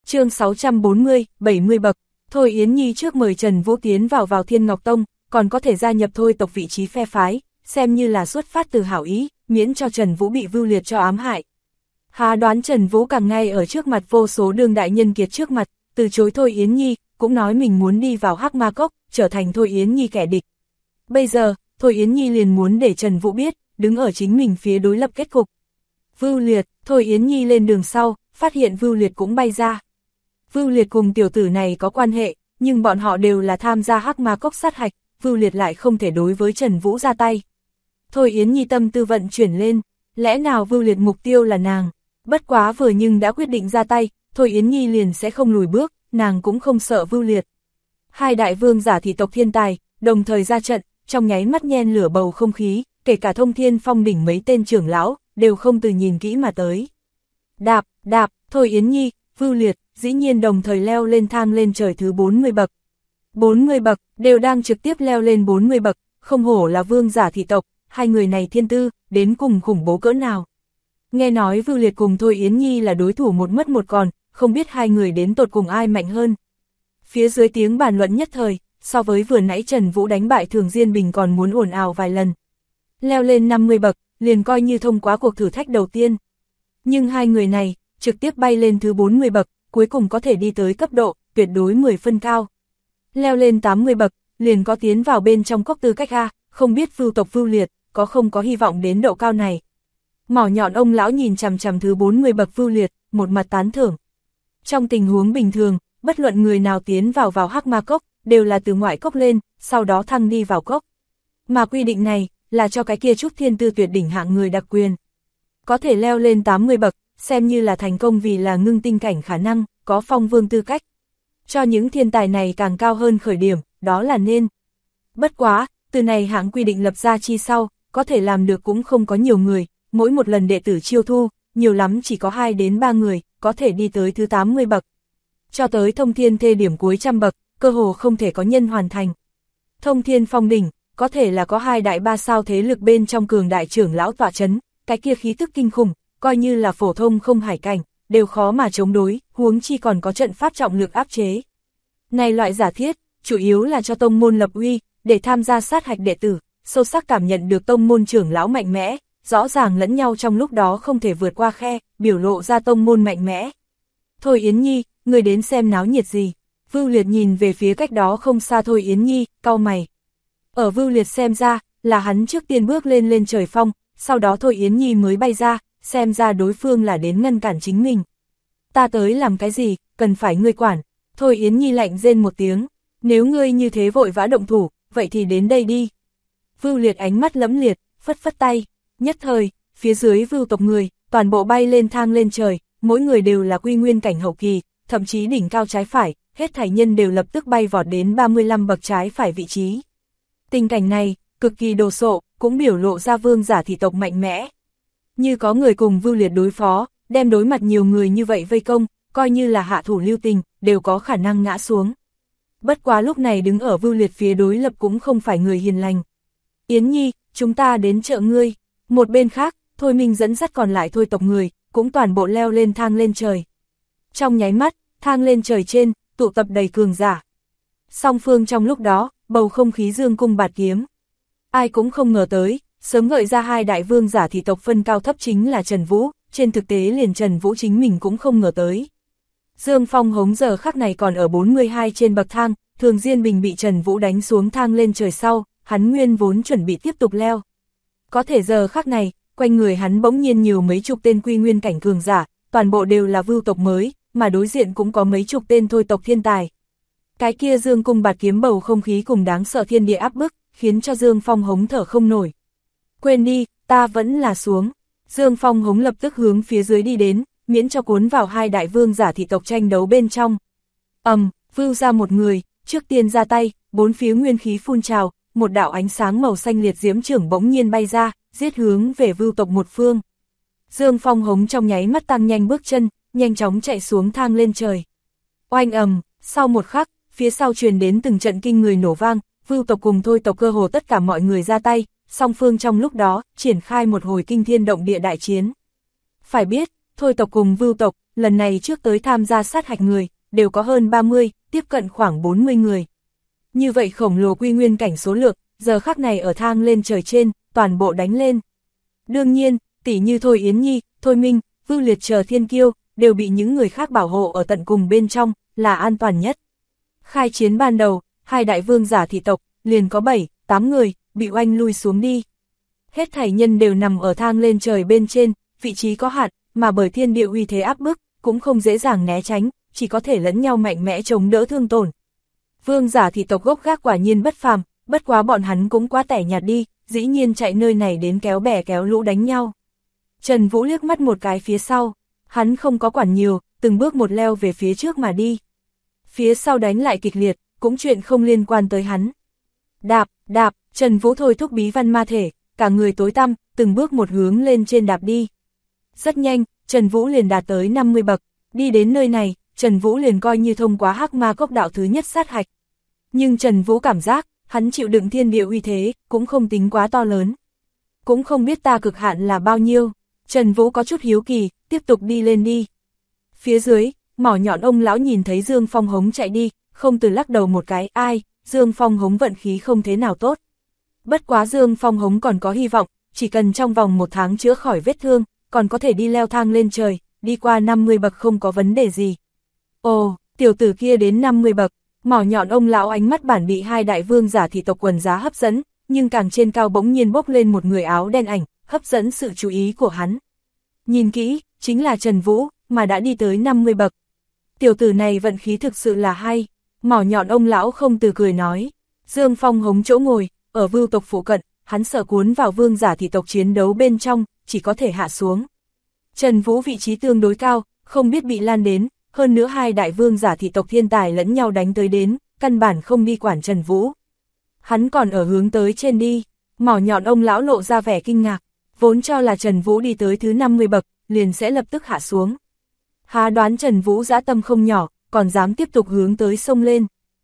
Chương 640, 70 bậc. Thôi Yến Nhi trước mời Trần Vũ tiến vào Thiên Ngọc Tông, còn có thể gia nhập thôi tộc vị trí phe phái, xem như là xuất phát từ hảo ý, miễn cho Trần Vũ bị Vưu Liệt cho ám hại. Há đoán Trần Vũ càng ngay ở trước mặt vô số đương đại nhân kiệt trước mặt, từ chối Thôi Yến Nhi, cũng nói mình muốn đi vào Hắc Ma Cốc, trở thành Thôi Yến Nhi kẻ địch. Bây giờ, Thôi Yến Nhi liền muốn để Trần Vũ biết, đứng ở chính mình phía đối lập kết cục. Vưu Liệt, Thôi Yến Nhi lên đường sau, phát hiện Vưu Liệt cũng bay ra. Vưu Liệt cùng tiểu tử này có quan hệ, nhưng bọn họ đều là tham gia Hắc Ma Cốc sát hạch, Vưu Liệt lại không thể đối với Trần Vũ ra tay. Thôi Yến Nhi tâm tư vận chuyển lên, lẽ nào Vưu Liệt mục tiêu là nàng? Bất quá vừa nhưng đã quyết định ra tay, Thôi Yến Nhi liền sẽ không lùi bước, nàng cũng không sợ Vưu Liệt. Hai đại vương giả thị tộc thiên tài, đồng thời ra trận, trong nháy mắt nhen lửa bầu không khí, kể cả Thông Thiên Phong đỉnh mấy tên trưởng lão, đều không từ nhìn kỹ mà tới. Đạp, đạp, Thôi Yến Nhi, Vưu Liệt, dĩ nhiên đồng thời leo lên thang lên trời thứ 40 bậc. 40 bậc, đều đang trực tiếp leo lên 40 bậc, không hổ là vương giả thị tộc, hai người này thiên tư, đến cùng khủng bố cỡ nào. Nghe nói Vưu Liệt cùng Thôi Yến Nhi là đối thủ một mất một còn, không biết hai người đến tột cùng ai mạnh hơn. Phía dưới tiếng bàn luận nhất thời, so với vừa nãy Trần Vũ đánh bại Thường Diên Bình còn muốn ồn ào vài lần. Leo lên 50 bậc, liền coi như thông qua cuộc thử thách đầu tiên. Nhưng hai người này, trực tiếp bay lên thứ 40 bậc, cuối cùng có thể đi tới cấp độ, tuyệt đối 10 phân cao. Leo lên 80 bậc, liền có tiến vào bên trong cốc tư cách A, không biết Vưu tộc Vưu Liệt, có không có hy vọng đến độ cao này. Mỏ nhọn ông lão nhìn chằm chằm thứ 40 bậc Vưu Liệt, một mặt tán thưởng. Trong tình huống bình thường, bất luận người nào tiến vào Hắc Ma Cốc, đều là từ ngoại cốc lên, sau đó thăng đi vào cốc. Mà quy định này, là cho cái kia chút thiên tư tuyệt đỉnh hạng người đặc quyền. Có thể leo lên 80 bậc, xem như là thành công vì là ngưng tinh cảnh khả năng, có phong vương tư cách. Cho những thiên tài này càng cao hơn khởi điểm, đó là nên. Bất quá, từ này hạng quy định lập ra chi sau, có thể làm được cũng không có nhiều người, mỗi một lần đệ tử chiêu thu, nhiều lắm chỉ có 2 đến 3 người, có thể đi tới thứ 80 bậc. Cho tới Thông Thiên Thê điểm cuối trăm bậc, cơ hồ không thể có nhân hoàn thành. Thông Thiên Phong đỉnh, có thể là có 2 đại 3 sao thế lực bên trong cường đại trưởng lão tọa chấn, cái kia khí tức kinh khủng, coi như là phổ thông không hải cảnh, đều khó mà chống đối, huống chi còn có trận pháp trọng lực áp chế. Này loại giả thiết, chủ yếu là cho tông môn lập uy, để tham gia sát hạch đệ tử, sâu sắc cảm nhận được tông môn trưởng lão mạnh mẽ, rõ ràng lẫn nhau trong lúc đó không thể vượt qua khe, biểu lộ ra tông môn mạnh mẽ. Thôi Yến Nhi, người đến xem náo nhiệt gì? Vưu Liệt nhìn về phía cách đó không xa Thôi Yến Nhi, cau mày. Ở Vưu Liệt xem ra, là hắn trước tiên bước lên trời phong, sau đó Thôi Yến Nhi mới bay ra, xem ra đối phương là đến ngăn cản chính mình. Ta tới làm cái gì, cần phải ngươi quản. Thôi Yến Nhi lạnh rên một tiếng, nếu ngươi như thế vội vã động thủ, vậy thì đến đây đi. Vưu Liệt ánh mắt lẫm liệt, phất phất tay, nhất thời, phía dưới Vưu tộc người, toàn bộ bay lên thang lên trời, mỗi người đều là quy nguyên cảnh hậu kỳ, thậm chí đỉnh cao trái phải, hết thảy nhân đều lập tức bay vọt đến 35 bậc trái phải vị trí. Tình cảnh này, cực kỳ đồ sộ, cũng biểu lộ ra vương giả thị tộc mạnh mẽ. Như có người cùng Vưu Liệt đối phó, đem đối mặt nhiều người như vậy vây công, coi như là hạ thủ lưu tình, đều có khả năng ngã xuống. Bất quá lúc này đứng ở Vưu Liệt phía đối lập cũng không phải người hiền lành. Yến Nhi, chúng ta đến trợ ngươi. Một bên khác, Thôi Minh dẫn dắt còn lại Thôi tộc người, cũng toàn bộ leo lên thang lên trời. Trong nháy mắt, thang lên trời trên, tụ tập đầy cường giả. Song phương trong lúc đó, bầu không khí dương cung bạt kiếm. Ai cũng không ngờ tới, sớm gợi ra 2 đại vương giả thị tộc phân cao thấp chính là Trần Vũ, trên thực tế liền Trần Vũ chính mình cũng không ngờ tới. Dương Phong Hống giờ khắc này còn ở 42 trên bậc thang, Thường Diên Bình bị Trần Vũ đánh xuống thang lên trời sau, hắn nguyên vốn chuẩn bị tiếp tục leo. Có thể giờ khắc này, quanh người hắn bỗng nhiên nhiều mấy chục tên quy nguyên cảnh cường giả, toàn bộ đều là Vưu tộc mới, mà đối diện cũng có mấy chục tên Thôi tộc thiên tài. Cái kia dương cung bạt kiếm bầu không khí cùng đáng sợ thiên địa áp bức, khiến cho Dương Phong Hống thở không nổi. Quên đi, ta vẫn là xuống. Dương Phong Hống lập tức hướng phía dưới đi đến, miễn cho cuốn vào 2 đại vương giả thị tộc tranh đấu bên trong. Vưu ra một người, trước tiên ra tay, 4 phía nguyên khí phun trào, một đạo ánh sáng màu xanh liệt diễm trưởng bỗng nhiên bay ra, giết hướng về Vưu tộc một phương. Dương Phong Hống trong nháy mắt tăng nhanh bước chân, nhanh chóng chạy xuống thang lên trời. Oanh sau một khắc, phía sau truyền đến từng trận kinh người nổ vang, Vưu tộc cùng Thôi tộc cơ hồ tất cả mọi người ra tay, song phương trong lúc đó, triển khai một hồi kinh thiên động địa đại chiến. Phải biết, Thôi tộc cùng Vưu tộc, lần này trước tới tham gia sát hạch người, đều có hơn 30, tiếp cận khoảng 40 người. Như vậy khổng lồ quy nguyên cảnh số lượng, giờ khắc này ở thang lên trời trên, toàn bộ đánh lên. Đương nhiên, tỷ như Thôi Yến Nhi, Thôi Minh, Vưu Liệt chờ thiên kiêu, đều bị những người khác bảo hộ ở tận cùng bên trong, là an toàn nhất. Khai chiến ban đầu, hai đại vương giả thị tộc, liền có 7, 8 người, bị oanh lui xuống đi. Hết thảy nhân đều nằm ở thang lên trời bên trên, vị trí có hạn, mà bởi thiên địa uy thế áp bức, cũng không dễ dàng né tránh, chỉ có thể lẫn nhau mạnh mẽ chống đỡ thương tổn. Vương giả thị tộc gốc gác quả nhiên bất phàm, bất quá bọn hắn cũng quá tẻ nhạt đi, dĩ nhiên chạy nơi này đến kéo bè kéo lũ đánh nhau. Trần Vũ liếc mắt một cái phía sau, hắn không có quản nhiều, từng bước một leo về phía trước mà đi. Phía sau đánh lại kịch liệt, cũng chuyện không liên quan tới hắn. Đạp, đạp, Trần Vũ thôi thúc bí văn ma thể, cả người tối tăm, từng bước một hướng lên trên đạp đi. Rất nhanh, Trần Vũ liền đạt tới 50 bậc, đi đến nơi này, Trần Vũ liền coi như thông qua hắc ma cốc đạo thứ nhất sát hạch. Nhưng Trần Vũ cảm giác, hắn chịu đựng thiên địa uy thế, cũng không tính quá to lớn. Cũng không biết ta cực hạn là bao nhiêu, Trần Vũ có chút hiếu kỳ, tiếp tục đi lên đi. Phía dưới, mỏ nhọn ông lão nhìn thấy Dương Phong Hống chạy đi, không từ lắc đầu một cái, ai, Dương Phong Hống vận khí không thế nào tốt. Bất quá Dương Phong Hống còn có hy vọng, chỉ cần trong vòng 1 tháng chữa khỏi vết thương, còn có thể đi leo thang lên trời, đi qua 50 bậc không có vấn đề gì. Ồ, tiểu tử kia đến 50 bậc, mỏ nhọn ông lão ánh mắt bản bị hai đại vương giả thị tộc quần giá hấp dẫn, nhưng càng trên cao bỗng nhiên bốc lên một người áo đen ảnh, hấp dẫn sự chú ý của hắn. Nhìn kỹ, chính là Trần Vũ, mà đã đi tới 50 bậc. Tiểu tử này vận khí thực sự là hay, mỏ nhọn ông lão không từ cười nói. Dương Phong Hống chỗ ngồi, ở Vưu tộc phụ cận, hắn sợ cuốn vào vương giả thị tộc chiến đấu bên trong, chỉ có thể hạ xuống. Trần Vũ vị trí tương đối cao, không biết bị lan đến, hơn nữa hai đại vương giả thị tộc thiên tài lẫn nhau đánh tới đến, căn bản không đi quản Trần Vũ. Hắn còn ở hướng tới trên đi, mỏ nhọn ông lão lộ ra vẻ kinh ngạc, vốn cho là Trần Vũ đi tới thứ 50 bậc, liền sẽ lập tức hạ xuống. Há đoán Trần Vũ dã tâm không nhỏ, còn dám tiếp tục hướng tới sông lên.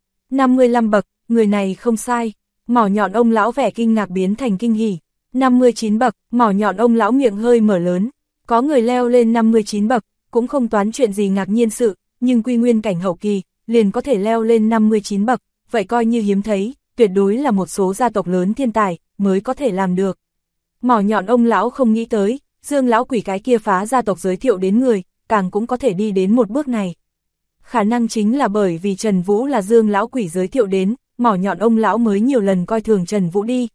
55 bậc, người này không sai, mỏ nhọn ông lão vẻ kinh ngạc biến thành kinh hỉ. 59 bậc, mỏ nhọn ông lão miệng hơi mở lớn, có người leo lên 59 bậc, cũng không toán chuyện gì ngạc nhiên sự, nhưng quy nguyên cảnh hậu kỳ, liền có thể leo lên 59 bậc, vậy coi như hiếm thấy, tuyệt đối là một số gia tộc lớn thiên tài, mới có thể làm được. Mỏ nhọn ông lão không nghĩ tới, Dương lão quỷ cái kia phá gia tộc giới thiệu đến người, càng cũng có thể đi đến một bước này. Khả năng chính là bởi vì Trần Vũ là Dương lão quỷ giới thiệu đến, mỏ nhọn ông lão mới nhiều lần coi thường Trần Vũ đi.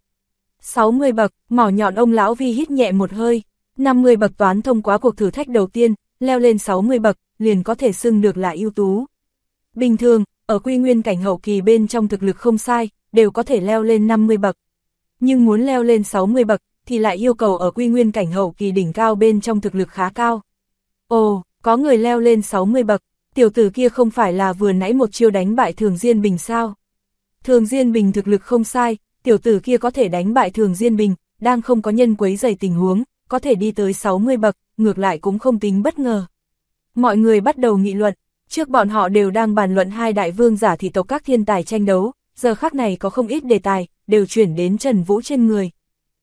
60 bậc, mỏ nhọn ông lão vi hít nhẹ một hơi, 50 bậc toán thông qua cuộc thử thách đầu tiên, leo lên 60 bậc, liền có thể xưng được là ưu tú. Bình thường, ở quy nguyên cảnh hậu kỳ bên trong thực lực không sai, đều có thể leo lên 50 bậc. Nhưng muốn leo lên 60 bậc, thì lại yêu cầu ở quy nguyên cảnh hậu kỳ đỉnh cao bên trong thực lực khá cao. Ồ, có người leo lên 60 bậc, tiểu tử kia không phải là vừa nãy một chiêu đánh bại Thường Diên Bình sao? Thường Diên Bình thực lực không sai, tiểu tử kia có thể đánh bại Thường Diên Bình, đang không có nhân quấy rầy tình huống, có thể đi tới 60 bậc, ngược lại cũng không tính bất ngờ. Mọi người bắt đầu nghị luận, trước bọn họ đều đang bàn luận hai đại vương giả thị tộc các thiên tài tranh đấu, giờ khắc này có không ít đề tài, đều chuyển đến Trần Vũ trên người.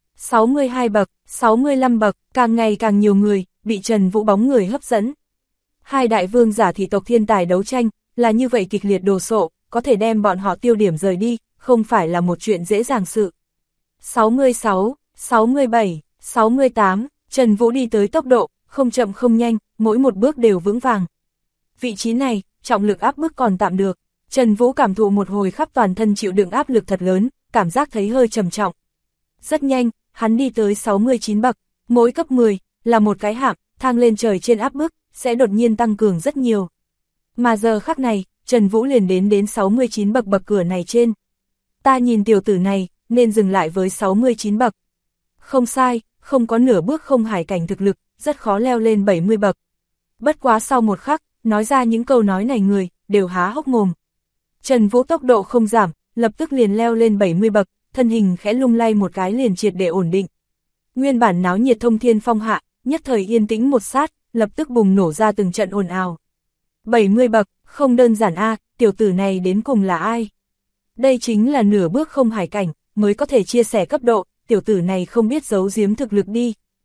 62 bậc, 65 bậc, càng ngày càng nhiều người, bị Trần Vũ bóng người hấp dẫn. Hai đại vương giả thị tộc thiên tài đấu tranh, là như vậy kịch liệt đồ sộ, có thể đem bọn họ tiêu điểm rời đi, không phải là một chuyện dễ dàng sự. 66, 67, 68, Trần Vũ đi tới tốc độ, không chậm không nhanh, mỗi một bước đều vững vàng. Vị trí này, trọng lực áp bức còn tạm được, Trần Vũ cảm thụ một hồi khắp toàn thân chịu đựng áp lực thật lớn, cảm giác thấy hơi trầm trọng. Rất nhanh, hắn đi tới 69 bậc, mỗi cấp 10, là một cái hạng, thang lên trời trên áp bức, sẽ đột nhiên tăng cường rất nhiều. Mà giờ khắc này, Trần Vũ liền đến 69 bậc bậc cửa này trên. Ta nhìn tiểu tử này, nên dừng lại với 69 bậc. Không sai, không có nửa bước không hải cảnh thực lực, rất khó leo lên 70 bậc. Bất quá sau một khắc, nói ra những câu nói này người, đều há hốc mồm. Trần Vũ tốc độ không giảm, lập tức liền leo lên 70 bậc, thân hình khẽ lung lay một cái liền triệt để ổn định. Nguyên bản náo nhiệt thông thiên phong hạ, nhất thời yên tĩnh một sát, lập tức bùng nổ ra từng trận ồn ào. 70 bậc, không đơn giản a, tiểu tử này đến cùng là ai? Đây chính là nửa bước không hải cảnh, mới có thể chia sẻ cấp độ, tiểu tử này không biết giấu giếm thực lực đi.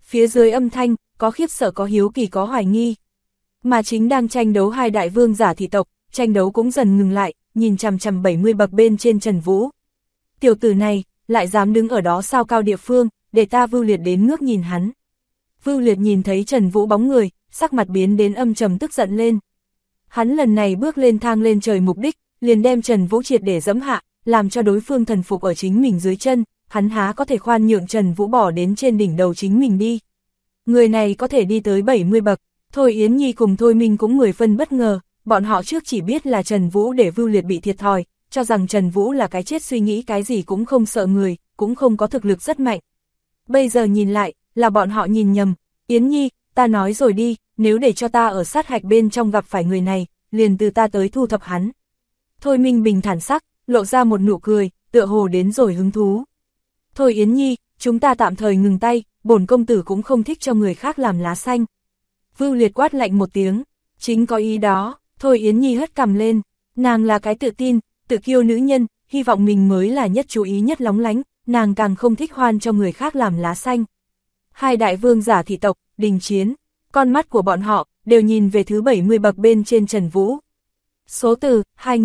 Phía dưới âm thanh, có khiếp sợ có hiếu kỳ có hoài nghi. Mà chính đang tranh đấu hai đại vương giả thị tộc, tranh đấu cũng dần ngừng lại, nhìn chằm chằm 70 bậc bên trên Trần Vũ. Tiểu tử này, lại dám đứng ở đó sao cao địa phương, để ta Vưu Liệt đến ngước nhìn hắn. Vưu Liệt nhìn thấy Trần Vũ bóng người, sắc mặt biến đến âm trầm tức giận lên. Hắn lần này bước lên thang lên trời mục đích, liền đem Trần Vũ triệt để dẫm hạ, làm cho đối phương thần phục ở chính mình dưới chân, hắn há có thể khoan nhượng Trần Vũ bỏ đến trên đỉnh đầu chính mình đi. Người này có thể đi tới 70 bậc, Thôi Yến Nhi cùng Thôi Minh cũng 10 phân bất ngờ, bọn họ trước chỉ biết là Trần Vũ để Vưu Liệt bị thiệt thòi, cho rằng Trần Vũ là cái chết suy nghĩ cái gì cũng không sợ người, cũng không có thực lực rất mạnh. Bây giờ nhìn lại, là bọn họ nhìn nhầm. Yến Nhi, ta nói rồi đi, nếu để cho ta ở sát hạch bên trong gặp phải người này, liền từ ta tới thu thập hắn. Thôi Minh bình thản sắc, lộ ra một nụ cười, tựa hồ đến rồi hứng thú. Thôi Yến Nhi, chúng ta tạm thời ngừng tay, bổn công tử cũng không thích cho người khác làm lá xanh. Vưu Liệt quát lạnh một tiếng, chính có ý đó. Thôi Yến Nhi hất cằm lên, nàng là cái tự tin, tự kiêu nữ nhân, hy vọng mình mới là nhất chú ý nhất lóng lánh, nàng càng không thích hoan cho người khác làm lá xanh. Hai đại vương giả thị tộc, đình chiến, con mắt của bọn họ đều nhìn về thứ 70 bậc bên trên Trần Vũ. Số từ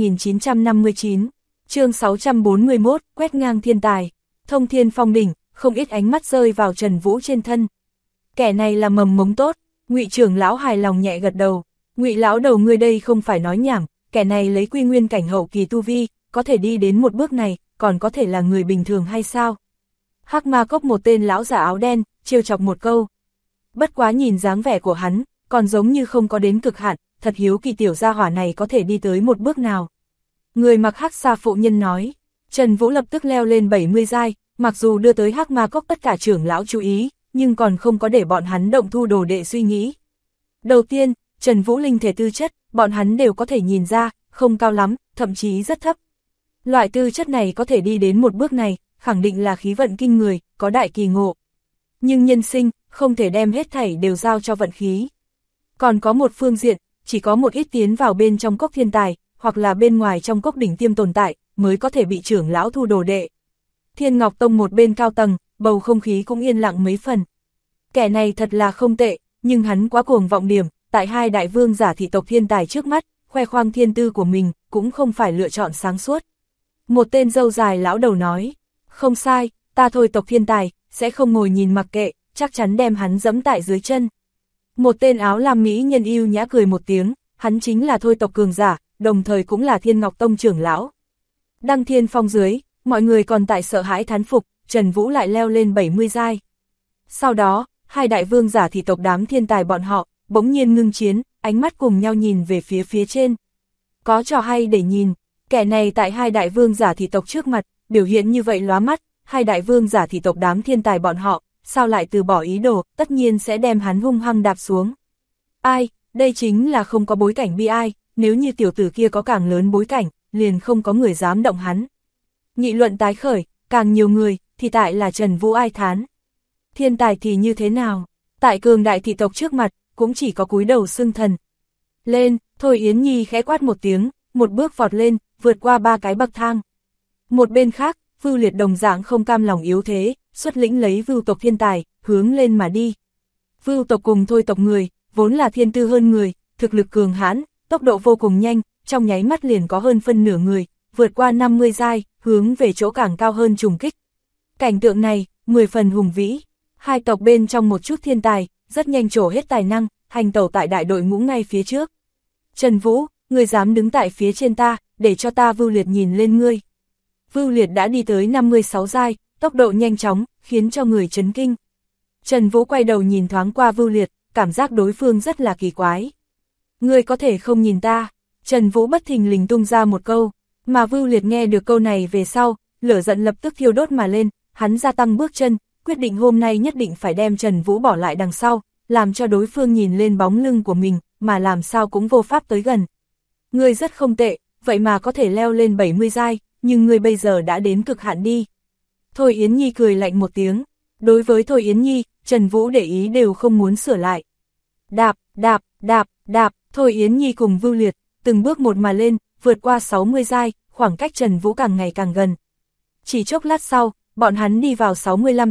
2959, chương 641, quét ngang thiên tài, thông thiên phong đỉnh, không ít ánh mắt rơi vào Trần Vũ trên thân. Kẻ này là mầm mống tốt, Ngụy trưởng lão hài lòng nhẹ gật đầu. Ngụy lão đầu ngươi đây không phải nói nhảm, kẻ này lấy quy nguyên cảnh hậu kỳ tu vi, có thể đi đến một bước này, còn có thể là người bình thường hay sao? Hắc Ma Cốc một tên lão giả áo đen, trêu chọc một câu. Bất quá nhìn dáng vẻ của hắn, còn giống như không có đến cực hạn, thật hiếu kỳ tiểu gia hỏa này có thể đi tới một bước nào. Người mặc hắc sa phụ nhân nói, Trần Vũ lập tức leo lên 70 giai, mặc dù đưa tới Hắc Ma Cốc tất cả trưởng lão chú ý, nhưng còn không có để bọn hắn động thu đồ đệ suy nghĩ. Đầu tiên, Trần Vũ linh thể tư chất, bọn hắn đều có thể nhìn ra, không cao lắm, thậm chí rất thấp. Loại tư chất này có thể đi đến một bước này, khẳng định là khí vận kinh người, có đại kỳ ngộ. Nhưng nhân sinh, không thể đem hết thảy đều giao cho vận khí. Còn có một phương diện, chỉ có một ít tiến vào bên trong cốc thiên tài, hoặc là bên ngoài trong cốc đỉnh tiêm tồn tại, mới có thể bị trưởng lão thu đồ đệ. Thiên Ngọc Tông một bên cao tầng, bầu không khí cũng yên lặng mấy phần. Kẻ này thật là không tệ, nhưng hắn quá cuồng vọng điểm, tại hai đại vương giả thị tộc thiên tài trước mắt, khoe khoang thiên tư của mình, cũng không phải lựa chọn sáng suốt. Một tên râu dài lão đầu nói, không sai, ta thôi tộc thiên tài, sẽ không ngồi nhìn mặc kệ, chắc chắn đem hắn dẫm tại dưới chân. Một tên áo lam mỹ nhân yêu nhã cười một tiếng, hắn chính là thôi tộc cường giả, đồng thời cũng là Thiên Ngọc Tông trưởng lão. Đăng thiên phong dưới, mọi người còn tại sợ hãi thán phục, Trần Vũ lại leo lên 70 giai. Sau đó, hai đại vương giả thị tộc đám thiên tài bọn họ, bỗng nhiên ngưng chiến, ánh mắt cùng nhau nhìn về phía trên. Có trò hay để nhìn, kẻ này tại hai đại vương giả thị tộc trước mặt, biểu hiện như vậy lóa mắt, hai đại vương giả thị tộc đám thiên tài bọn họ, sao lại từ bỏ ý đồ, tất nhiên sẽ đem hắn hung hăng đạp xuống. Ai, đây chính là không có bối cảnh bi ai, nếu như tiểu tử kia có càng lớn bối cảnh, liền không có người dám động hắn. Nghị luận tái khởi, càng nhiều người, thì tại là Trần Vũ ai thán. Thiên tài thì như thế nào? Tại cường đại thị tộc trước mặt, cũng chỉ có cúi đầu xưng thần. Lên, Thôi Yến Nhi khẽ quát một tiếng, một bước vọt lên, vượt qua 3 cái bậc thang. Một bên khác, Vưu Liệt đồng dạng không cam lòng yếu thế, xuất lĩnh lấy Vưu tộc thiên tài, hướng lên mà đi. Vưu tộc cùng Thôi tộc người, vốn là thiên tư hơn người, thực lực cường hãn, tốc độ vô cùng nhanh, trong nháy mắt liền có hơn phân nửa người, vượt qua 50 giai, hướng về chỗ càng cao hơn trùng kích. Cảnh tượng này, 10 phần hùng vĩ. Hai tộc bên trong một chút thiên tài, rất nhanh trổ hết tài năng, hành tẩu tại đại đội ngũ ngay phía trước. Trần Vũ, ngươi dám đứng tại phía trên ta, để cho ta Vưu Liệt nhìn lên ngươi. Vưu Liệt đã đi tới 56 giai, tốc độ nhanh chóng, khiến cho người chấn kinh. Trần Vũ quay đầu nhìn thoáng qua Vưu Liệt, cảm giác đối phương rất là kỳ quái. Ngươi có thể không nhìn ta. Trần Vũ bất thình lình tung ra một câu, mà Vưu Liệt nghe được câu này về sau, lửa giận lập tức thiêu đốt mà lên, hắn gia tăng bước chân, quyết định hôm nay nhất định phải đem Trần Vũ bỏ lại đằng sau, làm cho đối phương nhìn lên bóng lưng của mình, mà làm sao cũng vô pháp tới gần. Ngươi rất không tệ, vậy mà có thể leo lên 70 giai, nhưng ngươi bây giờ đã đến cực hạn đi. Thôi Yến Nhi cười lạnh một tiếng, đối với Thôi Yến Nhi, Trần Vũ để ý đều không muốn sửa lại. Đạp, đạp, đạp, đạp, Thôi Yến Nhi cùng Vưu Liệt, từng bước một mà lên, vượt qua 60 giai, khoảng cách Trần Vũ càng ngày càng gần. Chỉ chốc lát sau, bọn hắn đi vào 65 giai,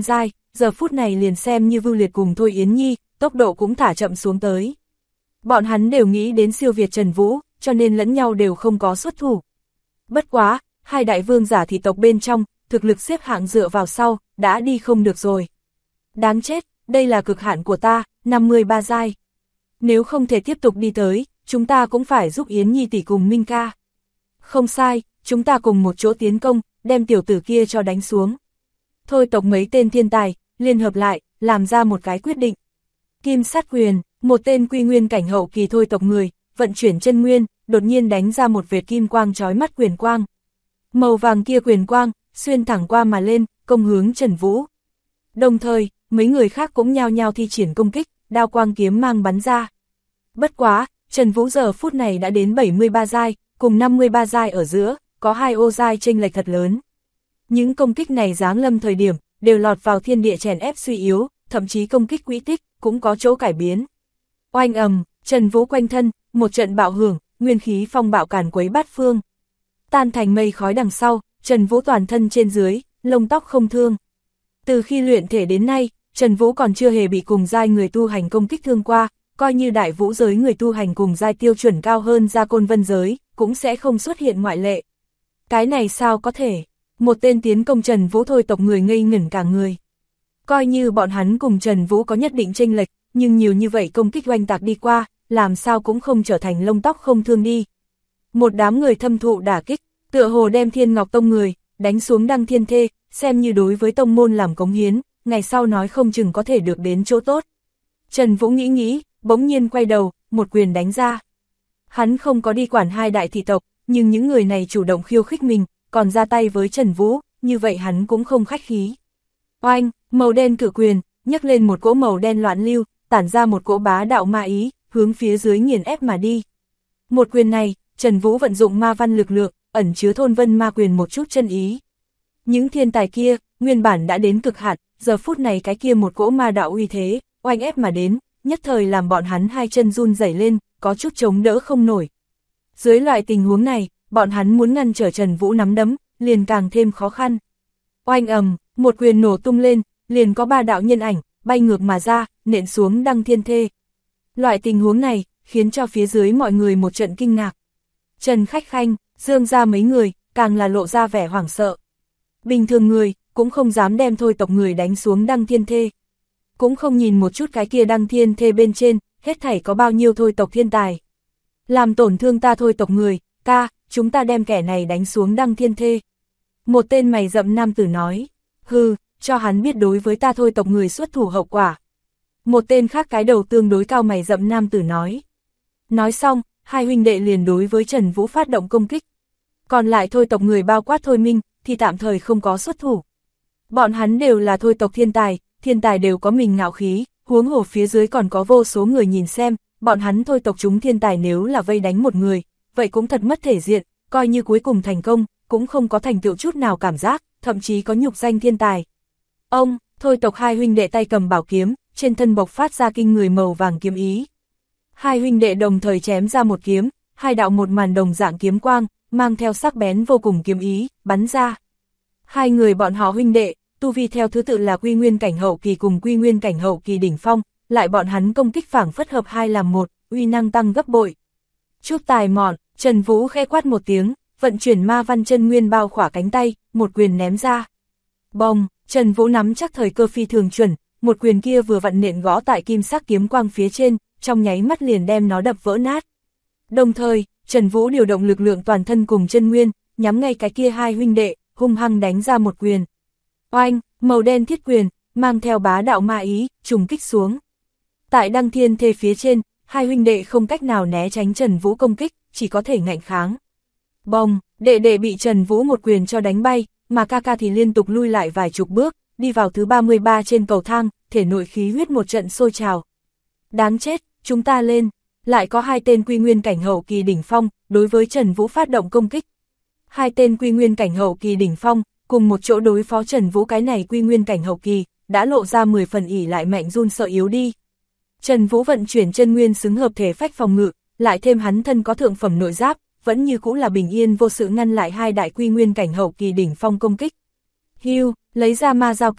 giờ phút này liền xem như Vưu Liệt cùng Thôi Yến Nhi, tốc độ cũng thả chậm xuống tới. Bọn hắn đều nghĩ đến siêu việt Trần Vũ, cho nên lẫn nhau đều không có xuất thủ. Bất quá, hai đại vương giả thị tộc bên trong, thực lực xếp hạng dựa vào sau, đã đi không được rồi. Đáng chết, đây là cực hạn của ta, 53 giai. Nếu không thể tiếp tục đi tới, chúng ta cũng phải giúp Yến Nhi tỷ cùng Minh ca. Không sai, chúng ta cùng một chỗ tiến công, đem tiểu tử kia cho đánh xuống. Thôi tộc mấy tên thiên tài, liên hợp lại, làm ra một cái quyết định. Kim sát quyền, một tên quy nguyên cảnh hậu kỳ thôi tộc người, vận chuyển chân nguyên, đột nhiên đánh ra một vệt kim quang chói mắt quyền quang. Màu vàng kia quyền quang, xuyên thẳng qua mà lên, công hướng Trần Vũ. Đồng thời, mấy người khác cũng nhao nhao thi triển công kích, đao quang kiếm mang bắn ra. Bất quá, Trần Vũ giờ phút này đã đến 73 giai, cùng 53 giai ở giữa, có 2 ô giai chênh lệch thật lớn. Những công kích này giáng lâm thời điểm, đều lọt vào thiên địa chèn ép suy yếu, thậm chí công kích quỹ tích, cũng có chỗ cải biến. Oanh ầm, Trần Vũ quanh thân, một trận bạo hưởng, nguyên khí phong bạo càn quấy bát phương. Tan thành mây khói đằng sau, Trần Vũ toàn thân trên dưới, lông tóc không thương. Từ khi luyện thể đến nay, Trần Vũ còn chưa hề bị cùng giai người tu hành công kích thương qua, coi như đại vũ giới người tu hành cùng giai tiêu chuẩn cao hơn Gia Côn Vân giới, cũng sẽ không xuất hiện ngoại lệ. Cái này sao có thể? Một tên tiến công Trần Vũ thôi tộc người ngây ngẩn cả người. Coi như bọn hắn cùng Trần Vũ có nhất định chênh lệch, nhưng nhiều như vậy công kích oanh tạc đi qua, làm sao cũng không trở thành lông tóc không thương đi. Một đám người thâm thụ đả kích, tựa hồ đem Thiên Ngọc Tông người, đánh xuống Đăng Thiên Thê, xem như đối với tông môn làm cống hiến, ngày sau nói không chừng có thể được đến chỗ tốt. Trần Vũ nghĩ, bỗng nhiên quay đầu, một quyền đánh ra. Hắn không có đi quản hai đại thị tộc, nhưng những người này chủ động khiêu khích mình, còn ra tay với Trần Vũ, như vậy hắn cũng không khách khí. Oanh, màu đen cự quyền, nhấc lên một cỗ màu đen loạn lưu, tản ra một cỗ bá đạo ma ý, hướng phía dưới nghiền ép mà đi. Một quyền này, Trần Vũ vận dụng ma văn lực lượng, ẩn chứa thôn vân ma quyền một chút chân ý. Những thiên tài kia, nguyên bản đã đến cực hạn, giờ phút này cái kia một cỗ ma đạo uy thế, oanh ép mà đến, nhất thời làm bọn hắn hai chân run rẩy lên, có chút chống đỡ không nổi. Dưới loại tình huống này, bọn hắn muốn ngăn trở Trần Vũ nắm đấm, liền càng thêm khó khăn. Oanh ầm, một quyền nổ tung lên, liền có 3 đạo nhân ảnh, bay ngược mà ra, nện xuống Đăng Thiên Thê. Loại tình huống này, khiến cho phía dưới mọi người một trận kinh ngạc. Trần Khách Khanh, Dương ra mấy người, càng là lộ ra vẻ hoảng sợ. Bình thường người, cũng không dám đem thôi tộc người đánh xuống Đăng Thiên Thê. Cũng không nhìn một chút cái kia Đăng Thiên Thê bên trên, hết thảy có bao nhiêu thôi tộc thiên tài. Làm tổn thương ta thôi tộc người, ca, chúng ta đem kẻ này đánh xuống Đăng Thiên Thê. Một tên mày rậm nam tử nói, hừ, cho hắn biết đối với ta thôi tộc người xuất thủ hậu quả. Một tên khác cái đầu tương đối cao mày rậm nam tử nói. Nói xong, hai huynh đệ liền đối với Trần Vũ phát động công kích. Còn lại thôi tộc người bao quát Thôi Minh, thì tạm thời không có xuất thủ. Bọn hắn đều là thôi tộc thiên tài đều có mình ngạo khí, huống hồ phía dưới còn có vô số người nhìn xem, bọn hắn thôi tộc chúng thiên tài nếu là vây đánh một người, vậy cũng thật mất thể diện, coi như cuối cùng thành công, cũng không có thành tựu chút nào cảm giác, thậm chí có nhục danh thiên tài. Ông, thôi tộc hai huynh đệ tay cầm bảo kiếm, trên thân bộc phát ra kinh người màu vàng kiếm ý. Hai huynh đệ đồng thời chém ra một kiếm, hai đạo một màn đồng dạng kiếm quang, mang theo sắc bén vô cùng kiếm ý, bắn ra. Hai người bọn họ huynh đệ, tu vi theo thứ tự là quy nguyên cảnh hậu kỳ cùng quy nguyên cảnh hậu kỳ đỉnh phong, lại bọn hắn công kích phảng phất hợp hai làm một, uy năng tăng gấp bội. Chút tài mọn, Trần Vũ khẽ quát một tiếng, vận chuyển ma văn chân nguyên bao khỏa cánh tay, một quyền ném ra. Bồng, Trần Vũ nắm chắc thời cơ phi thường chuẩn, một quyền kia vừa vặn nện gõ tại kim sắc kiếm quang phía trên, trong nháy mắt liền đem nó đập vỡ nát. Đồng thời, Trần Vũ điều động lực lượng toàn thân cùng chân nguyên, nhắm ngay cái kia hai huynh đệ, hung hăng đánh ra một quyền. Oanh, màu đen thiết quyền, mang theo bá đạo ma ý, trùng kích xuống. Tại Đăng Thiên Thê phía trên, hai huynh đệ không cách nào né tránh Trần Vũ công kích, chỉ có thể ngạnh kháng. Bồng, đệ đệ bị Trần Vũ một quyền cho đánh bay, mà ca ca thì liên tục lui lại vài chục bước, đi vào thứ 33 trên cầu thang, thể nội khí huyết một trận sôi trào. Đáng chết, chúng ta lên, lại có hai tên quy nguyên cảnh hậu kỳ đỉnh phong, đối với Trần Vũ phát động công kích. Hai tên quy nguyên cảnh hậu kỳ đỉnh phong, cùng một chỗ đối phó Trần Vũ cái này quy nguyên cảnh hậu kỳ, đã lộ ra 10 phần ỉ lại mạnh run sợ yếu đi. Trần Vũ vận chuyển chân nguyên xứng hợp thể phách phòng ngự, lại thêm hắn thân có thượng phẩm nội giáp, vẫn như cũ là bình yên vô sự ngăn lại hai đại quy nguyên cảnh hậu kỳ đỉnh phong công kích. Hưu, lấy ra ma giao kiếm,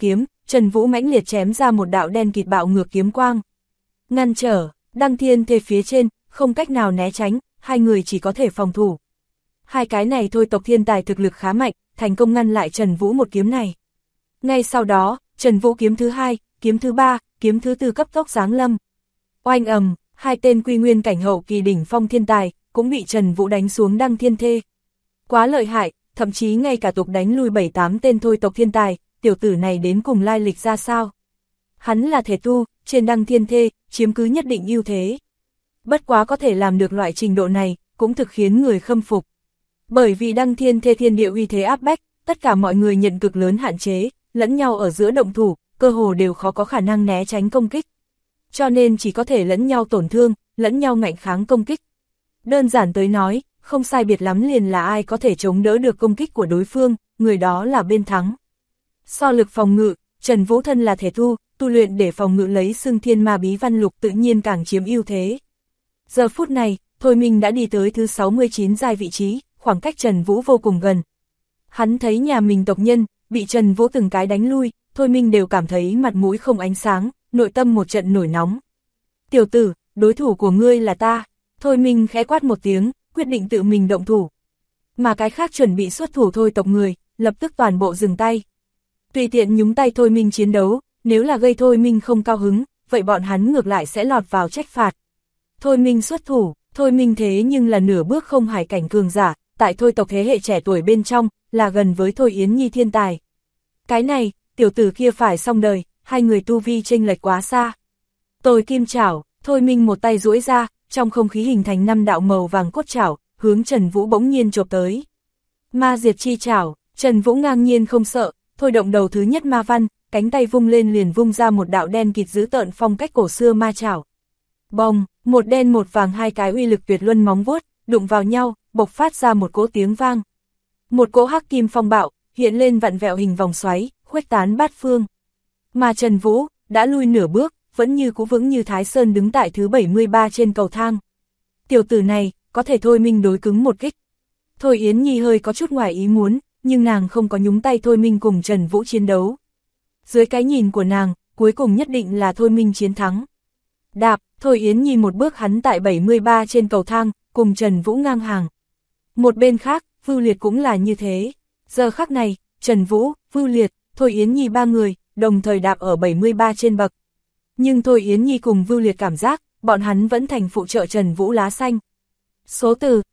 Trần Vũ mãnh liệt chém ra một đạo đen kịt bạo ngược kiếm quang. Ngăn trở, Đăng Thiên Thê phía trên, không cách nào né tránh, hai người chỉ có thể phòng thủ. Hai cái này thôi tộc thiên tài thực lực khá mạnh, thành công ngăn lại Trần Vũ một kiếm này. Ngay sau đó, Trần Vũ kiếm thứ hai, kiếm thứ ba, kiếm thứ tư cấp tốc giáng lâm. Oanh ầm, hai tên quy nguyên cảnh hậu kỳ đỉnh phong thiên tài, cũng bị Trần Vũ đánh xuống Đăng Thiên Thê. Quá lợi hại, thậm chí ngay cả tục đánh lui 7-8 tên thôi tộc thiên tài, tiểu tử này đến cùng lai lịch ra sao. Hắn là thể tu, trên Đăng Thiên Thê, chiếm cứ nhất định ưu thế. Bất quá có thể làm được loại trình độ này, cũng thực khiến người khâm phục. Bởi vì Đăng Thiên Thê thiên địa uy thế áp bách, tất cả mọi người nhận cực lớn hạn chế, lẫn nhau ở giữa động thủ, cơ hồ đều khó có khả năng né tránh công kích. Cho nên chỉ có thể lẫn nhau tổn thương, lẫn nhau ngạnh kháng công kích. Đơn giản tới nói, không sai biệt lắm liền là ai có thể chống đỡ được công kích của đối phương, người đó là bên thắng. So lực phòng ngự, Trần Vũ thân là thể tu, tu luyện để phòng ngự lấy xưng thiên ma bí văn lục tự nhiên càng chiếm ưu thế. Giờ phút này, Thôi Minh đã đi tới thứ 69 giai vị trí, khoảng cách Trần Vũ vô cùng gần. Hắn thấy nhà mình tộc nhân, bị Trần Vũ từng cái đánh lui, Thôi Minh đều cảm thấy mặt mũi không ánh sáng, nội tâm một trận nổi nóng. Tiểu tử, đối thủ của ngươi là ta. Thôi Minh khẽ quát một tiếng, quyết định tự mình động thủ. Mà cái khác chuẩn bị xuất thủ thôi tộc người, lập tức toàn bộ dừng tay. Tùy tiện nhúng tay Thôi Minh chiến đấu, nếu là gây Thôi Minh không cao hứng, vậy bọn hắn ngược lại sẽ lọt vào trách phạt. Thôi Minh xuất thủ, Thôi Minh thế nhưng là nửa bước không hải cảnh cường giả, tại thôi tộc thế hệ trẻ tuổi bên trong, là gần với Thôi Yến Nhi thiên tài. Cái này, tiểu tử kia phải xong đời, hai người tu vi chênh lệch quá xa. Tôi kim chảo, Thôi Minh một tay duỗi ra, trong không khí hình thành 5 đạo màu vàng cốt chảo, hướng Trần Vũ bỗng nhiên chộp tới. Ma diệt chi chảo, Trần Vũ ngang nhiên không sợ, thôi động đầu thứ nhất ma văn, cánh tay vung lên liền vung ra một đạo đen kịt dữ tợn phong cách cổ xưa ma chảo. Bồng, một đen một vàng hai cái uy lực tuyệt luân móng vuốt, đụng vào nhau, bộc phát ra một cỗ tiếng vang. Một cỗ hắc kim phong bạo, hiện lên vặn vẹo hình vòng xoáy, khuếch tán bát phương. Mà Trần Vũ, đã lui nửa bước, vẫn như cũ vững như Thái Sơn đứng tại thứ 73 trên cầu thang. Tiểu tử này, có thể Thôi Minh đối cứng một kích. Thôi Yến Nhi hơi có chút ngoài ý muốn, nhưng nàng không có nhúng tay Thôi Minh cùng Trần Vũ chiến đấu. Dưới cái nhìn của nàng, cuối cùng nhất định là Thôi Minh chiến thắng. Đạp, Thôi Yến Nhi một bước hắn tại 73 trên cầu thang, cùng Trần Vũ ngang hàng. Một bên khác, Vưu Liệt cũng là như thế. Giờ khắc này, Trần Vũ, Vưu Liệt, Thôi Yến Nhi ba người, đồng thời đạp ở 73 trên bậc. Nhưng Thôi Yến Nhi cùng Vưu Liệt cảm giác, bọn hắn vẫn thành phụ trợ Trần Vũ lá xanh. Số từ,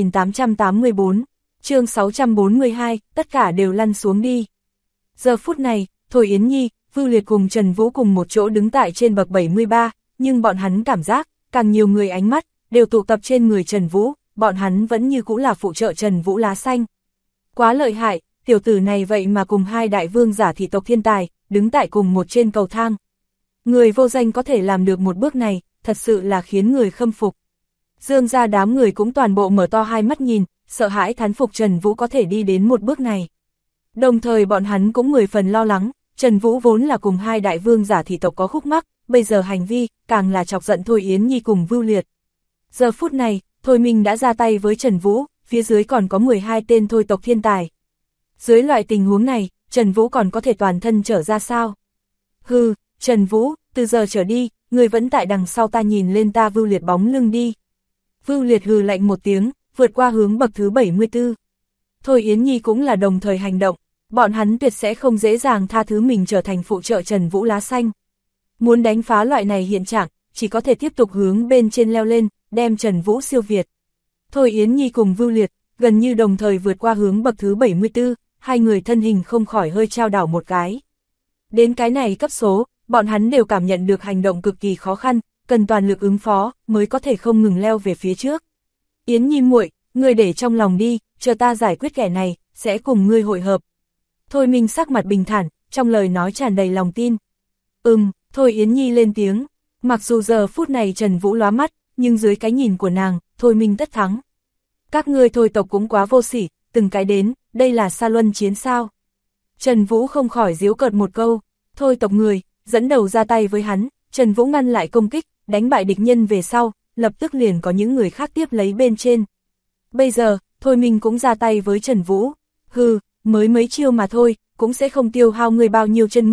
2884, chương 642, tất cả đều lăn xuống đi. Giờ phút này, Thôi Yến Nhi, Vưu Liệt cùng Trần Vũ cùng một chỗ đứng tại trên bậc 73, nhưng bọn hắn cảm giác, càng nhiều người ánh mắt, đều tụ tập trên người Trần Vũ, bọn hắn vẫn như cũ là phụ trợ Trần Vũ lá xanh. Quá lợi hại, tiểu tử này vậy mà cùng hai đại vương giả thị tộc thiên tài, đứng tại cùng một trên cầu thang. Người vô danh có thể làm được một bước này, thật sự là khiến người khâm phục. Dương ra đám người cũng toàn bộ mở to hai mắt nhìn, sợ hãi thán phục Trần Vũ có thể đi đến một bước này. Đồng thời bọn hắn cũng 10 phần lo lắng, Trần Vũ vốn là cùng hai đại vương giả thị tộc có khúc mắc, bây giờ hành vi, càng là chọc giận Thôi Yến Nhi cùng Vưu Liệt. Giờ phút này, Thôi Minh đã ra tay với Trần Vũ, phía dưới còn có 12 tên thôi tộc thiên tài. Dưới loại tình huống này, Trần Vũ còn có thể toàn thân trở ra sao? Hừ, Trần Vũ, từ giờ trở đi, người vẫn tại đằng sau ta nhìn lên ta Vưu Liệt bóng lưng đi. Vưu Liệt hừ lạnh một tiếng, vượt qua hướng bậc thứ 74. Thôi Yến Nhi cũng là đồng thời hành động, bọn hắn tuyệt sẽ không dễ dàng tha thứ mình trở thành phụ trợ Trần Vũ lá xanh. Muốn đánh phá loại này hiện trạng, chỉ có thể tiếp tục hướng bên trên leo lên, đem Trần Vũ siêu việt. Thôi Yến Nhi cùng Vưu Liệt, gần như đồng thời vượt qua hướng bậc thứ 74, hai người thân hình không khỏi hơi trao đảo một cái. Đến cái này cấp số, bọn hắn đều cảm nhận được hành động cực kỳ khó khăn, cần toàn lực ứng phó, mới có thể không ngừng leo về phía trước. Yến Nhi muội, ngươi để trong lòng đi, chờ ta giải quyết kẻ này, sẽ cùng ngươi hội hợp. Thôi Minh sắc mặt bình thản, trong lời nói tràn đầy lòng tin. Thôi Yến Nhi lên tiếng, mặc dù giờ phút này Trần Vũ lóa mắt, nhưng dưới cái nhìn của nàng, Thôi Minh tất thắng. Các ngươi thôi tộc cũng quá vô sỉ, từng cái đến, đây là Sa Luân chiến sao. Trần Vũ không khỏi giễu cợt một câu, thôi tộc người, dẫn đầu ra tay với hắn, Trần Vũ ngăn lại công kích, đánh bại địch nhân về sau, lập tức liền có những người khác tiếp lấy bên trên. Bây giờ, Thôi Minh cũng ra tay với Trần Vũ, mới mấy chiêu mà thôi, cũng sẽ không tiêu hao người bao nhiêu chân nguyên,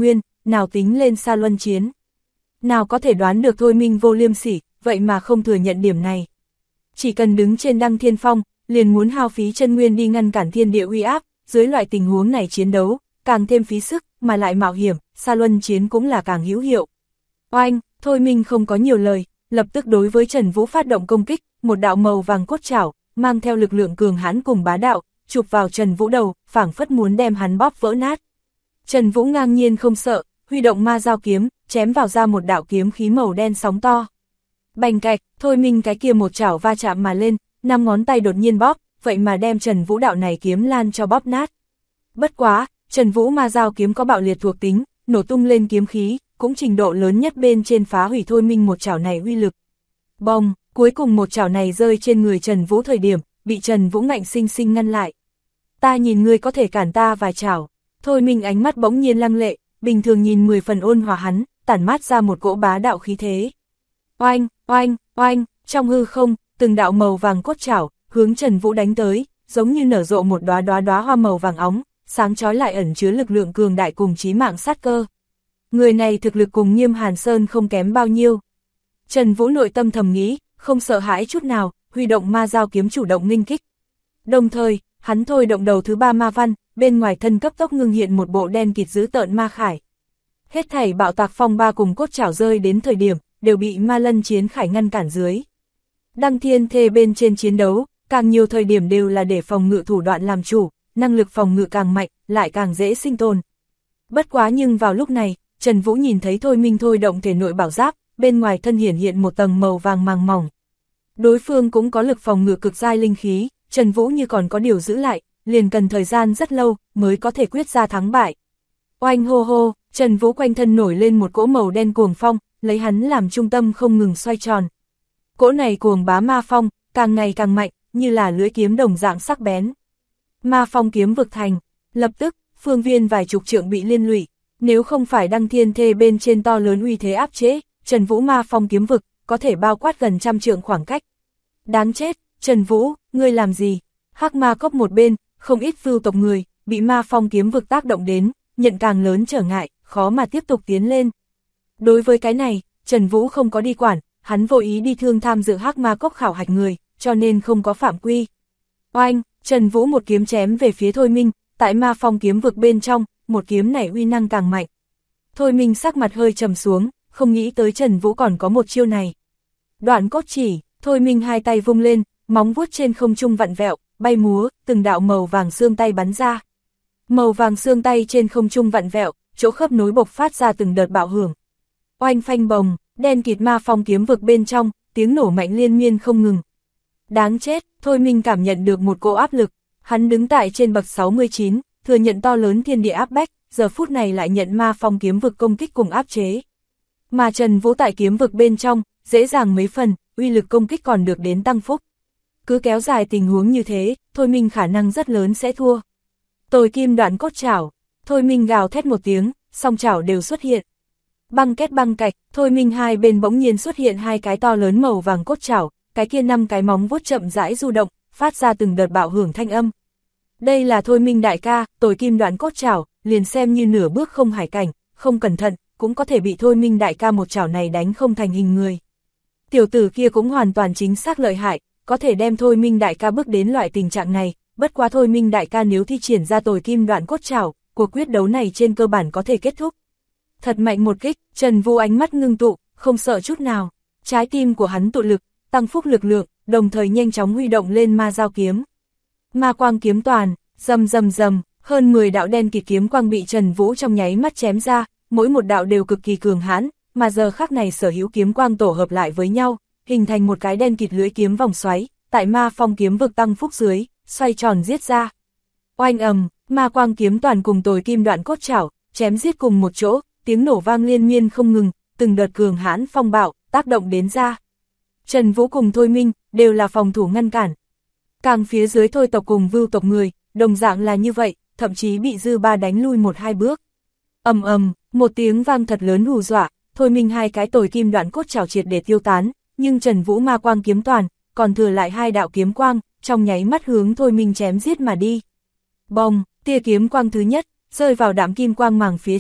nào tính lên Sa Luân Chiến. Nào có thể đoán được Thôi Minh vô liêm sỉ, vậy mà không thừa nhận điểm này. Chỉ cần đứng trên Đăng Thiên Phong, liền muốn hao phí chân nguyên đi ngăn cản thiên địa uy áp, dưới loại tình huống này chiến đấu, càng thêm phí sức, mà lại mạo hiểm, Sa Luân Chiến cũng là càng hữu hiệu. Oanh, Thôi Minh không có nhiều lời, lập tức đối với Trần Vũ phát động công kích, một đạo màu vàng cốt chảo, mang theo lực lượng cường hãn cùng bá đạo, chụp vào Trần Vũ đầu, phảng phất muốn đem hắn bóp vỡ nát. Trần Vũ ngang nhiên không sợ, huy động ma dao kiếm, chém vào ra một đạo kiếm khí màu đen sóng to. Bành cạch, Thôi Minh cái kia một chảo va chạm mà lên, 5 ngón tay đột nhiên bóp, vậy mà đem Trần Vũ đạo này kiếm lan cho bóp nát. Bất quá, Trần Vũ ma dao kiếm có bạo liệt thuộc tính, nổ tung lên kiếm khí, cũng trình độ lớn nhất bên trên phá hủy Thôi Minh một chảo này uy lực. Bong, cuối cùng một chảo này rơi trên người Trần Vũ thời điểm, bị Trần Vũ ngạnh sinh sinh ngăn lại. Ta nhìn ngươi có thể cản ta vài chảo. Thôi Minh ánh mắt bỗng nhiên lăng lệ, bình thường nhìn 10 phần ôn hòa hắn, tản mát ra một cỗ bá đạo khí thế. Oanh, oanh, oanh, trong hư không, từng đạo màu vàng cốt chảo, hướng Trần Vũ đánh tới, giống như nở rộ một đóa hoa màu vàng óng, sáng chói lại ẩn chứa lực lượng cường đại cùng chí mạng sát cơ. Người này thực lực cùng Nghiêm Hàn Sơn không kém bao nhiêu. Trần Vũ nội tâm thầm nghĩ, không sợ hãi chút nào, huy động ma dao kiếm chủ động nghênh kích. Đồng thời, hắn thôi động đầu thứ 3 ma văn, bên ngoài thân cấp tốc ngưng hiện một bộ đen kịt dữ tợn ma khải. Hết thảy bạo tạc phong ba cùng cốt chảo rơi đến thời điểm, đều bị ma lân chiến khải ngăn cản dưới. Đăng Thiên Thê bên trên chiến đấu, càng nhiều thời điểm đều là để phòng ngự thủ đoạn làm chủ, năng lực phòng ngự càng mạnh, lại càng dễ sinh tồn. Bất quá nhưng vào lúc này, Trần Vũ nhìn thấy Thôi Minh thôi động thể nội bảo giáp, bên ngoài thân hiển hiện một tầng màu vàng màng mỏng. Đối phương cũng có lực phòng ngự cực giai linh khí, Trần Vũ như còn có điều giữ lại, liền cần thời gian rất lâu mới có thể quyết ra thắng bại. Oanh hô hô, Trần Vũ quanh thân nổi lên một cỗ màu đen cuồng phong, lấy hắn làm trung tâm không ngừng xoay tròn. Cỗ này cuồng bá ma phong, càng ngày càng mạnh, như là lưỡi kiếm đồng dạng sắc bén. Ma phong kiếm vực thành, lập tức, phương viên vài chục trượng bị liên lụy, nếu không phải Đăng Thiên Thê bên trên to lớn uy thế áp chế, Trần Vũ ma phong kiếm vực, có thể bao quát gần 100 trượng khoảng cách. Đáng chết, Trần Vũ, ngươi làm gì? Hắc ma cốc một bên, không ít vưu tộc người, bị ma phong kiếm vực tác động đến, nhận càng lớn trở ngại, khó mà tiếp tục tiến lên. Đối với cái này, Trần Vũ không có đi quản, hắn vô ý đi thương tham dự Hắc ma cốc khảo hạch người, cho nên không có phạm quy. Oanh, Trần Vũ một kiếm chém về phía Thôi Minh, tại ma phong kiếm vực bên trong, một kiếm này uy năng càng mạnh. Thôi Minh sắc mặt hơi trầm xuống, không nghĩ tới Trần Vũ còn có một chiêu này. Đoạn cốt chỉ, Thôi Minh hai tay vung lên, móng vuốt trên không trung vặn vẹo, bay múa, từng đạo màu vàng xương tay bắn ra. Màu vàng xương tay trên không trung vặn vẹo, chỗ khớp nối bộc phát ra từng đợt bạo hưởng. Oanh phanh bồng, đen kịt ma phong kiếm vực bên trong, tiếng nổ mạnh liên miên không ngừng. Đáng chết, Thôi Minh cảm nhận được một cỗ áp lực, hắn đứng tại trên bậc 69, thừa nhận to lớn thiên địa áp bách, giờ phút này lại nhận ma phong kiếm vực công kích cùng áp chế. Mà Trần Vũ tại kiếm vực bên trong, dễ dàng mấy phần, uy lực công kích còn được đến tăng phúc. Cứ kéo dài tình huống như thế, Thôi Minh khả năng rất lớn sẽ thua. Tồi kim đoạn cốt chảo, Thôi Minh gào thét một tiếng, song chảo đều xuất hiện. Băng kết băng cạch, Thôi Minh hai bên bỗng nhiên xuất hiện hai cái to lớn màu vàng cốt chảo, cái kia 5 cái móng vuốt chậm rãi du động, phát ra từng đợt bạo hưởng thanh âm. Đây là Thôi Minh đại ca, tồi kim đoạn cốt chảo, liền xem như nửa bước không hải cảnh, không cẩn thận, cũng có thể bị Thôi Minh đại ca một chảo này đánh không thành hình người. Tiểu tử kia cũng hoàn toàn chính xác lợi hại, có thể đem Thôi Minh đại ca bước đến loại tình trạng này, bất quá Thôi Minh đại ca nếu thi triển ra tồi kim đoạn cốt chảo, cuộc quyết đấu này trên cơ bản có thể kết thúc. Thật mạnh một kích, Trần Vũ ánh mắt ngưng tụ, không sợ chút nào, trái tim của hắn tụ lực, tăng phúc lực lượng, đồng thời nhanh chóng huy động lên ma dao kiếm. Ma quang kiếm toàn, rầm rầm rầm, hơn 10 đạo đen kịt kiếm quang bị Trần Vũ trong nháy mắt chém ra, mỗi một đạo đều cực kỳ cường hãn, mà giờ khắc này sở hữu kiếm quang tổ hợp lại với nhau, hình thành một cái đen kịt lưỡi kiếm vòng xoáy, tại ma phong kiếm vực tăng phúc dưới, xoay tròn giết ra. Oanh ầm, ma quang kiếm toàn cùng tồi kim đoạn cốt chảo, chém giết cùng một chỗ, tiếng nổ vang liên miên không ngừng, từng đợt cường hãn phong bạo, tác động đến ra. Trần Vũ cùng Thôi Minh, đều là phòng thủ ngăn cản. Càng phía dưới Thôi tộc cùng Vưu tộc người, đồng dạng là như vậy, thậm chí bị Dư Ba đánh lui 1-2 bước. Ầm ầm, một tiếng vang thật lớn hù dọa, Thôi Minh hai cái tồi kim đoạn cốt chảo triệt để tiêu tán, nhưng Trần Vũ ma quang kiếm toàn, còn thừa lại 2 đạo kiếm quang, trong nháy mắt hướng Thôi Minh chém giết mà đi. Bong, tia kiếm quang thứ nhất, rơi vào đạm kim quang màng phía trên,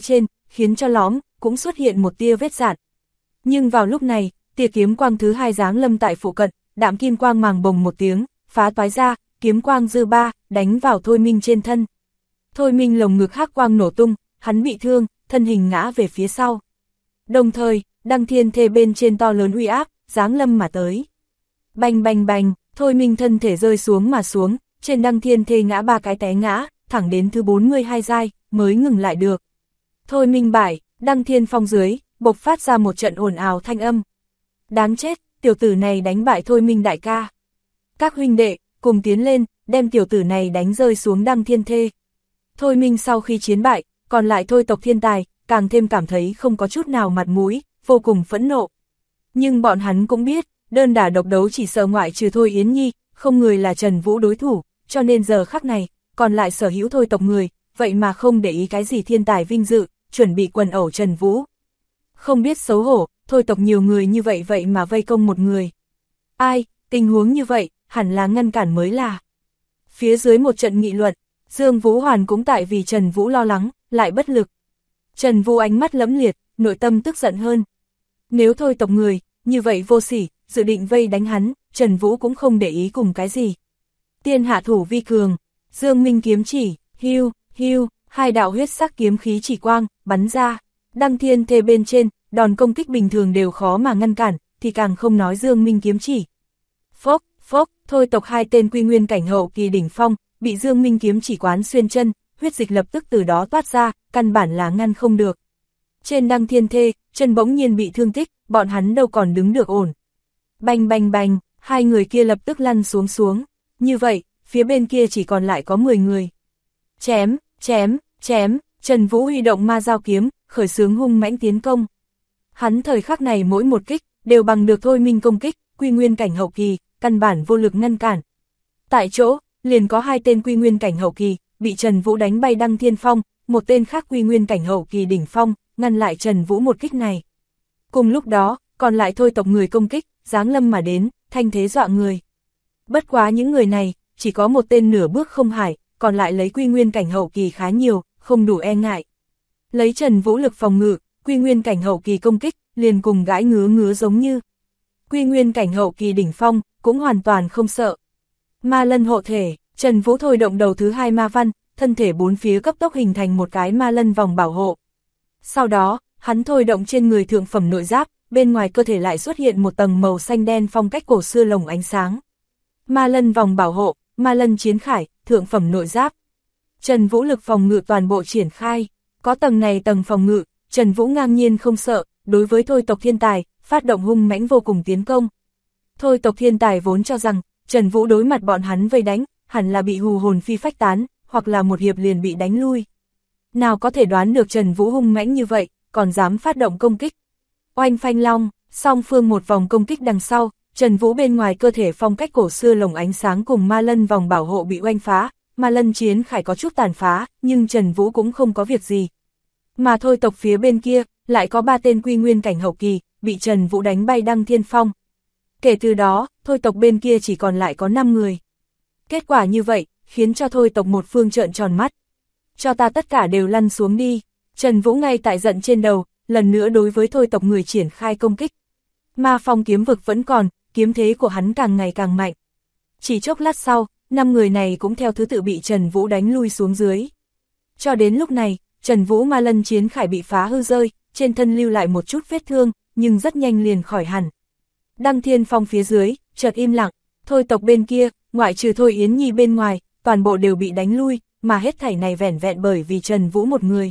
khiến cho lõm cũng xuất hiện một tia vết rạn. Nhưng vào lúc này, tia kiếm quang thứ hai giáng lâm tại phụ cận, đạm kim quang màng bồng một tiếng, phá toái ra, kiếm quang dư ba, đánh vào Thôi Minh trên thân. Thôi Minh lồng ngực hắc quang nổ tung, hắn bị thương, thân hình ngã về phía sau. Đồng thời, Đăng Thiên Thê bên trên to lớn uy áp, giáng lâm mà tới. Bành bành bành, Thôi Minh thân thể rơi xuống mà xuống, trên Đăng Thiên Thê ngã 3 cái té ngã, thẳng đến thứ 42 giai, mới ngừng lại được. Thôi Minh bại, Đăng Thiên Phong dưới, bộc phát ra một trận ồn ào thanh âm. Đáng chết, tiểu tử này đánh bại Thôi Minh đại ca. Các huynh đệ, cùng tiến lên, đem tiểu tử này đánh rơi xuống Đăng Thiên Thê. Thôi Minh sau khi chiến bại, còn lại Thôi tộc thiên tài, càng thêm cảm thấy không có chút nào mặt mũi, vô cùng phẫn nộ. Nhưng bọn hắn cũng biết, đơn đả độc đấu chỉ sợ ngoại trừ Thôi Yến Nhi, không người là Trần Vũ đối thủ, cho nên giờ khắc này, còn lại sở hữu Thôi tộc người, vậy mà không để ý cái gì thiên tài vinh dự, chuẩn bị quần ẩu Trần Vũ. Không biết xấu hổ, Thôi tộc nhiều người như vậy vậy mà vây công một người. Ai, tình huống như vậy, hẳn là ngăn cản mới là. Phía dưới một trận nghị luận, Dương Vũ Hoàn cũng tại vì Trần Vũ lo lắng, lại bất lực. Trần Vũ ánh mắt lẫm liệt, nội tâm tức giận hơn. Nếu Thôi tộc người, như vậy vô sỉ, dự định vây đánh hắn, Trần Vũ cũng không để ý cùng cái gì. Tiên hạ thủ vi cường, Dương Minh kiếm chỉ, hưu, hưu, hai đạo huyết sắc kiếm khí chỉ quang, bắn ra. Đăng Thiên Thê bên trên, đòn công kích bình thường đều khó mà ngăn cản, thì càng không nói Dương Minh kiếm chỉ. Phốc, phốc, Thôi tộc hai tên quy nguyên cảnh hậu kỳ đỉnh phong, bị Dương Minh kiếm chỉ quán xuyên chân, huyết dịch lập tức từ đó toát ra, căn bản là ngăn không được. Trên Đăng Thiên Thê, chân bỗng nhiên bị thương tích, bọn hắn đâu còn đứng được ổn. Bành bành bành, hai người kia lập tức lăn xuống xuống. Như vậy, phía bên kia chỉ còn lại có 10 người. Chém, chém, chém, Trần Vũ huy động ma giao kiếm, khởi xướng hung mãnh tiến công. Hắn thời khắc này mỗi một kích, đều bằng được Thôi Minh công kích, quy nguyên cảnh hậu kỳ, căn bản vô lực ngăn cản. Tại chỗ, liền có hai tên quy nguyên cảnh hậu kỳ, bị Trần Vũ đánh bay Đăng Thiên Phong, một tên khác quy nguyên cảnh hậu kỳ đỉnh phong, ngăn lại Trần Vũ một kích này. Cùng lúc đó, còn lại Thôi tộc người công kích, giáng lâm mà đến, thanh thế dọa người. Bất quá những người này, chỉ có một tên nửa bước không hải, còn lại lấy quy nguyên cảnh hậu kỳ khá nhiều, không đủ e ngại. Lấy Trần Vũ lực phòng ngự, quy nguyên cảnh hậu kỳ công kích, liền cùng gãi ngứa ngứa giống như. Quy nguyên cảnh hậu kỳ đỉnh phong, cũng hoàn toàn không sợ. Ma lân hộ thể, Trần Vũ thôi động đầu thứ hai ma văn, thân thể bốn phía cấp tốc hình thành một cái ma lân vòng bảo hộ. Sau đó, hắn thôi động trên người thượng phẩm nội giáp, bên ngoài cơ thể lại xuất hiện một tầng màu xanh đen phong cách cổ xưa lồng ánh sáng. Ma lân vòng bảo hộ, ma lân chiến khải, thượng phẩm nội giáp. Trần Vũ lực phòng ngự toàn bộ triển khai, có tầng này tầng phòng ngự, Trần Vũ ngang nhiên không sợ, đối với Thôi tộc thiên tài, phát động hung mãnh vô cùng tiến công. Thôi tộc thiên tài vốn cho rằng, Trần Vũ đối mặt bọn hắn vây đánh, hẳn là bị hù hồn phi phách tán, hoặc là một hiệp liền bị đánh lui. Nào có thể đoán được Trần Vũ hung mãnh như vậy, còn dám phát động công kích. Oanh phanh long, song phương một vòng công kích đằng sau, Trần Vũ bên ngoài cơ thể phong cách cổ xưa lồng ánh sáng cùng ma lân vòng bảo hộ bị oanh phá, ma lân chiến khải có chút tàn phá, nhưng Trần Vũ cũng không có việc gì. Mà Thôi tộc phía bên kia, lại có 3 tên quy nguyên cảnh hậu kỳ, bị Trần Vũ đánh bay Đăng Thiên Phong. Kể từ đó, Thôi tộc bên kia chỉ còn lại có 5 người. Kết quả như vậy, khiến cho Thôi tộc một phương trợn tròn mắt. Cho ta tất cả đều lăn xuống đi. Trần Vũ ngay tại giận trên đầu, lần nữa đối với Thôi tộc người triển khai công kích. Ma phong kiếm vực vẫn còn, kiếm thế của hắn càng ngày càng mạnh. Chỉ chốc lát sau, 5 người này cũng theo thứ tự bị Trần Vũ đánh lui xuống dưới. Cho đến lúc này, Trần Vũ ma lân chiến khải bị phá hư rơi, trên thân lưu lại một chút vết thương, nhưng rất nhanh liền khỏi hẳn. Đăng Thiên Phong phía dưới, chợt im lặng, Thôi tộc bên kia, ngoại trừ Thôi Yến Nhi bên ngoài, toàn bộ đều bị đánh lui, mà hết thảy này vẻn vẹn bởi vì Trần Vũ một người.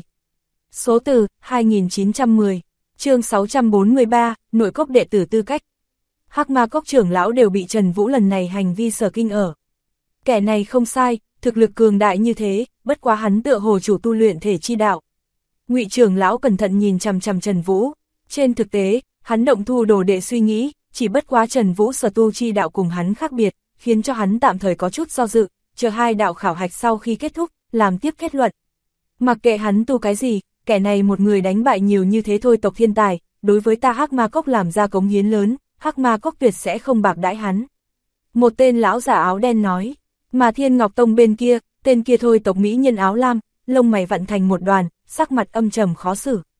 Số từ, 2910, chương 643, nội cốc đệ tử tư cách. Hắc Ma Cốc trưởng lão đều bị Trần Vũ lần này hành vi sở kinh ở. Kẻ này không sai, thực lực cường đại như thế, bất quá hắn tựa hồ chủ tu luyện thể chi đạo. Ngụy trưởng lão cẩn thận nhìn chằm chằm Trần Vũ, trên thực tế, hắn động thu đồ đệ suy nghĩ, chỉ bất quá Trần Vũ sở tu chi đạo cùng hắn khác biệt, khiến cho hắn tạm thời có chút do dự, chờ 2 đạo khảo hạch sau khi kết thúc, làm tiếp kết luận. Mặc kệ hắn tu cái gì, kẻ này một người đánh bại nhiều như thế Thôi tộc thiên tài, đối với ta Hắc Ma Cốc làm ra cống hiến lớn, Hắc Ma Cốc tuyệt sẽ không bạc đãi hắn. Một tên lão giả áo đen nói, mà Thiên Ngọc Tông bên kia, tên kia Thôi tộc mỹ nhân áo lam, lông mày vặn thành một đoàn, sắc mặt âm trầm khó xử.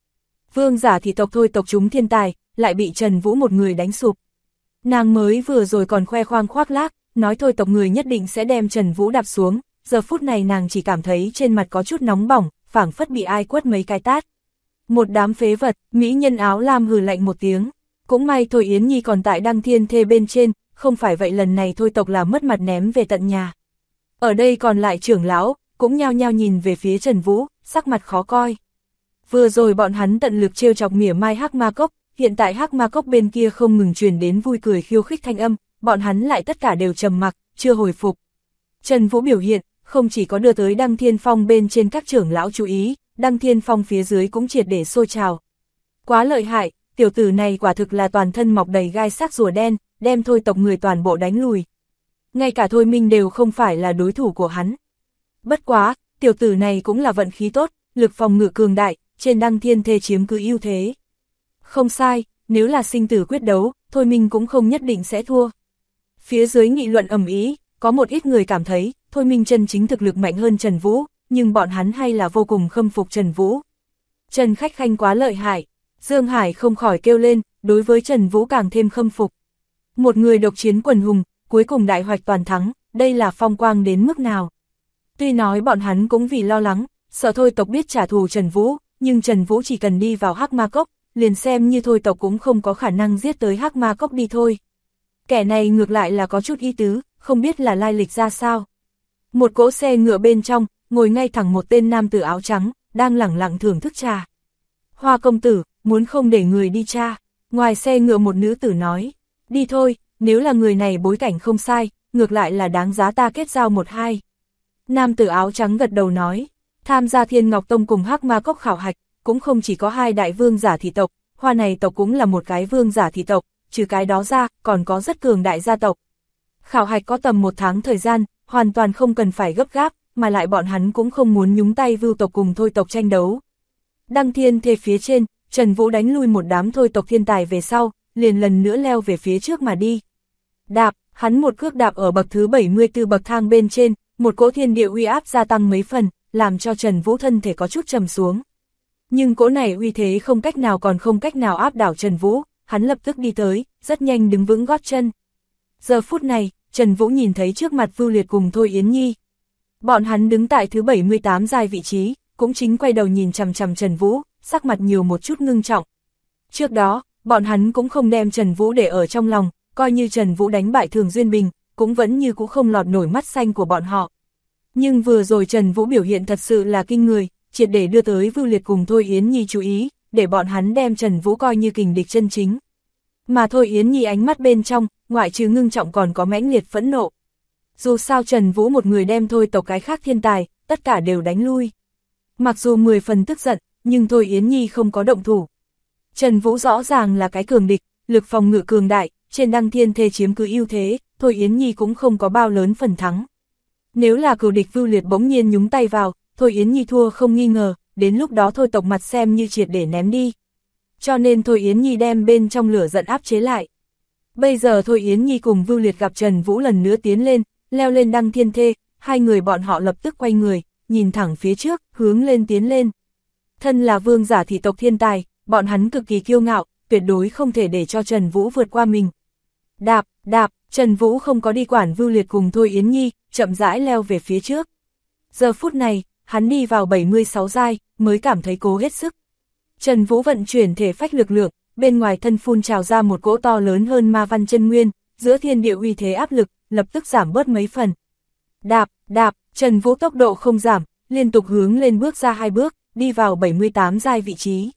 Vương giả thị tộc thôi tộc chúng thiên tài, lại bị Trần Vũ một người đánh sụp. Nàng mới vừa rồi còn khoe khoang khoác lác, nói thôi tộc người nhất định sẽ đem Trần Vũ đạp xuống, giờ phút này nàng chỉ cảm thấy trên mặt có chút nóng bỏng, phảng phất bị ai quất mấy cái tát. Một đám phế vật, mỹ nhân áo lam hừ lạnh một tiếng. Cũng may Thôi Yến Nhi còn tại Đăng Thiên Thê bên trên, không phải vậy lần này thôi tộc là mất mặt ném về tận nhà. Ở đây còn lại trưởng lão, cũng nhao nhao nhìn về phía Trần Vũ, sắc mặt khó coi. Vừa rồi bọn hắn tận lực trêu chọc mỉa mai Hắc Ma Cốc, hiện tại Hắc Ma Cốc bên kia không ngừng truyền đến vui cười khiêu khích thanh âm, bọn hắn lại tất cả đều trầm mặc, chưa hồi phục. Trần Vũ biểu hiện, không chỉ có đưa tới Đăng Thiên Phong bên trên các trưởng lão chú ý, Đăng Thiên Phong phía dưới cũng triệt để sôi trào. Quá lợi hại, tiểu tử này quả thực là toàn thân mọc đầy gai sắc rùa đen, đem thôi tộc người toàn bộ đánh lùi. Ngay cả Thôi Minh đều không phải là đối thủ của hắn. Bất quá, tiểu tử này cũng là vận khí tốt, lực phòng ngự cường đại, trên Đăng Thiên Thê chiếm cứ ưu thế. Không sai, nếu là sinh tử quyết đấu, Thôi Minh cũng không nhất định sẽ thua. Phía dưới nghị luận ầm ĩ, có một ít người cảm thấy, Thôi Minh chân chính thực lực mạnh hơn Trần Vũ, nhưng bọn hắn hay là vô cùng khâm phục Trần Vũ. Trần Khách Khanh quá lợi hại, Dương Hải không khỏi kêu lên, đối với Trần Vũ càng thêm khâm phục. Một người độc chiến quần hùng, cuối cùng đại hoạch toàn thắng, đây là phong quang đến mức nào. Tuy nói bọn hắn cũng vì lo lắng, sợ thôi tộc biết trả thù Trần Vũ, nhưng Trần Vũ chỉ cần đi vào Hắc Ma Cốc, liền xem như thôi tộc cũng không có khả năng giết tới Hắc Ma Cốc đi thôi. Kẻ này ngược lại là có chút ý tứ, không biết là lai lịch ra sao. Một cỗ xe ngựa bên trong, ngồi ngay thẳng một tên nam tử áo trắng, đang lẳng lặng thưởng thức trà. Hoa công tử, muốn không để người đi cha. Ngoài xe ngựa một nữ tử nói, đi thôi, nếu là người này bối cảnh không sai, ngược lại là đáng giá ta kết giao một hai. Nam tử áo trắng gật đầu nói, tham gia Thiên Ngọc Tông cùng Hắc Ma Cốc khảo hạch, cũng không chỉ có hai đại vương giả thị tộc, Hoa này tộc cũng là một cái vương giả thị tộc, trừ cái đó ra, còn có rất cường đại gia tộc. Khảo hạch có tầm 1 tháng thời gian, hoàn toàn không cần phải gấp gáp, mà lại bọn hắn cũng không muốn nhúng tay Vưu tộc cùng Thôi tộc tranh đấu. Đăng Thiên Thê phía trên, Trần Vũ đánh lui một đám Thôi tộc thiên tài về sau, liền lần nữa leo về phía trước mà đi. Đạp, hắn một cước đạp ở bậc thứ 74 bậc thang bên trên, một cỗ thiên địa uy áp gia tăng mấy phần, làm cho Trần Vũ thân thể có chút trầm xuống. Nhưng cỗ này uy thế không cách nào áp đảo Trần Vũ, hắn lập tức đi tới, rất nhanh đứng vững gót chân. Giờ phút này, Trần Vũ nhìn thấy trước mặt Vưu Liệt cùng Thôi Yến Nhi. Bọn hắn đứng tại thứ 78 giai vị trí, cũng chính quay đầu nhìn chằm chằm Trần Vũ, sắc mặt nhiều một chút ngưng trọng. Trước đó, bọn hắn cũng không đem Trần Vũ để ở trong lòng, coi như Trần Vũ đánh bại Thường Duyên Bình, cũng vẫn như cũ không lọt nổi mắt xanh của bọn họ. Nhưng vừa rồi Trần Vũ biểu hiện thật sự là kinh người, triệt để đưa tới Vưu Liệt cùng Thôi Yến Nhi chú ý, để bọn hắn đem Trần Vũ coi như kình địch chân chính. Mà Thôi Yến Nhi ánh mắt bên trong, ngoại trừ ngưng trọng còn có mãnh liệt phẫn nộ. Dù sao Trần Vũ một người đem Thôi tộc cái khác thiên tài, tất cả đều đánh lui. Mặc dù 10 phần tức giận, nhưng Thôi Yến Nhi không có động thủ. Trần Vũ rõ ràng là cái cường địch, lực phòng ngự cường đại, trên Đăng Thiên Thê chiếm cứ ưu thế, Thôi Yến Nhi cũng không có bao lớn phần thắng. Nếu là cừu địch Vưu Liệt bỗng nhiên nhúng tay vào, Thôi Yến Nhi thua không nghi ngờ, đến lúc đó Thôi tộc mặt xem như triệt để ném đi. Cho nên Thôi Yến Nhi đem bên trong lửa giận áp chế lại. Bây giờ Thôi Yến Nhi cùng Vưu Liệt gặp Trần Vũ lần nữa tiến lên, leo lên Đăng Thiên Thê, hai người bọn họ lập tức quay người, nhìn thẳng phía trước, hướng lên tiến lên. Thân là vương giả thị tộc thiên tài, bọn hắn cực kỳ kiêu ngạo, tuyệt đối không thể để cho Trần Vũ vượt qua mình. Đạp, đạp, Trần Vũ không có đi quản Vưu Liệt cùng Thôi Yến Nhi, chậm rãi leo về phía trước. Giờ phút này, hắn đi vào 76 giai, mới cảm thấy cố hết sức. Trần Vũ vận chuyển thể phách lực lượng, bên ngoài thân phun trào ra một cỗ to lớn hơn ma văn chân nguyên, giữa thiên địa uy thế áp lực, lập tức giảm bớt mấy phần. Đạp, đạp, Trần Vũ tốc độ không giảm, liên tục hướng lên bước ra 2 bước, đi vào 78 giai vị trí.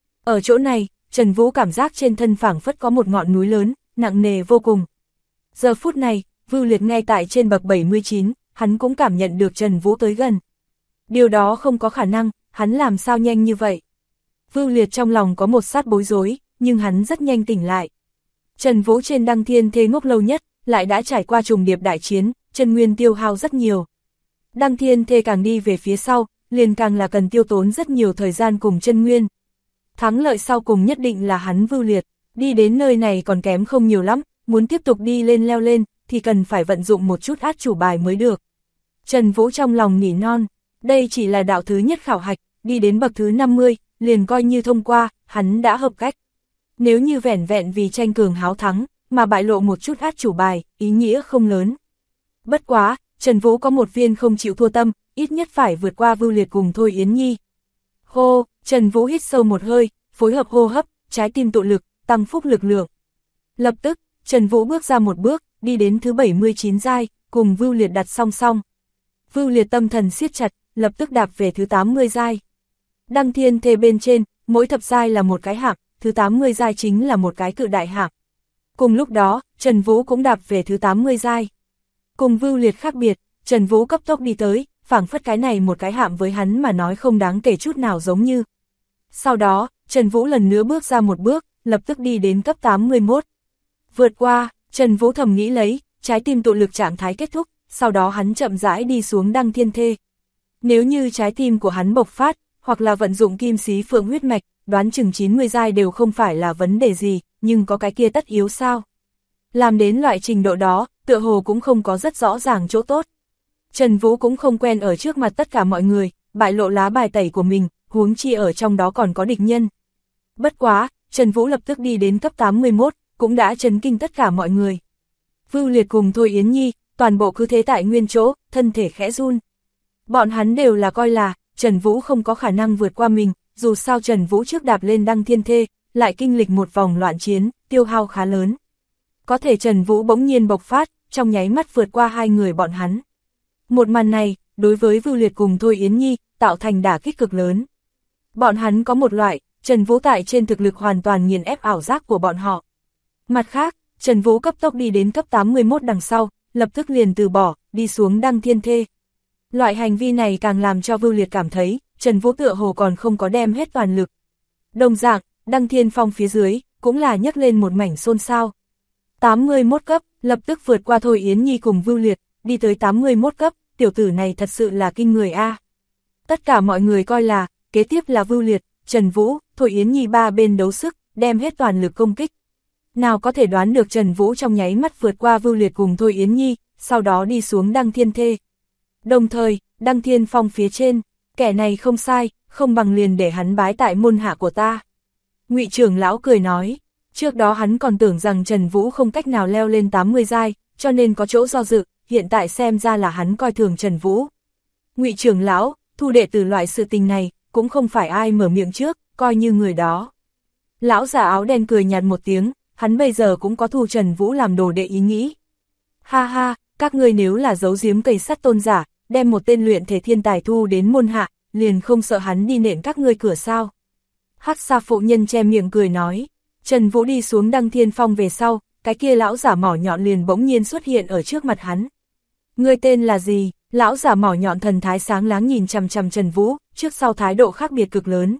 Ở chỗ này, Trần Vũ cảm giác trên thân phảng phất có một ngọn núi lớn, nặng nề vô cùng. Giờ phút này, Vưu Liệt ngay tại trên bậc 79, hắn cũng cảm nhận được Trần Vũ tới gần. Điều đó không có khả năng, hắn làm sao nhanh như vậy. Vưu Liệt trong lòng có một sát bối rối, nhưng hắn rất nhanh tỉnh lại. Trần Vũ trên Đăng Thiên Thê ngốc lâu nhất, lại đã trải qua trùng điệp đại chiến, chân nguyên tiêu hao rất nhiều. Đăng Thiên Thê càng đi về phía sau, liền càng là cần tiêu tốn rất nhiều thời gian cùng chân nguyên. Thắng lợi sau cùng nhất định là hắn Vưu Liệt, đi đến nơi này còn kém không nhiều lắm, muốn tiếp tục đi lên leo lên, thì cần phải vận dụng một chút át chủ bài mới được. Trần Vũ trong lòng nỉ non, đây chỉ là đạo thứ nhất khảo hạch, đi đến bậc thứ 50, liền coi như thông qua, hắn đã hợp cách. Nếu như vẻn vẹn vì tranh cường háo thắng, mà bại lộ một chút át chủ bài, ý nghĩa không lớn. Bất quá, Trần Vũ có một viên không chịu thua tâm, ít nhất phải vượt qua Vưu Liệt cùng Thôi Yến Nhi. Hô, Trần Vũ hít sâu một hơi, phối hợp hô hấp, trái tim tụ lực, tăng phúc lực lượng. Lập tức, Trần Vũ bước ra một bước, đi đến thứ 79 giai, cùng Vưu Liệt đặt song song. Vưu Liệt tâm thần siết chặt, lập tức đạp về thứ 80 giai. Đăng thiên thê bên trên, mỗi thập giai là một cái hạng, thứ 80 giai chính là một cái cự đại hạng. Cùng lúc đó, Trần Vũ cũng đạp về thứ 80 giai. Cùng Vưu Liệt khác biệt, Trần Vũ cấp tốc đi tới, phảng phất cái này một cái hạng với hắn mà nói không đáng kể chút nào giống như. Sau đó, Trần Vũ lần nữa bước ra một bước, lập tức đi đến cấp 81. Vượt qua, Trần Vũ thầm nghĩ lấy, trái tim tụ lực trạng thái kết thúc, sau đó hắn chậm rãi đi xuống đăng thiên thê. Nếu như trái tim của hắn bộc phát, hoặc là vận dụng kim xí phượng huyết mạch, đoán chừng 90 giai đều không phải là vấn đề gì, nhưng có cái kia tất yếu sao? Làm đến loại trình độ đó, tựa hồ cũng không có rất rõ ràng chỗ tốt. Trần Vũ cũng không quen ở trước mặt tất cả mọi người, bại lộ lá bài tẩy của mình, huống chi ở trong đó còn có địch nhân. Bất quá, Trần Vũ lập tức đi đến cấp 81, cũng đã chấn kinh tất cả mọi người. Vưu Liệt cùng Thôi Yến Nhi, toàn bộ cứ thế tại nguyên chỗ, thân thể khẽ run. Bọn hắn đều là coi là, Trần Vũ không có khả năng vượt qua mình, dù sao Trần Vũ trước đạp lên đăng thiên thê, lại kinh lịch một vòng loạn chiến, tiêu hao khá lớn. Có thể Trần Vũ bỗng nhiên bộc phát, trong nháy mắt vượt qua hai người bọn hắn. Một màn này, đối với Vưu Liệt cùng Thôi Yến Nhi, tạo thành đả kích cực lớn. Bọn hắn có một loại, Trần Vũ tại trên thực lực hoàn toàn nghiền ép ảo giác của bọn họ. Mặt khác, Trần Vũ cấp tốc đi đến cấp 81 đằng sau, lập tức liền từ bỏ, đi xuống đăng thiên thê. Loại hành vi này càng làm cho Vưu Liệt cảm thấy, Trần Vũ tựa hồ còn không có đem hết toàn lực. Đồng dạng, đăng thiên phong phía dưới, cũng là nhấc lên một mảnh xôn xao. 81 cấp, lập tức vượt qua Thôi Yến Nhi cùng Vưu Liệt, đi tới 81 cấp, tiểu tử này thật sự là kinh người a. Tất cả mọi người coi là, kế tiếp là Vưu Liệt, Trần Vũ, Thôi Yến Nhi ba bên đấu sức, đem hết toàn lực công kích. Nào có thể đoán được Trần Vũ trong nháy mắt vượt qua Vưu Liệt cùng Thôi Yến Nhi, sau đó đi xuống đăng thiên thê. Đồng thời, đăng thiên phong phía trên, kẻ này không sai, không bằng liền để hắn bái tại môn hạ của ta. Ngụy trưởng lão cười nói, trước đó hắn còn tưởng rằng Trần Vũ không cách nào leo lên 80 giai, cho nên có chỗ do dự, hiện tại xem ra là hắn coi thường Trần Vũ. Ngụy trưởng lão, thu đệ tử loại sự tình này, cũng không phải ai mở miệng trước, coi như người đó. Lão già áo đen cười nhạt một tiếng, hắn bây giờ cũng có thu Trần Vũ làm đồ đệ ý nghĩ. Ha ha, các ngươi nếu là giấu giếm cây sắt tôn giả, đem một tên luyện thể thiên tài thu đến môn hạ, liền không sợ hắn đi nện các ngươi cửa sao. Hắc Sa phụ nhân che miệng cười nói, Trần Vũ đi xuống đăng thiên phong về sau, cái kia lão giả mỏ nhọn liền bỗng nhiên xuất hiện ở trước mặt hắn. Ngươi tên là gì? Lão giả mỏ nhọn thần thái sáng láng nhìn chằm chằm Trần Vũ, trước sau thái độ khác biệt cực lớn.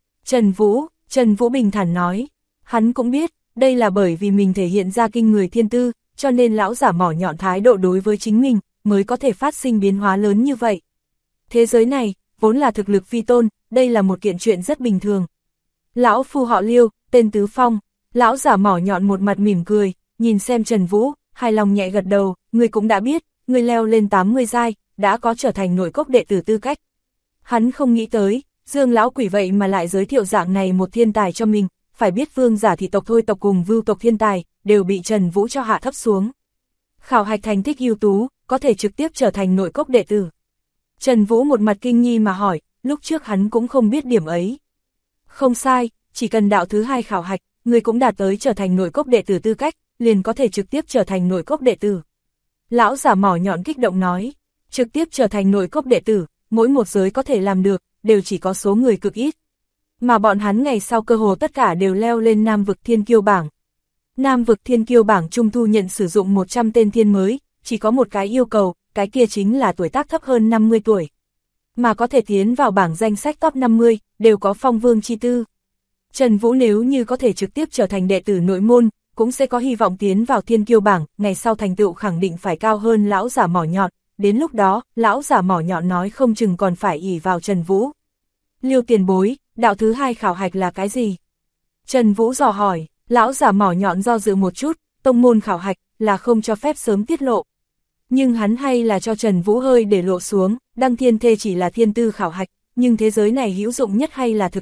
Trần Vũ bình thản nói, hắn cũng biết, đây là bởi vì mình thể hiện ra kinh người thiên tư, cho nên lão giả mỏ nhọn thái độ đối với chính mình, mới có thể phát sinh biến hóa lớn như vậy. Thế giới này, vốn là thực lực phi tôn, đây là một kiện chuyện rất bình thường. Lão phu họ Liêu, tên Tứ Phong, lão giả mỏ nhọn một mặt mỉm cười, nhìn xem Trần Vũ, hài lòng nhẹ gật đầu, ngươi cũng đã biết, ngươi leo lên 80 giai, đã có trở thành nội cốc đệ tử tư cách. Hắn không nghĩ tới, Dương lão quỷ vậy mà lại giới thiệu dạng này một thiên tài cho mình, phải biết Vương giả thị tộc Thôi tộc cùng Vưu tộc thiên tài, đều bị Trần Vũ cho hạ thấp xuống. Khảo hạch thành tích ưu tú, có thể trực tiếp trở thành nội cốc đệ tử. Trần Vũ một mặt kinh nghi mà hỏi, lúc trước hắn cũng không biết điểm ấy. Không sai, chỉ cần đạo thứ 2 khảo hạch, người cũng đạt tới trở thành nội cốc đệ tử tư cách, liền có thể trực tiếp trở thành nội cốc đệ tử. Lão giả mỏ nhọn kích động nói, trực tiếp trở thành nội cốc đệ tử, mỗi một giới có thể làm được, đều chỉ có số người cực ít. Mà bọn hắn ngày sau cơ hồ tất cả đều leo lên Nam vực thiên kiêu bảng. Nam vực thiên kiêu bảng trung thu nhận sử dụng 100 tên thiên mới, chỉ có một cái yêu cầu, cái kia chính là tuổi tác thấp hơn 50 tuổi. Mà có thể tiến vào bảng danh sách top 50, đều có phong vương chi tư. Trần Vũ nếu như có thể trực tiếp trở thành đệ tử nội môn, cũng sẽ có hy vọng tiến vào thiên kiêu bảng, ngày sau thành tựu khẳng định phải cao hơn lão giả mỏ nhọn, đến lúc đó, lão giả mỏ nhọn nói không chừng còn phải ỷ vào Trần Vũ. Liêu tiền bối, đạo thứ 2 khảo hạch là cái gì? Trần Vũ dò hỏi, lão giả mỏ nhọn do dự một chút, tông môn khảo hạch là không cho phép sớm tiết lộ. Nhưng hắn hay là cho Trần Vũ hơi để lộ xuống, đăng thiên thê chỉ là thiên tư khảo hạch, nhưng thế giới này hữu dụng nhất hay là thực lực,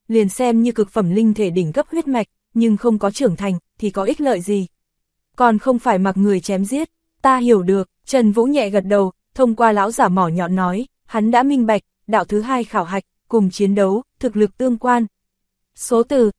liền xem như cực phẩm linh thể đỉnh cấp huyết mạch, nhưng không có trưởng thành, thì có ích lợi gì? Còn không phải mặc người chém giết, ta hiểu được, Trần Vũ nhẹ gật đầu, thông qua lão giả mỏ nhọn nói, hắn đã minh bạch, đạo thứ hai khảo hạch, cùng chiến đấu, thực lực tương quan. Số từ,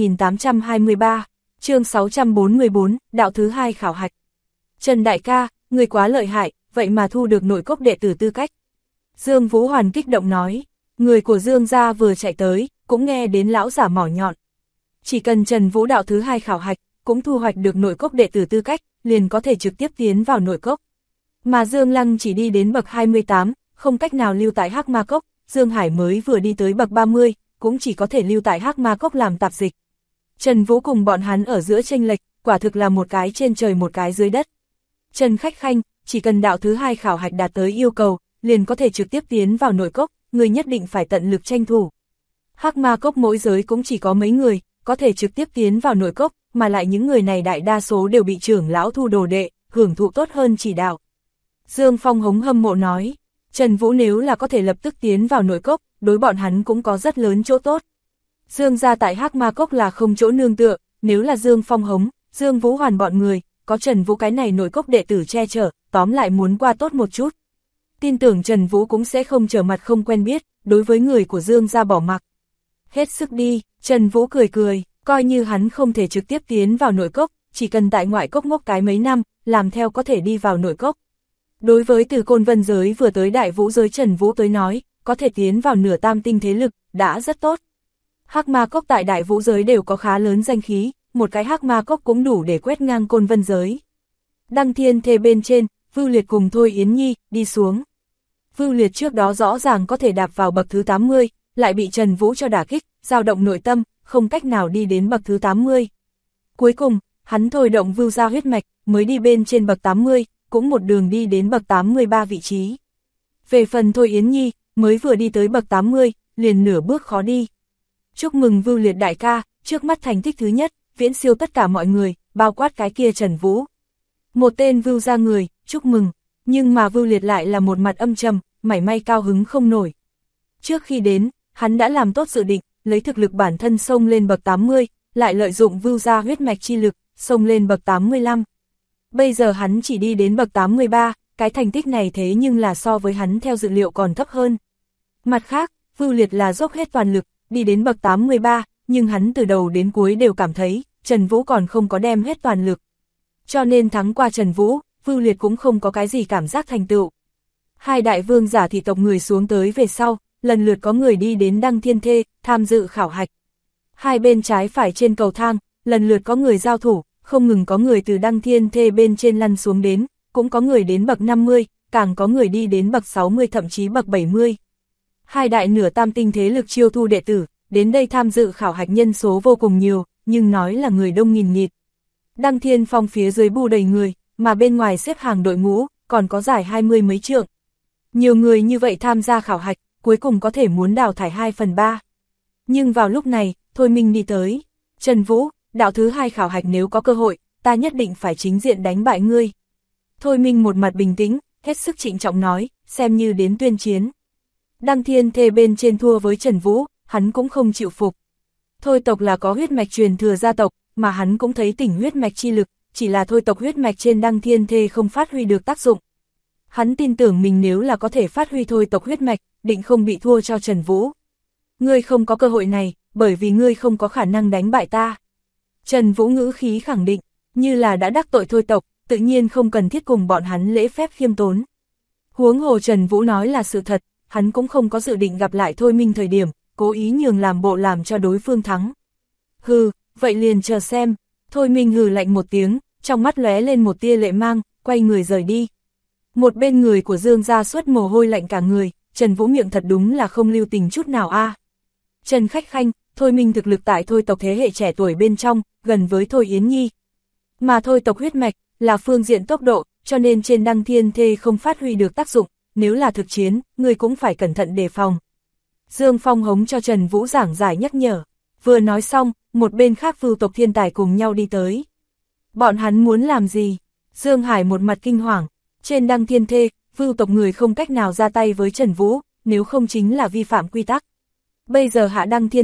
2823, chương 644, đạo thứ hai khảo hạch. Trần đại ca, người quá lợi hại, vậy mà thu được nội cốc đệ tử tư cách. Dương Vũ Hoàn kích động nói, người của Dương gia vừa chạy tới, cũng nghe đến lão giả mỏ nhọn. Chỉ cần Trần Vũ đạo thứ hai khảo hạch, cũng thu hoạch được nội cốc đệ tử tư cách, liền có thể trực tiếp tiến vào nội cốc. Mà Dương Lăng chỉ đi đến bậc 28, không cách nào lưu tại Hắc Ma Cốc, Dương Hải mới vừa đi tới bậc 30, cũng chỉ có thể lưu tại Hắc Ma Cốc làm tạp dịch. Trần Vũ cùng bọn hắn ở giữa chênh lệch, quả thực là một cái trên trời một cái dưới đất. Trần Khách Khanh, chỉ cần đạo thứ hai khảo hạch đạt tới yêu cầu, liền có thể trực tiếp tiến vào nội cốc, người nhất định phải tận lực tranh thủ. Hắc Ma Cốc mỗi giới cũng chỉ có mấy người, có thể trực tiếp tiến vào nội cốc, mà lại những người này đại đa số đều bị trưởng lão thu đồ đệ, hưởng thụ tốt hơn chỉ đạo. Dương Phong hống hâm mộ nói, Trần Vũ nếu là có thể lập tức tiến vào nội cốc, đối bọn hắn cũng có rất lớn chỗ tốt. Dương gia tại Hắc Ma Cốc là không chỗ nương tựa, nếu là Dương Phong hống, Dương Vũ Hoàn bọn người, có Trần Vũ cái này nội cốc đệ tử che chở, tóm lại muốn qua tốt một chút. Tin tưởng Trần Vũ cũng sẽ không trở mặt không quen biết, đối với người của Dương gia bỏ mặc. Hết sức đi, Trần Vũ cười cười, coi như hắn không thể trực tiếp tiến vào nội cốc, chỉ cần tại ngoại cốc ngốc cái mấy năm, làm theo có thể đi vào nội cốc. Đối với từ Côn Vân giới vừa tới Đại Vũ giới Trần Vũ tới nói, có thể tiến vào nửa tam tinh thế lực, đã rất tốt. Hắc Ma Cốc tại Đại Vũ giới đều có khá lớn danh khí, một cái Hắc Ma Cốc cũng đủ để quét ngang Côn Vân giới. Đăng Thiên Thê bên trên, Vưu Liệt cùng Thôi Yến Nhi đi xuống. Vưu Liệt trước đó rõ ràng có thể đạp vào bậc thứ 80, lại bị Trần Vũ cho đả kích, dao động nội tâm, không cách nào đi đến bậc thứ 80. Cuối cùng, hắn thôi động Vưu gia huyết mạch, mới đi bên trên bậc 80, cũng một đường đi đến bậc 83 vị trí. Về phần Thôi Yến Nhi, mới vừa đi tới bậc 80, liền nửa bước khó đi. Chúc mừng Vưu Liệt đại ca, trước mắt thành tích thứ nhất, viễn siêu tất cả mọi người, bao quát cái kia Trần Vũ. Một tên Vưu gia người, chúc mừng, nhưng mà Vưu Liệt lại là một mặt âm trầm, mảy may cao hứng không nổi. Trước khi đến, hắn đã làm tốt dự định, lấy thực lực bản thân xông lên bậc 80, lại lợi dụng Vưu gia huyết mạch chi lực, xông lên bậc 85. Bây giờ hắn chỉ đi đến bậc 83, cái thành tích này thế nhưng là so với hắn theo dự liệu còn thấp hơn. Mặt khác, Vưu Liệt là dốc hết toàn lực, đi đến bậc 83, nhưng hắn từ đầu đến cuối đều cảm thấy, Trần Vũ còn không có đem hết toàn lực. Cho nên thắng qua Trần Vũ, Vưu Liệt cũng không có cái gì cảm giác thành tựu. Hai đại vương giả thị tộc người xuống tới về sau, lần lượt có người đi đến Đăng Thiên Thê, tham dự khảo hạch. Hai bên trái phải trên cầu thang, lần lượt có người giao thủ, không ngừng có người từ Đăng Thiên Thê bên trên lăn xuống đến, cũng có người đến bậc 50, càng có người đi đến bậc 60 thậm chí bậc 70. Hai đại nửa tam tinh thế lực chiêu thu đệ tử, đến đây tham dự khảo hạch nhân số vô cùng nhiều, nhưng nói là người đông nghìn nghịt. Đăng Thiên Phong phía dưới bù đầy người, mà bên ngoài xếp hàng đội ngũ, còn có dài 20 mấy trượng. Nhiều người như vậy tham gia khảo hạch, cuối cùng có thể muốn đào thải 2/3. Nhưng vào lúc này, Thôi Minh đi tới. Trần Vũ, đạo thứ hai khảo hạch nếu có cơ hội, ta nhất định phải chính diện đánh bại ngươi. Thôi Minh một mặt bình tĩnh, hết sức trịnh trọng nói, xem như đến tuyên chiến. Đăng Thiên Thê bên trên thua với Trần Vũ, hắn cũng không chịu phục. Thôi tộc là có huyết mạch truyền thừa gia tộc, mà hắn cũng thấy tỉnh huyết mạch chi lực, chỉ là thôi tộc huyết mạch trên Đăng Thiên Thê không phát huy được tác dụng. Hắn tin tưởng mình nếu là có thể phát huy thôi tộc huyết mạch, định không bị thua cho Trần Vũ. Ngươi không có cơ hội này, bởi vì ngươi không có khả năng đánh bại ta. Trần Vũ ngữ khí khẳng định, như là đã đắc tội thôi tộc, tự nhiên không cần thiết cùng bọn hắn lễ phép khiêm tốn. Huống hồ Trần Vũ nói là sự thật, hắn cũng không có dự định gặp lại Thôi Minh thời điểm, cố ý nhường làm bộ làm cho đối phương thắng. Hừ, vậy liền chờ xem. Thôi Minh hừ lạnh một tiếng, trong mắt lóe lên một tia lệ mang, quay người rời đi. Một bên người của Dương gia xuất mồ hôi lạnh cả người, Trần Vũ miệng thật đúng là không lưu tình chút nào a. Trần Khách Khanh, Thôi Minh thực lực tại thôi tộc thế hệ trẻ tuổi bên trong, gần với Thôi Yến Nhi. Mà thôi tộc huyết mạch, là phương diện tốc độ, cho nên trên Đăng Thiên Thê không phát huy được tác dụng, nếu là thực chiến, người cũng phải cẩn thận đề phòng. Dương Phong hống cho Trần Vũ giảng giải nhắc nhở. Vừa nói xong, một bên khác Vưu tộc thiên tài cùng nhau đi tới. Bọn hắn muốn làm gì? Dương Hải một mặt kinh hoàng. Trên Đăng Thiên Thê, Vưu tộc người không cách nào ra tay với Trần Vũ, nếu không chính là vi phạm quy tắc. Bây giờ hạ Đăng Thiên Thê,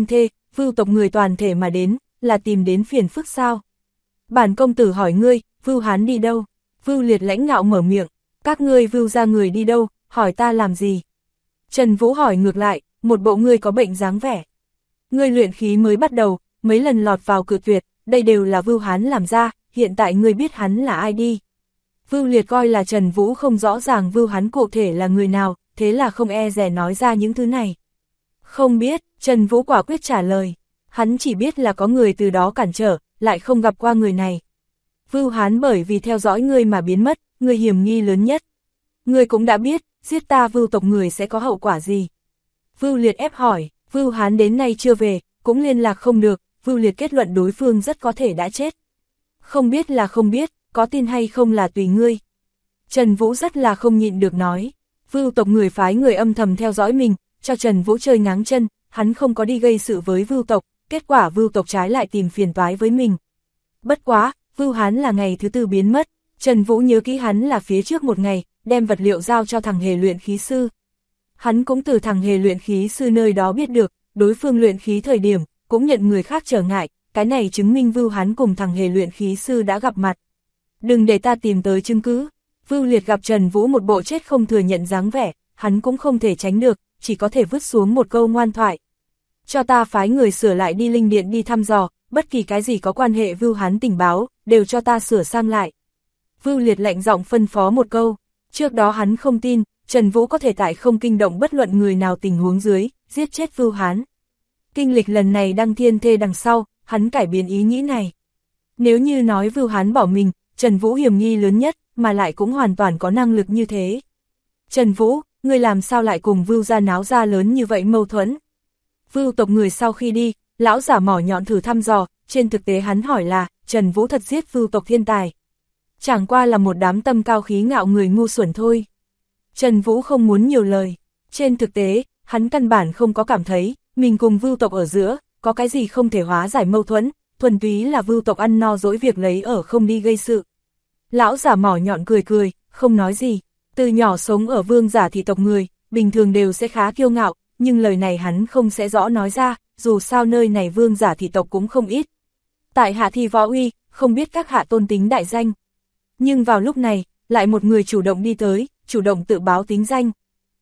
Vưu tộc người toàn thể mà đến, là tìm đến phiền phức sao? Bản công tử hỏi ngươi, Vưu Hán đi đâu? Vưu Liệt lãnh ngạo mở miệng, các ngươi Vưu ra người đi đâu, hỏi ta làm gì? Trần Vũ hỏi ngược lại, một bộ ngươi có bệnh dáng vẻ. Ngươi luyện khí mới bắt đầu, mấy lần lọt vào cự tuyệt, đây đều là Vưu Hán làm ra, hiện tại ngươi biết hắn là ai đi. Vưu Liệt coi là Trần Vũ không rõ ràng Vưu Hán cụ thể là người nào, thế là không e dè nói ra những thứ này. Không biết, Trần Vũ quả quyết trả lời, hắn chỉ biết là có người từ đó cản trở, lại không gặp qua người này. Vưu Hán bởi vì theo dõi ngươi mà biến mất, ngươi hiểm nghi lớn nhất. Ngươi cũng đã biết, giết ta Vưu tộc người sẽ có hậu quả gì. Vưu Liệt ép hỏi, Vưu Hán đến nay chưa về, cũng liên lạc không được, Vưu Liệt kết luận đối phương rất có thể đã chết. Không biết là không biết, có tin hay không là tùy ngươi. Trần Vũ rất là không nhịn được nói, Vưu tộc người phái người âm thầm theo dõi mình, cho Trần Vũ chơi ngáng chân, hắn không có đi gây sự với Vưu tộc, kết quả Vưu tộc trái lại tìm phiền toái với mình. Bất quá, Vưu Hán là ngày thứ tư biến mất, Trần Vũ nhớ kỹ hắn là phía trước một ngày, đem vật liệu giao cho thằng hề luyện khí sư. Hắn cũng từ thằng hề luyện khí sư nơi đó biết được, đối phương luyện khí thời điểm, cũng nhận người khác trở ngại, cái này chứng minh Vưu Hán cùng thằng hề luyện khí sư đã gặp mặt. Đừng để ta tìm tới chứng cứ. Vưu Liệt gặp Trần Vũ một bộ chết không thừa nhận dáng vẻ, hắn cũng không thể tránh được, chỉ có thể vứt xuống một câu ngoan thoại. Cho ta phái người sửa lại đi linh điện đi thăm dò, bất kỳ cái gì có quan hệ Vưu Hán tình báo, đều cho ta sửa sang lại. Vưu Liệt lạnh giọng phân phó một câu, trước đó hắn không tin, Trần Vũ có thể tại không kinh động bất luận người nào tình huống dưới, giết chết Vưu Hán. Kinh lịch lần này đăng thiên thê đằng sau, hắn cải biến ý nghĩ này. Nếu như nói Vưu Hán bỏ mình, Trần Vũ hiểm nghi lớn nhất, mà lại cũng hoàn toàn có năng lực như thế. Trần Vũ, ngươi làm sao lại cùng Vưu gia náo ra lớn như vậy mâu thuẫn? Vưu tộc người sau khi đi, lão giả mỏ nhọn thử thăm dò, trên thực tế hắn hỏi là, Trần Vũ thật giết Vưu tộc thiên tài. Chẳng qua là một đám tâm cao khí ngạo người ngu xuẩn thôi. Trần Vũ không muốn nhiều lời, trên thực tế, hắn căn bản không có cảm thấy, mình cùng Vưu tộc ở giữa, có cái gì không thể hóa giải mâu thuẫn, thuần túy là Vưu tộc ăn no dỗi việc lấy ở không đi gây sự. Lão giả mỏ nhọn cười cười, không nói gì, từ nhỏ sống ở vương giả thị tộc người, bình thường đều sẽ khá kiêu ngạo, nhưng lời này hắn không sẽ rõ nói ra, dù sao nơi này vương giả thị tộc cũng không ít. Tại hạ thi võ uy, không biết các hạ tôn tính đại danh. Nhưng vào lúc này, lại một người chủ động đi tới, chủ động tự báo tính danh.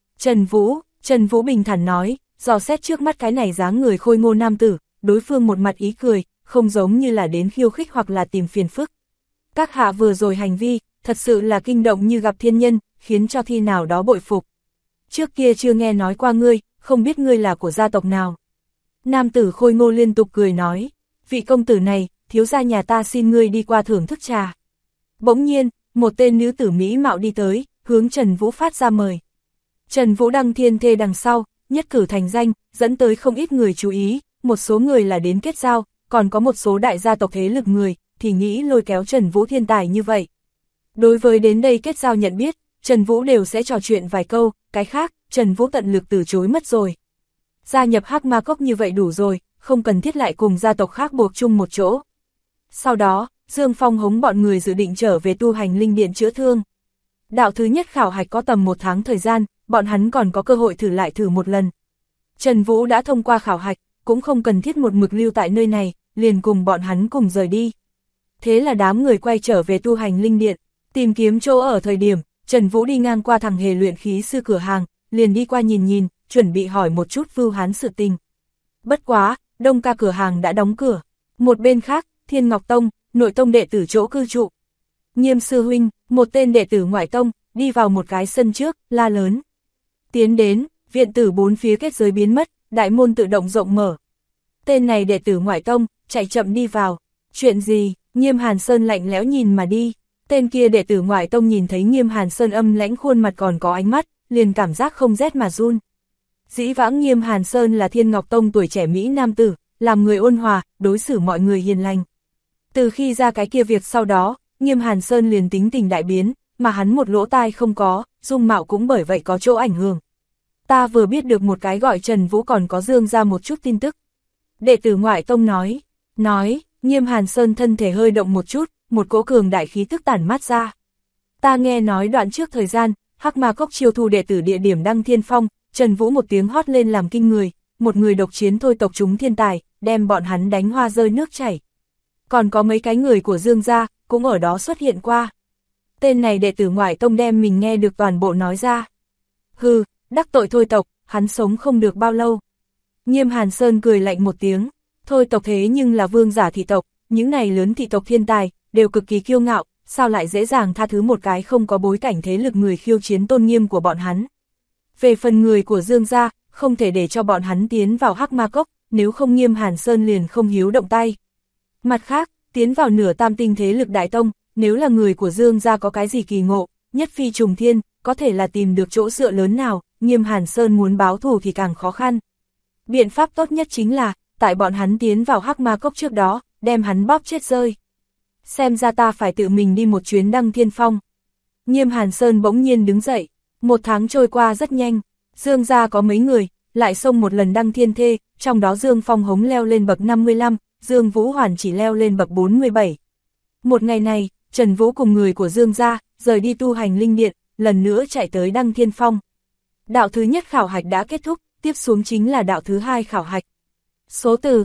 Trần Vũ bình thản nói, dò xét trước mắt cái này dáng người khôi ngô nam tử, đối phương một mặt ý cười, không giống như là đến khiêu khích hoặc là tìm phiền phức. Các hạ vừa rồi hành vi, thật sự là kinh động như gặp thiên nhân, khiến cho thi nào đó bội phục. Trước kia chưa nghe nói qua ngươi, không biết ngươi là của gia tộc nào. Nam tử khôi ngô liên tục cười nói, vị công tử này, thiếu gia nhà ta xin ngươi đi qua thưởng thức trà. Bỗng nhiên, một tên nữ tử mỹ mạo đi tới, hướng Trần Vũ phát ra mời. Trần Vũ đăng thiên thê đằng sau, nhất cử thành danh, dẫn tới không ít người chú ý, một số người là đến kết giao, còn có một số đại gia tộc thế lực người, thì nghĩ lôi kéo Trần Vũ thiên tài như vậy. Đối với đến đây kết giao nhận biết, Trần Vũ đều sẽ trò chuyện vài câu, cái khác, Trần Vũ tận lực từ chối mất rồi. Gia nhập Hắc Ma Cốc như vậy đủ rồi, không cần thiết lại cùng gia tộc khác buộc chung một chỗ. Sau đó, Dương Phong hống bọn người dự định trở về tu hành linh điện chữa thương. Đạo thứ nhất khảo hạch có tầm 1 tháng thời gian, bọn hắn còn có cơ hội thử một lần. Trần Vũ đã thông qua khảo hạch, cũng không cần thiết một mực lưu tại nơi này, liền cùng bọn hắn cùng rời đi. Thế là đám người quay trở về tu hành linh điện, tìm kiếm chỗ ở thời điểm, Trần Vũ đi ngang qua thằng hề luyện khí sư cửa hàng, liền đi qua nhìn, chuẩn bị hỏi một chút Vưu Hán sự tình. Bất quá, Đông Ca cửa hàng đã đóng cửa. Một bên khác, Thiên Ngọc Tông, nội tông đệ tử chỗ cư trụ. Nghiêm sư huynh, một tên đệ tử ngoại tông, đi vào một cái sân trước, la lớn. Tiến đến, viện tử bốn phía kết giới biến mất, đại môn tự động rộng mở. Tên này đệ tử ngoại tông, chạy chậm đi vào. Chuyện gì? Nghiêm Hàn Sơn lạnh lẽo nhìn mà đi. Tên kia đệ tử ngoại tông nhìn thấy Nghiêm Hàn Sơn âm lãnh khuôn mặt còn có ánh mắt, liền cảm giác không rét mà run. Dĩ vãng Nghiêm Hàn Sơn là Thiên Ngọc Tông tuổi trẻ Mỹ nam tử, làm người ôn hòa, đối xử mọi người hiền lành. Từ khi ra cái kia việc sau đó, Nghiêm Hàn Sơn liền tính tình đại biến, mà hắn một lỗ tai không có, dung mạo cũng bởi vậy có chỗ ảnh hưởng. Ta vừa biết được một cái gọi Trần Vũ còn có dương ra một chút tin tức. Đệ tử ngoại tông nói, Nghiêm Hàn Sơn thân thể hơi động một chút, một cỗ cường đại khí tức tản mát ra. Ta nghe nói đoạn trước thời gian, Hắc Ma Cốc chiêu thu đệ tử địa điểm Đăng Thiên Phong, Trần Vũ một tiếng hót lên làm kinh người, một người độc chiến thôi tộc chúng thiên tài, đem bọn hắn đánh hoa rơi nước chảy. Còn có mấy cái người của Dương gia, cũng ở đó xuất hiện qua. Tên này đệ tử ngoại tông đem mình nghe được toàn bộ nói ra. Hừ, đắc tội Thôi tộc, hắn sống không được bao lâu. Nghiêm Hàn Sơn cười lạnh một tiếng, Thôi tộc thế nhưng là vương giả thị tộc, những này lớn thị tộc thiên tài, đều cực kỳ kiêu ngạo, sao lại dễ dàng tha thứ một cái không có bối cảnh thế lực người khiêu chiến tôn nghiêm của bọn hắn. Về phần người của Dương gia, không thể để cho bọn hắn tiến vào Hắc Ma Cốc, nếu không Nghiêm Hàn Sơn liền không hiếu động tay. Mặt khác, tiến vào nửa tam tinh thế lực đại tông, nếu là người của Dương gia có cái gì kỳ ngộ, nhất phi trùng thiên, có thể là tìm được chỗ dựa lớn nào, Nghiêm Hàn Sơn muốn báo thù thì càng khó khăn. Biện pháp tốt nhất chính là, tại bọn hắn tiến vào Hắc Ma Cốc trước đó, đem hắn bóp chết rơi. Xem ra ta phải tự mình đi một chuyến Đăng Thiên Phong. Nghiêm Hàn Sơn bỗng nhiên đứng dậy, 1 tháng trôi qua rất nhanh, Dương gia có mấy người, lại xông một lần Đăng Thiên Thê, trong đó Dương Phong Hống leo lên bậc 55, Dương Vũ Hoàn chỉ leo lên bậc 47. Một ngày này, Trần Vũ cùng người của Dương gia, rời đi tu hành linh điện, lần nữa chạy tới Đăng Thiên Phong. Đạo thứ nhất khảo hạch đã kết thúc, tiếp xuống chính là đạo thứ hai khảo hạch. Số từ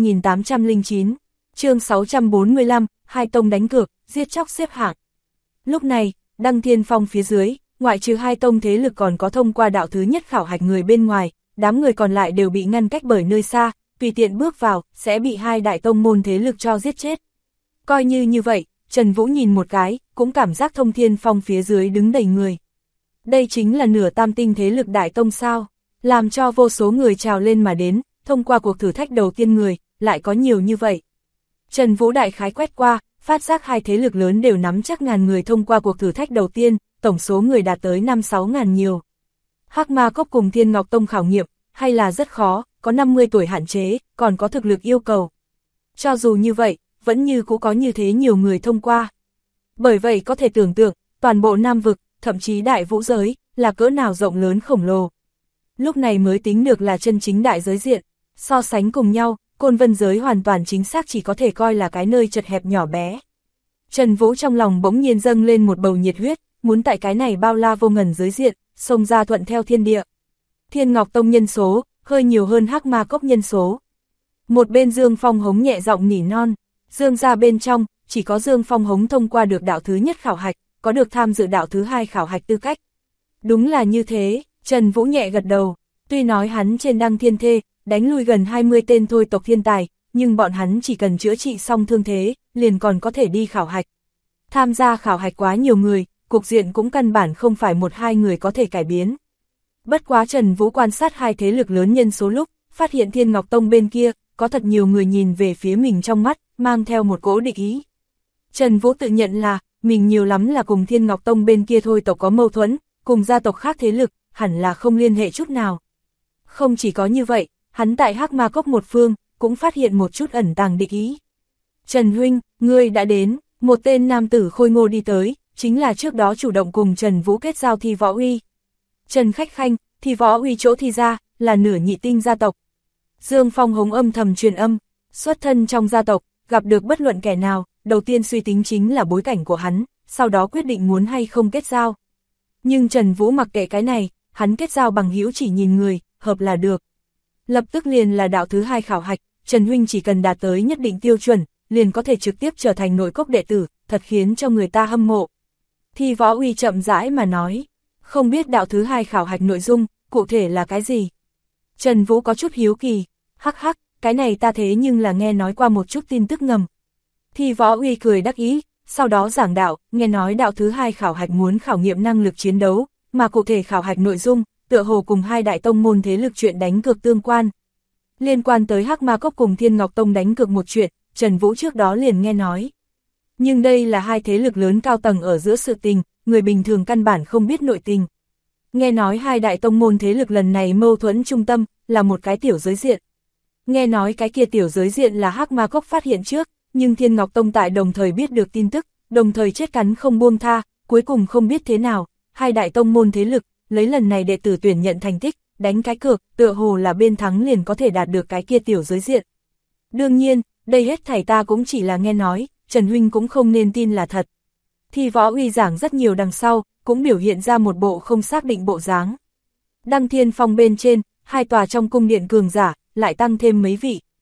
2809, chương 645, hai tông đánh cược, giết chóc xếp hạng. Lúc này, Đăng Thiên Phong phía dưới, ngoại trừ hai tông thế lực còn có thông qua đạo thứ nhất khảo hạch người bên ngoài, đám người còn lại đều bị ngăn cách bởi nơi xa, tùy tiện bước vào, sẽ bị hai đại tông môn thế lực cho giết chết. Coi như vậy, Trần Vũ nhìn một cái, cũng cảm giác Thông Thiên Phong phía dưới đứng đầy người. Đây chính là nửa tam tinh thế lực đại tông sao, làm cho vô số người trào lên mà đến, thông qua cuộc thử thách đầu tiên người, lại có nhiều như vậy. Trần Vũ đại khái quét qua, phát giác hai thế lực lớn đều nắm chắc ngàn người thông qua cuộc thử thách đầu tiên, tổng số người đạt tới 5-6 ngàn nhiều. Hắc Ma Cốc cùng Thiên Ngọc Tông khảo nghiệm, hay là rất khó, có 50 tuổi hạn chế, còn có thực lực yêu cầu. Cho dù như vậy, vẫn như cũng có như thế nhiều người thông qua. Bởi vậy có thể tưởng tượng, toàn bộ Nam Vực, thậm chí đại vũ giới, là cỡ nào rộng lớn khổng lồ. Lúc này mới tính được là chân chính đại giới diện, so sánh cùng nhau, Côn Vân giới hoàn toàn chính xác chỉ có thể coi là cái nơi chật hẹp nhỏ bé. Trần Vũ trong lòng bỗng nhiên dâng lên một bầu nhiệt huyết, muốn tại cái này bao la vô ngần giới diện, xông ra thuận theo thiên địa. Thiên Ngọc Tông nhân số, hơi nhiều hơn Hắc Ma Cốc nhân số. Một bên Dương Phong Hống nhẹ giọng nỉ non, Dương gia bên trong, chỉ có Dương Phong Hống thông qua được đạo thứ nhất khảo hạch, có được tham dự đạo thứ hai khảo hạch tư cách. Đúng là như thế, Trần Vũ nhẹ gật đầu, tuy nói hắn trên Đăng Thiên Thê, đánh lui gần 20 tên thôi tộc thiên tài, nhưng bọn hắn chỉ cần chữa trị xong thương thế, liền còn có thể đi khảo hạch. Tham gia khảo hạch quá nhiều người, cục diện cũng căn bản không phải 1-2 người có thể cải biến. Bất quá Trần Vũ quan sát hai thế lực lớn nhân số lúc, phát hiện Thiên Ngọc Tông bên kia, có thật nhiều người nhìn về phía mình trong mắt, mang theo một cỗ địch ý. Trần Vũ tự nhận là, mình nhiều lắm là cùng Thiên Ngọc Tông bên kia thôi tộc có mâu thuẫn, cùng gia tộc khác thế lực, hẳn là không liên hệ chút nào. Không chỉ có như vậy, hắn tại Hắc Ma Cốc một phương, cũng phát hiện một chút ẩn tàng địch ý. Trần huynh, ngươi đã đến, một tên nam tử khôi ngô đi tới, chính là trước đó chủ động cùng Trần Vũ kết giao Thi Võ Uy. Trần khách khanh, Thi Võ Uy chỗ Thi gia, là nửa nhị tinh gia tộc. Dương Phong Hống âm thầm truyền âm, xuất thân trong gia tộc, gặp được bất luận kẻ nào, đầu tiên suy tính chính là bối cảnh của hắn, sau đó quyết định muốn hay không kết giao. Nhưng Trần Vũ mặc kệ cái này, hắn kết giao bằng hữu chỉ nhìn người, hợp là được. Lập tức liền là đạo thứ hai khảo hạch, Trần huynh chỉ cần đạt tới nhất định tiêu chuẩn, liền có thể trực tiếp trở thành nội cốc đệ tử, thật khiến cho người ta hâm mộ. Thi Võ Uy chậm rãi mà nói, không biết đạo thứ hai khảo hạch nội dung, cụ thể là cái gì? Trần Vũ có chút hiếu kỳ, hắc hắc, cái này ta thế nhưng là nghe nói qua một chút tin tức ngầm. Thi Võ Uy cười đắc ý, sau đó giảng đạo, nghe nói đạo thứ hai khảo hạch muốn khảo nghiệm năng lực chiến đấu, mà cụ thể khảo hạch nội dung, tựa hồ cùng hai đại tông môn thế lực chuyện đánh cược tương quan. Liên quan tới Hắc Ma Cốc cùng Thiên Ngọc Tông đánh cược một chuyện, Trần Vũ trước đó liền nghe nói. Nhưng đây là hai thế lực lớn cao tầng ở giữa sự tình, người bình thường căn bản không biết nội tình. Nghe nói hai đại tông môn thế lực lần này mâu thuẫn trung tâm, là một cái tiểu giới diện. Nghe nói cái kia tiểu giới diện là Hắc Ma Cốc phát hiện trước, nhưng Thiên Ngọc Tông tại đồng thời biết được tin tức, đồng thời chết cắn không buông tha, cuối cùng không biết thế nào, hai đại tông môn thế lực, lấy lần này đệ tử tuyển nhận thành tích, đánh cái cược, tựa hồ là bên thắng liền có thể đạt được cái kia tiểu giới diện. Đương nhiên, đây hết thảy ta cũng chỉ là nghe nói, Trần huynh cũng không nên tin là thật. Thi Võ Uy giảng rất nhiều đằng sau, cũng biểu hiện ra một bộ không xác định bộ dáng. Đăng Thiên Phong bên trên, hai tòa trong cung điện cường giả, lại tăng thêm mấy vị.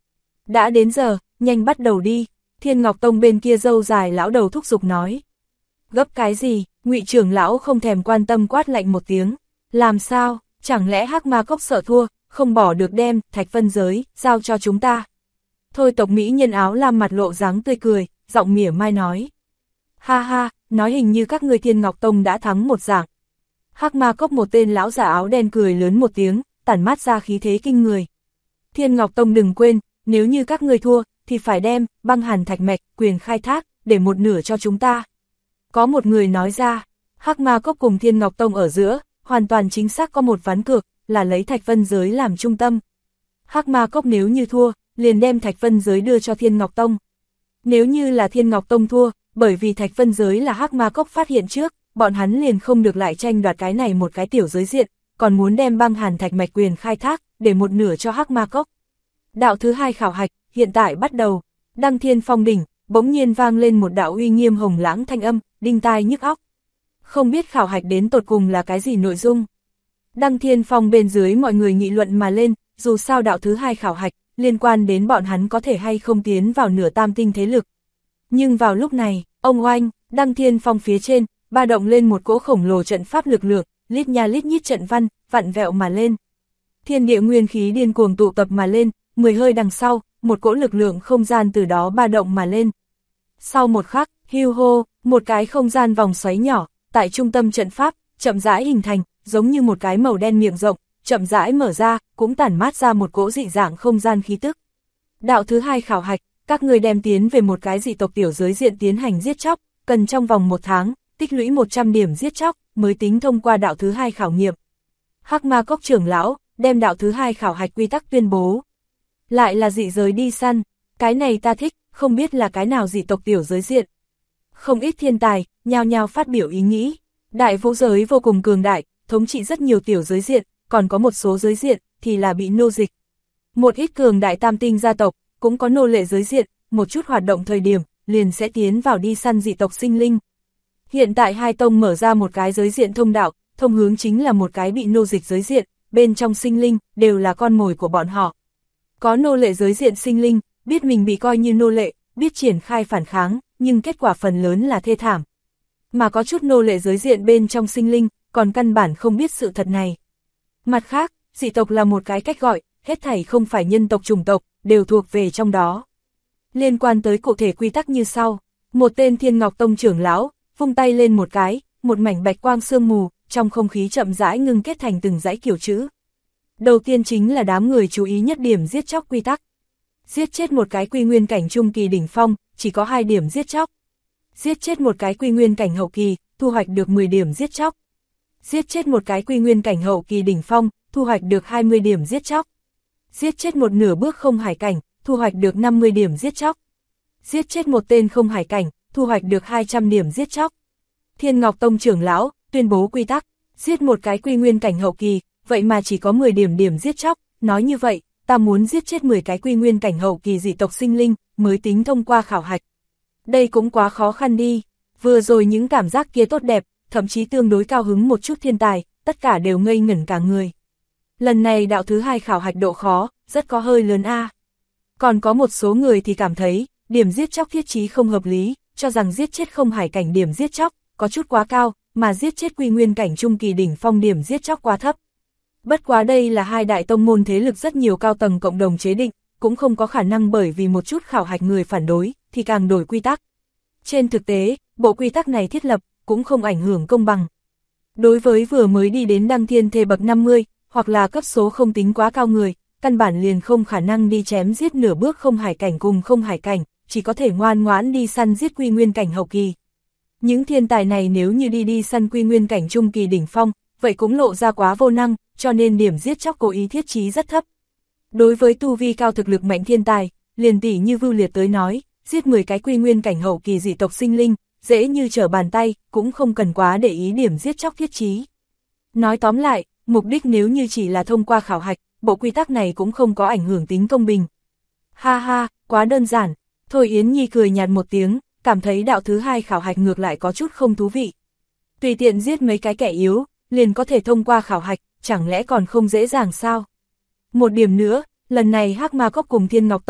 Đã đến giờ, nhanh bắt đầu đi, Thiên Ngọc Tông bên kia râu dài lão đầu thúc giục nói. Gấp cái gì, Ngụy trưởng lão không thèm quan tâm quát lạnh một tiếng. Làm sao, chẳng lẽ Hắc Ma Cốc sợ thua, không bỏ được đem thạch vân giới, giao cho chúng ta. Thôi tộc mỹ nhân áo lam mặt lộ dáng tươi cười, giọng mỉa mai nói. Ha ha, nói hình như các ngươi Thiên Ngọc Tông đã thắng một dạng. Hắc Ma Cốc một tên lão giả áo đen cười lớn một tiếng, tản mát ra khí thế kinh người. Thiên Ngọc Tông đừng quên, nếu như các ngươi thua, thì phải đem băng hàn thạch mạch, quyền khai thác, để một nửa cho chúng ta. Có một người nói ra, Hắc Ma Cốc cùng Thiên Ngọc Tông ở giữa, hoàn toàn chính xác có một ván cược, là lấy thạch vân giới làm trung tâm. Hắc Ma Cốc nếu như thua, liền đem thạch vân giới đưa cho Thiên Ngọc Tông. Nếu như là Thiên Ngọc Tông thua, bởi vì thạch vân giới là Hắc Ma Cốc phát hiện trước, bọn hắn liền không được lại tranh đoạt cái này một cái tiểu giới diện, còn muốn đem băng hàn thạch mạch quyền khai thác, để một nửa cho Hắc Ma Cốc. Đạo thứ hai khảo hạch, hiện tại bắt đầu. Đăng Thiên Phong đỉnh, bỗng nhiên vang lên một đạo uy nghiêm hồng lãng thanh âm, đinh tai nhức óc. Không biết khảo hạch đến tột cùng là cái gì nội dung. Đăng Thiên Phong bên dưới mọi người nghị luận mà lên, dù sao đạo thứ hai khảo hạch, liên quan đến bọn hắn có thể hay không tiến vào nửa tam tinh thế lực. Nhưng vào lúc này, ông oanh, Đăng Thiên Phong phía trên, ba động lên một cỗ khổng lồ trận pháp lực lượng, lít nha lít nhít trận văn, vặn vẹo mà lên. Thiên địa nguyên khí điên cuồng tụ tập mà lên, 10 hơi đằng sau, một cỗ lực lượng không gian từ đó ba động mà lên. Sau một khắc, hưu hô, một cái không gian vòng xoáy nhỏ, tại trung tâm trận pháp, chậm rãi hình thành, giống như một cái màu đen miệng rộng, chậm rãi mở ra, cũng tản mát ra một cỗ dị dạng không gian khí tức. Đạo thứ hai khảo hạch, các người đem tiến về một cái dị tộc tiểu giới diện tiến hành giết chóc, cần trong vòng 1 tháng, tích lũy 100 điểm giết chóc, mới tính thông qua đạo thứ hai khảo nghiệm. Hắc Ma Cốc trưởng lão, đem đạo thứ hai khảo hạch quy tắc tuyên bố. Lại là dị giới đi săn, cái này ta thích, không biết là cái nào dị tộc tiểu giới diện. Không ít thiên tài, nhao nhao phát biểu ý nghĩ. Đại vũ giới vô cùng cường đại, thống trị rất nhiều tiểu giới diện, còn có một số giới diện, thì là bị nô dịch. Một ít cường đại tam tinh gia tộc, cũng có nô lệ giới diện, một chút hoạt động thời điểm, liền sẽ tiến vào đi săn dị tộc sinh linh. Hiện tại hai tông mở ra một cái giới diện thông đạo, thông hướng chính là một cái bị nô dịch giới diện, bên trong sinh linh, đều là con mồi của bọn họ. Có nô lệ giới diện sinh linh, biết mình bị coi như nô lệ, biết triển khai phản kháng, nhưng kết quả phần lớn là thê thảm. Mà có chút nô lệ giới diện bên trong sinh linh, còn căn bản không biết sự thật này. Mặt khác, dị tộc là một cái cách gọi, hết thảy không phải nhân tộc chủng tộc, đều thuộc về trong đó. Liên quan tới cụ thể quy tắc như sau, một tên Thiên Ngọc Tông trưởng lão, vung tay lên một cái, một mảnh bạch quang sương mù, trong không khí chậm rãi ngưng kết thành từng dãy kiểu chữ. Đầu tiên chính là đám người chú ý nhất điểm giết chóc quy tắc. Giết chết một cái quy nguyên cảnh trung kỳ đỉnh phong, chỉ có 2 điểm giết chóc. Giết chết một cái quy nguyên cảnh hậu kỳ, thu hoạch được 10 điểm giết chóc. Giết chết một cái quy nguyên cảnh hậu kỳ đỉnh phong, thu hoạch được 20 điểm giết chóc. Giết chết một nửa bước không hải cảnh, thu hoạch được 50 điểm giết chóc. Giết chết một tên không hải cảnh, thu hoạch được 200 điểm giết chóc. Thiên Ngọc Tông trưởng lão tuyên bố quy tắc, giết một cái quy nguyên cảnh hậu kỳ, vậy mà chỉ có 10 điểm giết chóc, nói như vậy, ta muốn giết chết 10 cái quy nguyên cảnh hậu kỳ dị tộc sinh linh, mới tính thông qua khảo hạch. Đây cũng quá khó khăn đi, vừa rồi những cảm giác kia tốt đẹp, thậm chí tương đối cao hứng một chút thiên tài, tất cả đều ngây ngẩn cả người. Lần này đạo thứ hai khảo hạch độ khó, rất có hơi lớn a. Còn có một số người thì cảm thấy, điểm giết chóc thiết chí không hợp lý, cho rằng giết chết không hải cảnh điểm giết chóc, có chút quá cao, mà giết chết quy nguyên cảnh trung kỳ đỉnh phong điểm giết chóc quá thấp. Bất quá đây là hai đại tông môn thế lực rất nhiều cao tầng cộng đồng chế định, cũng không có khả năng bởi vì một chút khảo hạch người phản đối, thì càng đổi quy tắc. Trên thực tế, bộ quy tắc này thiết lập, cũng không ảnh hưởng công bằng. Đối với vừa mới đi đến đăng thiên thê bậc 50, hoặc là cấp số không tính quá cao người, căn bản liền không khả năng đi chém giết nửa bước không hải cảnh cùng không hải cảnh, chỉ có thể ngoan ngoãn đi săn giết quy nguyên cảnh hậu kỳ. Những thiên tài này nếu như đi săn quy nguyên cảnh trung kỳ đỉnh phong, vậy cũng lộ ra quá vô năng, cho nên điểm giết chóc cố ý thiết chí rất thấp. Đối với tu vi cao thực lực mạnh thiên tài, liền tỷ như Vưu Liệt tới nói, giết 10 cái quy nguyên cảnh hậu kỳ dị tộc sinh linh, dễ như trở bàn tay, cũng không cần quá để ý điểm giết chóc thiết chí. Nói tóm lại, mục đích nếu như chỉ là thông qua khảo hạch, bộ quy tắc này cũng không có ảnh hưởng tính công bình. Ha ha, quá đơn giản. Thôi Yến Nhi cười nhạt một tiếng, cảm thấy đạo thứ hai khảo hạch ngược lại có chút không thú vị. Tùy tiện giết mấy cái kẻ yếu, liền có thể thông qua khảo hạch, chẳng lẽ còn không dễ dàng sao? Một điểm nữa, lần này Hắc Ma Cốc cùng Thiên Ngọc Tông,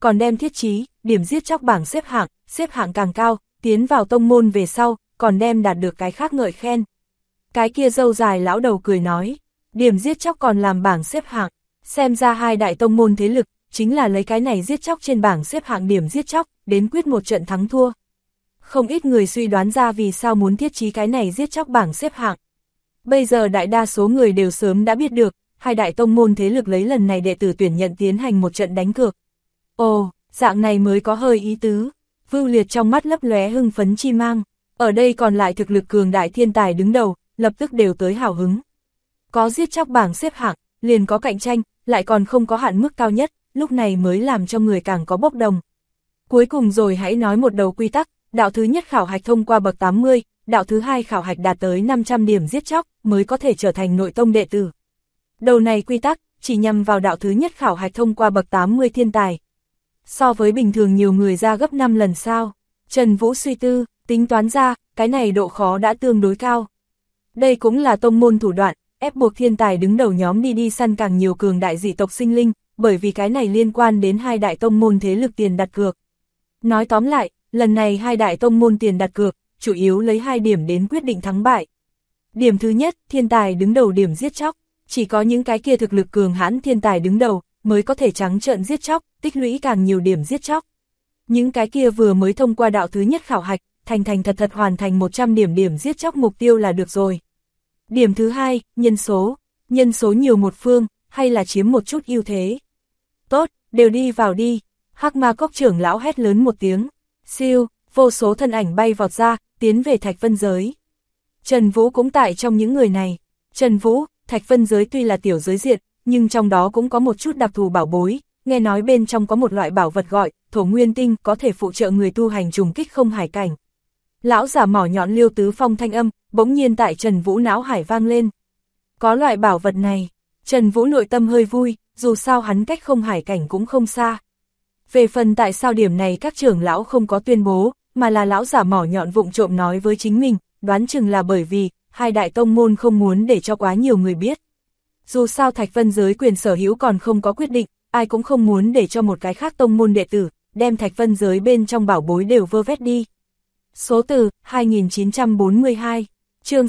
còn đem thiết chí, điểm giết chóc bảng xếp hạng càng cao, tiến vào tông môn về sau, còn đem đạt được cái khác ngợi khen. Cái kia râu dài lão đầu cười nói, điểm giết chóc còn làm bảng xếp hạng, xem ra hai đại tông môn thế lực, chính là lấy cái này giết chóc trên bảng xếp hạng điểm giết chóc, đến quyết một trận thắng thua. Không ít người suy đoán ra vì sao muốn thiết chí cái này giết chóc bảng xếp hạng. Bây giờ đại đa số người đều sớm đã biết được, hai đại tông môn thế lực lấy lần này đệ tử tuyển nhận tiến hành một trận đánh cược. Ồ, dạng này mới có hơi ý tứ. Vưu Liệt trong mắt lấp lóe hưng phấn chi mang, ở đây còn lại thực lực cường đại thiên tài đứng đầu, lập tức đều tới hào hứng. Có giết chóc bảng xếp hạng, liền có cạnh tranh, lại còn không có hạn mức cao nhất, lúc này mới làm cho người càng có bốc đồng. Cuối cùng rồi hãy nói một đầu quy tắc, đạo thứ nhất khảo hạch thông qua bậc 80, đạo thứ hai khảo hạch đạt tới 500 điểm giết chóc, mới có thể trở thành nội tông đệ tử. Đầu này quy tắc, chỉ nhằm vào đạo thứ nhất khảo hạch thông qua bậc 80 thiên tài. So với bình thường nhiều người ra gấp 5 lần sao. Trần Vũ suy tư, tính toán ra, cái này độ khó đã tương đối cao. Đây cũng là tông môn thủ đoạn, ép buộc thiên tài đứng đầu nhóm đi săn càng nhiều cường đại dị tộc sinh linh, bởi vì cái này liên quan đến hai đại tông môn thế lực tiền đặt cược. Nói tóm lại, lần này hai đại tông môn tiền đặt cược, chủ yếu lấy 2 điểm đến quyết định thắng bại. Điểm thứ nhất, thiên tài đứng đầu điểm giết chóc, chỉ có những cái kia thực lực cường hãn thiên tài đứng đầu, mới có thể trắng trợn giết chóc, tích lũy càng nhiều điểm giết chóc. Những cái kia vừa mới thông qua đạo thứ nhất khảo hạch, thành thật hoàn thành 100 điểm giết chóc mục tiêu là được rồi. Điểm thứ hai, nhân số nhiều một phương, hay là chiếm một chút ưu thế. Tốt, đều đi vào đi. Hắc Ma Cốc trưởng lão hét lớn một tiếng, siêu, vô số thân ảnh bay vọt ra, tiến về Thạch Vân giới. Trần Vũ cũng tại trong những người này. Trần Vũ, Thạch Vân giới tuy là tiểu giới diện, nhưng trong đó cũng có một chút đặc thù bảo bối, nghe nói bên trong có một loại bảo vật gọi Thổ Nguyên Tinh, có thể phụ trợ người tu hành trùng kích không hải cảnh. Lão giả mỏ nhọn Liêu Tứ Phong thanh âm, bỗng nhiên tại Trần Vũ não hải vang lên. Có loại bảo vật này, Trần Vũ nội tâm hơi vui, dù sao hắn cách không hải cảnh cũng không xa. Về phần tại sao điểm này các trưởng lão không có tuyên bố, mà là lão giả mỏ nhọn vụng trộm nói với chính mình, đoán chừng là bởi vì hai đại tông môn không muốn để cho quá nhiều người biết. Dù sao Thạch Vân giới quyền sở hữu còn không có quyết định, ai cũng không muốn để cho một cái khác tông môn đệ tử, đem Thạch Vân giới bên trong bảo bối đều vơ vét đi. Số từ 2942, chương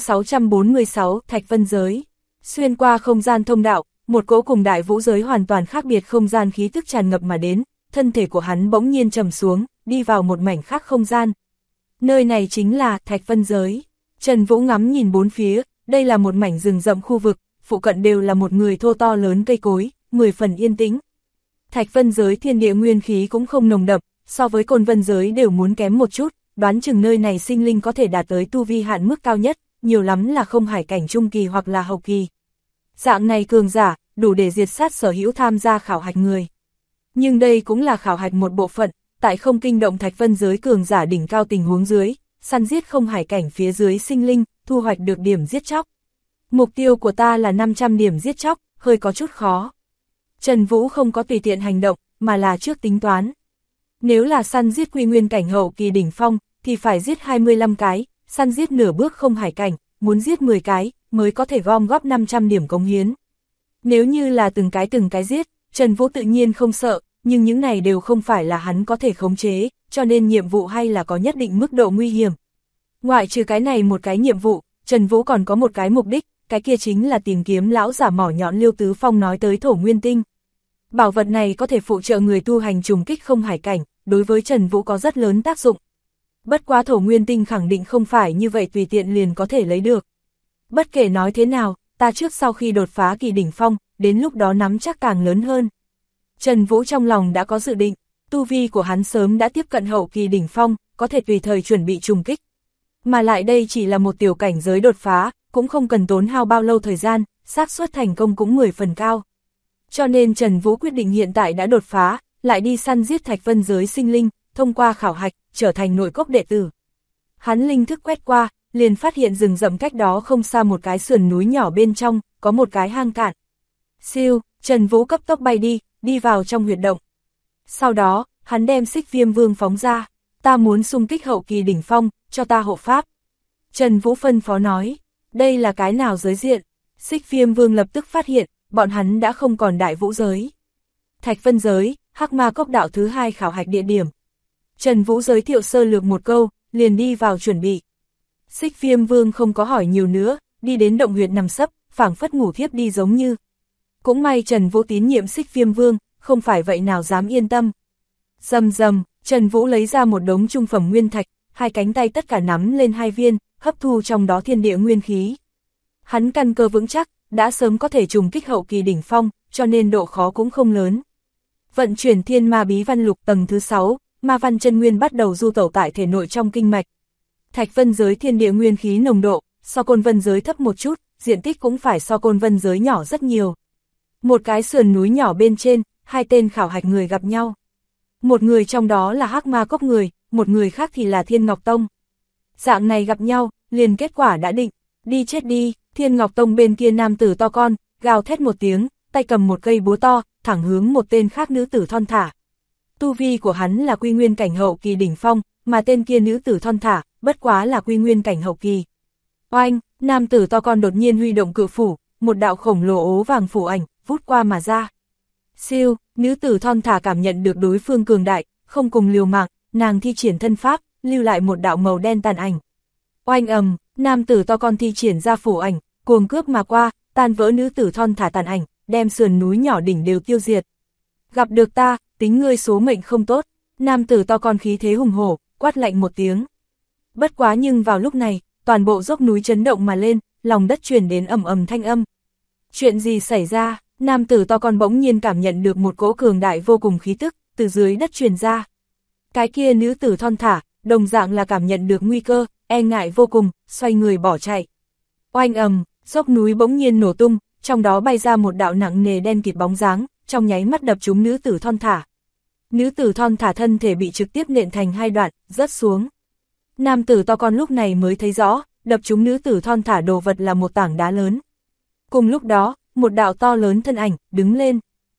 646, Thạch Vân giới. Xuyên qua không gian thông đạo, một cỗ cùng đại vũ giới hoàn toàn khác biệt không gian khí tức tràn ngập mà đến, thân thể của hắn bỗng nhiên trầm xuống, đi vào một mảnh khác không gian. Nơi này chính là Thạch Vân giới. Trần Vũ ngắm nhìn bốn phía, đây là một mảnh rừng rậm khu vực, phụ cận đều là một người thô to lớn cây cối, 10 phần yên tĩnh. Thạch Vân giới thiên địa nguyên khí cũng không nồng đậm, so với Côn Vân giới đều muốn kém một chút, đoán chừng nơi này sinh linh có thể đạt tới tu vi hạn mức cao nhất, nhiều lắm là không hải cảnh trung kỳ hoặc là hậu kỳ. Dạng này cường giả, đủ để diệt sát sở hữu tham gia khảo hạch người. Nhưng đây cũng là khảo hạch một bộ phận, tại không kinh động Thạch Vân giới cường giả đỉnh cao tình huống dưới, săn giết không hải cảnh phía dưới sinh linh, thu hoạch được điểm giết chóc. Mục tiêu của ta là 500 điểm giết chóc, hơi có chút khó. Trần Vũ không có tùy tiện hành động, mà là trước tính toán. Nếu là săn giết quy nguyên cảnh hậu kỳ đỉnh phong, thì phải giết 25 cái, săn giết nửa bước không hải cảnh, muốn giết 10 cái, mới có thể gom góp 500 điểm cống hiến. Nếu như là từng cái giết, Trần Vũ tự nhiên không sợ, nhưng những này đều không phải là hắn có thể khống chế, cho nên nhiệm vụ hay là có nhất định mức độ nguy hiểm. Ngoại trừ cái này một cái nhiệm vụ, Trần Vũ còn có một cái mục đích, cái kia chính là tìm kiếm lão giả mỏ nhọn Liêu Tứ Phong nói tới Thổ Nguyên Tinh. Bảo vật này có thể phụ trợ người tu hành trùng kích không hải cảnh, đối với Trần Vũ có rất lớn tác dụng. Bất quá Thổ Nguyên Tinh khẳng định không phải như vậy tùy tiện liền có thể lấy được. Bất kể nói thế nào, ta trước sau khi đột phá kỳ đỉnh phong, đến lúc đó nắm chắc càng lớn hơn. Trần Vũ trong lòng đã có dự định, tu vi của hắn sớm đã tiếp cận hậu kỳ đỉnh phong, có thể tùy thời chuẩn bị trùng kích. Mà lại đây chỉ là một tiểu cảnh giới đột phá, cũng không cần tốn hao bao lâu thời gian, xác suất thành công cũng 10 phần cao. Cho nên Trần Vũ quyết định hiện tại đã đột phá, lại đi săn giết Thạch Vân giới sinh linh, thông qua khảo hạch, trở thành nội cốc đệ tử. Hắn linh thức quét qua, liền phát hiện rừng rậm cách đó không xa một cái sườn núi nhỏ bên trong, có một cái hang cạn. Siêu, Trần Vũ cấp tốc bay đi vào trong huyệt động. Sau đó, hắn đem Xích Viêm Vương phóng ra, ta muốn xung kích hậu kỳ đỉnh phong, cho ta hộ pháp. Trần Vũ phân phó nói, đây là cái nào giới diện? Xích Viêm Vương lập tức phát hiện, bọn hắn đã không còn đại vũ giới. Thạch Vân giới, Hắc Ma Cốc đạo thứ 2 khảo hạch địa điểm. Trần Vũ giới thiệu sơ lược một câu, liền đi vào chuẩn bị. Xích Viêm Vương không có hỏi nhiều nữa, đi đến động huyệt nằm sấp, phảng phất ngủ thiếp đi giống như. Cũng may Trần Vũ tín nhiệm Xích Viêm Vương, không phải vậy nào dám yên tâm. Rầm rầm, Trần Vũ lấy ra một đống trung phẩm nguyên thạch, hai cánh tay tất cả nắm lên 2 viên, hấp thu trong đó thiên địa nguyên khí. Hắn căn cơ vững chắc, đã sớm có thể trùng kích hậu kỳ đỉnh phong, cho nên độ khó cũng không lớn. Vận chuyển thiên ma bí văn lục tầng thứ 6, ma văn chân nguyên bắt đầu du tẩu tại thể nội trong kinh mạch. Thạch vân giới thiên địa nguyên khí nồng độ, so côn vân giới thấp một chút, diện tích cũng phải so côn vân giới nhỏ rất nhiều. Một cái sườn núi nhỏ bên trên, hai tên khảo hạch người gặp nhau. Một người trong đó là Hắc Ma Cốc người, một người khác thì là Thiên Ngọc Tông. Dạng này gặp nhau, liền kết quả đã định, đi chết đi. Thiên Ngọc Tông bên kia nam tử to con, gào thét một tiếng, tay cầm một cây búa to, thẳng hướng một tên khác nữ tử thon thả. Tu vi của hắn là quy nguyên cảnh hậu kỳ đỉnh phong, mà tên kia nữ tử thon thả, bất quá là quy nguyên cảnh hậu kỳ. Oanh, nam tử to con đột nhiên huy động cự phủ, một đạo khổng lồ ố vàng phủ ảnh, vút qua mà ra. Siêu, nữ tử thon thả cảm nhận được đối phương cường đại, không cùng liều mạng, nàng thi triển thân pháp, lưu lại một đạo màu đen tàn ảnh. Oanh ầm, nam tử to con thi triển ra phủ ảnh, cuồng cướp mà qua, tan vỡ nữ tử thon thả tàn ảnh, đem sườn núi nhỏ đỉnh đều tiêu diệt. Gặp được ta, tính ngươi số mệnh không tốt, nam tử to con khí thế hùng hổ, quát lạnh một tiếng. Bất quá nhưng vào lúc này, toàn bộ dốc núi chấn động mà lên, lòng đất truyền đến ầm ầm thanh âm. Chuyện gì xảy ra? Nam tử to con bỗng nhiên cảm nhận được một cỗ cường đại vô cùng khí tức, từ dưới đất truyền ra. Cái kia nữ tử thon thả, đồng dạng là cảm nhận được nguy cơ, e ngại vô cùng, xoay người bỏ chạy. Oanh ầm, dốc núi bỗng nhiên nổ tung, trong đó bay ra một đạo nặng nề đen kịt bóng dáng, trong nháy mắt đập trúng nữ tử thon thả. Nữ tử thon thả thân thể bị trực tiếp nện thành 2 đoạn, rớt xuống. Nam tử to con lúc này mới thấy rõ, đập trúng nữ tử thon thả đồ vật là một tảng đá lớn. Cùng lúc đó, một đạo to lớn thân ảnh, đứng lên.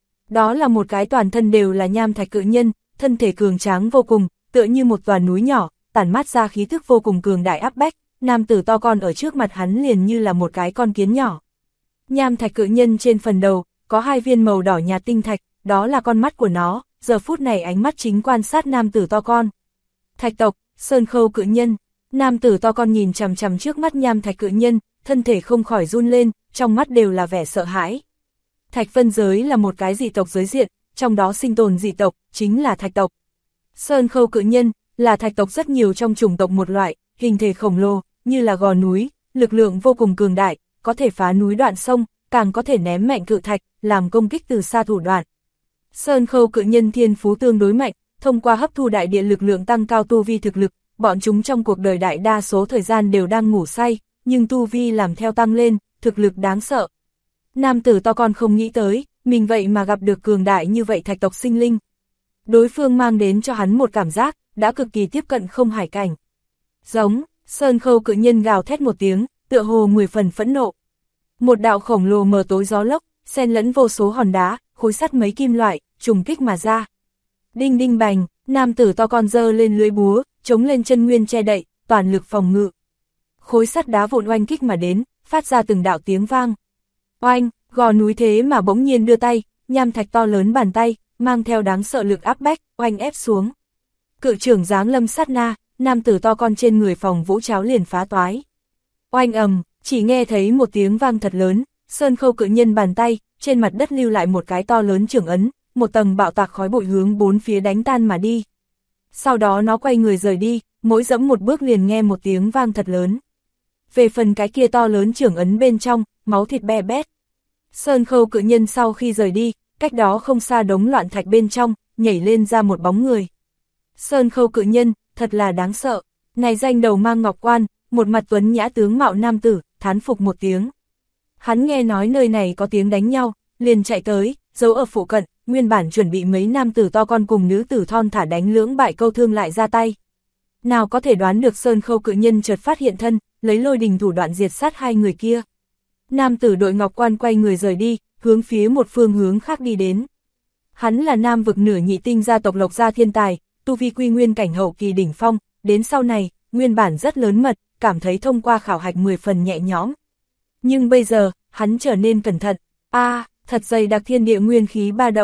Đó là một cái toàn thân đều là nham thạch cự nhân, thân thể cường tráng vô cùng, tựa như một tòa núi nhỏ, tản mát ra khí thức vô cùng cường đại áp bách, nam tử to con ở trước mặt hắn liền như là một cái con kiến nhỏ. Nham thạch cự nhân trên phần đầu, có 2 viên màu đỏ nhạt tinh thạch, đó là con mắt của nó, giờ phút này ánh mắt chính quan sát nam tử to con. Thạch tộc, Sơn Khâu cự nhân, nam tử to con nhìn chằm chằm trước mắt nham thạch cự nhân, thân thể không khỏi run lên, trong mắt đều là vẻ sợ hãi. Thạch vân giới là một cái dị tộc giới diện, trong đó sinh tồn dị tộc, chính là thạch tộc. Sơn Khâu cự nhân, là thạch tộc rất nhiều trong chủng tộc một loại, hình thể khổng lồ, như là gò núi, lực lượng vô cùng cường đại, có thể phá núi đoạn sông, càng có thể ném mạnh cự thạch, làm công kích từ xa thủ đoạn. Sơn Khâu cự nhân thiên phú tương đối mạnh, thông qua hấp thu đại địa lực lượng tăng cao tu vi thực lực, bọn chúng trong cuộc đời đại đa số thời gian đều đang ngủ say, nhưng tu vi làm theo tăng lên, thực lực đáng sợ. Nam tử to con không nghĩ tới, mình vậy mà gặp được cường đại như vậy thạch tộc sinh linh. Đối phương mang đến cho hắn một cảm giác, đã cực kỳ tiếp cận không hải cảnh. Giống, Sơn Khâu cự nhân gào thét một tiếng, tựa hồ 10 phần phẫn nộ. Một đạo khổng lồ mờ tối gió lốc, xen lẫn vô số hòn đá, khối sắt mấy kim loại, trùng kích mà ra. Đinh đinh bành, nam tử to con giơ lên lưỡi búa, chống lên chân nguyên che đậy, toàn lực phòng ngự. Khối sắt đá vụn oanh kích mà đến, phát ra từng đạo tiếng vang. Oanh, gò núi thế mà bỗng nhiên đưa tay, nham thạch to lớn bàn tay, mang theo đáng sợ lực áp bách, oanh ép xuống. Cự trưởng giáng lâm sát na, nam tử to con trên người phòng vũ cháo liền phá toái. Oanh ầm, chỉ nghe thấy một tiếng vang thật lớn, Sơn Khâu cự nhân bàn tay, trên mặt đất lưu lại một cái to lớn trưởng ấn, một tầng bạo tạc khói bụi hướng 4 phía đánh tan mà đi. Sau đó nó quay người rời đi, mỗi dẫm một bước liền nghe một tiếng vang thật lớn. Về phần cái kia to lớn trưởng ấn bên trong, máu thịt be bét. Sơn Khâu cự nhân sau khi rời đi, cách đó không xa đống loạn thạch bên trong, nhảy lên ra một bóng người. Sơn Khâu cự nhân, thật là đáng sợ, này danh đầu mang ngọc quan, một mặt tuấn nhã tướng mạo nam tử, thán phục một tiếng. Hắn nghe nói nơi này có tiếng đánh nhau, liền chạy tới, giấu ở phụ cận, nguyên bản chuẩn bị mấy nam tử to con cùng nữ tử thon thả đánh lưỡng bại câu thương lại ra tay. Nào có thể đoán được Sơn Khâu cự nhân chợt phát hiện thân, lấy lôi đình thủ đoạn diệt sát 2 người kia. Nam tử đội ngọc quan quay người rời đi, hướng phía một phương hướng khác đi đến. Hắn là nam vực nửa nhị tinh gia tộc Lộc gia thiên tài, tu vi quy nguyên cảnh hậu kỳ đỉnh phong, đến sau này, nguyên bản rất lớn mật, cảm thấy thông qua khảo hạch 10 phần nhẹ nhõm. Nhưng bây giờ, hắn trở nên cẩn thận, thật dày đặc thiên địa nguyên khí ba động,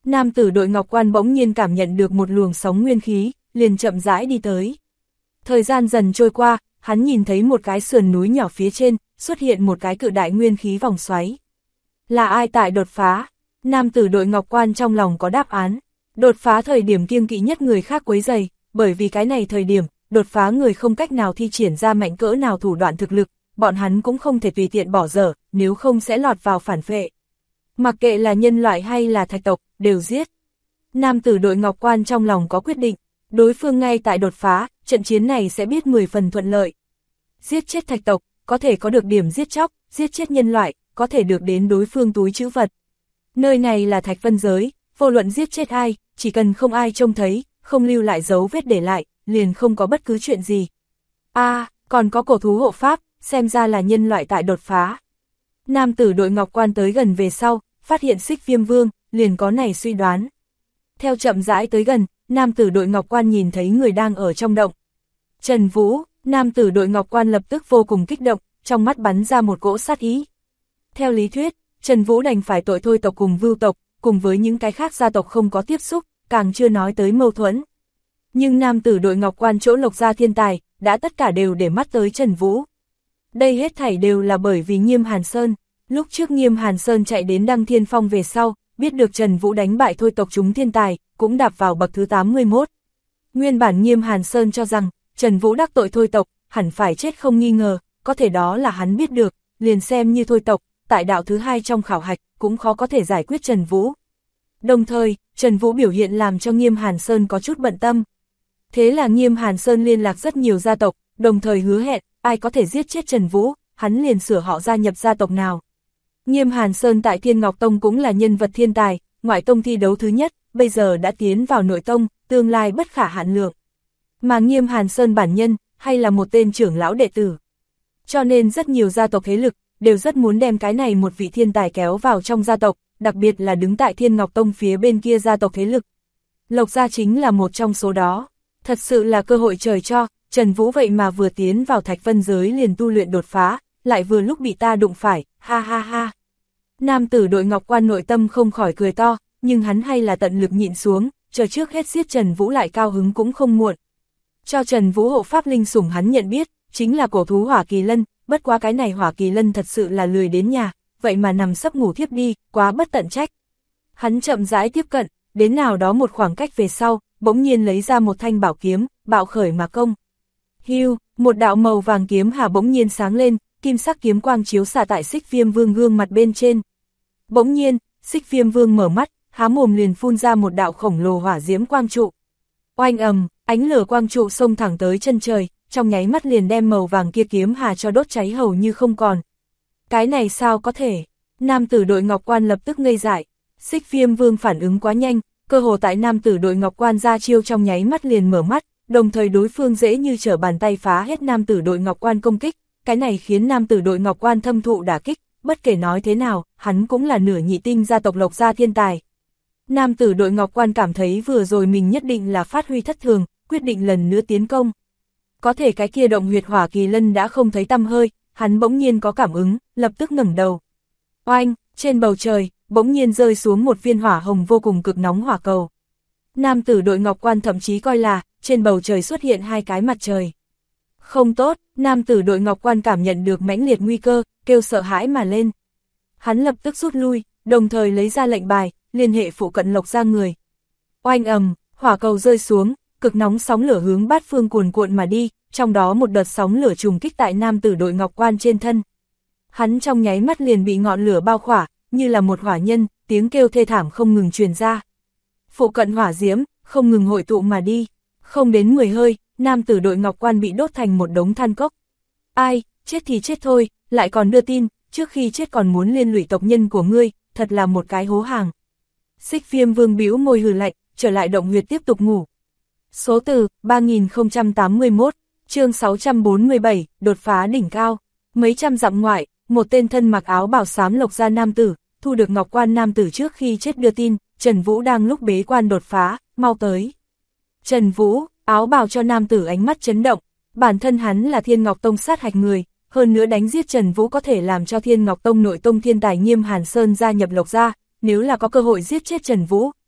Nam tử đội ngọc quan bỗng nhiên cảm nhận được một luồng sóng nguyên khí, liền chậm rãi đi tới. Thời gian dần trôi qua, hắn nhìn thấy một cái sườn núi nhỏ phía trên, xuất hiện một cái cự đại nguyên khí vòng xoáy. Là ai tại đột phá? Nam tử đội ngọc quan trong lòng có đáp án. Đột phá thời điểm kiêng kỵ nhất người khác quấy rầy, bởi vì cái này thời điểm, đột phá người không cách nào thi triển ra mạnh cỡ nào thủ đoạn thực lực, bọn hắn cũng không thể tùy tiện bỏ dở, nếu không sẽ lọt vào phản phệ. Mặc kệ là nhân loại hay là thạch tộc, đều giết. Nam tử đội ngọc quan trong lòng có quyết định, đối phương ngay tại đột phá, trận chiến này sẽ biết 10 phần thuận lợi. Giết chết thạch tộc, có thể có được điểm giết chóc, giết chết nhân loại, có thể được đến đối phương túi trữ vật. Nơi này là thạch vân giới, vô luận giết chết ai, chỉ cần không ai trông thấy, không lưu lại dấu vết để lại, liền không có bất cứ chuyện gì. Còn có cổ thú hộ pháp, xem ra là nhân loại tại đột phá. Nam tử đội ngọc quan tới gần về sau, phát hiện Xích Viêm Vương, liền có này suy đoán. Theo chậm rãi tới gần, nam tử đội ngọc quan nhìn thấy người đang ở trong động. Trần Vũ, nam tử đội ngọc quan lập tức vô cùng kích động, trong mắt bắn ra một cỗ sát ý. Theo lý thuyết, Trần Vũ đành phải tội thôi tộc cùng Vưu tộc, cùng với những cái khác gia tộc không có tiếp xúc, càng chưa nói tới mâu thuẫn. Nhưng nam tử đội ngọc quan chỗ Lộc Gia thiên tài, đã tất cả đều để mắt tới Trần Vũ. Đây hết thảy đều là bởi vì Nghiêm Hàn Sơn. Lúc trước Nghiêm Hàn Sơn chạy đến Đăng Thiên Phong về sau, biết được Trần Vũ đánh bại thôi tộc chúng thiên tài, cũng đạp vào bậc thứ 81. Nguyên bản Nghiêm Hàn Sơn cho rằng, Trần Vũ đắc tội thôi tộc, hẳn phải chết không nghi ngờ, có thể đó là hắn biết được, liền xem như thôi tộc, tại đạo thứ 2 trong khảo hạch, cũng khó có thể giải quyết Trần Vũ. Đồng thời, Trần Vũ biểu hiện làm cho Nghiêm Hàn Sơn có chút bận tâm. Thế là Nghiêm Hàn Sơn liên lạc rất nhiều gia tộc, đồng thời hứa hẹn, ai có thể giết chết Trần Vũ, hắn liền sửa họ gia nhập gia tộc nào. Nghiêm Hàn Sơn tại Thiên Ngọc Tông cũng là nhân vật thiên tài, ngoại tông thi đấu thứ nhất, bây giờ đã tiến vào nội tông, tương lai bất khả hạn lượng. Mà Nghiêm Hàn Sơn bản nhân, hay là một tên trưởng lão đệ tử. Cho nên rất nhiều gia tộc thế lực, đều rất muốn đem cái này một vị thiên tài kéo vào trong gia tộc, đặc biệt là đứng tại Thiên Ngọc Tông phía bên kia gia tộc thế lực. Lộc Gia chính là một trong số đó. Thật sự là cơ hội trời cho, Trần Vũ vậy mà vừa tiến vào Thạch Vân giới liền tu luyện đột phá, lại vừa lúc bị ta đụng phải, ha ha ha. Nam tử đội ngọc quan nội tâm không khỏi cười to, nhưng hắn hay là tận lực nhịn xuống, chờ trước hết giết Trần Vũ lại cao hứng cũng không muộn. Cho Trần Vũ hộ pháp linh sủng hắn nhận biết, chính là cổ thú Hỏa Kỳ Lân, bất quá cái này Hỏa Kỳ Lân thật sự là lười đến nhà, vậy mà nằm sấp ngủ thiếp đi, quá bất tận trách. Hắn chậm rãi tiếp cận, đến nào đó một khoảng cách về sau, bỗng nhiên lấy ra một thanh bảo kiếm, bạo khởi mà công. Hưu, một đạo màu vàng kiếm hà bỗng nhiên sáng lên, kim sắc kiếm quang chiếu xạ tại Xích Viêm Vương gương mặt bên trên. Bỗng nhiên, Xích Viêm Vương mở mắt, há mồm liền phun ra một đạo khổng lồ hỏa diễm quang trụ. Oanh ầm, ánh lửa quang trụ xông thẳng tới chân trời, trong nháy mắt liền đem màu vàng kia kiếm hà cho đốt cháy hầu như không còn. Cái này sao có thể? Nam tử đội ngọc quan lập tức ngây dại. Xích Viêm Vương phản ứng quá nhanh, cơ hồ tại nam tử đội ngọc quan ra chiêu trong nháy mắt liền mở mắt, đồng thời đối phương dễ như trở bàn tay phá hết nam tử đội ngọc quan công kích, cái này khiến nam tử đội ngọc quan thâm thụ đả kích, bất kể nói thế nào, hắn cũng là nửa nhị tinh gia tộc Lộc Gia thiên tài. Nam tử đội ngọc quan cảm thấy vừa rồi mình nhất định là phát huy thất thường, quyết định lần nữa tiến công. Có thể cái kia động huyệt Hỏa Kỳ Lân đã không thấy tăm hơi, hắn bỗng nhiên có cảm ứng, lập tức ngẩng đầu. Oanh, trên bầu trời, bỗng nhiên rơi xuống một viên hỏa hồng vô cùng cực nóng hỏa cầu. Nam tử đội ngọc quan thậm chí coi là, trên bầu trời xuất hiện hai cái mặt trời. Không tốt, nam tử đội ngọc quan cảm nhận được mãnh liệt nguy cơ, kêu sợ hãi mà lên. Hắn lập tức rút lui, đồng thời lấy ra lệnh bài, liên hệ phụ cận Lộc Gia người. Oanh ầm, hỏa cầu rơi xuống, cực nóng sóng lửa hướng bát phương cuồn cuộn mà đi, trong đó một đợt sóng lửa trùng kích tại nam tử đội ngọc quan trên thân. Hắn trong nháy mắt liền bị ngọn lửa bao khỏa, như là một hỏa nhân, tiếng kêu thê thảm không ngừng truyền ra. Phụ cận hỏa diễm, không ngừng hội tụ mà đi. Không đến 10 hơi, nam tử đội ngọc quan bị đốt thành một đống than cốc. Ai, chết thì chết thôi, lại còn đưa tin, trước khi chết còn muốn liên lụy tộc nhân của ngươi, thật là một cái hố hàng. Xích Viêm Vương bĩu môi hừ lạnh, trở lại động huyệt tiếp tục ngủ. Số từ 3081, chương 647, đột phá đỉnh cao. Mấy trăm dặm ngoại, một tên thân mặc áo bào xám Lộc Gia nam tử, thu được ngọc quan nam tử trước khi chết đưa tin, Trần Vũ đang lúc bế quan đột phá, mau tới. Trần Vũ, áo bào cho nam tử ánh mắt chấn động, bản thân hắn là Thiên Ngọc Tông sát hạch người, hơn nữa đánh giết Trần Vũ có thể làm cho Thiên Ngọc Tông nội tông thiên tài Nghiêm Hàn Sơn gia nhập Lộc Gia, nếu là có cơ hội giết chết Trần Vũ,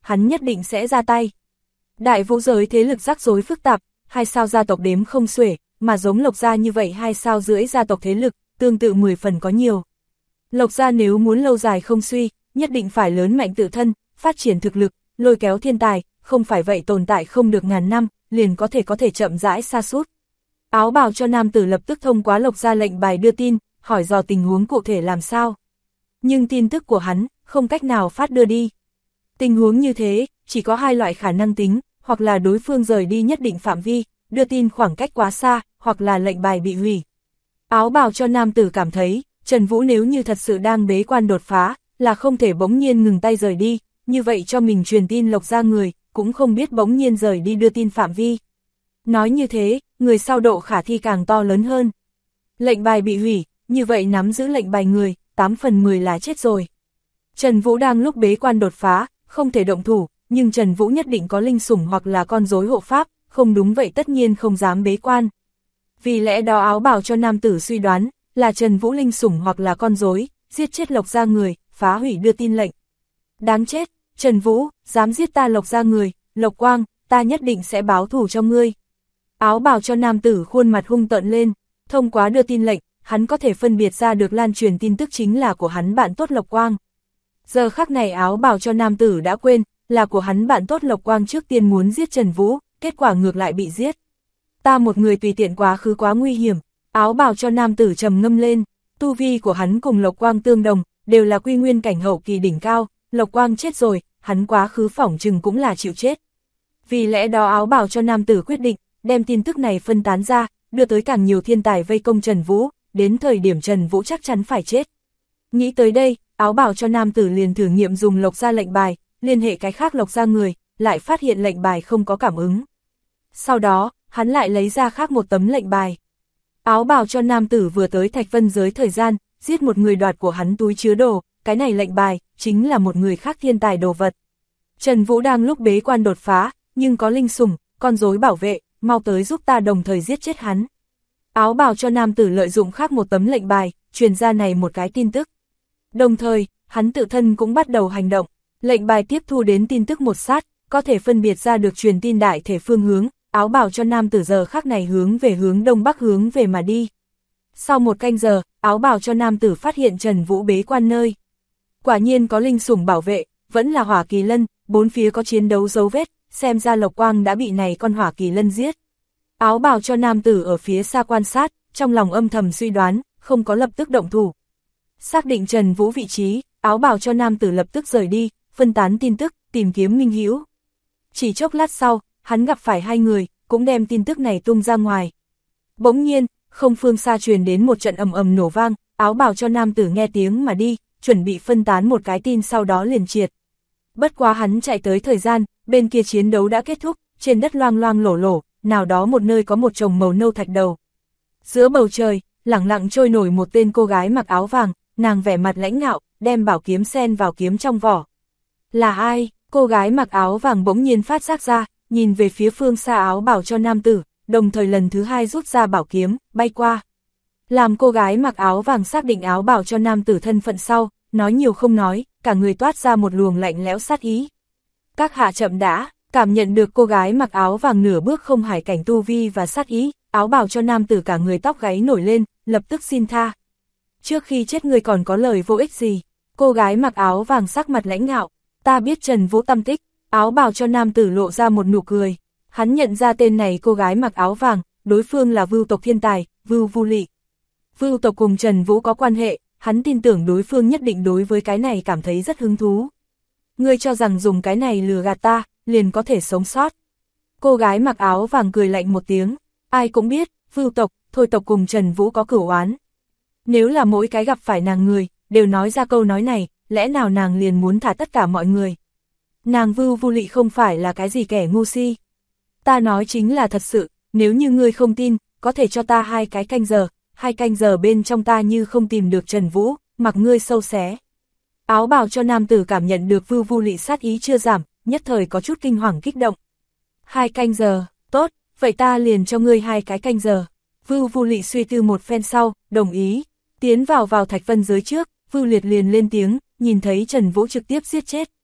hắn nhất định sẽ ra tay. Đại vũ giới thế lực rắc rối phức tạp, 2 sao gia tộc đếm không xuể, mà giống Lộc gia như vậy 2 sao rưỡi gia tộc thế lực, tương tự 10 phần có nhiều. Lộc gia nếu muốn lâu dài không suy, nhất định phải lớn mạnh tự thân, phát triển thực lực, lôi kéo thiên tài, không phải vậy tồn tại không được ngàn năm, liền có thể chậm rãi sa sút. Áo bào cho nam tử lập tức thông qua Lộc gia lệnh bài đưa tin, hỏi dò tình huống cụ thể làm sao. Nhưng tin tức của hắn, không cách nào phát đưa đi. Tình huống như thế, chỉ có 2 loại khả năng tính, hoặc là đối phương rời đi nhất định phạm vi, đưa tin khoảng cách quá xa, hoặc là lệnh bài bị hủy. Áo bào cho nam tử cảm thấy, Trần Vũ nếu như thật sự đang bế quan đột phá, là không thể bỗng nhiên ngừng tay rời đi, như vậy cho mình truyền tin Lộc gia người, cũng không biết bỗng nhiên rời đi đưa tin phạm vi. Nói như thế, người sau độ khả thi càng to lớn hơn. Lệnh bài bị hủy, như vậy nắm giữ lệnh bài người, 8 phần 10 là chết rồi. Trần Vũ đang lúc bế quan đột phá, không thể động thủ, nhưng Trần Vũ nhất định có linh sủng hoặc là con rối hộ pháp, không đúng vậy tất nhiên không dám bế quan. Vì lẽ đó áo bào cho nam tử suy đoán, là Trần Vũ linh sủng hoặc là con rối, giết chết Lộc gia người, phá hủy đưa tin lệnh. Đáng chết, Trần Vũ, dám giết ta Lộc gia người, Lộc Quang, ta nhất định sẽ báo thù cho ngươi. Áo bào cho nam tử khuôn mặt hung tợn lên, thông qua đưa tin lệnh, hắn có thể phân biệt ra được lan truyền tin tức chính là của hắn bạn tốt Lộc Quang. Giờ khắc này áo bào cho nam tử đã quên, là của hắn bạn tốt Lộc Quang trước tiên muốn giết Trần Vũ, kết quả ngược lại bị giết. Ta một người tùy tiện quá khứ quá nguy hiểm, áo bào cho nam tử trầm ngâm lên, tu vi của hắn cùng Lộc Quang tương đồng, đều là quy nguyên cảnh hậu kỳ đỉnh cao, Lộc Quang chết rồi, hắn quá khứ phỏng chừng cũng là chịu chết. Vì lẽ đó áo bào cho nam tử quyết định, đem tin tức này phân tán ra, đưa tới càng nhiều thiên tài vây công Trần Vũ, đến thời điểm Trần Vũ chắc chắn phải chết. Nghĩ tới đây, áo bào cho nam tử liền thử nghiệm dùng Lộc gia lệnh bài, liên hệ cái khác Lộc gia người, lại phát hiện lệnh bài không có cảm ứng. Sau đó, hắn lại lấy ra khác một tấm lệnh bài. Áo bào cho nam tử vừa tới Thạch Vân giới thời gian, giết một người đoạt của hắn túi chứa đồ, cái này lệnh bài, chính là một người khác thiên tài đồ vật. Trần Vũ đang lúc bế quan đột phá, nhưng có linh sủng, con rối bảo vệ, mau tới giúp ta đồng thời giết chết hắn. Áo bào cho nam tử lợi dụng khác một tấm lệnh bài, truyền ra này một cái tin tức. Đồng thời, hắn tự thân cũng bắt đầu hành động, lệnh bài tiếp thu đến tin tức một sát, có thể phân biệt ra được truyền tin đại thể phương hướng, áo bào cho nam tử giờ khắc này hướng về hướng đông bắc hướng về mà đi. Sau một canh giờ, áo bào cho nam tử phát hiện Trần Vũ bế quan nơi. Quả nhiên có linh sủng bảo vệ, vẫn là hỏa kỳ lân, bốn phía có chiến đấu dấu vết, xem ra Lộc Quang đã bị này con hỏa kỳ lân giết. Áo bào cho nam tử ở phía xa quan sát, trong lòng âm thầm suy đoán, không có lập tức động thủ. Xác định Trần Vũ vị trí, áo bào cho nam tử lập tức rời đi, phân tán tin tức, tìm kiếm minh hữu. Chỉ chốc lát sau, hắn gặp phải 2 người, cũng đem tin tức này tung ra ngoài. Bỗng nhiên, không phương xa truyền đến một trận ầm ầm nổ vang, áo bào cho nam tử nghe tiếng mà đi, chuẩn bị phân tán một cái tin sau đó liền triệt. Bất quá hắn chạy tới thời gian, bên kia chiến đấu đã kết thúc, trên đất loang loang lổ lổ, nào đó một nơi có một chồng màu nâu thạch đầu. Giữa bầu trời, lẳng lặng trôi nổi một tên cô gái mặc áo vàng, nàng vẻ mặt lãnh ngạo, đem bảo kiếm sen vào kiếm trong vỏ. Là ai? Cô gái mặc áo vàng bỗng nhiên phát giác ra, nhìn về phía phương xa áo bảo cho nam tử, đồng thời lần thứ 2 rút ra bảo kiếm, bay qua. Làm cô gái mặc áo vàng xác định áo bảo cho nam tử thân phận sau, nói nhiều không nói, cả người toát ra một luồng lạnh lẽo sát ý. Các hạ chậm đã, cảm nhận được cô gái mặc áo vàng nửa bước không hải cảnh tu vi và sát ý, áo bảo cho nam tử cả người tóc gáy nổi lên, lập tức xin tha. Trước khi chết người còn có lời vô ích gì? Cô gái mặc áo vàng sắc mặt lãnh ngạo, ta biết Trần Vũ tâm tích, áo bào cho nam tử lộ ra một nụ cười. Hắn nhận ra tên này cô gái mặc áo vàng, đối phương là Vưu tộc thiên tài, Vưu Vu Lị. Vưu tộc cùng Trần Vũ có quan hệ, hắn tin tưởng đối phương nhất định đối với cái này cảm thấy rất hứng thú. Ngươi cho rằng dùng cái này lừa gạt ta, liền có thể sống sót. Cô gái mặc áo vàng cười lạnh một tiếng, ai cũng biết, Vưu tộc, Thôi tộc cùng Trần Vũ có cửu oán. Nếu là mỗi cái gặp phải nàng người, đều nói ra câu nói này, lẽ nào nàng liền muốn thả tất cả mọi người? Nàng Vưu Vu Lị không phải là cái gì kẻ ngu si. Ta nói chính là thật sự, nếu như ngươi không tin, có thể cho ta 2 cái canh giờ, 2 canh giờ bên trong ta như không tìm được Trần Vũ, mặc ngươi sâu xé. Áo bào cho nam tử cảm nhận được Vưu Vu Lị sát ý chưa giảm, nhất thời có chút kinh hoàng kích động. 2 canh giờ, tốt, vậy ta liền cho ngươi 2 cái canh giờ. Vưu Vu Lị suy tư một phen sau, đồng ý. Tiến vào Thạch Vân giới trước, Vưu Liệt liền lên tiếng, nhìn thấy Trần Vũ trực tiếp giết chết.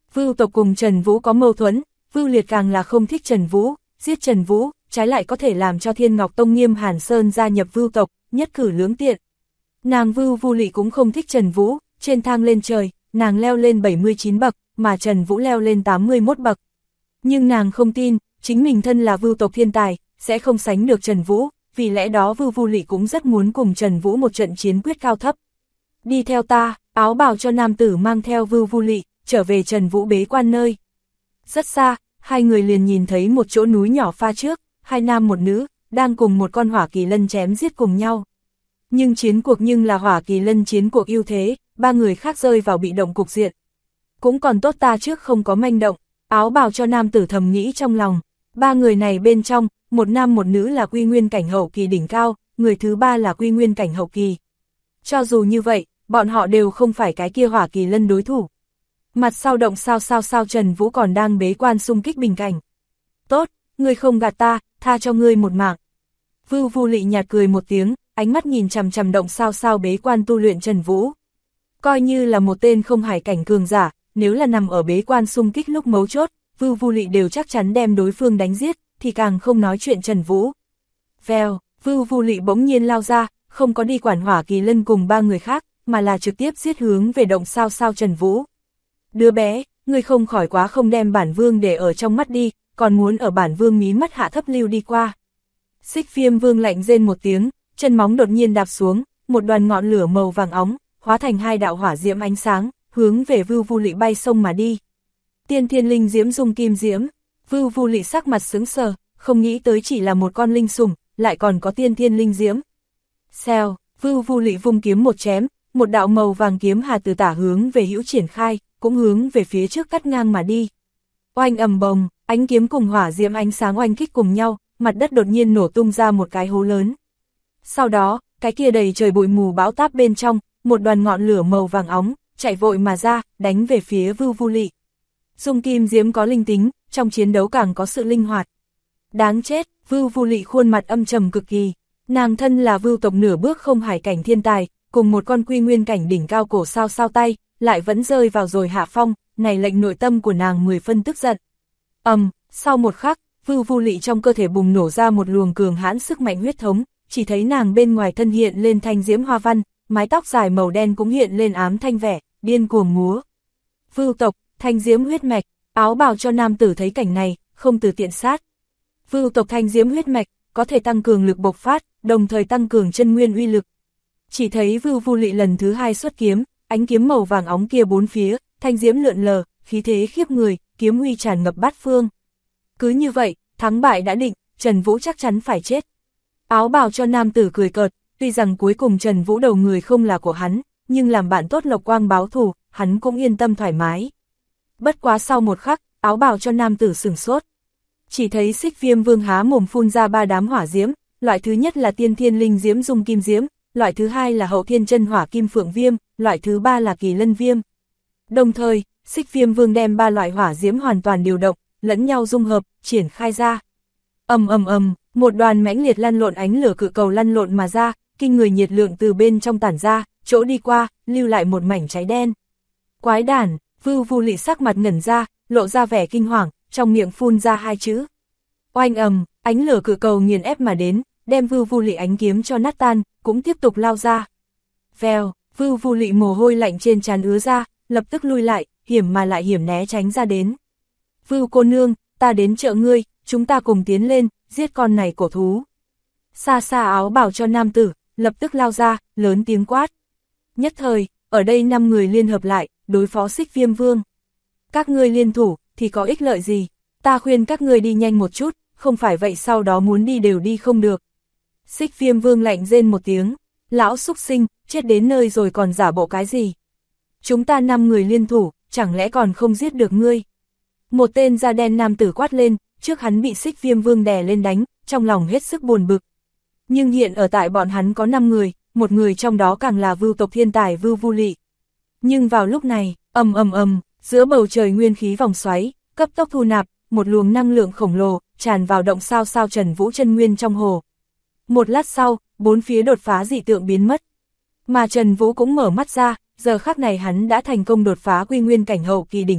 Vưu tộc cùng Trần Vũ có mâu thuẫn, Vưu Liệt càng là không thích Trần Vũ, giết Trần Vũ, trái lại có thể làm cho Thiên Ngọc Tông Nghiêm Hàn Sơn gia nhập Vưu tộc, nhất cử lưỡng tiện. Nàng Vưu Vu Lị cũng không thích Trần Vũ, trên thang lên trời, nàng leo lên 79 bậc, mà Trần Vũ leo lên 81 bậc. Nhưng nàng không tin, chính mình thân là Vưu tộc thiên tài, sẽ không sánh được Trần Vũ, vì lẽ đó Vưu Vu Lị cũng rất muốn cùng Trần Vũ một trận chiến quyết cao thấp. Đi theo ta, áo bào cho nam tử mang theo Vưu Vu Lị, trở về Trần Vũ bế quan nơi. Rất xa, hai người liền nhìn thấy một chỗ núi nhỏ pha trước, hai nam một nữ, đang cùng một con hỏa kỳ lân chém giết cùng nhau. Nhưng chiến cuộc nhưng là hỏa kỳ lân chiến cuộc ưu thế, ba người khác rơi vào bị động cục diện. Cũng còn tốt ta trước không có manh động, áo bào cho nam tử thầm nghĩ trong lòng. Ba người này bên trong, một nam một nữ là quy nguyên cảnh hậu kỳ đỉnh cao, người thứ ba là quy nguyên cảnh hậu kỳ. Cho dù như vậy, bọn họ đều không phải cái kia hỏa kỳ lân đối thủ. Mặt sau động sao Trần Vũ còn đang bế quan xung kích bình cảnh. Tốt, ngươi không gạt ta, tha cho ngươi một mạng. Vưu Vu Lị nhạt cười một tiếng, ánh mắt nhìn chằm chằm động sao bế quan tu luyện Trần Vũ. Coi như là một tên không hải cảnh cường giả, nếu là nằm ở bế quan xung kích lúc mấu chốt, Vưu Vu Lị đều chắc chắn đem đối phương đánh giết, thì càng không nói chuyện Trần Vũ. Vèo, Vưu Vu Lị bỗng nhiên lao ra, không có đi quản hỏa kỳ lân cùng ba người khác, mà là trực tiếp giết hướng về động sao Trần Vũ. Đứa bé, ngươi không khỏi quá không đem bản vương để ở trong mắt đi, còn muốn ở bản vương mí mắt hạ thấp lưu đi qua. Xích Viêm Vương lạnh rên một tiếng, chân móng đột nhiên đạp xuống, một đoàn ngọn lửa màu vàng óng, hóa thành hai đạo hỏa diễm ánh sáng, hướng về Vưu Vu Lị bay sông mà đi. Tiên Thiên Linh Diễm Dung Kim Diễm, Vưu Vu Lị sắc mặt sững sờ, không nghĩ tới chỉ là một con linh sủng, lại còn có Tiên Thiên Linh Diễm. Xèo, Vưu Vu Lị vung kiếm một chém, một đạo màu vàng kiếm hà từ tả hướng về hữu triển khai, cũng hướng về phía trước cắt ngang mà đi. Oanh ầm bồng, ánh kiếm cùng hỏa diễm ánh sáng oanh kích cùng nhau, mặt đất đột nhiên nổ tung ra một cái hố lớn. Sau đó, cái kia đầy trời bụi mù bão táp bên trong, một đoàn ngọn lửa màu vàng óng, chạy vội mà ra, đánh về phía Vưu Vu Lị. Dung Kim Diễm có linh tính, trong chiến đấu càng có sự linh hoạt. Đáng chết, Vưu Vu Lị khuôn mặt âm trầm cực kỳ. Nàng thân là Vưu tộc nửa bước không hải cảnh thiên tài, cùng một con quy nguyên cảnh đỉnh cao cổ sao tay, lại vẫn rơi vào rồi hạ phong, này lệnh nội tâm của nàng 10 phân tức giận. Sau một khắc, Vưu Vu Lị trong cơ thể bùng nổ ra một luồng cường hãn sức mạnh huyết thống, chỉ thấy nàng bên ngoài thân hiện lên thanh diễm hoa văn, mái tóc dài màu đen cũng hiện lên ám thanh vẻ, điên cuồng múa. Vưu tộc, thanh diễm huyết mạch, áo bào cho nam tử thấy cảnh này, không từ tiện sát. Vưu tộc thanh diễm huyết mạch, có thể tăng cường lực bộc phát, đồng thời tăng cường chân nguyên uy lực. Chỉ thấy Vưu Vu Lị lần thứ hai xuất kiếm, ánh kiếm màu vàng óng kia bốn phía, thanh diễm lượn lờ, khí thế khiếp người, kiếm uy tràn ngập bát phương. Cứ như vậy, thắng bại đã định, Trần Vũ chắc chắn phải chết. Áo bào cho nam tử cười cợt, tuy rằng cuối cùng Trần Vũ đầu người không là của hắn, nhưng làm bạn tốt Lộc Quang báo thù, hắn cũng yên tâm thoải mái. Bất quá sau một khắc, áo bào cho nam tử sửng sốt. Chỉ thấy Xích Viêm Vương há mồm phun ra 3 đám hỏa diễm, loại thứ nhất là Tiên Thiên Linh Diễm Dung Kim Diễm, loại thứ hai là Hậu Thiên Chân Hỏa Kim Phượng Viêm, loại thứ ba là Kỳ Lân Viêm. Đồng thời, Xích Viêm Vương đem 3 loại hỏa diễm hoàn toàn điều động, lẫn nhau dung hợp, triển khai ra. Một đoàn mãnh liệt lăn lộn ánh lửa cự cầu lăn lộn mà ra, kinh người nhiệt lượng từ bên trong tản ra, chỗ đi qua, lưu lại một mảnh cháy đen. Quái đản, Vưu Vu Lị sắc mặt ngẩn ra, lộ ra vẻ kinh hoàng, trong miệng phun ra 2 chữ. Oanh ánh lửa cự cầu nghiền ép mà đến, đem Vưu Vu Lị ánh kiếm cho nát tan, cũng tiếp tục lao ra. Vèo, Vưu Vu Lị mồ hôi lạnh trên trán ứa ra, lập tức lui lại, hiểm mà lại hiểm né tránh ra đến. Vưu cô nương, ta đến trợ ngươi, chúng ta cùng tiến lên, giết con này cổ thú. Xa xa áo bảo cho nam tử, lập tức lao ra, lớn tiếng quát. Nhất thời, ở đây 5 người liên hợp lại, đối phó Xích Viêm Vương. Các ngươi liên thủ, thì có ích lợi gì? Ta khuyên các ngươi đi nhanh một chút, không phải vậy sau đó muốn đi đều đi không được. Xích Viêm Vương lạnh rên một tiếng, lão xúc sinh, chết đến nơi rồi còn giả bộ cái gì? Chúng ta 5 người liên thủ, chẳng lẽ còn không giết được ngươi? Một tên da đen nam tử quát lên, trước hắn bị Xích Viêm Vương đè lên đánh, trong lòng hết sức buồn bực. Nhưng hiện ở tại bọn hắn có 5 người, một người trong đó càng là Vưu tộc thiên tài Vưu Vu Lị. Nhưng vào lúc này, giữa bầu trời nguyên khí vòng xoáy, cấp tốc thu nạp, một luồng năng lượng khổng lồ, tràn vào động sao Trần Vũ chân nguyên trong hồ. Một lát sau, 4 phía đột phá dị tượng biến mất. Mà Trần Vũ cũng mở mắt ra, giờ khắc này hắn đã thành công đột phá quy nguyên cảnh hậu kỳ đỉnh cao,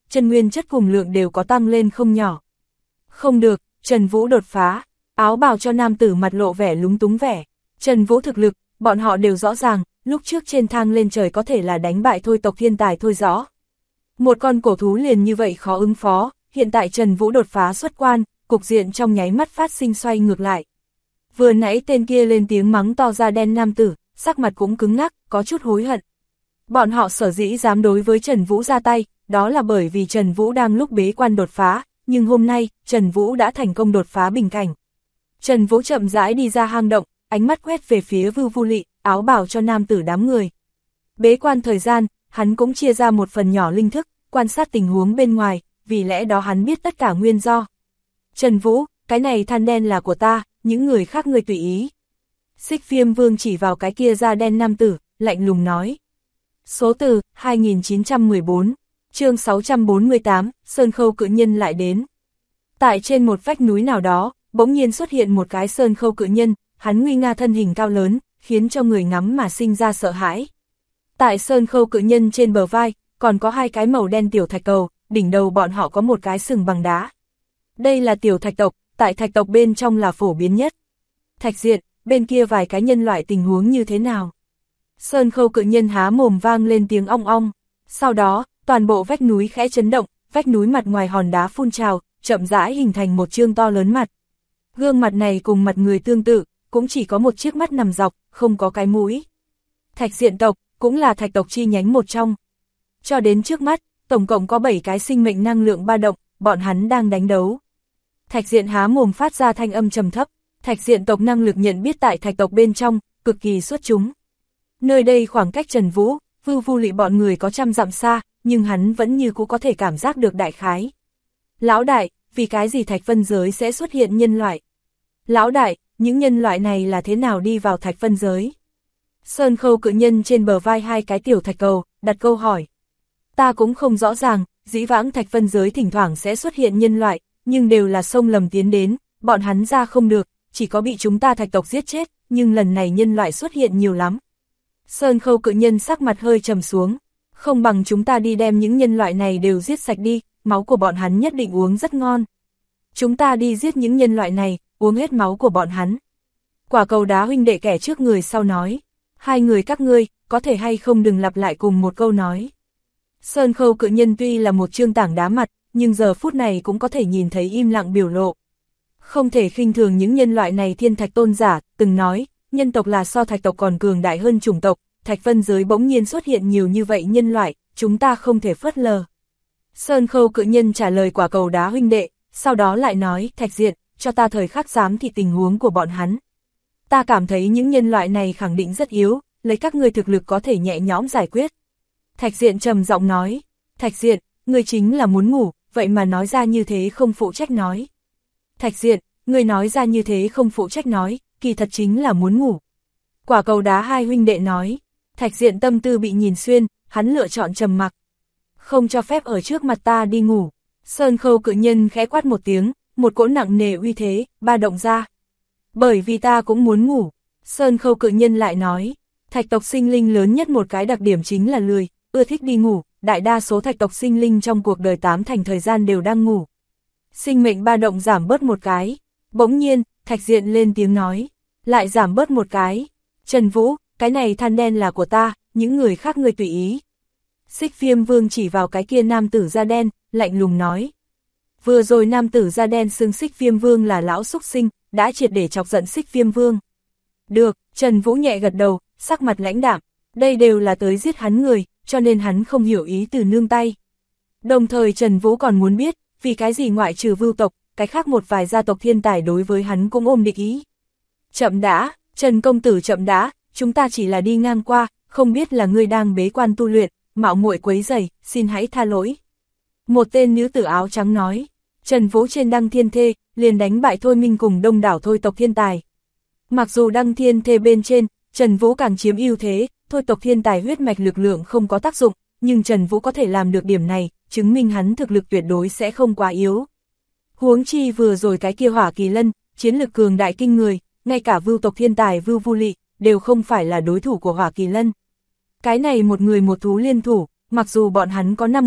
chân nguyên chất cùng lượng đều có tăng lên không nhỏ. Không được, Trần Vũ đột phá, áo bào cho nam tử mặt lộ vẻ lúng túng vẻ. Trần Vũ thực lực, bọn họ đều rõ ràng, lúc trước trên thang lên trời có thể là đánh bại thôi tộc thiên tài thôi rõ. Một con cổ thú liền như vậy khó ứng phó, hiện tại Trần Vũ đột phá xuất quan, cục diện trong nháy mắt phát sinh xoay ngược lại. Vừa nãy tên kia lên tiếng mắng to da đen nam tử, sắc mặt cũng cứng ngắc, có chút hối hận. Bọn họ sở dĩ dám đối với Trần Vũ ra tay, đó là bởi vì Trần Vũ đang lúc bế quan đột phá, nhưng hôm nay, Trần Vũ đã thành công đột phá bình cảnh. Trần Vũ chậm rãi đi ra hang động, ánh mắt quét về phía Vưu Vu Lị, áo bào cho nam tử đám người. Bế quan thời gian, hắn cũng chia ra một phần nhỏ linh thức, quan sát tình huống bên ngoài, vì lẽ đó hắn biết tất cả nguyên do. Trần Vũ, cái này than đen là của ta, những người khác ngươi tùy ý. Xích Viêm Vương chỉ vào cái kia da đen nam tử, lạnh lùng nói. Số từ, 2914, chương 648, Sơn Khâu cự nhân lại đến. Tại trên một vách núi nào đó, bỗng nhiên xuất hiện một cái Sơn Khâu cự nhân, hắn nguy nga thân hình cao lớn, khiến cho người ngắm mà sinh ra sợ hãi. Tại Sơn Khâu cự nhân trên bờ vai, còn có hai cái màu đen tiểu thạch cầu, đỉnh đầu bọn họ có một cái sừng bằng đá. Đây là tiểu thạch tộc, tại thạch tộc bên trong là phổ biến nhất. Thạch Diện, bên kia vài cái nhân loại tình huống như thế nào? Sơn Khâu cự nhân há mồm vang lên tiếng ong ong. Sau đó, toàn bộ vách núi khẽ chấn động, vách núi mặt ngoài hòn đá phun trào, chậm rãi hình thành một chương to lớn mặt. Gương mặt này cùng mặt người tương tự, cũng chỉ có một chiếc mắt nằm dọc, không có cái mũi. Thạch Diện tộc, cũng là thạch tộc chi nhánh một trong. Cho đến trước mắt, tổng cộng có 7 cái sinh mệnh năng lượng ba động, bọn hắn đang đánh đấu. Thạch Diện há mồm phát ra thanh âm trầm thấp, Thạch Diện tộc năng lực nhận biết tại thạch tộc bên trong, cực kỳ xuất chúng. Nơi đây khoảng cách Trần Vũ, Vưu Vu Lị bọn người có trăm dặm xa, nhưng hắn vẫn như cũ có thể cảm giác được đại khái. Lão đại, vì cái gì thạch vân giới sẽ xuất hiện nhân loại? Lão đại, những nhân loại này là thế nào đi vào thạch vân giới? Sơn Khâu cự nhân trên bờ vai hai cái tiểu thạch cầu, đặt câu hỏi. Ta cũng không rõ ràng, dĩ vãng thạch vân giới thỉnh thoảng sẽ xuất hiện nhân loại, nhưng đều là sông lầm tiến đến, bọn hắn ra không được, chỉ có bị chúng ta thạch tộc giết chết, nhưng lần này nhân loại xuất hiện nhiều lắm. Sơn Khâu cự nhân sắc mặt hơi trầm xuống, không bằng chúng ta đi đem những nhân loại này đều giết sạch đi, máu của bọn hắn nhất định uống rất ngon. Chúng ta đi giết những nhân loại này, uống hết máu của bọn hắn. Quả cầu đá huynh đệ kẻ trước người sau nói, hai người các ngươi, có thể hay không đừng lặp lại cùng một câu nói. Sơn Khâu cự nhân tuy là một trương tảng đá mặt, nhưng giờ phút này cũng có thể nhìn thấy im lặng biểu lộ. Không thể khinh thường những nhân loại này thiên thạch tôn giả, từng nói, nhân tộc là so thạch tộc còn cường đại hơn chủng tộc, thạch vân giới bỗng nhiên xuất hiện nhiều như vậy nhân loại, chúng ta không thể phớt lờ. Sơn Khâu cự nhân trả lời quả cầu đá huynh đệ, sau đó lại nói, Thạch Diện, cho ta thời khắc giám thị tình huống của bọn hắn. Ta cảm thấy những nhân loại này khẳng định rất yếu, lấy các ngươi thực lực có thể nhẹ nhõm giải quyết. Thạch Diện trầm giọng nói, Thạch Diện, ngươi chính là muốn ngủ, vậy mà nói ra như thế không phụ trách nói. Thạch Diện, ngươi nói ra như thế không phụ trách nói, kỳ thật chính là muốn ngủ. Quả cầu đá hai huynh đệ nói, Thạch Diện tâm tư bị nhìn xuyên, hắn lựa chọn trầm mặc. Không cho phép ở trước mặt ta đi ngủ. Sơn Khâu cự nhân khẽ quát một tiếng, một cỗ nặng nề uy thế, ba động ra. Bởi vì ta cũng muốn ngủ. Sơn Khâu cự nhân lại nói, thạch tộc sinh linh lớn nhất một cái đặc điểm chính là lười, ưa thích đi ngủ, đại đa số thạch tộc sinh linh trong cuộc đời 8 thành thời gian đều đang ngủ. Sinh mệnh ba động giảm bớt một cái. Bỗng nhiên, Thạch Diện lên tiếng nói, lại giảm bớt một cái. Trần Vũ, cái này than đen là của ta, những người khác ngươi tùy ý. Xích Viêm Vương chỉ vào cái kia nam tử da đen, lạnh lùng nói. Vừa rồi nam tử da đen xưng Xích Viêm Vương là lão xúc sinh, đã triệt để chọc giận Xích Viêm Vương. Được, Trần Vũ nhẹ gật đầu, sắc mặt lãnh đạm, đây đều là tới giết hắn người, cho nên hắn không hiểu ý từ nương tay. Đồng thời Trần Vũ còn muốn biết, vì cái gì ngoại trừ Vưu tộc, cái khác một vài gia tộc thiên tài đối với hắn cũng ôm địch ý. Chậm đã, Trần công tử chậm đã, chúng ta chỉ là đi ngang qua, không biết là ngươi đang bế quan tu luyện, mạo muội quấy rầy, xin hãy tha lỗi. Một tên nữ tử áo trắng nói, Trần Vũ trên Đăng Thiên Thê, liền đánh bại Thôi Minh cùng đông đảo thôi tộc thiên tài. Mặc dù Đăng Thiên Thê bên trên, Trần Vũ càng chiếm ưu thế, thôi tộc thiên tài huyết mạch lực lượng không có tác dụng, nhưng Trần Vũ có thể làm được điểm này, chứng minh hắn thực lực tuyệt đối sẽ không quá yếu. Huống chi vừa rồi cái kia Hỏa Kỳ Lân, chiến lực cường đại kinh người, ngay cả Vưu tộc thiên tài Vưu Vu Lị, đều không phải là đối thủ của Hỏa Kỳ Lân. Cái này một người một thú liên thủ, mặc dù bọn hắn có 5 người,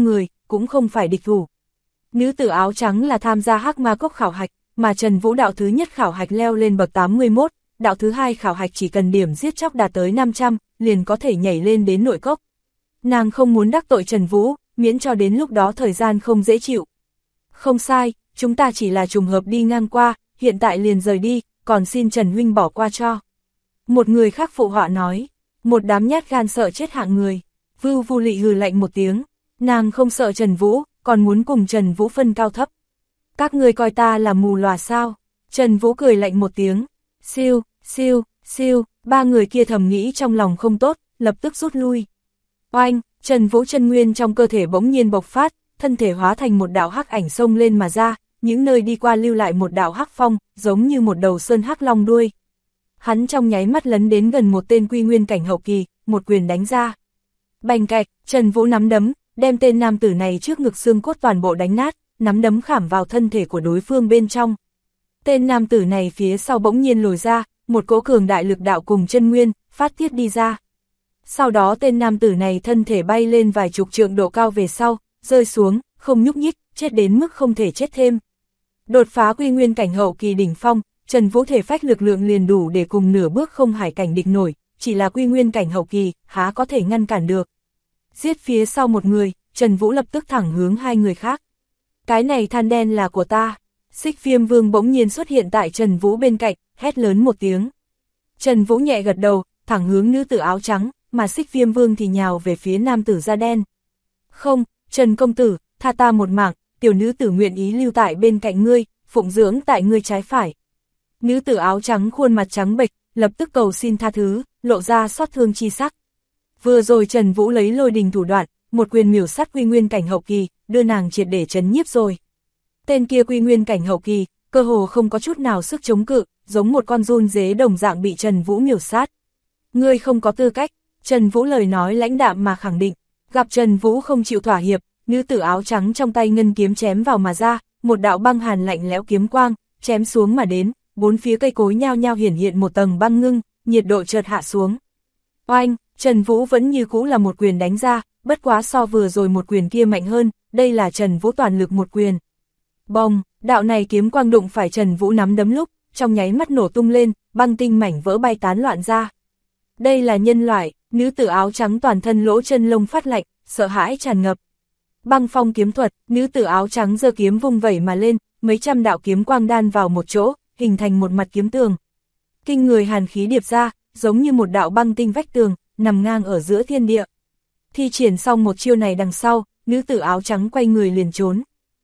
cũng không phải địch thủ. Nữ tử áo trắng là tham gia Hắc Ma Cốc khảo hạch, mà Trần Vũ đạo thứ nhất khảo hạch leo lên bậc 81, đạo thứ hai khảo hạch chỉ cần điểm giết chóc đạt tới 500, liền có thể nhảy lên đến nội cốc. Nàng không muốn đắc tội Trần Vũ, miễn cho đến lúc đó thời gian không dễ chịu. Không sai, chúng ta chỉ là trùng hợp đi ngang qua, hiện tại liền rời đi, còn xin Trần huynh bỏ qua cho. Một người khác phụ họa nói, một đám nhát gan sợ chết hạng người. Vưu Vu Lị hừ lạnh một tiếng, nàng không sợ Trần Vũ, còn muốn cùng Trần Vũ phân cao thấp. Các ngươi coi ta là mù lòa sao? Trần Vũ cười lạnh một tiếng, siêu, siêu, siêu, ba người kia thầm nghĩ trong lòng không tốt, lập tức rút lui. Oanh, Trần Vũ chân nguyên trong cơ thể bỗng nhiên bộc phát, thân thể hóa thành một đạo hắc ảnh xông lên mà ra, những nơi đi qua lưu lại một đạo hắc phong, giống như một đầu sơn hắc long đuôi. Hắn trong nháy mắt lấn đến gần một tên quy nguyên cảnh hậu kỳ, một quyền đánh ra. Bành cạch, Trần Vũ nắm đấm, đem tên nam tử này trước ngực xương cốt toàn bộ đánh nát, nắm đấm khảm vào thân thể của đối phương bên trong. Tên nam tử này phía sau bỗng nhiên lồi ra, một cỗ cường đại lực đạo cùng chân nguyên, phát tiết đi ra. Sau đó tên nam tử này thân thể bay lên vài chục trượng độ cao về sau, rơi xuống, không nhúc nhích, chết đến mức không thể chết thêm. Đột phá quy nguyên cảnh hậu kỳ đỉnh phong, Trần Vũ thể phách lực lượng liền đủ để cùng nửa bước không hải cảnh địch nổi, chỉ là quy nguyên cảnh hậu kỳ, há có thể ngăn cản được. Giết phía sau một người, Trần Vũ lập tức thẳng hướng hai người khác. Cái này than đen là của ta. Xích Viêm Vương bỗng nhiên xuất hiện tại Trần Vũ bên cạnh, hét lớn một tiếng. Trần Vũ nhẹ gật đầu, thẳng hướng nữ tử áo trắng, mà Xích Viêm Vương thì nhào về phía nam tử da đen. Không, Trần công tử, tha ta một mạng, tiểu nữ tử nguyện ý lưu tại bên cạnh ngươi, phụng dưỡng tại ngươi trái phải. Nữ tử áo trắng khuôn mặt trắng bệch, lập tức cầu xin tha thứ, lộ ra xót thương chi sắc. Vừa rồi Trần Vũ lấy lôi đình thủ đoạn, một quyền miểu sát quy nguyên cảnh hậu kỳ, đưa nàng triệt để trấn nhiếp rồi. Tên kia quy nguyên cảnh hậu kỳ, cơ hồ không có chút nào sức chống cự, giống một con giun dế đồng dạng bị Trần Vũ miểu sát. Ngươi không có tư cách, Trần Vũ lời nói lãnh đạm mà khẳng định. Gặp Trần Vũ không chịu thỏa hiệp, nữ tử áo trắng trong tay ngân kiếm chém vào mà ra, một đạo băng hàn lạnh lẽo kiếm quang, chém xuống mà đến, bốn phía cây cối nhao nhao hiển hiện một tầng băng ngưng, nhiệt độ chợt hạ xuống. Oanh, Trần Vũ vẫn như cũ là một quyền đánh ra, bất quá so vừa rồi một quyền kia mạnh hơn, đây là Trần Vũ toàn lực một quyền. Bồng, đạo này kiếm quang đụng phải Trần Vũ nắm đấm lúc, trong nháy mắt nổ tung lên, băng tinh mảnh vỡ bay tán loạn ra. Đây là nhân loại, nữ tử áo trắng toàn thân lỗ chân lông phát lạnh, sợ hãi tràn ngập. Băng phong kiếm thuật, nữ tử áo trắng giơ kiếm vung vẩy mà lên, mấy trăm đạo kiếm quang đan vào một chỗ, hình thành một mặt kiếm tường. Kinh người hàn khí điệp ra, giống như một đạo băng tinh vách tường, nằm ngang ở giữa thiên địa. Thi triển xong một chiêu này đằng sau, nữ tử áo trắng quay người liền trốn.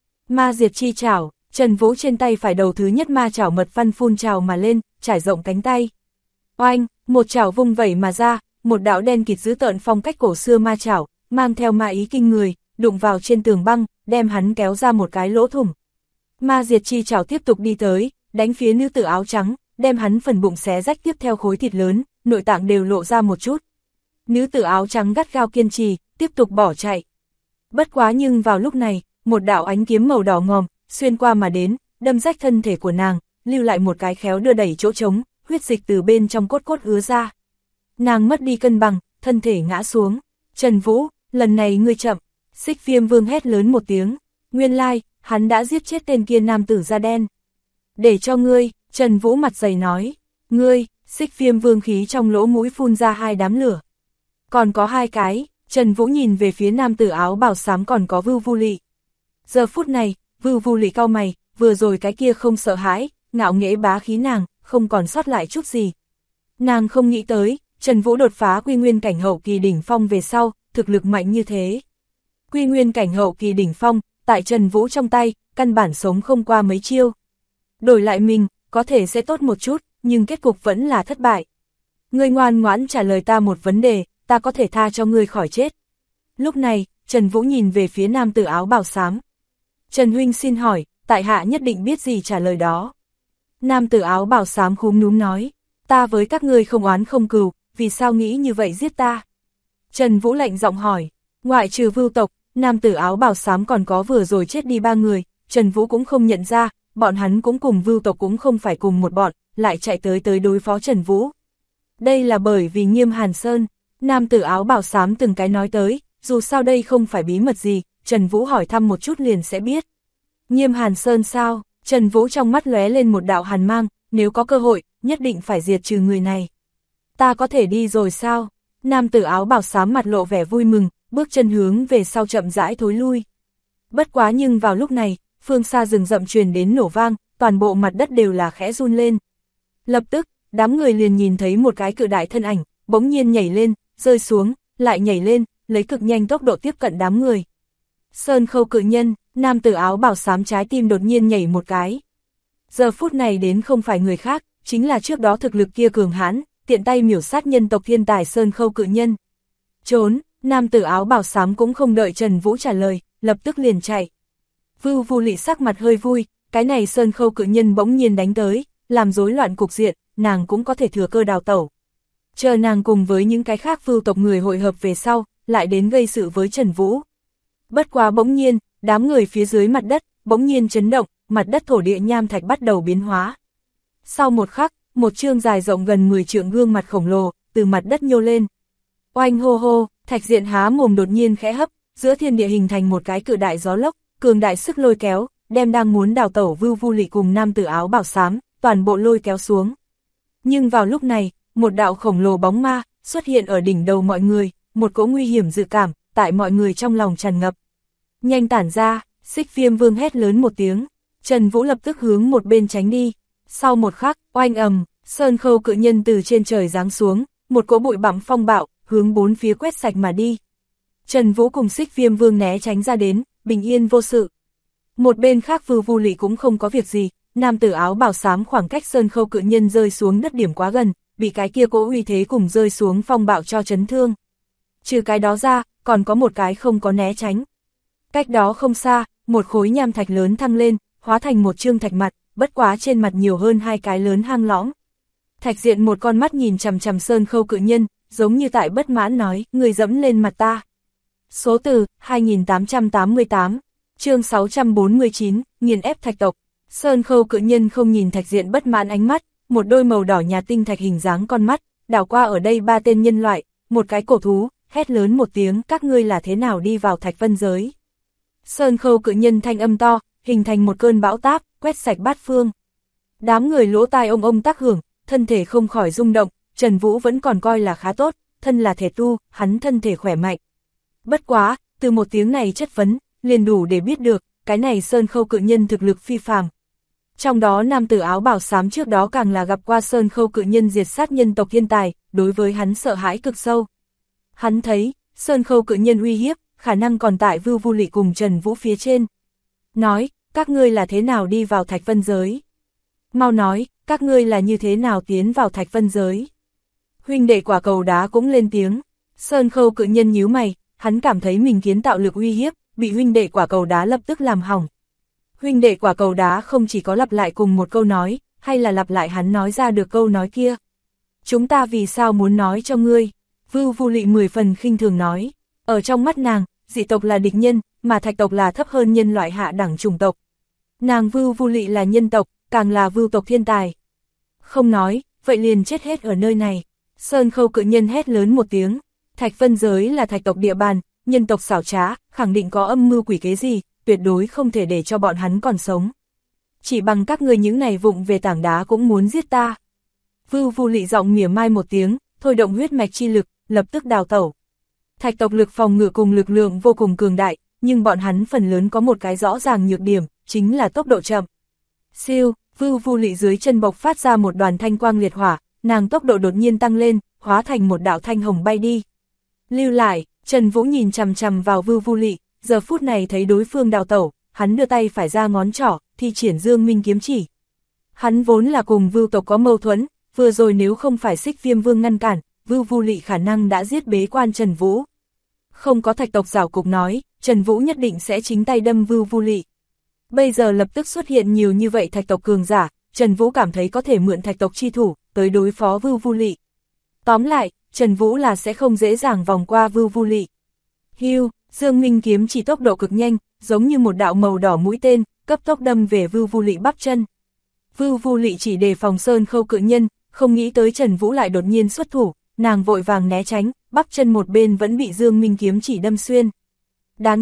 Ma diệt chi chảo, Trần Vũ trên tay phải đầu thứ nhất ma chảo mật văn phun trào mà lên, trải rộng cánh tay. Oanh, một chảo vung vẩy mà ra, một đạo đen kịt dữ tợn phong cách cổ xưa ma chảo, mang theo ma ý kinh người, đụng vào trên tường băng, đem hắn kéo ra một cái lỗ thủng. Ma diệt chi chảo tiếp tục đi tới, đánh phía nữ tử áo trắng, đem hắn phần bụng xé rách tiếp theo khối thịt lớn, nội tạng đều lộ ra một chút. Nữ tử áo trắng gắt gao kiên trì, tiếp tục bỏ chạy. Bất quá nhưng vào lúc này, một đạo ánh kiếm màu đỏ ngòm, xuyên qua mà đến, đâm rách thân thể của nàng, lưu lại một cái khéo đưa đẩy chỗ trống, huyết dịch từ bên trong cốt cốt ứa ra. Nàng mất đi cân bằng, thân thể ngã xuống. Trần Vũ, lần này ngươi chậm. Xích Viêm Vương hét lớn một tiếng. Nguyên lai, hắn đã giết chết tên kia nam tử da đen. Để cho ngươi, Trần Vũ mặt dày nói. Ngươi, Xích Viêm Vương khí trong lỗ mũi phun ra hai đám lửa. Còn có hai cái, Trần Vũ nhìn về phía nam tử áo bào xám còn có Vưu Vu Lị. Giờ phút này, Vưu Vu Lị cau mày, vừa rồi cái kia không sợ hãi, ngạo nghễ bá khí nàng, không còn sót lại chút gì. Nàng không nghĩ tới, Trần Vũ đột phá quy nguyên cảnh hậu kỳ đỉnh phong về sau, thực lực mạnh như thế. Quy nguyên cảnh hậu kỳ đỉnh phong, tại Trần Vũ trong tay, căn bản sống không qua mấy chiêu. Đổi lại mình, có thể sẽ tốt một chút, nhưng kết cục vẫn là thất bại. Ngươi ngoan ngoãn trả lời ta một vấn đề, ta có thể tha cho ngươi khỏi chết. Lúc này, Trần Vũ nhìn về phía nam tử áo bào xám. Trần huynh xin hỏi, tại hạ nhất định biết gì trả lời đó. Nam tử áo bào xám khúm núm nói, ta với các ngươi không oán không cừu, vì sao nghĩ như vậy giết ta? Trần Vũ lạnh giọng hỏi, ngoại trừ Vưu tộc, nam tử áo bào xám còn có vừa rồi chết đi 3 người, Trần Vũ cũng không nhận ra, bọn hắn cũng cùng Vưu tộc cũng không phải cùng một bọn, lại chạy tới đối phó Trần Vũ. Đây là bởi vì Nghiêm Hàn Sơn, nam tử áo bào xám từng cái nói tới, dù sao đây không phải bí mật gì, Trần Vũ hỏi thăm một chút liền sẽ biết. Nghiêm Hàn Sơn sao? Trần Vũ trong mắt lóe lên một đạo hàn mang, nếu có cơ hội, nhất định phải diệt trừ người này. Ta có thể đi rồi sao? Nam tử áo bào xám mặt lộ vẻ vui mừng, bước chân hướng về sau chậm rãi thối lui. Bất quá nhưng vào lúc này, phương xa rừng rậm truyền đến nổ vang, toàn bộ mặt đất đều là khẽ run lên. Lập tức, đám người liền nhìn thấy một cái cự đại thân ảnh, bỗng nhiên nhảy lên, rơi xuống, lại nhảy lên, lấy cực nhanh tốc độ tiếp cận đám người. Sơn Khâu cự nhân, nam tử áo bào xám trái tim đột nhiên nhảy một cái. Giờ phút này đến không phải người khác, chính là trước đó thực lực kia cường hãn, tiện tay miểu sát nhân tộc thiên tài Sơn Khâu cự nhân. Trốn, nam tử áo bào xám cũng không đợi Trần Vũ trả lời, lập tức liền chạy. Vưu Vu Lị sắc mặt hơi vui, cái này Sơn Khâu cự nhân bỗng nhiên đánh tới, làm rối loạn cục diện, nàng cũng có thể thừa cơ đào tẩu. Chờ nàng cùng với những cái khác vưu tộc người hội hợp về sau, lại đến gây sự với Trần Vũ. Bất quá bỗng nhiên, đám người phía dưới mặt đất, bỗng nhiên chấn động, mặt đất thổ địa nham thạch bắt đầu biến hóa. Sau một khắc, một chương dài rộng gần 10 trượng gương mặt khổng lồ, từ mặt đất nhô lên. Oanh hô hô, thạch diện há mồm đột nhiên khẽ hấp, giữa thiên địa hình thành một cái cự đại gió lốc, cường đại sức lôi kéo, đem đang muốn đào tẩu Vưu Vu Lị cùng nam tử áo bào xám, toàn bộ lôi kéo xuống. Nhưng vào lúc này, một đạo khổng lồ bóng ma xuất hiện ở đỉnh đầu mọi người, một cỗ nguy hiểm dự cảm tại mọi người trong lòng tràn ngập. Nhanh tản ra, Xích Viêm Vương hét lớn một tiếng, Trần Vũ lập tức hướng một bên tránh đi. Sau một khắc, oanh ầm, Sơn Khâu cự nhân từ trên trời giáng xuống, một cỗ bụi bặm phong bạo hướng bốn phía quét sạch mà đi. Trần Vũ cùng Xích Viêm Vương né tránh ra đến, bình yên vô sự. Một bên khác Vưu Vu Lị cũng không có việc gì, nam tử áo bào xám khoảng cách Sơn Khâu cự nhân rơi xuống đất điểm quá gần, bị cái kia cỗ uy thế cùng rơi xuống phong bạo cho chấn thương. Trừ cái đó ra, còn có một cái không có né tránh. Cách đó không xa, một khối nham thạch lớn thăng lên, hóa thành một chương thạch mặt, bất quá trên mặt nhiều hơn hai cái lớn hang lõm. Thạch diện một con mắt nhìn chằm chằm Sơn Khâu cự nhân, giống như tại bất mãn nói, người dẫm lên mặt ta. Số từ, 2888, chương 649, nghiền ép thạch tộc. Sơn Khâu cự nhân không nhìn thạch diện bất mãn ánh mắt, một đôi màu đỏ nhạt tinh thạch hình dáng con mắt, đảo qua ở đây ba tên nhân loại, một cái cổ thú, hét lớn một tiếng, các ngươi là thế nào đi vào thạch vân giới. Sơn Khâu cự nhân thanh âm to, hình thành một cơn bão táp, quét sạch bát phương. Đám người lỗ tai ông tác hưởng, thân thể không khỏi rung động, Trần Vũ vẫn còn coi là khá tốt, thân là thể tu, hắn thân thể khỏe mạnh. Bất quá, từ một tiếng này chất vấn, liền đủ để biết được, cái này Sơn Khâu cự nhân thực lực phi phàm. Trong đó nam tử áo bào xám trước đó càng là gặp qua Sơn Khâu cự nhân diệt sát nhân tộc thiên tài, đối với hắn sợ hãi cực sâu. Hắn thấy, Sơn Khâu cự nhân uy hiếp, khả năng còn tại Vưu Vu Lị cùng Trần Vũ phía trên. Nói, các ngươi là thế nào đi vào thạch vân giới? Mau nói, các ngươi là như thế nào tiến vào thạch vân giới? Huynh đệ quả cầu đá cũng lên tiếng. Sơn Khâu cự nhân nhíu mày, hắn cảm thấy mình kiến tạo lực uy hiếp, bị huynh đệ quả cầu đá lập tức làm hỏng. Huynh đệ quả cầu đá không chỉ có lặp lại cùng một câu nói, hay là lặp lại hắn nói ra được câu nói kia. Chúng ta vì sao muốn nói cho ngươi? Vưu Vu Lị 10 phần khinh thường nói. Ở trong mắt nàng, dị tộc là địch nhân, mà thạch tộc là thấp hơn nhân loại hạ đẳng chủng tộc. Nàng Vưu Vu Lị là nhân tộc, càng là vưu tộc thiên tài. Không nói, vậy liền chết hết ở nơi này. Sơn Khâu cự nhân hét lớn một tiếng. Thạch vân giới là thạch tộc địa bàn, nhân tộc xảo trá, khẳng định có âm mưu quỷ kế gì, tuyệt đối không thể để cho bọn hắn còn sống. Chỉ bằng các người những này vụng về tảng đá cũng muốn giết ta. Vưu Vu Lị giọng mỉa mai một tiếng, thôi động huyết mạch chi lực, lập tức đào tẩu. Thạch tộc lực phòng ngự cùng lực lượng vô cùng cường đại, nhưng bọn hắn phần lớn có một cái rõ ràng nhược điểm, chính là tốc độ chậm. Siêu, Vưu Vu Lị dưới chân bộc phát ra một đoàn thanh quang liệt hỏa, nàng tốc độ đột nhiên tăng lên, hóa thành một đạo thanh hồng bay đi. Lưu lại, Trần Vũ nhìn chằm chằm vào Vưu Vu Lị, giờ phút này thấy đối phương đào tẩu, hắn đưa tay phải ra ngón trỏ, thi triển Dương Minh kiếm chỉ. Hắn vốn là cùng Vưu tộc có mâu thuẫn, vừa rồi nếu không phải Xích Viêm Vương ngăn cản, Vưu Vu Lị khả năng đã giết bế quan Trần Vũ. Không có thạch tộc giảo cục nói, Trần Vũ nhất định sẽ chính tay đâm Vưu Vu Lị. Bây giờ lập tức xuất hiện nhiều như vậy thạch tộc cường giả, Trần Vũ cảm thấy có thể mượn thạch tộc chi thủ, tới đối phó Vưu Vu Lị. Tóm lại, Trần Vũ là sẽ không dễ dàng vòng qua Vưu Vu Lị. Hưu, Dương Minh kiếm chỉ tốc độ cực nhanh, giống như một đạo màu đỏ mũi tên, cấp tốc đâm về Vưu Vu Lị bắp chân. Vưu Vu Lị chỉ đề phòng Sơn Khâu cự nhân, không nghĩ tới Trần Vũ lại đột nhiên xuất thủ, nàng vội vàng né tránh, bắp chân một bên vẫn bị Dương Minh kiếm chỉ đâm xuyên. Đáng chết,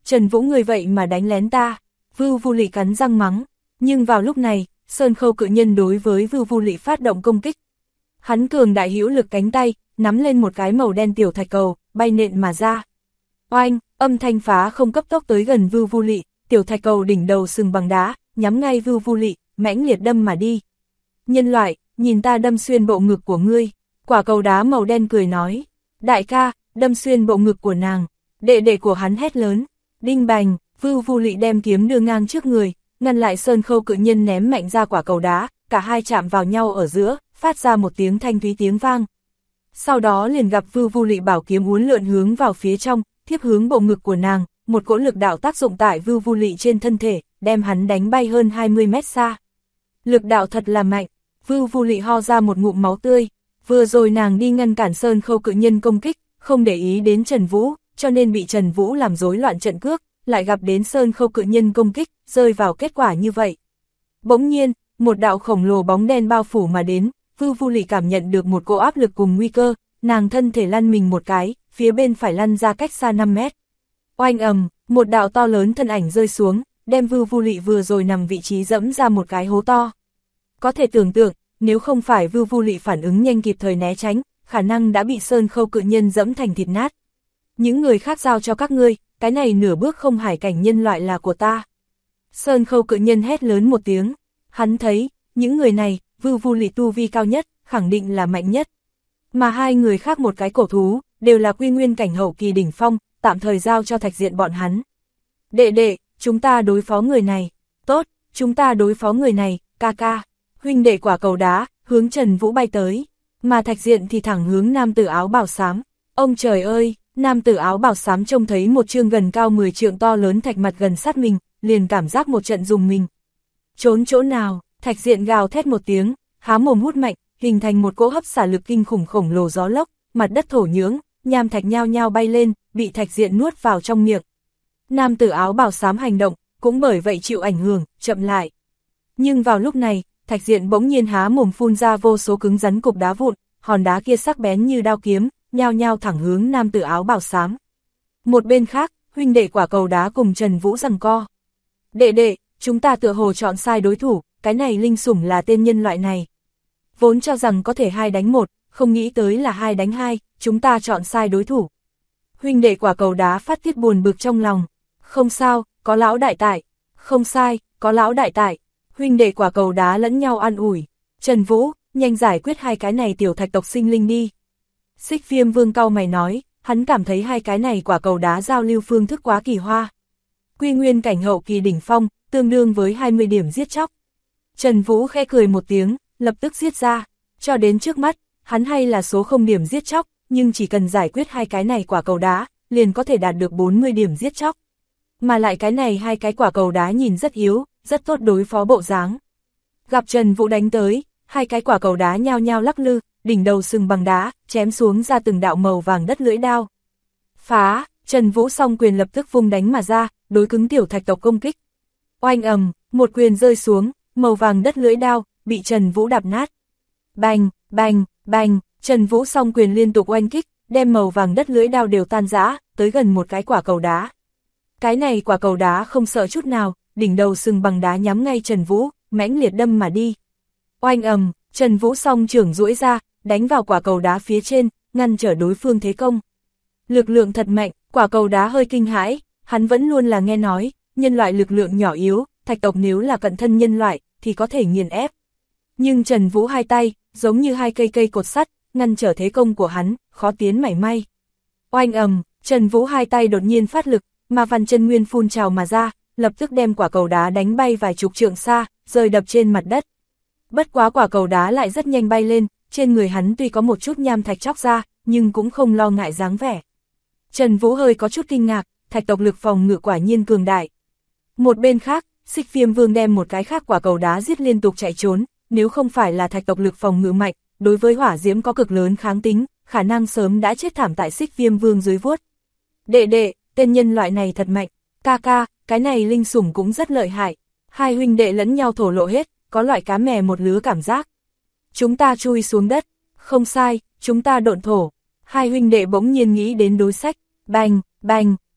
Trần Vũ người vậy mà đánh lén ta, Vưu Vu Lị cắn răng mắng, nhưng vào lúc này, Sơn Khâu cự nhân đối với Vưu Vu Lị phát động công kích. Hắn cường đại hữu lực cánh tay, nắm lên một cái màu đen tiểu thạch cầu, bay nện mà ra. Oanh, âm thanh phá không cấp tốc tới gần Vưu Vu Lị, tiểu thạch cầu đỉnh đầu sừng bằng đá, nhắm ngay Vưu Vu Lị, mãnh liệt đâm mà đi. Nhân loại, nhìn ta đâm xuyên bộ ngực của ngươi, quả cầu đá màu đen cười nói. Đại ca, đâm xuyên bộ ngực của nàng, đệ đệ của hắn hét lớn. Đinh bành, Vưu Vu Lị đem kiếm đưa ngang trước người, ngăn lại Sơn Khâu cự nhân ném mạnh ra quả cầu đá, cả hai chạm vào nhau ở giữa, phát ra một tiếng thanh thúy tiếng vang. Sau đó liền gặp Vưu Vu Lị bảo kiếm uốn lượn hướng vào phía trong, thiếp hướng bộ ngực của nàng, một cỗ lực đạo tác dụng tại Vưu Vu Lị trên thân thể, đem hắn đánh bay hơn 20 mét xa. Lực đạo thật là mạnh, Vưu Vu Lị ho ra một ngụm máu tươi, vừa rồi nàng đi ngăn cản Sơn Khâu cự nhân công kích, không để ý đến Trần Vũ, cho nên bị Trần Vũ làm rối loạn trận cước, lại gặp đến Sơn Khâu cự nhân công kích, rơi vào kết quả như vậy. Bỗng nhiên, một đạo khổng lồ bóng đen bao phủ mà đến, Vưu Vu Lị cảm nhận được một cỗ áp lực cùng nguy cơ, nàng thân thể lăn mình một cái, phía bên phải lăn ra cách xa 5 mét. Oanh ầm, một đạo to lớn thân ảnh rơi xuống, đem Vưu Vu Lị vừa rồi nằm vị trí dẫm ra một cái hố to. Có thể tưởng tượng, nếu không phải Vưu Vu Lị phản ứng nhanh kịp thời né tránh, khả năng đã bị Sơn Khâu cự nhân dẫm thành thịt nát. Những người khác giao cho các ngươi, cái này nửa bước không hải cảnh nhân loại là của ta. Sơn Khâu cự nhân hét lớn một tiếng, hắn thấy, những người này, Vưu Vu Lị tu vi cao nhất, khẳng định là mạnh nhất. Mà hai người khác một cái cổ thú, đều là quy nguyên cảnh hậu kỳ đỉnh phong, tạm thời giao cho Thạch Diện bọn hắn. Đệ đệ, chúng ta đối phó người này. Tốt, chúng ta đối phó người này, ca ca. Huynh đệ quả cầu đá, hướng Trần Vũ bay tới. Mà Thạch Diện thì thẳng hướng nam tử áo bào xám. Ông trời ơi, nam tử áo bào xám trông thấy một chương gần cao 10 trượng to lớn thạch mặt gần sát mình, liền cảm giác một trận rùng mình. Trốn chỗ nào? Thạch Diện gào thét một tiếng, há mồm hút mạnh, hình thành một cỗ hấp xả lực kinh khủng lồ gió lốc, mặt đất thổ nhưỡng, nham thạch nhao nhao bay lên, bị Thạch Diện nuốt vào trong miệng. Nam tử áo bào xám hành động, cũng bởi vậy chịu ảnh hưởng, chậm lại. Nhưng vào lúc này, Thạch Diện bỗng nhiên há mồm phun ra vô số cứng rắn cục đá vụn, hòn đá kia sắc bén như đao kiếm, nhao nhao thẳng hướng nam tử áo bào xám. Một bên khác, huynh đệ quả cầu đá cùng Trần Vũ giằng co. Đệ đệ, chúng ta tựa hồ chọn sai đối thủ, cái này linh sủng là tên nhân loại này. Vốn cho rằng có thể 2 đánh 1, không nghĩ tới là 2 đánh 2, chúng ta chọn sai đối thủ. Huynh đệ quả cầu đá phát tiết buồn bực trong lòng. Không sao, có lão đại tại. Không sai, có lão đại tại. Huynh đệ quả cầu đá lẫn nhau an ủi. Trần Vũ, nhanh giải quyết hai cái này tiểu thạch tộc sinh linh đi. Xích Viêm Vương cau mày nói, hắn cảm thấy hai cái này quả cầu đá giao lưu phương thức quá kỳ hoa. Quy nguyên cảnh hậu kỳ đỉnh phong, tương đương với 20 điểm giết chóc. Trần Vũ khẽ cười một tiếng, lập tức giết ra. Cho đến trước mắt, hắn hay là số 0 điểm giết chóc, nhưng chỉ cần giải quyết hai cái này quả cầu đá, liền có thể đạt được 40 điểm giết chóc. Mà lại cái này hai cái quả cầu đá nhìn rất yếu, rất tốt đối phó bộ dáng. Gặp Trần Vũ đánh tới, hai cái quả cầu đá nhao nhao lắc lư, đỉnh đầu sừng bằng đá, chém xuống ra từng đạo màu vàng đất lưỡi đao. Phá, Trần Vũ song quyền lập tức vung đánh mà ra, đối cứng tiểu thạch tộc công kích. Oanh ầm, một quyền rơi xuống, màu vàng đất lưỡi đao, bị Trần Vũ đạp nát. Bành, bành, bành, Trần Vũ song quyền liên tục oanh kích, đem màu vàng đất lưỡi đao đều tan rã, tới gần một cái quả cầu đá. Cái này quả cầu đá không sợ chút nào, đỉnh đầu sừng bằng đá nhắm ngay Trần Vũ, mãnh liệt đâm mà đi. Oanh ầm, Trần Vũ song trưởng duỗi ra, đánh vào quả cầu đá phía trên, ngăn trở đối phương thế công. Lực lượng thật mạnh, quả cầu đá hơi kinh hãi, hắn vẫn luôn là nghe nói, nhân loại lực lượng nhỏ yếu, thạch tộc nếu là cận thân nhân loại, thì có thể nghiền ép. Nhưng Trần Vũ hai tay, giống như hai cây cột sắt, ngăn trở thế công của hắn, khó tiến mảy may. Oanh ầm, Trần Vũ hai tay đột nhiên phát lực, mà Văn Chân Nguyên phun trào mà ra, lập tức đem quả cầu đá đánh bay vài chục trượng xa, rơi đập trên mặt đất. Bất quá quả cầu đá lại rất nhanh bay lên, trên người hắn tuy có một chút nham thạch chóc ra, nhưng cũng không lo ngại dáng vẻ. Trần Vũ hơi có chút kinh ngạc, thạch tộc lực phòng ngự quả nhiên cường đại. Một bên khác, Xích Viêm Vương đem một cái khác quả cầu đá giết liên tục chạy trốn, nếu không phải là thạch tộc lực phòng ngự mạnh, đối với hỏa diễm có cực lớn kháng tính, khả năng sớm đã chết thảm tại Xích Viêm Vương dưới vuốt. Đệ đệ, tên nhân loại này thật mạnh, ca ca, cái này linh sủng cũng rất lợi hại. Hai huynh đệ lẫn nhau thổ lộ hết, có loại cá mè một lứa cảm giác. Chúng ta chui xuống đất, không sai, chúng ta độn thổ. Hai huynh đệ bỗng nhiên nghĩ đến đối sách, bành, bành,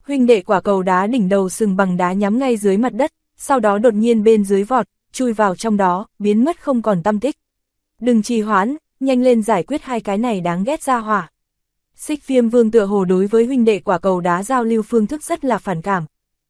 huynh đệ quả cầu đá đỉnh đầu sừng bằng đá nhắm ngay dưới mặt đất, sau đó đột nhiên bên dưới vọt, chui vào trong đó, biến mất không còn tăm tích. Đừng trì hoãn, nhanh lên giải quyết hai cái này đáng ghét ra hỏa. Xích Viêm Vương tựa hồ đối với huynh đệ quả cầu đá giao lưu phương thức rất là phản cảm.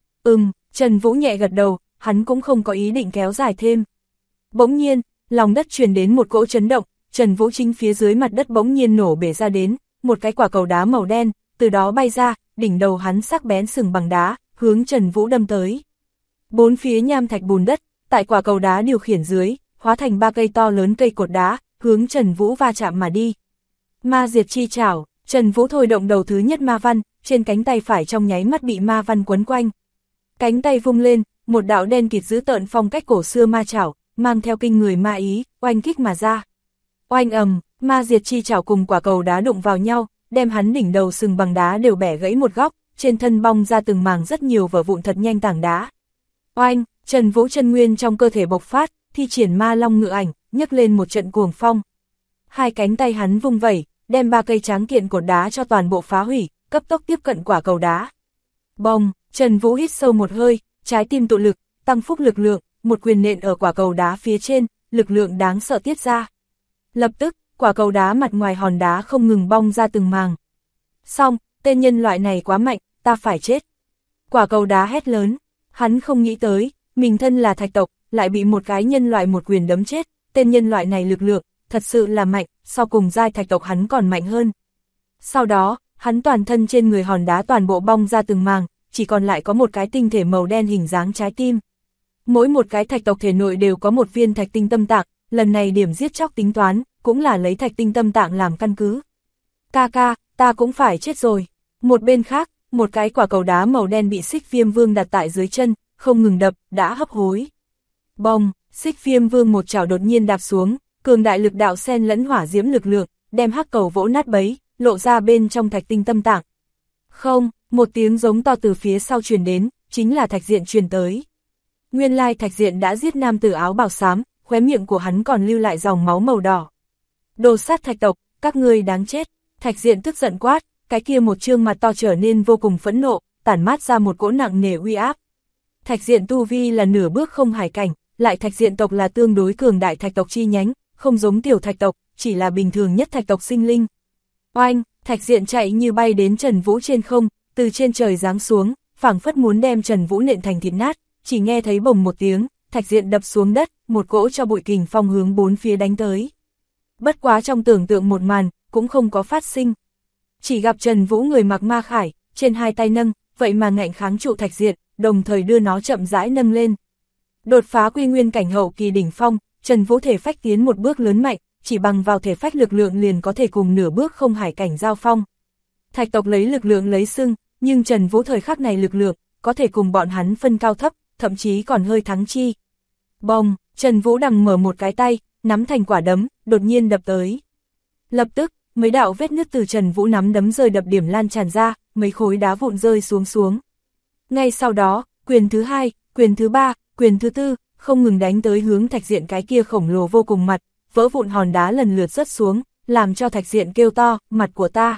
Trần Vũ nhẹ gật đầu, hắn cũng không có ý định kéo dài thêm. Bỗng nhiên, lòng đất truyền đến một cỗ chấn động, Trần Vũ chính phía dưới mặt đất bỗng nhiên nổ bể ra đến, một cái quả cầu đá màu đen, từ đó bay ra, đỉnh đầu hắn sắc bén sừng bằng đá, hướng Trần Vũ đâm tới. Bốn phía nham thạch bùn đất, tại quả cầu đá điều khiển dưới, hóa thành 3 cây to lớn cây cột đá, hướng Trần Vũ va chạm mà đi. Ma diệt chi chảo, Trần Vũ thôi động đầu thứ nhất ma văn, trên cánh tay phải trong nháy mắt bị ma văn quấn quanh. Cánh tay vung lên, một đạo đen kịt dữ tợn phong cách cổ xưa ma chảo, mang theo kinh người ma ý, oanh kích mà ra. Oanh ầm, ma diệt chi chảo cùng quả cầu đá đụng vào nhau, đem hắn đỉnh đầu sừng bằng đá đều bẻ gãy một góc, trên thân bong ra từng mảng rất nhiều vỡ vụn thật nhanh tảng đá. Oanh, Trần Vũ chân nguyên trong cơ thể bộc phát, thi triển ma long ngự ảnh, nhấc lên một trận cuồng phong. Hai cánh tay hắn vung vẩy, đem 3 cây tráng kiện cột đá cho toàn bộ phá hủy, cấp tốc tiếp cận quả cầu đá. Bông, Trần Vũ hít sâu một hơi, trái tim tụ lực, tăng phúc lực lượng, một quyền nện ở quả cầu đá phía trên, lực lượng đáng sợ tiết ra. Lập tức, quả cầu đá mặt ngoài hòn đá không ngừng bong ra từng màng. Xong, tên nhân loại này quá mạnh, ta phải chết. Quả cầu đá hét lớn, hắn không nghĩ tới, mình thân là thạch tộc, lại bị một cái nhân loại một quyền đấm chết, tên nhân loại này lực lượng, thật sự là mạnh, so cùng giai thạch tộc hắn còn mạnh hơn. Sau đó, hắn toàn thân trên người hòn đá toàn bộ bong ra từng màng, chỉ còn lại có một cái tinh thể màu đen hình dáng trái tim. Mỗi một cái thạch tộc thể nội đều có một viên thạch tinh tâm tạng, lần này điểm giết chóc tính toán, cũng là lấy thạch tinh tâm tạng làm căn cứ. Ca, ta cũng phải chết rồi. Một bên khác, một cái quả cầu đá màu đen bị Xích Viêm Vương đặt tại dưới chân, không ngừng đập, đã hấp hối. Bông, Xích Viêm Vương một chảo đột nhiên đạp xuống, cường đại lực đạo xen lẫn hỏa diễm lực lượng, đem hắc cầu vỗ nát bấy, lộ ra bên trong thạch tinh tâm tạng. Không, một tiếng giống to từ phía sau truyền đến, chính là Thạch Diện truyền tới. Nguyên lai Thạch Diện đã giết nam tử áo bào xám, khóe miệng của hắn còn lưu lại dòng máu màu đỏ. Đồ sát thạch tộc, các ngươi đáng chết. Thạch Diện tức giận quát, cái kia một trương mặt to trở nên vô cùng phẫn nộ, tản mát ra một cỗ nặng nề uy áp. Thạch Diện tu vi là nửa bước không hải cảnh, lại Thạch Diện tộc là tương đối cường đại thạch tộc chi nhánh, không giống tiểu thạch tộc, chỉ là bình thường nhất thạch tộc sinh linh. Oanh, Thạch Diện chạy như bay đến Trần Vũ trên không, từ trên trời giáng xuống, phảng phất muốn đem Trần Vũ nện thành thịt nát, chỉ nghe thấy bồng một tiếng, Thạch Diện đập xuống đất, một cỗ cho bụi kình phong hướng bốn phía đánh tới. Bất quá trong tưởng tượng một màn, cũng không có phát sinh. Chỉ gặp Trần Vũ người mặc ma khải, trên hai tay nâng, vậy mà ngạnh kháng trụ Thạch Diện, đồng thời đưa nó chậm rãi nâng lên. Đột phá quy nguyên cảnh hậu kỳ đỉnh phong, Trần Vũ thể phách tiến một bước lớn mạnh, chỉ bằng vào thể phách lực lượng liền có thể cùng nửa bước không hải cảnh giao phong. Thạch tộc lấy lực lượng lấy xưng, nhưng Trần Vũ thời khắc này lực lượng, có thể cùng bọn hắn phân cao thấp, thậm chí còn hơi thắng chi. Bông, Trần Vũ đằng mở một cái tay, nắm thành quả đấm, đột nhiên đập tới. Lập tức, mấy đạo vết nứt từ Trần Vũ nắm đấm rơi đập điểm lan tràn ra, mấy khối đá vụn rơi xuống. Ngay sau đó, quyền thứ hai, quyền thứ ba, quyền thứ tư, không ngừng đánh tới hướng Thạch Diện cái kia khổng lồ vô cùng mặt, vỡ vụn hòn đá lần lượt rớt xuống, làm cho Thạch Diện kêu to, mặt của ta.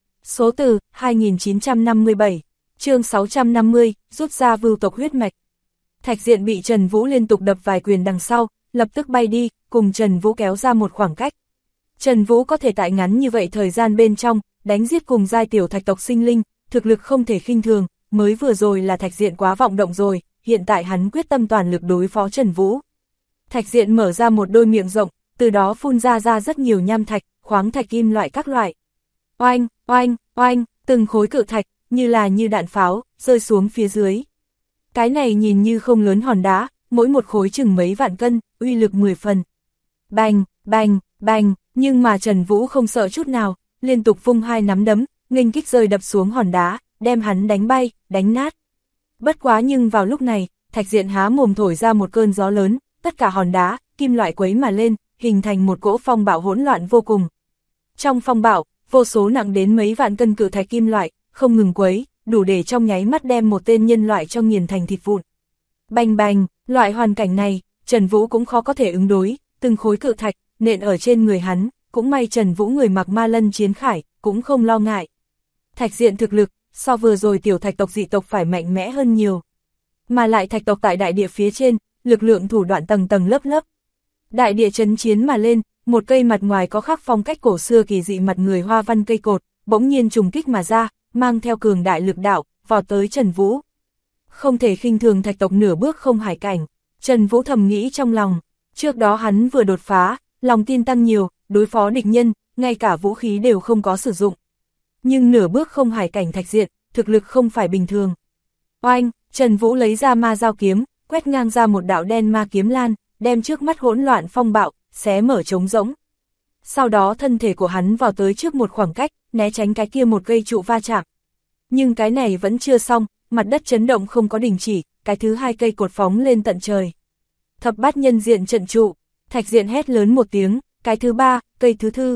Số từ, 2957, chương 650, rút ra vưu tộc huyết mạch. Thạch Diện bị Trần Vũ liên tục đập vài quyền đằng sau, lập tức bay đi, cùng Trần Vũ kéo ra một khoảng cách. Trần Vũ có thể tại ngắn như vậy thời gian bên trong, đánh giết cùng giai tiểu thạch tộc sinh linh, thực lực không thể khinh thường, mới vừa rồi là Thạch Diện quá vọng động rồi, hiện tại hắn quyết tâm toàn lực đối phó Trần Vũ. Thạch Diện mở ra một đôi miệng rộng, từ đó phun ra rất nhiều nham thạch, khoáng thạch kim loại các loại. Oanh, oanh, oanh, từng khối cự thạch, như đạn pháo, rơi xuống phía dưới. Cái này nhìn như không lớn hòn đá, mỗi một khối chừng mấy vạn cân, uy lực 10 phần. Bành, bành, bành, nhưng mà Trần Vũ không sợ chút nào, liên tục vung hai nắm đấm, nghênh kích rơi đập xuống hòn đá, đem hắn đánh bay, đánh nát. Bất quá nhưng vào lúc này, Thạch Diện há mồm thổi ra một cơn gió lớn, tất cả hòn đá, kim loại quấy mà lên, hình thành một cỗ phong bạo hỗn loạn vô cùng. Trong phong bạo, vô số nặng đến mấy vạn cân cự thạch kim loại, không ngừng quấy, đủ để trong nháy mắt đem một tên nhân loại cho nghiền thành thịt vụn. Bành bành, loại hoàn cảnh này, Trần Vũ cũng khó có thể ứng đối, từng khối cự thạch, nện ở trên người hắn, cũng may Trần Vũ người mặc ma lân chiến khải, cũng không lo ngại. Thạch Diện thực lực, so vừa rồi tiểu thạch tộc dị tộc phải mạnh mẽ hơn nhiều. Mà lại thạch tộc tại đại địa phía trên, lực lượng thủ đoạn tầng tầng lớp lớp. Đại địa chấn chiến mà lên, một cây mặt ngoài có khắc phong cách cổ xưa kỳ dị mặt người hoa văn cây cột, bỗng nhiên trùng kích mà ra, mang theo cường đại lực đạo, vọt tới Trần Vũ. Không thể khinh thường thạch tộc nửa bước không hải cảnh, Trần Vũ thầm nghĩ trong lòng, trước đó hắn vừa đột phá, lòng tin tăng nhiều, đối phó địch nhân, ngay cả vũ khí đều không có sử dụng. Nhưng nửa bước không hải cảnh thạch diện, thực lực không phải bình thường. Oanh, Trần Vũ lấy ra ma dao kiếm, quét ngang ra một đạo đen ma kiếm lan, đem trước mắt hỗn loạn phong bạo, xé mở trống rỗng. Sau đó thân thể của hắn vào tới trước một khoảng cách, né tránh cái kia một cây trụ va chạm. Nhưng cái này vẫn chưa xong, mặt đất chấn động không có đình chỉ, cái thứ hai cây cột phóng lên tận trời. Thập bát nhân diện trận trụ, thạch diện hét lớn một tiếng, cái thứ ba, cây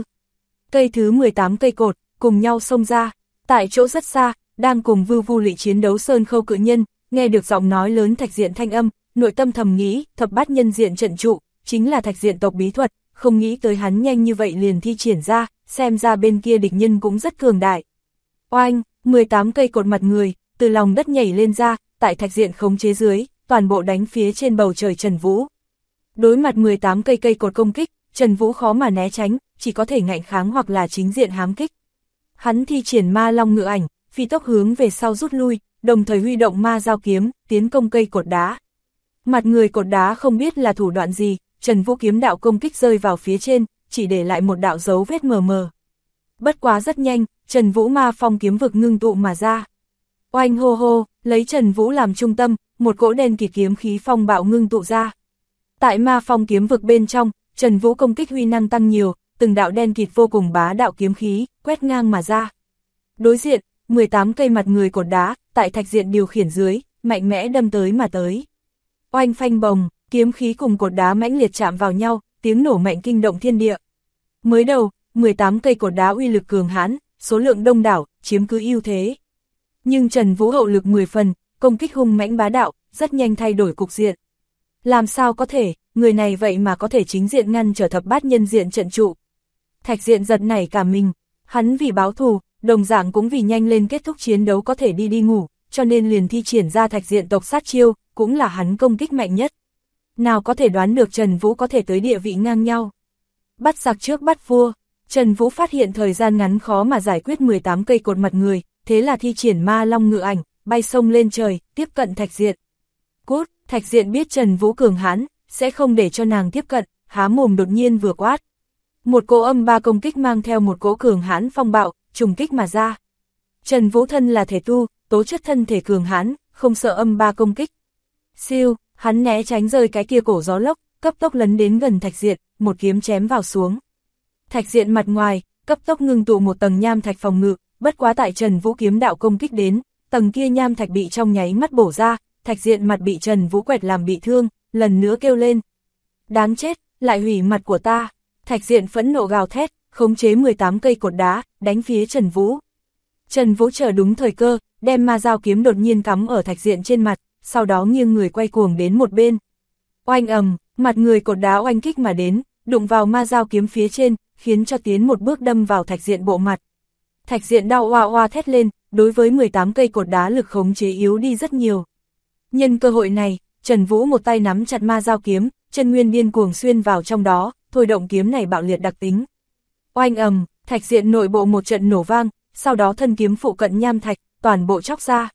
thứ 18 cây cột, cùng nhau xông ra. Tại chỗ rất xa, đang cùng Vưu Vu Lị chiến đấu Sơn Khâu cự nhân, nghe được giọng nói lớn thạch diện thanh âm, nội tâm thầm nghĩ, thập bát nhân diện trận trụ, chính là thạch diện tộc bí thuật, không nghĩ tới hắn nhanh như vậy liền thi triển ra, xem ra bên kia địch nhân cũng rất cường đại. Oanh, 18 cây cột mặt người, từ lòng đất nhảy lên ra, tại thạch diện khống chế dưới, toàn bộ đánh phía trên bầu trời Trần Vũ. Đối mặt 18 cây cột công kích, Trần Vũ khó mà né tránh, chỉ có thể ngạnh kháng hoặc là chính diện hám kích. Hắn thi triển ma long ngự ảnh, phi tốc hướng về sau rút lui, đồng thời huy động ma dao kiếm, tiến công cây cột đá. Mặt người cột đá không biết là thủ đoạn gì, Trần Vũ kiếm đạo công kích rơi vào phía trên, chỉ để lại một đạo dấu vết mờ mờ. Bất quá rất nhanh, Trần Vũ ma phong kiếm vực ngưng tụ mà ra. Oanh hô hô, lấy Trần Vũ làm trung tâm, một cỗ đen kịt kiếm khí phong bạo ngưng tụ ra. Tại ma phong kiếm vực bên trong, Trần Vũ công kích huy năng tăng nhiều, từng đạo đen kịt vô cùng bá đạo kiếm khí, quét ngang mà ra. Đối diện, 18 cây mặt người cột đá, tại thạch diện điều khiển dưới, mạnh mẽ đâm tới mà tới. Oanh phanh bồng, kiếm khí cùng cột đá mãnh liệt chạm vào nhau, tiếng nổ mạnh kinh động thiên địa. Mới đầu, 18 cây cột đá uy lực cường hãn, số lượng đông đảo, chiếm cứ ưu thế. Nhưng Trần Vũ hậu lực 10 phần, công kích hung mãnh bá đạo, rất nhanh thay đổi cục diện. Làm sao có thể, người này vậy mà có thể chính diện ngăn trở thập bát nhân diện trận trụ. Thạch diện giật nảy cả mình, hắn vì báo thù, đồng dạng cũng vì nhanh lên kết thúc chiến đấu có thể đi ngủ, cho nên liền thi triển ra thạch diện tộc sát chiêu, cũng là hắn công kích mạnh nhất. Nào có thể đoán được Trần Vũ có thể tới địa vị ngang nhau. Bắt giặc trước bắt vua, Trần Vũ phát hiện thời gian ngắn khó mà giải quyết 18 cây cột mặt người, thế là thi triển ma long ngự ảnh, bay sông lên trời, tiếp cận thạch diện. Cút, thạch diện biết Trần Vũ cường hãn, sẽ không để cho nàng tiếp cận, há mồm đột nhiên vừa quát. Một cỗ âm ba công kích mang theo một cỗ cường hãn phong bạo, trùng kích mà ra. Trần Vũ thân là thể tu, tố chất thân thể cường hãn, không sợ âm ba công kích. Siêu, hắn né tránh rơi cái kia cổ gió lốc, cấp tốc lấn đến gần thạch diện, một kiếm chém vào xuống. Thạch diện mặt ngoài, cấp tốc ngưng tụ một tầng nham thạch phòng ngự, bất quá tại Trần Vũ kiếm đạo công kích đến, tầng kia nham thạch bị trong nháy mắt bổ ra, thạch diện mặt bị Trần Vũ quẹt làm bị thương, lần nữa kêu lên. Đáng chết, lại hủy mặt của ta. Thạch diện phẫn nộ gào thét, khống chế 18 cây cột đá, đánh phía Trần Vũ. Trần Vũ chờ đúng thời cơ, đem ma dao kiếm đột nhiên cắm ở thạch diện trên mặt, sau đó nghiêng người quay cuồng đến một bên. Oanh ầm, mặt người cột đá oanh kích mà đến, đụng vào ma dao kiếm phía trên, khiến cho tiến một bước đâm vào thạch diện bộ mặt. Thạch diện đau oa oa thét lên, đối với 18 cây cột đá lực khống chế yếu đi rất nhiều. Nhân cơ hội này, Trần Vũ một tay nắm chặt ma dao kiếm, chân nguyên điên cuồng xuyên vào trong đó, thôi động kiếm này bạo liệt đặc tính. Oanh ầm, thạch diện nội bộ một trận nổ vang, sau đó thân kiếm phụ cận nham thạch, toàn bộ chóc ra.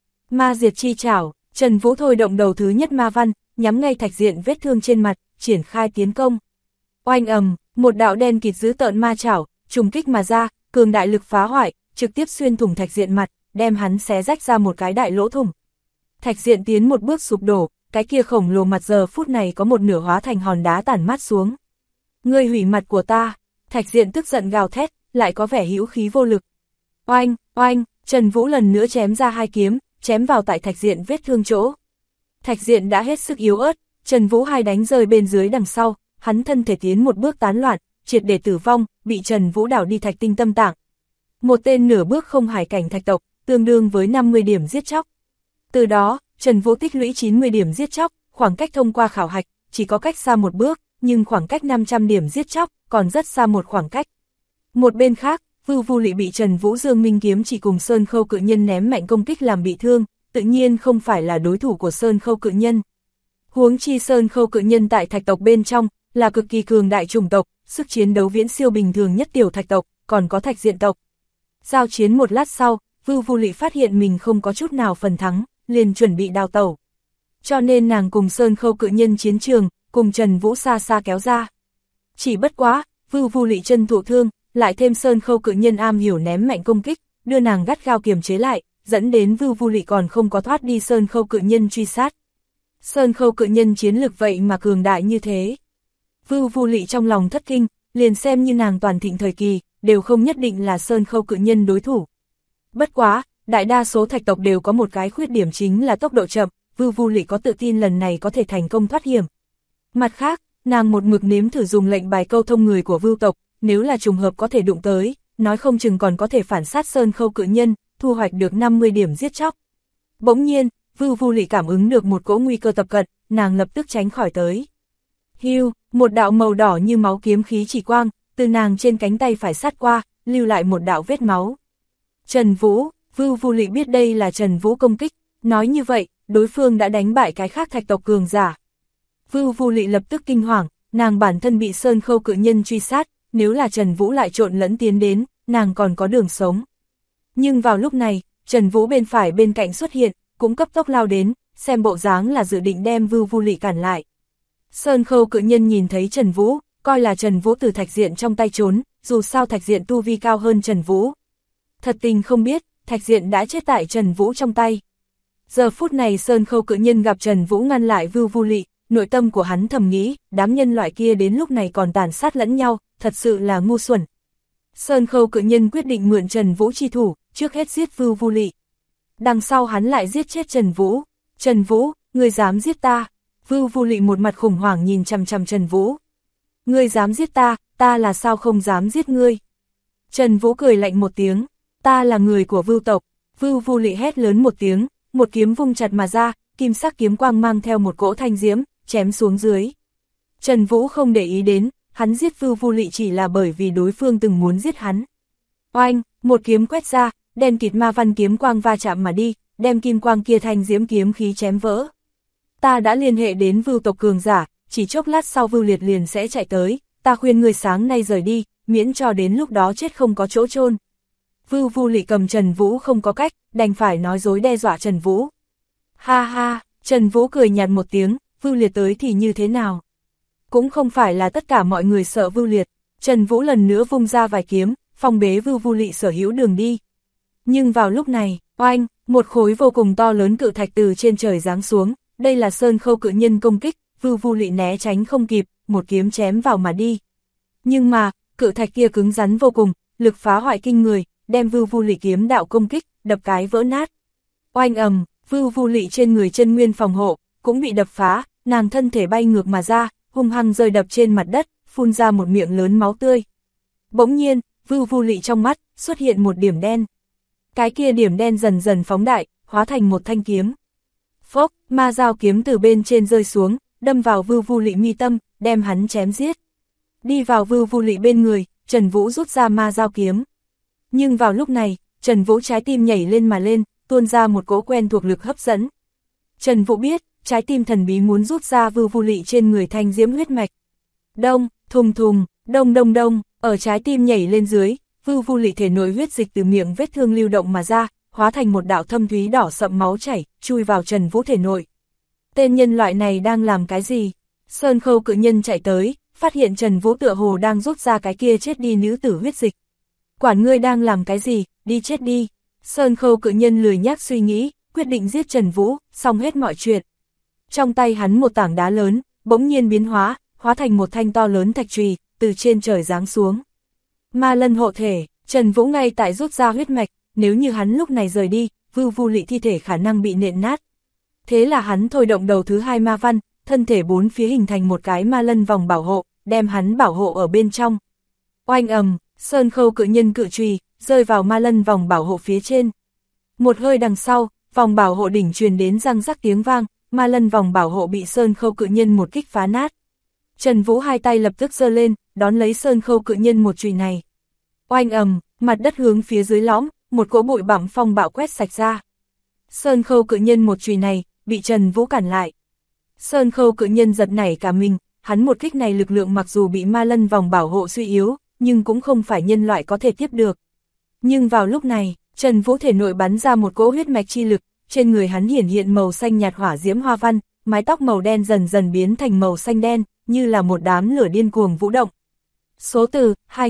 Ma diệt chi chảo, Trần Vũ thôi động đầu thứ nhất ma văn, nhắm ngay thạch diện vết thương trên mặt, triển khai tiến công. Oanh ầm, một đạo đen kịt dữ tợn ma chảo, trùng kích mà ra, cường đại lực phá hoại, trực tiếp xuyên thủng thạch diện mặt, đem hắn xé rách ra một cái đại lỗ thủng. Thạch diện tiến một bước sụp đổ, cái kia khổng lồ mặt giờ phút này có một nửa hóa thành hòn đá tản mát xuống. Ngươi hủy mặt của ta, thạch diện tức giận gào thét, lại có vẻ hữu khí vô lực. Oanh, oanh, Trần Vũ lần nữa chém ra hai kiếm, chém vào tại thạch diện vết thương chỗ. Thạch diện đã hết sức yếu ớt, Trần Vũ hai đánh rơi bên dưới đằng sau, hắn thân thể tiến một bước tán loạn, triệt để tử vong, bị Trần Vũ đảo đi thạch tinh tâm tạng. Một tên nửa bước không hải cảnh thạch tộc, tương đương với 50 điểm giết chóc. Từ đó, Trần Vũ tích lũy 90 điểm giết chóc, khoảng cách thông qua khảo hạch, chỉ có cách xa một bước, nhưng khoảng cách 500 điểm giết chóc, còn rất xa một khoảng cách. Một bên khác, Vưu Vu Lị bị Trần Vũ Dương Minh kiếm chỉ cùng Sơn Khâu Cự Nhân ném mạnh công kích làm bị thương, tự nhiên không phải là đối thủ của Sơn Khâu Cự Nhân. Huống chi Sơn Khâu Cự Nhân tại thạch tộc bên trong, là cực kỳ cường đại chủng tộc, sức chiến đấu viễn siêu bình thường nhất tiểu thạch tộc, còn có thạch diện tộc. Giao chiến một lát sau, Vưu Vu Lị phát hiện mình không có chút nào phần thắng, liền chuẩn bị đào tẩu. Cho nên nàng cùng Sơn Khâu Cự Nhân chiến trường, cùng Trần Vũ xa xa kéo ra. Chỉ bất quá, Vưu Vu Lị chân thụ thương, lại thêm Sơn Khâu Cự Nhân am hiểu ném mạnh công kích, đưa nàng gắt gao kiềm chế lại, dẫn đến Vưu Vu Lị còn không có thoát đi Sơn Khâu Cự Nhân truy sát. Sơn Khâu Cự Nhân chiến lực vậy mà cường đại như thế. Vưu Vu Lị trong lòng thất kinh, liền xem như nàng toàn thịnh thời kỳ, đều không nhất định là Sơn Khâu Cự Nhân đối thủ. Bất quá, đại đa số thạch tộc đều có một cái khuyết điểm chính là tốc độ chậm, Vưu Vu Lị có tự tin lần này có thể thành công thoát hiểm. Mặt khác, nàng một mực nếm thử dùng lệnh bài câu thông người của Vưu tộc, nếu là trùng hợp có thể đụng tới, nói không chừng còn có thể phản sát Sơn Khâu Cự Nhân, thu hoạch được 50 điểm giết chóc. Bỗng nhiên, Vưu Vu Lị cảm ứng được một cỗ nguy cơ tập cận, nàng lập tức tránh khỏi tới. Hưu, một đạo màu đỏ như máu kiếm khí chỉ quang, từ nàng trên cánh tay phải sát qua, lưu lại một đạo vết máu. Trần Vũ, Vưu Vu Lị biết đây là Trần Vũ công kích, nói như vậy, đối phương đã đánh bại cái khác thạch tộc cường giả. Vưu Vu Lị lập tức kinh hoàng, nàng bản thân bị Sơn Khâu Cự Nhân truy sát, nếu là Trần Vũ lại trộn lẫn tiến đến, nàng còn có đường sống. Nhưng vào lúc này, Trần Vũ bên phải bên cạnh xuất hiện, cũng cấp tốc lao đến, xem bộ dáng là dự định đem Vưu Vu Lị cản lại. Sơn Khâu Cự Nhân nhìn thấy Trần Vũ, coi là Trần Vũ từ thạch diện trong tay trốn, dù sao thạch diện tu vi cao hơn Trần Vũ. Thật tình không biết, thạch diện đã chết tại Trần Vũ trong tay. Giờ phút này Sơn Khâu Cự Nhân gặp Trần Vũ ngăn lại Vưu Vu Lị, nội tâm của hắn thầm nghĩ, đám nhân loại kia đến lúc này còn tàn sát lẫn nhau, thật sự là ngu xuẩn. Sơn Khâu Cự Nhân quyết định mượn Trần Vũ chi thủ, trước hết giết Vưu Vu Lị. Đằng sau hắn lại giết chết Trần Vũ. Trần Vũ, ngươi dám giết ta? Vưu Vu Lị một mặt khủng hoảng nhìn chằm chằm Trần Vũ. Ngươi dám giết ta, ta là sao không dám giết ngươi? Trần Vũ cười lạnh một tiếng, ta là người của Vưu tộc. Vưu Vu Lị hét lớn một tiếng, một kiếm vung chặt mà ra, kim sắc kiếm quang mang theo một cỗ thanh diễm, chém xuống dưới. Trần Vũ không để ý đến, hắn giết Vưu Vu Lị chỉ là bởi vì đối phương từng muốn giết hắn. Oanh, một kiếm quét ra, đen kịt ma văn kiếm quang va chạm mà đi, đem kim quang kia thanh diễm kiếm khí chém vỡ. Ta đã liên hệ đến Vưu tộc cường giả, chỉ chốc lát sau Vưu Liệt liền sẽ chạy tới, ta khuyên người sáng nay rời đi, miễn cho đến lúc đó chết không có chỗ chôn. Vưu Vu Lị cầm Trần Vũ không có cách, đành phải nói dối đe dọa Trần Vũ. Ha ha, Trần Vũ cười nhạt một tiếng, Vưu Liệt tới thì như thế nào? Cũng không phải là tất cả mọi người sợ Vưu Liệt. Trần Vũ lần nữa vung ra vài kiếm, phong bế Vưu Vu Lị sở hữu đường đi. Nhưng vào lúc này, oanh, một khối vô cùng to lớn cự thạch từ trên trời giáng xuống, đây là Sơn Khâu Cự Nhân công kích, Vưu Vu Lị né tránh không kịp, một kiếm chém vào mà đi. Nhưng mà, cự thạch kia cứng rắn vô cùng, lực phá hoại kinh người, đem Vưu Vu Lị kiếm đạo công kích, đập cái vỡ nát. Oanh ầm, Vưu Vu Lị trên người chân nguyên phòng hộ, cũng bị đập phá, nàng thân thể bay ngược mà ra, hung hăng rơi đập trên mặt đất, phun ra một miệng lớn máu tươi. Bỗng nhiên, Vưu Vu Lị trong mắt, xuất hiện một điểm đen. Cái kia điểm đen dần dần phóng đại, hóa thành một thanh kiếm. Phốc, ma dao kiếm từ bên trên rơi xuống, đâm vào Vưu Vu Lị mi tâm, đem hắn chém giết. Đi vào Vưu Vu Lị bên người, Trần Vũ rút ra ma dao kiếm. Nhưng vào lúc này, Trần Vũ trái tim nhảy lên mà lên, tuôn ra một cỗ quen thuộc lực hấp dẫn. Trần Vũ biết, trái tim thần bí muốn rút ra Vưu Vu Lị trên người thanh diễm huyết mạch. Đông, thùng thùng, đông đông đông, ở trái tim nhảy lên dưới, Vưu Vu Lị thể nội huyết dịch từ miệng vết thương lưu động mà ra, hóa thành một đạo thâm thúy đỏ sậm máu chảy, chui vào Trần Vũ thể nội. Tên nhân loại này đang làm cái gì? Sơn Khâu Cự Nhân chạy tới, phát hiện Trần Vũ tựa hồ đang rút ra cái kia chết đi nữ tử huyết dịch. Quản ngươi đang làm cái gì, đi chết đi. Sơn Khâu Cự Nhân lười nhác suy nghĩ, quyết định giết Trần Vũ, xong hết mọi chuyện. Trong tay hắn một tảng đá lớn, bỗng nhiên biến hóa, hóa thành một thanh to lớn thạch chùy, từ trên trời giáng xuống. Ma lân hộ thể, Trần Vũ ngay tại rút ra huyết mạch, nếu như hắn lúc này rời đi, Vưu Vu Lị thi thể khả năng bị nện nát. Thế là hắn thôi động đầu thứ hai ma văn, thân thể bốn phía hình thành một cái ma lân vòng bảo hộ, đem hắn bảo hộ ở bên trong. Oanh ầm, Sơn Khâu Cự Nhân cự chùy rơi vào ma lân vòng bảo hộ phía trên. Một hơi đằng sau, vòng bảo hộ đỉnh truyền đến răng rắc tiếng vang, ma lân vòng bảo hộ bị Sơn Khâu Cự Nhân một kích phá nát. Trần Vũ hai tay lập tức giơ lên, đón lấy Sơn Khâu Cự Nhân một chùy này. Oanh ầm, Mặt đất hướng phía dưới lõm, một cỗ bụi bặm phong bạo quét sạch ra. Sơn Khâu cự nhân một chùy này, bị Trần Vũ cản lại. Sơn Khâu cự nhân giật nảy cả mình, hắn một kích này lực lượng mặc dù bị ma lân vòng bảo hộ suy yếu, nhưng cũng không phải nhân loại có thể tiếp được. Nhưng vào lúc này, Trần Vũ thể nội bắn ra một cỗ huyết mạch chi lực, trên người hắn hiển hiện màu xanh nhạt hỏa diễm hoa văn, mái tóc màu đen dần dần biến thành màu xanh đen, như là một đám lửa điên cuồng vũ động. Số từ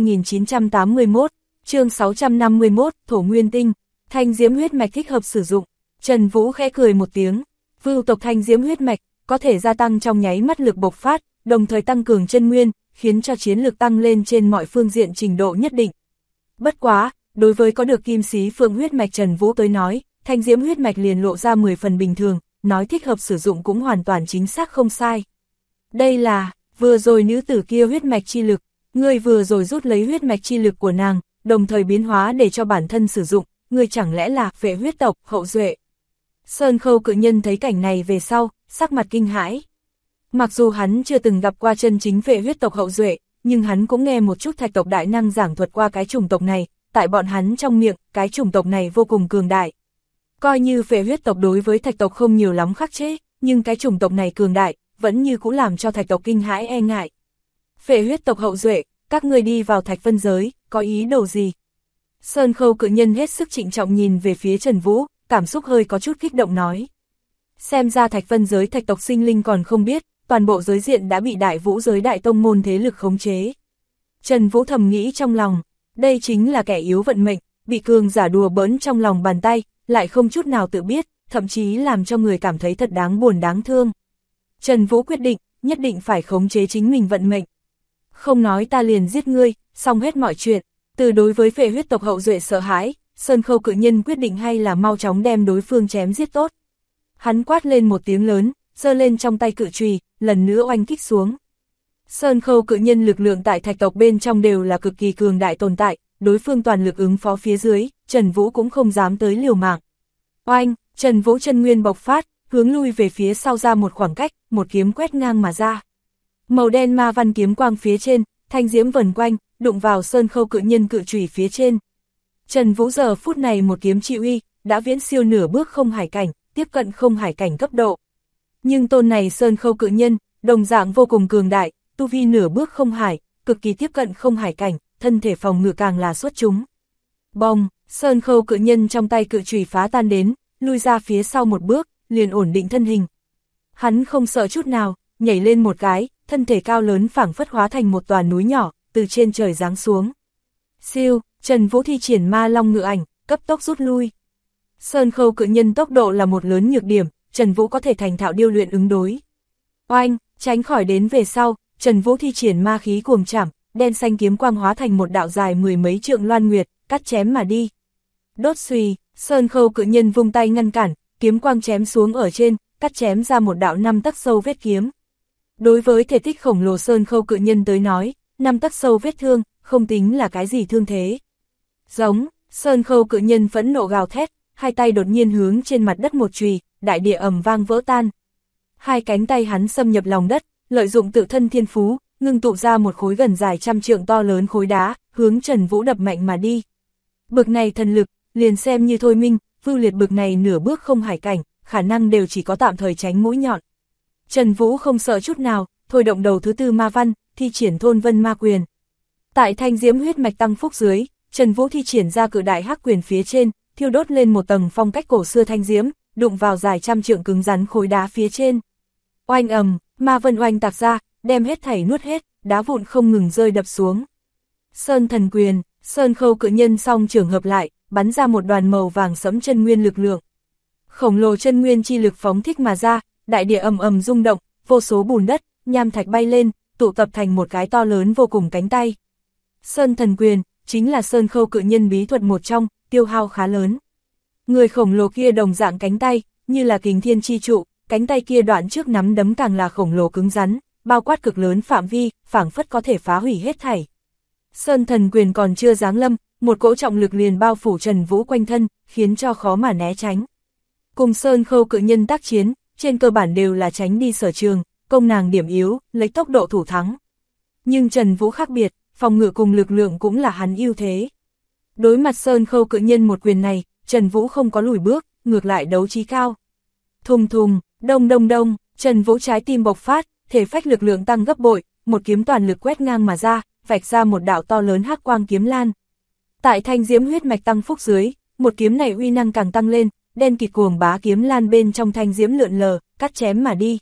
2981, chương 651, Thổ Nguyên Tinh, thanh diễm huyết mạch thích hợp sử dụng. Trần Vũ khẽ cười một tiếng, vưu tộc thanh diễm huyết mạch có thể gia tăng trong nháy mắt lực bộc phát, đồng thời tăng cường chân nguyên, khiến cho chiến lực tăng lên trên mọi phương diện trình độ nhất định. Bất quá, đối với có được kim xí phượng huyết mạch Trần Vũ tới nói, thanh diễm huyết mạch liền lộ ra 10 phần bình thường, nói thích hợp sử dụng cũng hoàn toàn chính xác không sai. Đây là, vừa rồi nữ tử kia huyết mạch chi lực, ngươi vừa rồi rút lấy huyết mạch chi lực của nàng, đồng thời biến hóa để cho bản thân sử dụng, ngươi chẳng lẽ là vệ huyết tộc, hậu duệ. Sơn Khâu cự nhân thấy cảnh này về sau, sắc mặt kinh hãi. Mặc dù hắn chưa từng gặp qua chân chính vệ huyết tộc hậu duệ, nhưng hắn cũng nghe một chút thạch tộc đại năng giảng thuật qua cái chủng tộc này, tại bọn hắn trong miệng, cái chủng tộc này vô cùng cường đại. Coi như vệ huyết tộc đối với thạch tộc không nhiều lắm khắc chế, nhưng cái chủng tộc này cường đại, vẫn như cũng làm cho thạch tộc kinh hãi e ngại. Vệ huyết tộc hậu duệ, các ngươi đi vào thạch phân giới, có ý đồ gì? Sơn Khâu cự nhân hết sức trịnh trọng nhìn về phía Trần Vũ, cảm xúc hơi có chút kích động nói. Xem ra thạch phân giới thạch tộc sinh linh còn không biết, toàn bộ giới diện đã bị đại vũ giới đại tông môn thế lực khống chế. Trần Vũ thầm nghĩ trong lòng, đây chính là kẻ yếu vận mệnh, bị cường giả đùa bỡn trong lòng bàn tay, lại không chút nào tự biết, thậm chí làm cho người cảm thấy thật đáng buồn đáng thương. Trần Vũ quyết định, nhất định phải khống chế chính mình vận mệnh. Không nói ta liền giết ngươi, xong hết mọi chuyện. Từ đối với vệ huyết tộc hậu duệ sợ hãi, Sơn Khâu cự nhân quyết định hay là mau chóng đem đối phương chém giết tốt. Hắn quát lên một tiếng lớn, giơ lên trong tay cự chùy, lần nữa oanh kích xuống. Sơn Khâu cự nhân lực lượng tại thạch tộc bên trong đều là cực kỳ cường đại tồn tại, đối phương toàn lực ứng phó phía dưới, Trần Vũ cũng không dám tới liều mạng. Oanh, Trần Vũ chân nguyên bộc phát, hướng lui về phía sau ra một khoảng cách, một kiếm quét ngang mà ra. Màu đen ma văn kiếm quang phía trên, thanh diễm vần quanh, đụng vào Sơn Khâu cự nhân cự chùy phía trên. Trần Vũ giờ phút này một kiếm trị uy, đã viễn siêu nửa bước không hải cảnh, tiếp cận không hải cảnh cấp độ. Nhưng tôn này Sơn Khâu cự nhân, đồng dạng vô cùng cường đại, tu vi nửa bước không hải, cực kỳ tiếp cận không hải cảnh, thân thể phòng ngự càng là xuất chúng. Bong, Sơn Khâu cự nhân trong tay cự chùy phá tan đến, lui ra phía sau một bước, liền ổn định thân hình. Hắn không sợ chút nào, nhảy lên một cái, thân thể cao lớn phảng phất hóa thành một tòa núi nhỏ, từ trên trời giáng xuống. Siêu, Trần Vũ thi triển ma long ngự ảnh, cấp tốc rút lui. Sơn Khâu cự nhân tốc độ là một lớn nhược điểm, Trần Vũ có thể thành thạo điêu luyện ứng đối. Oanh, tránh khỏi đến về sau, Trần Vũ thi triển ma khí cuồng chảm, đen xanh kiếm quang hóa thành một đạo dài mười mấy trượng loan nguyệt, cắt chém mà đi. Đốt xùy, Sơn Khâu cự nhân vung tay ngăn cản, kiếm quang chém xuống ở trên, cắt chém ra một đạo 5 tấc sâu vết kiếm. Đối với thể tích khổng lồ Sơn Khâu cự nhân tới nói, 5 tấc sâu vết thương, không tính là cái gì thương thế. Giống, Sơn Khâu cự nhân phẫn nộ gào thét, hai tay đột nhiên hướng trên mặt đất một chùy, đại địa ầm vang vỡ tan. Hai cánh tay hắn xâm nhập lòng đất, lợi dụng tự thân thiên phú, ngưng tụ ra một khối gần dài trăm trượng to lớn khối đá, hướng Trần Vũ đập mạnh mà đi. Bực này thần lực, liền xem như thôi minh, Vưu Liệt bực này nửa bước không hải cảnh, khả năng đều chỉ có tạm thời tránh mũi nhọn. Trần Vũ không sợ chút nào, thôi động đầu thứ tư ma văn, thi triển thôn vân ma quyền. Tại thanh diễm huyết mạch tăng phúc dưới, Trần Vũ thi triển ra cự đại hắc quyền phía trên, thiêu đốt lên một tầng phong cách cổ xưa thanh diễm, đụng vào dài trăm trượng cứng rắn khối đá phía trên. Oanh ầm, ma vân oanh tạc ra, đem hết thảy nuốt hết, đá vụn không ngừng rơi đập xuống. Sơn thần quyền, Sơn Khâu cự nhân song trường hợp lại, bắn ra một đoàn màu vàng sẫm chân nguyên lực lượng. Khổng lồ chân nguyên chi lực phóng thích mà ra, đại địa ầm ầm rung động, vô số bùn đất, nham thạch bay lên, tụ tập thành một cái to lớn vô cùng cánh tay. Sơn thần quyền, chính là Sơn Khâu cự nhân bí thuật một trong, tiêu hao khá lớn. Người khổng lồ kia đồng dạng cánh tay, như là kình thiên chi trụ, cánh tay kia đoạn trước nắm đấm càng là khổng lồ cứng rắn, bao quát cực lớn phạm vi, phảng phất có thể phá hủy hết thảy. Sơn thần quyền còn chưa giáng lâm, một cỗ trọng lực liền bao phủ Trần Vũ quanh thân, khiến cho khó mà né tránh. Cùng Sơn Khâu cự nhân tác chiến, trên cơ bản đều là tránh đi sở trường, công nàng điểm yếu, lấy tốc độ thủ thắng. Nhưng Trần Vũ khác biệt, phòng ngự cùng lực lượng cũng là hắn ưu thế. Đối mặt Sơn Khâu cự nhân một quyền này, Trần Vũ không có lùi bước, ngược lại đấu trí cao. Thùng thùng, đông đông đông, Trần Vũ trái tim bộc phát, thể phách lực lượng tăng gấp bội, một kiếm toàn lực quét ngang mà ra, vạch ra một đạo to lớn hắc quang kiếm lan. Tại thanh diễm huyết mạch tăng phúc dưới, một kiếm này uy năng càng tăng lên, đen kịt cuồng bá kiếm lan bên trong thanh diễm lượn lờ, cắt chém mà đi.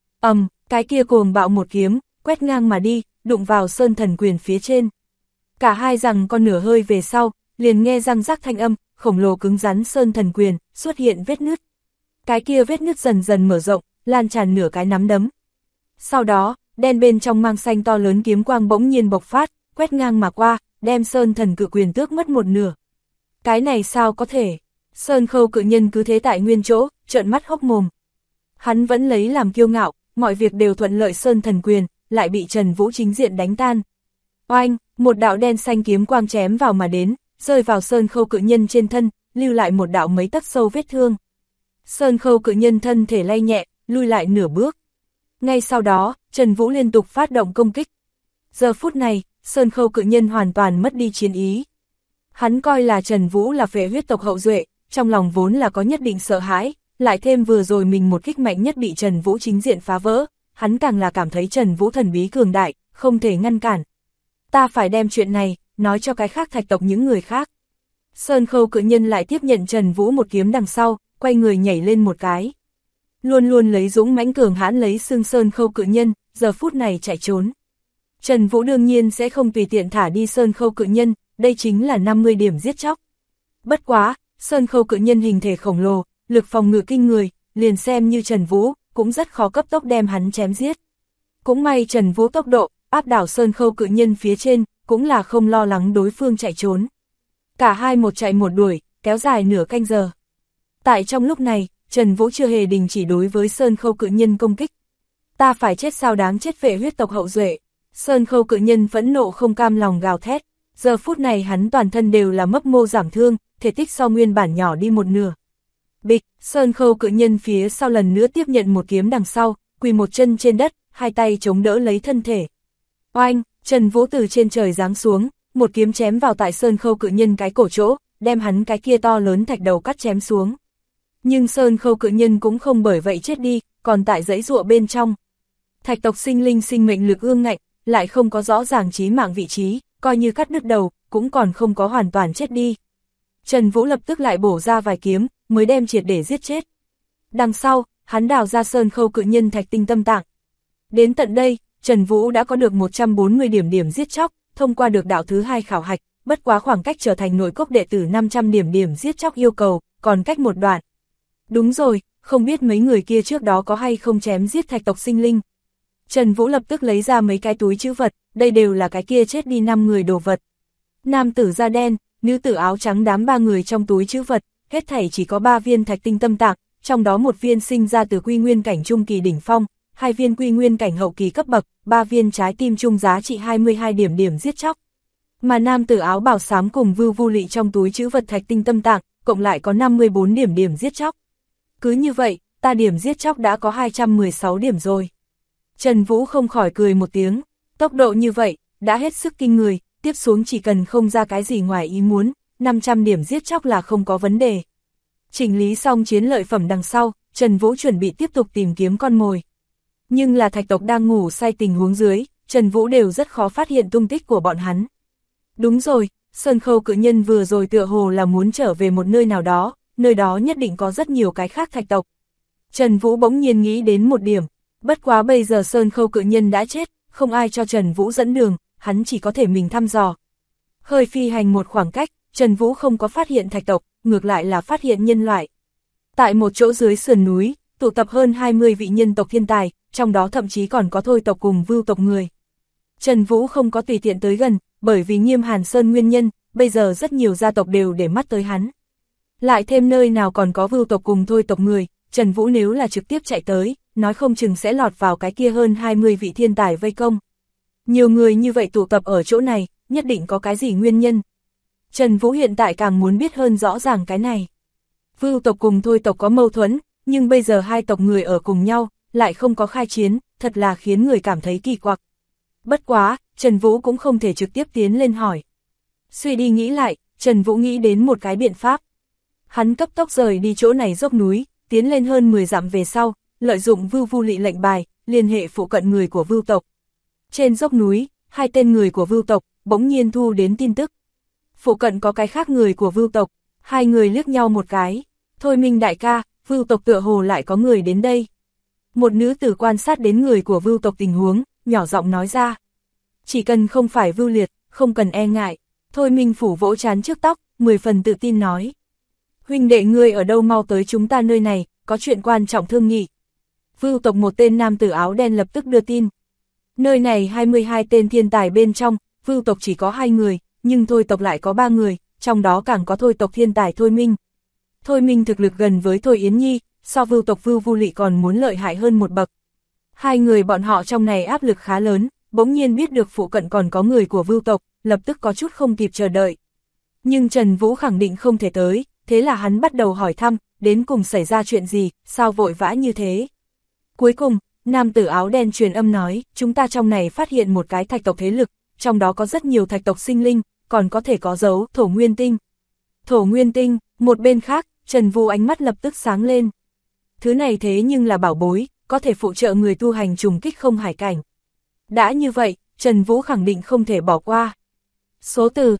Cái kia cuồng bạo một kiếm, quét ngang mà đi, đụng vào Sơn Thần Quyền phía trên. Cả hai rằng con nửa hơi về sau, liền nghe răng rắc thanh âm, khổng lồ cứng rắn Sơn Thần Quyền, xuất hiện vết nứt. Cái kia vết nứt dần dần mở rộng, lan tràn nửa cái nắm đấm. Sau đó, đen bên trong mang xanh to lớn kiếm quang bỗng nhiên bộc phát, quét ngang mà qua, đem Sơn Thần Cự Quyền tước mất một nửa. Cái này sao có thể? Sơn Khâu cự nhân cứ thế tại nguyên chỗ, trợn mắt hốc mồm. Hắn vẫn lấy làm kiêu ngạo, mọi việc đều thuận lợi Sơn Thần Quyền, lại bị Trần Vũ chính diện đánh tan. Oanh, một đạo đen xanh kiếm quang chém vào mà đến, rơi vào Sơn Khâu cự nhân trên thân, lưu lại một đạo mấy tấc sâu vết thương. Sơn Khâu cự nhân thân thể lay nhẹ, lui lại nửa bước. Ngay sau đó, Trần Vũ liên tục phát động công kích. Giờ phút này, Sơn Khâu cự nhân hoàn toàn mất đi chiến ý. Hắn coi là Trần Vũ là phệ huyết tộc hậu duệ, trong lòng vốn là có nhất định sợ hãi, lại thêm vừa rồi mình một kích mạnh nhất bị Trần Vũ chính diện phá vỡ, hắn càng là cảm thấy Trần Vũ thần bí cường đại, không thể ngăn cản. Ta phải đem chuyện này, nói cho cái khác thạch tộc những người khác. Sơn Khâu cự nhân lại tiếp nhận Trần Vũ một kiếm đằng sau, quay người nhảy lên một cái. Luôn luôn lấy dũng mãnh cường hãn lấy xương Sơn Khâu cự nhân, giờ phút này chạy trốn. Trần Vũ đương nhiên sẽ không tùy tiện thả đi Sơn Khâu cự nhân, đây chính là 50 điểm giết chóc. Bất quá, Sơn Khâu cự nhân hình thể khổng lồ, lực phòng ngự kinh người, liền xem như Trần Vũ, cũng rất khó cấp tốc đem hắn chém giết. Cũng may Trần Vũ tốc độ, áp đảo Sơn Khâu cự nhân phía trên, cũng là không lo lắng đối phương chạy trốn. Cả hai một chạy một đuổi, kéo dài nửa canh giờ. Tại trong lúc này, Trần Vũ chưa hề đình chỉ đối với Sơn Khâu cự nhân công kích. Ta phải chết sao đáng chết phệ huyết tộc hậu duệ. Sơn Khâu cự nhân phẫn nộ không cam lòng gào thét. Giờ phút này hắn toàn thân đều là mấp mô giảm thương, thể tích so nguyên bản nhỏ đi một nửa. Bịch, Sơn Khâu cự nhân phía sau lần nữa tiếp nhận một kiếm đằng sau, quỳ một chân trên đất, hai tay chống đỡ lấy thân thể. Oanh, Trần Vũ từ trên trời giáng xuống, một kiếm chém vào tại Sơn Khâu cự nhân cái cổ chỗ, đem hắn cái kia to lớn thạch đầu cắt chém xuống. Nhưng Sơn Khâu cự nhân cũng không bởi vậy chết đi, còn tại dãy ruộng bên trong. Thạch tộc sinh linh sinh mệnh lực ương ngạnh, lại không có rõ ràng chí mạng vị trí, coi như cắt đứt đầu, cũng còn không có hoàn toàn chết đi. Trần Vũ lập tức lại bổ ra vài kiếm, mới đem triệt để giết chết. Đằng sau, hắn đào ra Sơn Khâu cự nhân thạch tinh tâm tạng. Đến tận đây, Trần Vũ đã có được 140 điểm giết chóc, thông qua được đạo thứ 2 khảo hạch, bất quá khoảng cách trở thành nội cốc đệ tử 500 điểm giết chóc yêu cầu, còn cách một đoạn. Đúng rồi, không biết mấy người kia trước đó có hay không chém giết thạch tộc sinh linh. Trần Vũ lập tức lấy ra mấy cái túi trữ vật, đây đều là cái kia chết đi 5 người đồ vật. Nam tử da đen, nữ tử áo trắng đám 3 người trong túi trữ vật, hết thảy chỉ có 3 viên thạch tinh tâm tạng, trong đó một viên sinh ra từ quy nguyên cảnh trung kỳ đỉnh phong, 2 viên quy nguyên cảnh hậu kỳ cấp bậc, 3 viên trái tim trung giá trị 22 điểm giết chóc. Mà nam tử áo bào xám cùng Vưu Vu Lị trong túi trữ vật thạch tinh tâm tạng, cộng lại có 54 điểm giết chóc. Cứ như vậy, ta điểm giết chóc đã có 216 điểm rồi. Trần Vũ không khỏi cười một tiếng, tốc độ như vậy, đã hết sức kinh người, tiếp xuống chỉ cần không ra cái gì ngoài ý muốn, 500 điểm giết chóc là không có vấn đề. Chỉnh lý xong chiến lợi phẩm đằng sau, Trần Vũ chuẩn bị tiếp tục tìm kiếm con mồi. Nhưng là thạch tộc đang ngủ say tình huống dưới, Trần Vũ đều rất khó phát hiện tung tích của bọn hắn. Đúng rồi, Sơn Khâu cự nhân vừa rồi tựa hồ là muốn trở về một nơi nào đó, nơi đó nhất định có rất nhiều cái khác thạch tộc. Trần Vũ bỗng nhiên nghĩ đến một điểm, bất quá bây giờ Sơn Khâu cự nhân đã chết, không ai cho Trần Vũ dẫn đường, hắn chỉ có thể mình thăm dò. Hơi phi hành một khoảng cách, Trần Vũ không có phát hiện thạch tộc, ngược lại là phát hiện nhân loại. Tại một chỗ dưới sườn núi, tụ tập hơn 20 vị nhân tộc thiên tài, trong đó thậm chí còn có Thôi tộc cùng Vưu tộc người. Trần Vũ không có tùy tiện tới gần, bởi vì Nghiêm Hàn Sơn nguyên nhân, bây giờ rất nhiều gia tộc đều để mắt tới hắn. Lại thêm nơi nào còn có Vưu tộc cùng Thôi tộc người, Trần Vũ nếu là trực tiếp chạy tới, nói không chừng sẽ lọt vào cái kia hơn 20 vị thiên tài vây công. Nhiều người như vậy tụ tập ở chỗ này, nhất định có cái gì nguyên nhân. Trần Vũ hiện tại càng muốn biết hơn rõ ràng cái này. Vưu tộc cùng Thôi tộc có mâu thuẫn, nhưng bây giờ hai tộc người ở cùng nhau, lại không có khai chiến, thật là khiến người cảm thấy kỳ quặc. Bất quá, Trần Vũ cũng không thể trực tiếp tiến lên hỏi. Suy đi nghĩ lại, Trần Vũ nghĩ đến một cái biện pháp. Hắn cấp tốc rời đi chỗ này dốc núi, tiến lên hơn 10 dặm về sau, lợi dụng Vưu Vu Lị lệnh bài, liên hệ phụ cận người của Vưu tộc. Trên dốc núi, 2 tên người của Vưu tộc bỗng nhiên thu đến tin tức. Phụ cận có cái khác người của Vưu tộc, 2 người liếc nhau một cái. Thôi Minh đại ca, Vưu tộc tựa hồ lại có người đến đây. Một nữ tử quan sát đến người của Vưu tộc tình huống, nhỏ giọng nói ra. Chỉ cần không phải Vưu Liệt, không cần e ngại. Thôi Minh phủ vỗ trán trước tóc, 10 phần tự tin nói. Huynh đệ ngươi ở đâu, mau tới chúng ta nơi này, có chuyện quan trọng thương nghị. Vưu tộc một tên nam tử áo đen lập tức đưa tin. Nơi này 22 tên thiên tài bên trong, Vưu tộc chỉ có 2 người, nhưng Thôi tộc lại có 3 người, trong đó càng có Thôi tộc thiên tài Thôi Minh. Thôi Minh thực lực gần với Thôi Yến Nhi, so Vưu tộc Vưu Vu Lị còn muốn lợi hại hơn một bậc. 2 người bọn họ trong này áp lực khá lớn, bỗng nhiên biết được phụ cận còn có người của Vưu tộc, lập tức có chút không kịp chờ đợi. Nhưng Trần Vũ khẳng định không thể tới, thế là hắn bắt đầu hỏi thăm, đến cùng xảy ra chuyện gì, sao vội vã như thế. Cuối cùng, nam tử áo đen truyền âm nói, chúng ta trong này phát hiện một cái thạch tộc thế lực, trong đó có rất nhiều thạch tộc sinh linh, còn có thể có dấu thổ nguyên tinh. Thổ nguyên tinh, một bên khác, Trần Vũ ánh mắt lập tức sáng lên. Thứ này thế nhưng là bảo bối, có thể phụ trợ người tu hành trùng kích không hải cảnh. Đã như vậy, Trần Vũ khẳng định không thể bỏ qua. Số từ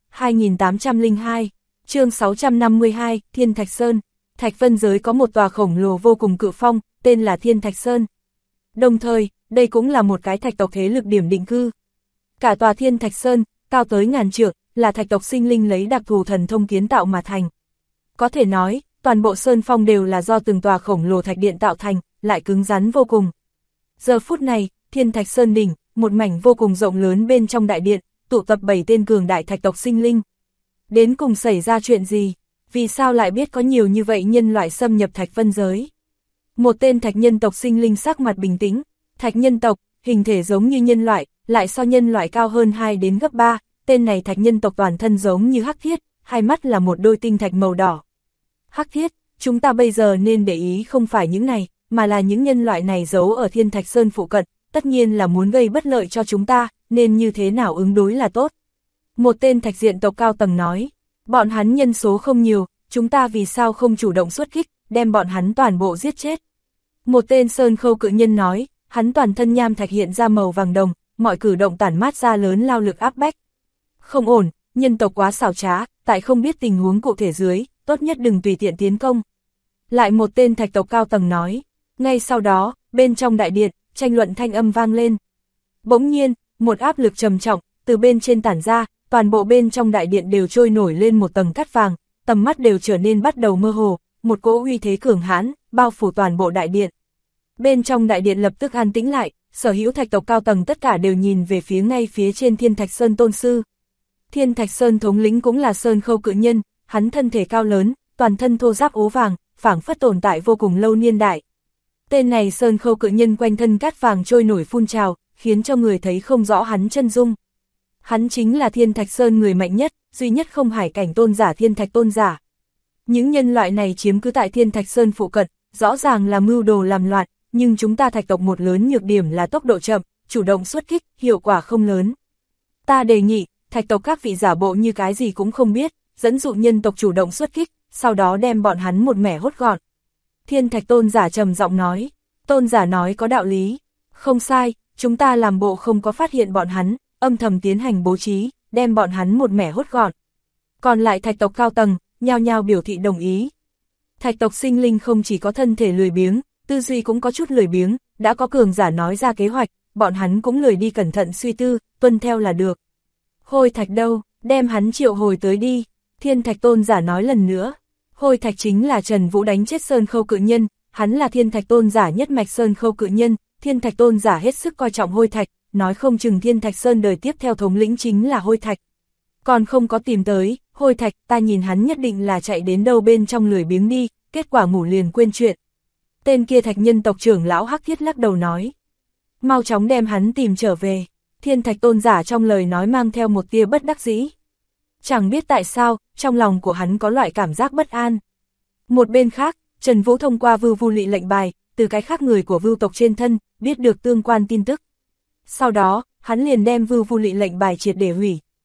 2802, chương 652, Thiên Thạch Sơn. Thạch Vân giới có một tòa khổng lồ vô cùng cự phong, tên là Thiên Thạch Sơn. Đồng thời, đây cũng là một cái thạch tộc thế lực điểm định cư. Cả tòa Thiên Thạch Sơn, cao tới ngàn trượng, là thạch tộc sinh linh lấy đặc thù thần thông kiến tạo mà thành. Có thể nói, toàn bộ sơn phong đều là do từng tòa khổng lồ thạch điện tạo thành, lại cứng rắn vô cùng. Giờ phút này, Thiên Thạch Sơn đỉnh, một mảnh vô cùng rộng lớn bên trong đại điện, tụ tập 7 tên cường đại thạch tộc sinh linh. Đến cùng xảy ra chuyện gì? Vì sao lại biết có nhiều như vậy nhân loại xâm nhập Thạch Vân giới? Một tên thạch nhân tộc sinh linh sắc mặt bình tĩnh. Thạch nhân tộc, hình thể giống như nhân loại, lại so nhân loại cao hơn 2 đến gấp 3. Tên này thạch nhân tộc toàn thân giống như hắc thiết, hai mắt là một đôi tinh thạch màu đỏ. Hắc thiết, chúng ta bây giờ nên để ý không phải những này, mà là những nhân loại này giấu ở Thiên Thạch Sơn phụ cận, tất nhiên là muốn gây bất lợi cho chúng ta, nên như thế nào ứng đối là tốt. Một tên thạch diện tộc cao tầng nói, bọn hắn nhân số không nhiều, chúng ta vì sao không chủ động xuất kích, đem bọn hắn toàn bộ giết chết. Một tên sơn khâu cự nhân nói, hắn toàn thân nham thạch hiện ra màu vàng đồng, mọi cử động tản mát ra lớn lao lực áp bách. Không ổn, nhân tộc quá xảo trá, tại không biết tình huống cụ thể dưới, tốt nhất đừng tùy tiện tiến công. Lại một tên thạch tộc cao tầng nói, ngay sau đó, bên trong đại điện, tranh luận thanh âm vang lên. Bỗng nhiên, một áp lực trầm trọng, từ bên trên tản ra, toàn bộ bên trong đại điện đều trôi nổi lên một tầng cát vàng, tầm mắt đều trở nên bắt đầu mơ hồ, một cỗ uy thế cường hãn, bao phủ toàn bộ đại điện. Bên trong đại điện lập tức an tĩnh lại, sở hữu thạch tộc cao tầng tất cả đều nhìn về phía ngay phía trên Thiên Thạch Sơn tôn sư. Thiên Thạch Sơn thống lĩnh cũng là sơn khâu cự nhân, hắn thân thể cao lớn, toàn thân thô ráp ố vàng, phảng phất tồn tại vô cùng lâu niên đại. Tên này sơn khâu cự nhân quanh thân cát vàng trôi nổi phun trào, khiến cho người thấy không rõ hắn chân dung. Hắn chính là Thiên Thạch Sơn người mạnh nhất, duy nhất không hải cảnh tôn giả Thiên Thạch tôn giả. Những nhân loại này chiếm cứ tại Thiên Thạch Sơn phụ cận, rõ ràng là mưu đồ làm loạn, nhưng chúng ta thạch tộc một lớn nhược điểm là tốc độ chậm, chủ động xuất kích, hiệu quả không lớn. Ta đề nghị, thạch tộc các vị giả bộ như cái gì cũng không biết, dẫn dụ nhân tộc chủ động xuất kích, sau đó đem bọn hắn một mẻ hốt gọn. Thiên Thạch tôn giả trầm giọng nói, tôn giả nói có đạo lý, không sai, chúng ta làm bộ không có phát hiện bọn hắn, âm thầm tiến hành bố trí, đem bọn hắn một mẻ hốt gọn. Còn lại thạch tộc cao tầng, nhao nhao biểu thị đồng ý. Thạch tộc sinh linh không chỉ có thân thể lười biếng, tư duy cũng có chút lười biếng, đã có cường giả nói ra kế hoạch, bọn hắn cũng lười đi cẩn thận suy tư, tuân theo là được. Hôi thạch đâu, đem hắn triệu hồi tới đi, Thiên Thạch tôn giả nói lần nữa. Hôi thạch chính là Trần Vũ đánh chết sơn khâu cự nhân, hắn là Thiên Thạch tôn giả nhất mạch sơn khâu cự nhân, Thiên Thạch tôn giả hết sức coi trọng hôi thạch, nói không chừng Thiên Thạch Sơn đời tiếp theo thống lĩnh chính là hôi thạch. Còn không có tìm tới, hôi thạch, ta nhìn hắn nhất định là chạy đến đâu bên trong lười biếng đi, kết quả ngủ liền quên chuyện. Tên kia thạch nhân tộc trưởng lão Hắc Thiết lắc đầu nói. Mau chóng đem hắn tìm trở về, Thiên Thạch tôn giả trong lời nói mang theo một tia bất đắc dĩ. Chẳng biết tại sao, trong lòng của hắn có loại cảm giác bất an. Một bên khác, Trần Vũ thông qua Vưu Vu Lị lệnh bài, từ cái khác người của Vưu tộc trên thân, biết được tương quan tin tức. Sau đó, hắn liền đem Vưu Vu Lị lệnh bài triệt để hủy.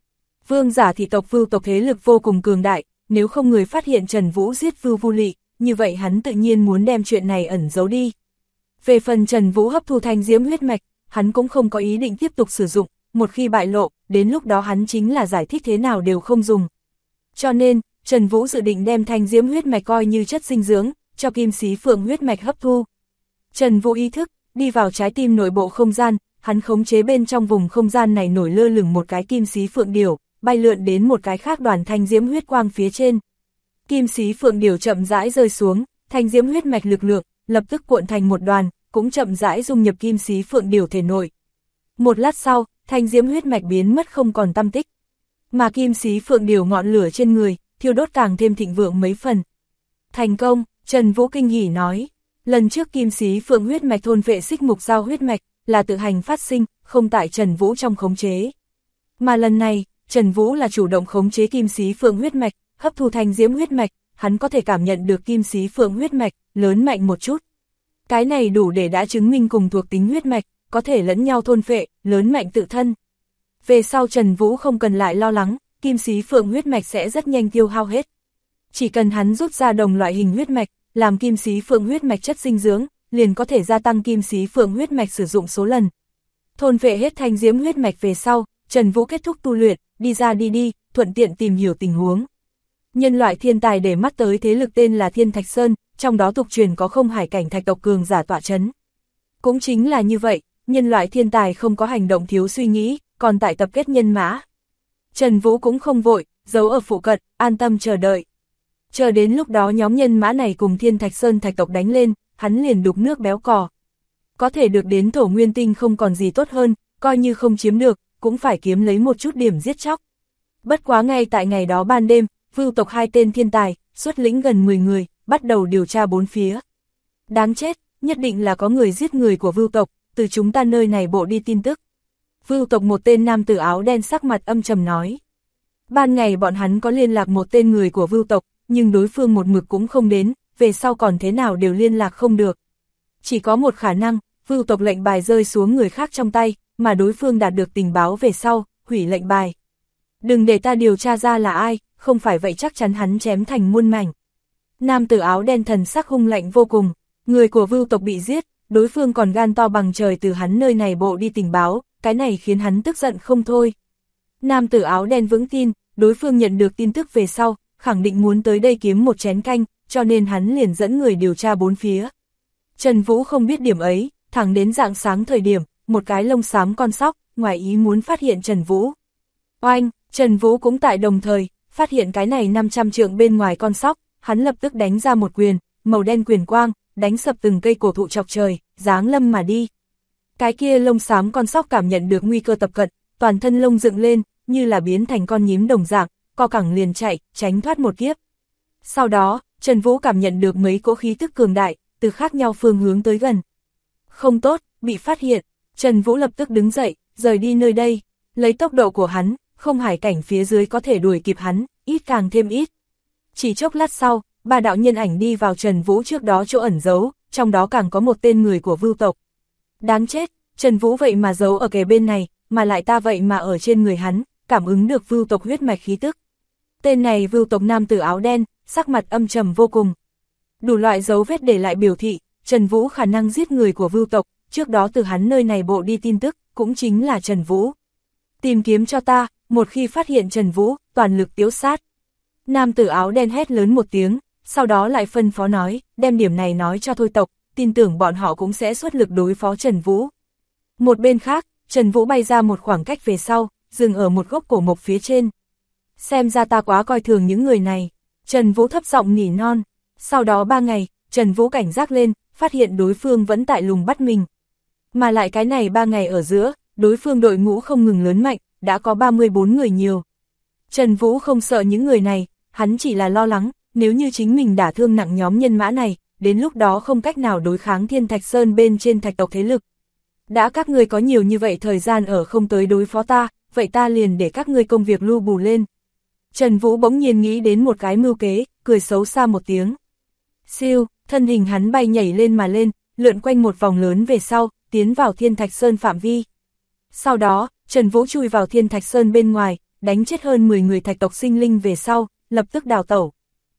Vương giả thị tộc Vưu tộc thế lực vô cùng cường đại, nếu không người phát hiện Trần Vũ giết Vưu Vu Lị, như vậy hắn tự nhiên muốn đem chuyện này ẩn giấu đi. Về phần Trần Vũ hấp thu thanh diễm huyết mạch, hắn cũng không có ý định tiếp tục sử dụng, một khi bại lộ, đến lúc đó hắn chính là giải thích thế nào đều không dùng. Cho nên, Trần Vũ dự định đem thanh diễm huyết mạch coi như chất dinh dưỡng, cho kim xí phượng huyết mạch hấp thu. Trần Vũ ý thức, đi vào trái tim nội bộ không gian, hắn khống chế bên trong vùng không gian này nổi lơ lửng một cái kim xí phượng điểu, bay lượn đến một cái khác đoàn thanh diễm huyết quang phía trên. Kim xí phượng điểu chậm rãi rơi xuống, thanh diễm huyết mạch lực lượng, lập tức cuộn thành một đoàn, cũng chậm rãi dung nhập kim xí phượng điểu thể nội. Một lát sau, thanh diễm huyết mạch biến mất không còn tăm tích. Mà kim xí phượng điểu ngọn lửa trên người, thiêu đốt càng thêm thịnh vượng mấy phần. Thành công, Trần Vũ kinh hỉ nói. Lần trước kim xí phượng huyết mạch thôn vệ xích mục dao huyết mạch, là tự hành phát sinh, không tại Trần Vũ trong khống chế. Mà lần này, Trần Vũ là chủ động khống chế kim xí phượng huyết mạch, hấp thu thanh diễm huyết mạch, hắn có thể cảm nhận được kim xí phượng huyết mạch, lớn mạnh một chút. Cái này đủ để đã chứng minh cùng thuộc tính huyết mạch, có thể lẫn nhau thôn phệ, lớn mạnh tự thân. Về sau Trần Vũ không cần lại lo lắng, kim xí phượng huyết mạch sẽ rất nhanh tiêu hao hết. Chỉ cần hắn rút ra đồng loại hình huyết mạch, làm kim xí phượng huyết mạch chất dinh dưỡng, liền có thể gia tăng kim xí phượng huyết mạch sử dụng số lần. Thôn phệ hết thanh diễm huyết mạch về sau, Trần Vũ kết thúc tu luyện, đi ra đi, thuận tiện tìm hiểu tình huống. Nhân loại thiên tài để mắt tới thế lực tên là Thiên Thạch Sơn, trong đó tục truyền có không hải cảnh thạch tộc cường giả tọa chấn. Cũng chính là như vậy, nhân loại thiên tài không có hành động thiếu suy nghĩ, còn tại tập kết nhân mã. Trần Vũ cũng không vội, giấu ở phụ cận, an tâm chờ đợi. Chờ đến lúc đó nhóm nhân mã này cùng Thiên Thạch Sơn thạch tộc đánh lên, hắn liền đục nước béo cò. Có thể được đến thổ nguyên tinh không còn gì tốt hơn, coi như không chiếm được, cũng phải kiếm lấy một chút điểm giết chóc. Bất quá ngay tại ngày đó ban đêm, Vưu tộc 2 tên thiên tài, xuất lĩnh gần 10 người, bắt đầu điều tra bốn phía. Đáng chết, nhất định là có người giết người của Vưu tộc, từ chúng ta nơi này bộ đi tin tức. Vưu tộc một tên nam tử áo đen sắc mặt âm trầm nói. Ban ngày bọn hắn có liên lạc một tên người của Vưu tộc, nhưng đối phương một mực cũng không đến, về sau còn thế nào đều liên lạc không được. Chỉ có một khả năng, Vưu tộc lệnh bài rơi xuống người khác trong tay, mà đối phương đạt được tình báo về sau, hủy lệnh bài. Đừng để ta điều tra ra là ai, không phải vậy chắc chắn hắn chém thành muôn mảnh. Nam tử áo đen thần sắc hung lạnh vô cùng, người của Vưu tộc bị giết, đối phương còn gan to bằng trời từ hắn nơi này bộ đi tình báo, cái này khiến hắn tức giận không thôi. Nam tử áo đen vững tin, đối phương nhận được tin tức về sau, khẳng định muốn tới đây kiếm một chén canh, cho nên hắn liền dẫn người điều tra bốn phía. Trần Vũ không biết điểm ấy, thẳng đến rạng sáng thời điểm, một cái lông xám con sóc, ngoài ý muốn phát hiện Trần Vũ. Oanh, Trần Vũ cũng tại đồng thời, phát hiện cái này 500 trượng bên ngoài con sóc, hắn lập tức đánh ra một quyền, màu đen quyền quang, đánh sập từng cây cổ thụ chọc trời, giáng lâm mà đi. Cái kia lông xám con sóc cảm nhận được nguy cơ tập cận, toàn thân lông dựng lên, như là biến thành con nhím đồng dạng, co cẳng liền chạy, tránh thoát một kiếp. Sau đó, Trần Vũ cảm nhận được mấy cỗ khí tức cường đại, từ khác nhau phương hướng tới gần. Không tốt, bị phát hiện, Trần Vũ lập tức đứng dậy, rời đi nơi đây, lấy tốc độ của hắn, không hải cảnh phía dưới có thể đuổi kịp hắn, ít càng thêm ít. Chỉ chốc lát sau, 3 đạo nhân ảnh đi vào Trần Vũ trước đó chỗ ẩn giấu, trong đó càng có một tên người của Vưu tộc. Đáng chết, Trần Vũ vậy mà giấu ở kề bên này, mà lại ta vậy mà ở trên người hắn, cảm ứng được Vưu tộc huyết mạch khí tức. Tên này Vưu tộc nam tử áo đen, sắc mặt âm trầm vô cùng. Đủ loại dấu vết để lại biểu thị, Trần Vũ khả năng giết người của Vưu tộc, trước đó từ hắn nơi này bộ đi tin tức, cũng chính là Trần Vũ. Tìm kiếm cho ta, một khi phát hiện Trần Vũ, toàn lực tiếu sát. Nam tử áo đen hét lớn một tiếng, sau đó lại phân phó nói, đem điểm này nói cho thôi tộc, tin tưởng bọn họ cũng sẽ xuất lực đối phó Trần Vũ. Một bên khác, Trần Vũ bay ra một khoảng cách về sau, dừng ở một gốc cổ mộc phía trên. Xem ra ta quá coi thường những người này. Trần Vũ thấp giọng nỉ non. Sau đó 3 ngày, Trần Vũ cảnh giác lên, phát hiện đối phương vẫn tại lùng bắt mình. Mà lại cái này 3 ngày ở giữa, đối phương đội ngũ không ngừng lớn mạnh, đã có 34 người nhiều. Trần Vũ không sợ những người này, hắn chỉ là lo lắng, nếu như chính mình đả thương nặng nhóm nhân mã này, đến lúc đó không cách nào đối kháng Thiên Thạch Sơn bên trên thạch tộc thế lực. Đã các ngươi có nhiều như vậy thời gian ở không tới đối phó ta, vậy ta liền để các ngươi công việc lưu bù lên. Trần Vũ bỗng nhiên nghĩ đến một cái mưu kế, cười xấu xa một tiếng. Siêu, thân hình hắn bay nhảy lên mà lên, lượn quanh một vòng lớn về sau, tiến vào Thiên Thạch Sơn phạm vi. Sau đó, Trần Vũ chui vào Thiên Thạch Sơn bên ngoài, đánh chết hơn 10 người thạch tộc sinh linh về sau, lập tức đào tẩu.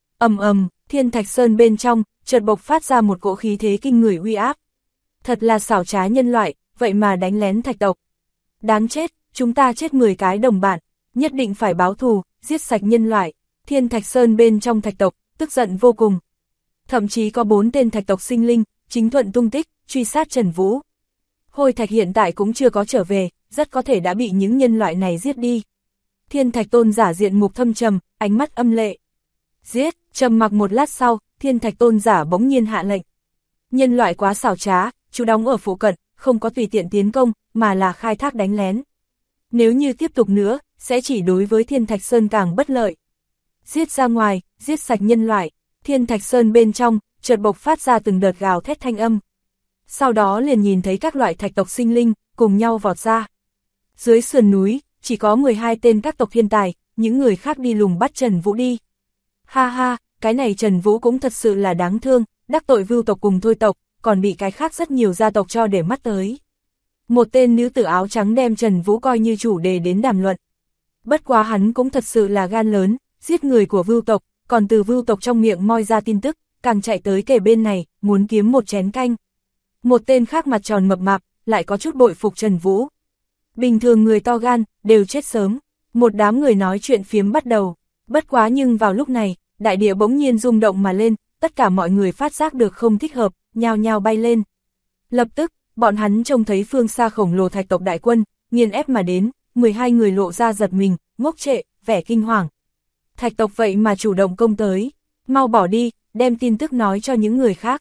Thiên Thạch Sơn bên trong, chợt bộc phát ra một cỗ khí thế kinh người uy áp. Thật là xảo trá nhân loại, vậy mà đánh lén thạch tộc. Đáng chết, chúng ta chết 10 cái đồng bạn, nhất định phải báo thù, giết sạch nhân loại. Thiên Thạch Sơn bên trong thạch tộc, tức giận vô cùng. Thậm chí có 4 tên thạch tộc sinh linh, chính thuận tung tích, truy sát Trần Vũ. Hôi Thạch hiện tại cũng chưa có trở về, rất có thể đã bị những nhân loại này giết đi. Thiên Thạch Tôn giả diện mục thâm trầm, ánh mắt âm lệ. Giết, trầm mặc một lát sau, Thiên Thạch Tôn giả bỗng nhiên hạ lệnh. Nhân loại quá xảo trá, chú đóng ở phụ cận, không có tùy tiện tiến công, mà là khai thác đánh lén. Nếu như tiếp tục nữa, sẽ chỉ đối với Thiên Thạch Sơn càng bất lợi. Giết ra ngoài, giết sạch nhân loại. Thiên Thạch Sơn bên trong, chợt bộc phát ra từng đợt gào thét thanh âm. Sau đó liền nhìn thấy các loại thạch tộc sinh linh, cùng nhau vọt ra. Dưới sườn núi, chỉ có 12 tên các tộc thiên tài, những người khác đi lùng bắt Trần Vũ đi. Ha ha, cái này Trần Vũ cũng thật sự là đáng thương, đắc tội Vưu tộc cùng Thôi tộc, còn bị cái khác rất nhiều gia tộc cho để mắt tới. Một tên nữ tử áo trắng đem Trần Vũ coi như chủ đề đến đàm luận. Bất quá hắn cũng thật sự là gan lớn, giết người của Vưu tộc, còn từ Vưu tộc trong miệng moi ra tin tức, càng chạy tới kề bên này, muốn kiếm một chén canh. Một tên khác mặt tròn mập mạp, lại có chút bội phục Trần Vũ. Bình thường người to gan, đều chết sớm. Một đám người nói chuyện phiếm bắt đầu. Bất quá nhưng vào lúc này, đại địa bỗng nhiên rung động mà lên, tất cả mọi người phát giác được không thích hợp, nhao nhao bay lên. Lập tức, bọn hắn trông thấy phương xa khổng lồ thạch tộc đại quân, nghiền ép mà đến, 12 người lộ ra giật mình, ngốc trệ, vẻ kinh hoàng. Thạch tộc vậy mà chủ động công tới, mau bỏ đi, đem tin tức nói cho những người khác.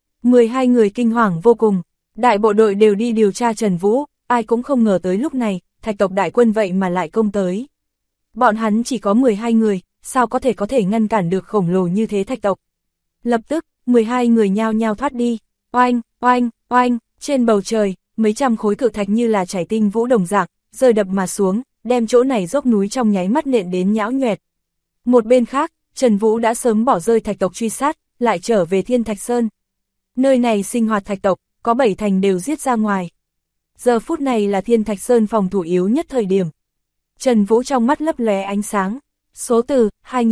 12 người kinh hoàng vô cùng, đại bộ đội đều đi điều tra Trần Vũ, ai cũng không ngờ tới lúc này, thạch tộc đại quân vậy mà lại công tới. Bọn hắn chỉ có 12 người, sao có thể ngăn cản được khổng lồ như thế thạch tộc. Lập tức, 12 người nhao nhao thoát đi, oanh, oanh, oanh, trên bầu trời, mấy trăm khối cự thạch như là chảy tinh vũ đồng dạng, rơi đập mà xuống, đem chỗ này dốc núi trong nháy mắt nện đến nhão nhoẹt. Một bên khác, Trần Vũ đã sớm bỏ rơi thạch tộc truy sát, lại trở về Thiên Thạch Sơn. Nơi này sinh hoạt thạch tộc, có 7 thành đều giết ra ngoài. Giờ phút này là Thiên Thạch Sơn phòng thủ yếu nhất thời điểm. Trần Vũ trong mắt lấp lóe ánh sáng. Số từ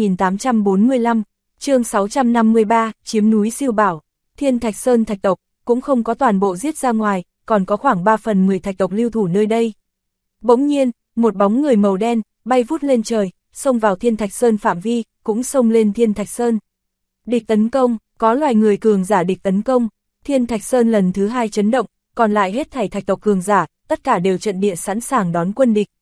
2845, chương 653, chiếm núi siêu bảo. Thiên Thạch Sơn thạch tộc cũng không có toàn bộ giết ra ngoài, còn có khoảng 3/10 thạch tộc lưu thủ nơi đây. Bỗng nhiên, một bóng người màu đen bay vút lên trời, xông vào Thiên Thạch Sơn phạm vi, cũng xông lên Thiên Thạch Sơn. Địch tấn công, có loài người cường giả địch tấn công, Thiên Thạch Sơn lần thứ 2 chấn động, còn lại hết thảy thạch tộc cường giả, tất cả đều trận địa sẵn sàng đón quân địch.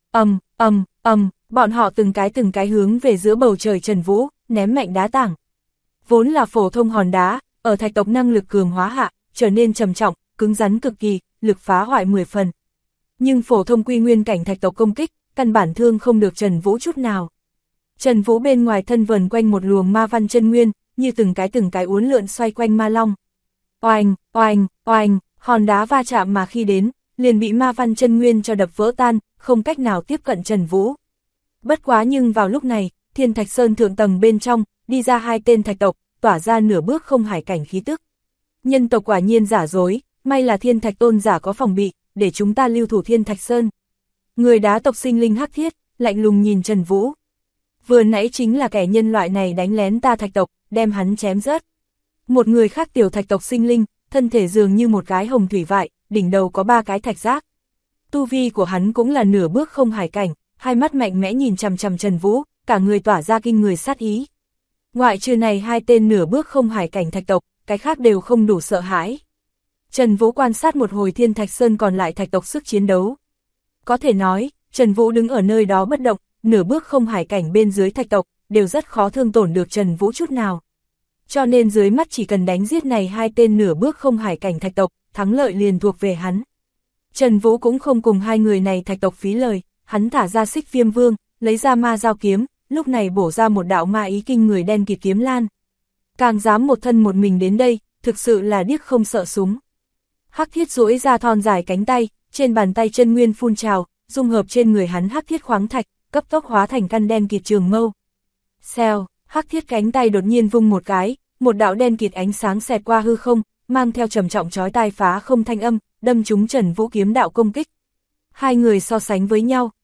Bọn họ từng cái hướng về giữa bầu trời Trần Vũ, ném mạnh đá tảng. Vốn là phổ thông hòn đá, ở thạch tộc năng lực cường hóa hạ, trở nên trầm trọng, cứng rắn cực kỳ, lực phá hoại 10 phần. Nhưng phổ thông quy nguyên cảnh thạch tộc công kích, căn bản thương không được Trần Vũ chút nào. Trần Vũ bên ngoài thân vần quanh một luồng ma văn chân nguyên, như từng cái uốn lượn xoay quanh ma long. Oanh, oanh, oanh, hòn đá va chạm mà khi đến, liền bị ma văn chân nguyên cho đập vỡ tan, không cách nào tiếp cận Trần Vũ. Bất quá nhưng vào lúc này, Thiên Thạch Sơn thượng tầng bên trong, đi ra 2 tên thạch tộc, tỏa ra nửa bước không hải cảnh khí tức. Nhân tộc quả nhiên giả dối, may là Thiên Thạch Tôn giả có phòng bị, để chúng ta lưu thủ Thiên Thạch Sơn. Người đá tộc sinh linh hắc thiết, lạnh lùng nhìn Trần Vũ. Vừa nãy chính là kẻ nhân loại này đánh lén ta thạch tộc, đem hắn chém rớt. Một người khác tiểu thạch tộc sinh linh, thân thể dường như một cái hồng thủy vại, đỉnh đầu có 3 cái thạch giác. Tu vi của hắn cũng là nửa bước không hải cảnh, hai mắt mạnh mẽ nhìn chằm chằm Trần Vũ, cả người tỏa ra kinh người sát ý. Ngoại trừ này 2 tên nửa bước không hải cảnh thạch tộc, cái khác đều không đủ sợ hãi. Trần Vũ quan sát một hồi Thiên Thạch Sơn còn lại thạch tộc sức chiến đấu. Có thể nói, Trần Vũ đứng ở nơi đó bất động, nửa bước không hải cảnh bên dưới thạch tộc, đều rất khó thương tổn được Trần Vũ chút nào. Cho nên dưới mắt chỉ cần đánh giết này 2 tên nửa bước không hải cảnh thạch tộc, thắng lợi liền thuộc về hắn. Trần Vũ cũng không cùng 2 người này thạch tộc phí lời, hắn thả ra Xích Viêm Vương, lấy ra ma dao kiếm, lúc này bổ ra một đạo ma ý kinh người đen kịt kiếm lan. Càng dám một thân một mình đến đây, thực sự là điếc không sợ súng. Hắc thiết duỗi ra thon dài cánh tay, trên bàn tay chân nguyên phun trào, dung hợp trên người hắn hắc thiết khoáng thạch, cấp tốc hóa thành căn đen kịt trường mâu. Xèo, hắc thiết cánh tay đột nhiên vung một cái, một đạo đen kịt ánh sáng xẹt qua hư không, mang theo trầm trọng chói tai phá không thanh âm, đâm trúng Trần Vũ kiếm đạo công kích. 2 người so sánh với nhau,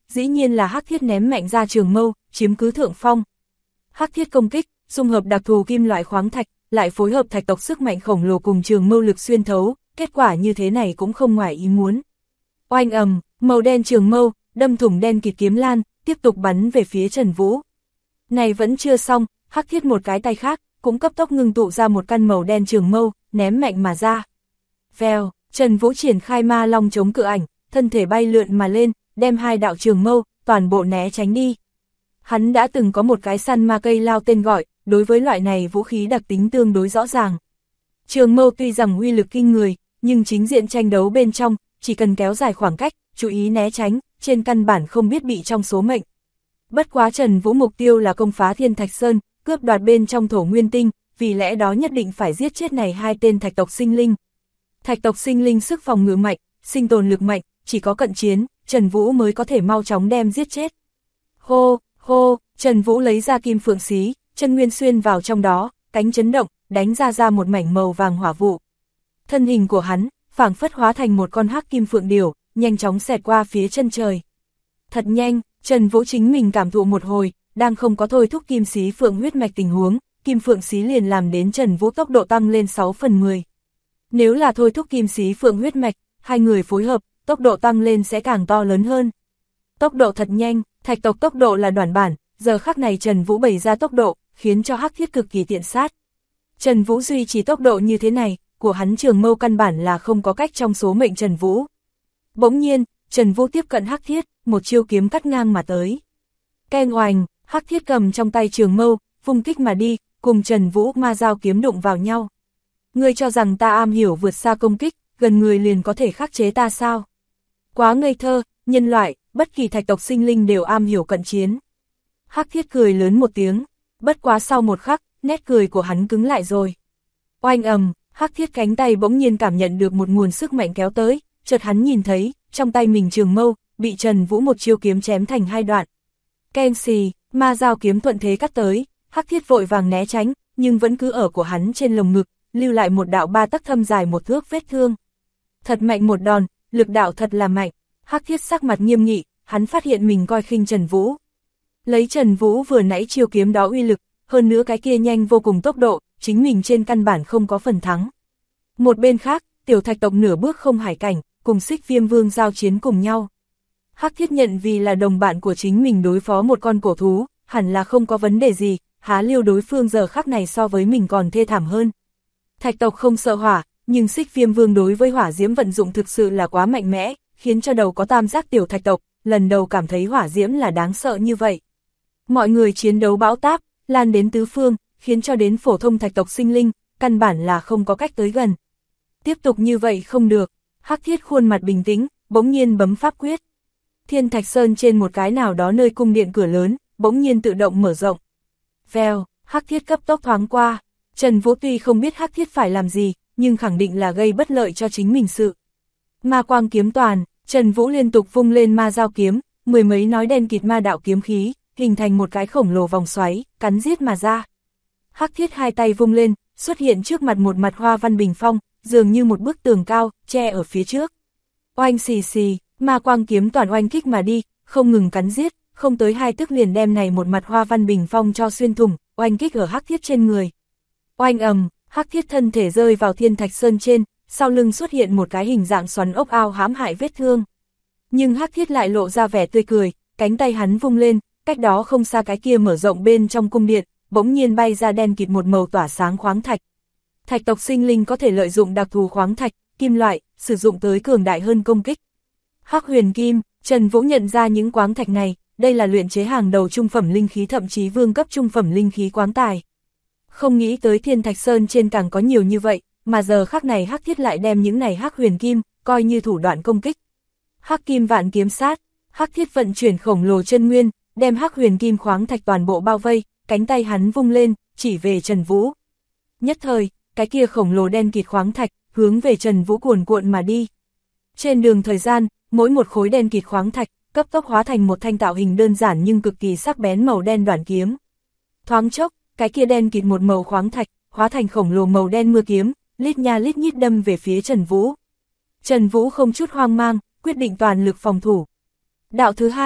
dĩ nhiên là Hắc Thiết ném mạnh ra trường mâu, chiếm cứ thượng phong. Hắc Thiết công kích, dung hợp đặc thù kim loại khoáng thạch, lại phối hợp thạch tộc sức mạnh khổng lồ cùng trường mâu lực xuyên thấu, kết quả như thế này cũng không ngoài ý muốn. Oanh ầm, màu đen trường mâu, đâm thủng đen kịt kiếm lan, tiếp tục bắn về phía Trần Vũ. Này vẫn chưa xong, Hắc Thiết một cái tay khác, cũng cấp tốc ngưng tụ ra một căn màu đen trường mâu, ném mạnh mà ra. Vèo, Trần Vũ triển khai ma long chống cự ảnh, thân thể bay lượn mà lên, đem hai đạo trường mâu, toàn bộ né tránh đi. Hắn đã từng có một cái săn ma cây lao tên gọi, đối với loại này vũ khí đặc tính tương đối rõ ràng. Trường mâu tuy rằng uy lực kinh người, nhưng chính diện tranh đấu bên trong, chỉ cần kéo dài khoảng cách, chú ý né tránh, trên căn bản không biết bị trong số mệnh. Bất quá Trần Vũ mục tiêu là công phá Thiên Thạch Sơn, cướp đoạt bên trong thổ nguyên tinh, vì lẽ đó nhất định phải giết chết này hai tên thạch tộc sinh linh. Thạch tộc sinh linh sức phòng ngự mạnh, sinh tồn lực mạnh, chỉ có cận chiến, Trần Vũ mới có thể mau chóng đem giết chết. Hô, hô, Trần Vũ lấy ra kim phượng xí, chân nguyên xuyên vào trong đó, cánh chấn động, đánh ra một mảnh màu vàng hỏa vụ. Thân hình của hắn, phảng phất hóa thành một con hắc kim phượng điểu, nhanh chóng xẹt qua phía chân trời. Thật nhanh, Trần Vũ chính mình cảm thụ một hồi, đang không có thôi thúc kim xí phượng huyết mạch tình huống, kim phượng xí liền làm đến Trần Vũ tốc độ tăng lên 6/10. Nếu là thôi thúc kim xí phượng huyết mạch, hai người phối hợp, tốc độ tăng lên sẽ càng to lớn hơn. Tốc độ thật nhanh, thạch tộc tốc độ là đoản bản, giờ khắc này Trần Vũ bày ra tốc độ, khiến cho Hắc Thiết cực kỳ tiện sát. Trần Vũ duy trì tốc độ như thế này, của hắn trường mâu căn bản là không có cách trong số mệnh Trần Vũ. Bỗng nhiên, Trần Vũ tiếp cận Hắc Thiết, một chiêu kiếm cắt ngang mà tới. Keng oành, Hắc Thiết cầm trong tay trường mâu, vung kích mà đi, cùng Trần Vũ ma giao kiếm đụng vào nhau. Ngươi cho rằng ta am hiểu vượt xa công kích, gần người liền có thể khắc chế ta sao? Quá ngây thơ, nhân loại, bất kỳ thạch tộc sinh linh đều am hiểu cận chiến. Hắc Thiết cười lớn một tiếng, bất quá sau một khắc, nét cười của hắn cứng lại rồi. Oanh ầm, Hắc Thiết cánh tay bỗng nhiên cảm nhận được một nguồn sức mạnh kéo tới, chợt hắn nhìn thấy, trong tay mình trường mâu, bị Trần Vũ một chiêu kiếm chém thành hai đoạn. Keng xì, ma giao kiếm thuận thế cắt tới, Hắc Thiết vội vàng né tránh, nhưng vẫn cứ ở của hắn trên lồng ngực, lưu lại một đạo 3 tấc thâm dài 1 thước vết thương. Thật mạnh một đòn, lực đạo thật là mạnh. Hắc Thiết sắc mặt nghiêm nghị, hắn phát hiện mình coi khinh Trần Vũ. Lấy Trần Vũ vừa nãy chiêu kiếm đó uy lực, hơn nữa cái kia nhanh vô cùng tốc độ, chính mình trên căn bản không có phần thắng. Một bên khác, tiểu thạch tộc nửa bước không hải cảnh, cùng Xích Viêm Vương giao chiến cùng nhau. Hắc Thiết nhận vì là đồng bạn của chính mình đối phó một con cổ thú, hẳn là không có vấn đề gì, há liêu đối phương giờ khắc này so với mình còn thê thảm hơn. Thạch tộc không sợ hỏa, nhưng Xích Viêm Vương đối với hỏa diễm vận dụng thực sự là quá mạnh mẽ, khiến cho đầu có tam giác tiểu thạch tộc, lần đầu cảm thấy hỏa diễm là đáng sợ như vậy. Mọi người chiến đấu bão táp, lan đến tứ phương, khiến cho đến phổ thông thạch tộc sinh linh, căn bản là không có cách tới gần. Tiếp tục như vậy không được, Hắc Thiết khuôn mặt bình tĩnh, bỗng nhiên bấm pháp quyết. Thiên Thạch Sơn trên một cái nào đó nơi cung điện cửa lớn, bỗng nhiên tự động mở rộng. Vèo, Hắc Thiết cấp tốc thoáng qua, Trần Vũ tuy không biết Hắc Thiết phải làm gì, nhưng khẳng định là gây bất lợi cho chính mình sự. Ma quang kiếm toàn, Trần Vũ liên tục vung lên ma giao kiếm, mười mấy nói đen kịt ma đạo kiếm khí, hình thành một cái khổng lồ vòng xoáy, cắn giết mà ra. Hắc Thiết hai tay vung lên, xuất hiện trước mặt một mặt hoa văn bình phong, dường như một bức tường cao, che ở phía trước. Oanh xì xì, ma quang kiếm toàn oanh kích mà đi, không ngừng cắn giết, không tới 2 tức liền đem này một mặt hoa văn bình phong cho xuyên thủng, oanh kích ở Hắc Thiết trên người. Oanh ầm, Hắc Thiết thân thể rơi vào Thiên Thạch Sơn trên, sau lưng xuất hiện một cái hình dạng xoắn ốc ao hãm hại vết thương. Nhưng Hắc Thiết lại lộ ra vẻ tươi cười, cánh tay hắn vung lên, cách đó không xa cái kia mở rộng bên trong cung điện, bỗng nhiên bay ra đen kịt một màu tỏa sáng khoáng thạch. Thạch tộc sinh linh có thể lợi dụng đặc thù khoáng thạch, kim loại, sử dụng tới cường đại hơn công kích. Hắc huyền kim, Trần Vũ nhận ra những khoáng thạch này, đây là luyện chế hàng đầu trung phẩm linh khí, thậm chí vương cấp trung phẩm linh khí quáng tài. Không nghĩ tới Thiên Thạch Sơn trên càng có nhiều như vậy, mà giờ khắc này Hắc Thiết lại đem những này hắc huyền kim, coi như thủ đoạn công kích. Hắc kim vạn kiếm sát, Hắc Thiết vận chuyển khổng lồ chân nguyên, đem hắc huyền kim khoáng thạch toàn bộ bao vây, cánh tay hắn vung lên, chỉ về Trần Vũ. Nhất thời, cái kia khổng lồ đen kịt khoáng thạch, hướng về Trần Vũ cuồn cuộn mà đi. Trên đường thời gian, mỗi một khối đen kịt khoáng thạch, cấp tốc hóa thành một thanh tạo hình đơn giản nhưng cực kỳ sắc bén màu đen đoản kiếm. Thoáng chốc, cái kia đen kịt một màu khoáng thạch, hóa thành khổng lồ màu đen mưa kiếm, lít nha lít nhít đâm về phía Trần Vũ. Trần Vũ không chút hoang mang, quyết định toàn lực phòng thủ. Đạo thứ hai,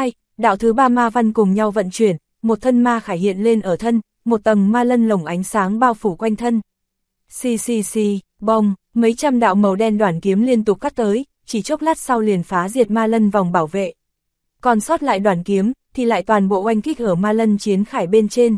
đạo thứ 3 ma văn cùng nhau vận chuyển, một thân ma khải hiện lên ở thân, một tầng ma lân lồng ánh sáng bao phủ quanh thân. Xì xì xì, bong, mấy trăm đạo màu đen đoản kiếm liên tục cắt tới, chỉ chốc lát sau liền phá diệt ma lân vòng bảo vệ. Còn sót lại đoản kiếm, thì lại toàn bộ oanh kích ở ma lân chiến khải bên trên.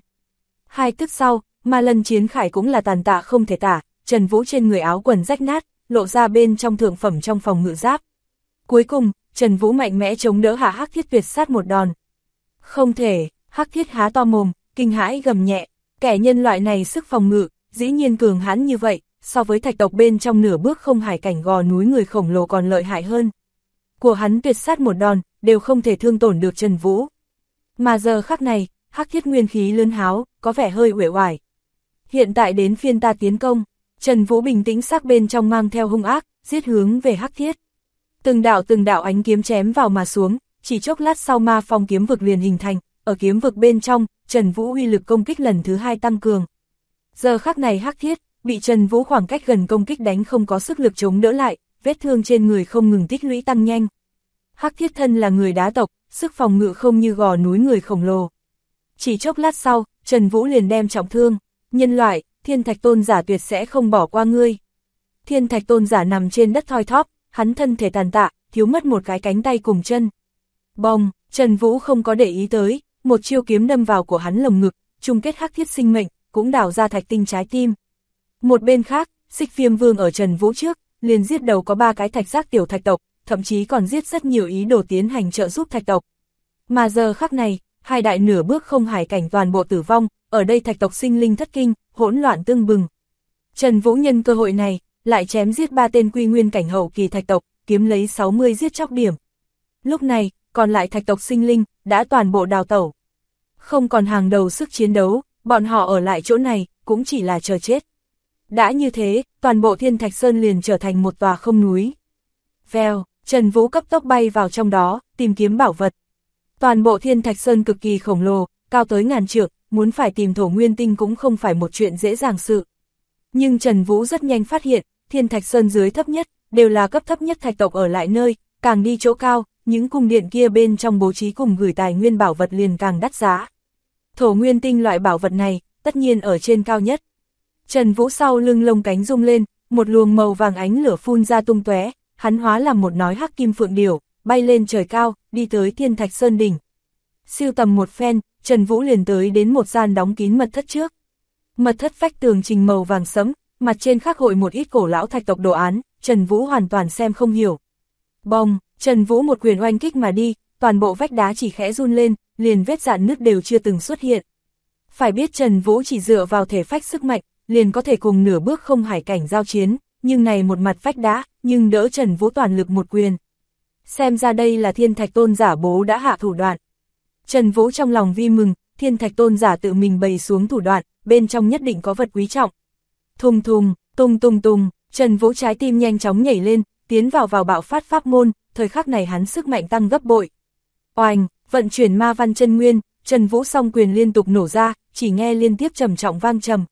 2 tức sau, ma lân chiến khải cũng là tàn tạ không thể tả, Trần Vũ trên người áo quần rách nát, lộ ra bên trong thượng phẩm trong phòng ngự giáp. Cuối cùng, Trần Vũ mạnh mẽ chống đỡ hạ Hắc Thiết tuyệt sát một đòn. Không thể, Hắc Thiết há to mồm, kinh hãi gầm nhẹ, kẻ nhân loại này sức phòng ngự, dĩ nhiên cường hãn như vậy, so với thạch tộc bên trong nửa bước không hải cảnh gò núi người khổng lồ còn lợi hại hơn. Của hắn tuyệt sát một đòn, đều không thể thương tổn được Trần Vũ. Mà giờ khắc này, Hắc Thiết nguyên khí lớn háo, có vẻ hơi uể oải. Hiện tại đến phiên ta tiến công, Trần Vũ bình tĩnh sắc bên trong mang theo hung ác, giết hướng về Hắc Thiết. Từng đạo ánh kiếm chém vào mà xuống, chỉ chốc lát sau ma phong kiếm vực liền hình thành, ở kiếm vực bên trong, Trần Vũ uy lực công kích lần thứ 2 tăng cường. Giờ khắc này Hắc Thiết, bị Trần Vũ khoảng cách gần công kích đánh không có sức lực chống đỡ lại, vết thương trên người không ngừng tích lũy tăng nhanh. Hắc Thiết thân là người đá tộc, sức phòng ngự không như gò núi người khổng lồ. Chỉ chốc lát sau, Trần Vũ liền đem trọng thương, nhân loại, Thiên Thạch Tôn giả tuyệt sẽ không bỏ qua ngươi. Thiên Thạch Tôn giả nằm trên đất thoi thóp, hắn thân thể tàn tạ, thiếu mất một cái cánh tay cùng chân. Bong, Trần Vũ không có để ý tới, một chiêu kiếm đâm vào của hắn lồng ngực, chung kết Hắc Thiết sinh mệnh, cũng đào ra thạch tinh trái tim. Một bên khác, Xích Viêm Vương ở Trần Vũ trước, liền giết đầu có 3 cái thạch giác tiểu thạch tộc, thậm chí còn giết rất nhiều ý đồ tiến hành trợ giúp thạch tộc. Mà giờ khắc này, 2 đại nửa bước không hải cảnh toàn bộ tử vong, ở đây thạch tộc sinh linh thất kinh, hỗn loạn tương bừng. Trần Vũ nhân cơ hội này, lại chém giết 3 tên quy nguyên cảnh hậu kỳ thạch tộc, kiếm lấy 60 giết chóc điểm. Lúc này, còn lại thạch tộc sinh linh, đã toàn bộ đào tẩu. Không còn hàng đầu sức chiến đấu, bọn họ ở lại chỗ này, cũng chỉ là chờ chết. Đã như thế, toàn bộ Thiên Thạch Sơn liền trở thành một tòa không núi. Vèo, Trần Vũ cấp tốc bay vào trong đó, tìm kiếm bảo vật. Toàn bộ Thiên Thạch Sơn cực kỳ khổng lồ, cao tới ngàn trượng, muốn phải tìm thổ nguyên tinh cũng không phải một chuyện dễ dàng sự. Nhưng Trần Vũ rất nhanh phát hiện, Thiên Thạch Sơn dưới thấp nhất, đều là cấp thấp nhất thạch tộc ở lại nơi, càng đi chỗ cao, những cung điện kia bên trong bố trí cùng gửi tài nguyên bảo vật liền càng đắt giá. Thổ nguyên tinh loại bảo vật này, tất nhiên ở trên cao nhất. Trần Vũ sau lưng lông cánh rung lên, một luồng màu vàng ánh lửa phun ra tung tóe, hắn hóa làm một nói hắc kim phượng điểu, bay lên trời cao, đi tới Thiên Thạch Sơn đỉnh. Siêu tầm một phen, Trần Vũ liền tới đến một gian đóng kín mật thất trước. Mật thất vách tường trình màu vàng sẫm, mặt trên khắc hội một ít cổ lão thạch tộc đồ án, Trần Vũ hoàn toàn xem không hiểu. Bong, Trần Vũ một quyền oanh kích mà đi, toàn bộ vách đá chỉ khẽ run lên, liền vết rạn nứt đều chưa từng xuất hiện. Phải biết Trần Vũ chỉ dựa vào thể phách sức mạnh, liền có thể cùng nửa bước không hải cảnh giao chiến, nhưng này một mặt vách đá, nhưng đỡ Trần Vũ toàn lực một quyền. Xem ra đây là Thiên Thạch Tôn giả bố đã hạ thủ đoạn. Trần Vũ trong lòng vi mừng, Thiên Thạch Tôn giả tự mình bày xuống thủ đoạn, bên trong nhất định có vật quý trọng. Thùng thùng, tung tung tung, Trần Vũ trái tim nhanh chóng nhảy lên, tiến vào bạo phát pháp môn, thời khắc này hắn sức mạnh tăng gấp bội. Oanh, vận chuyển ma văn chân nguyên, Trần Vũ song quyền liên tục nổ ra, chỉ nghe liên tiếp trầm trọng vang trầm.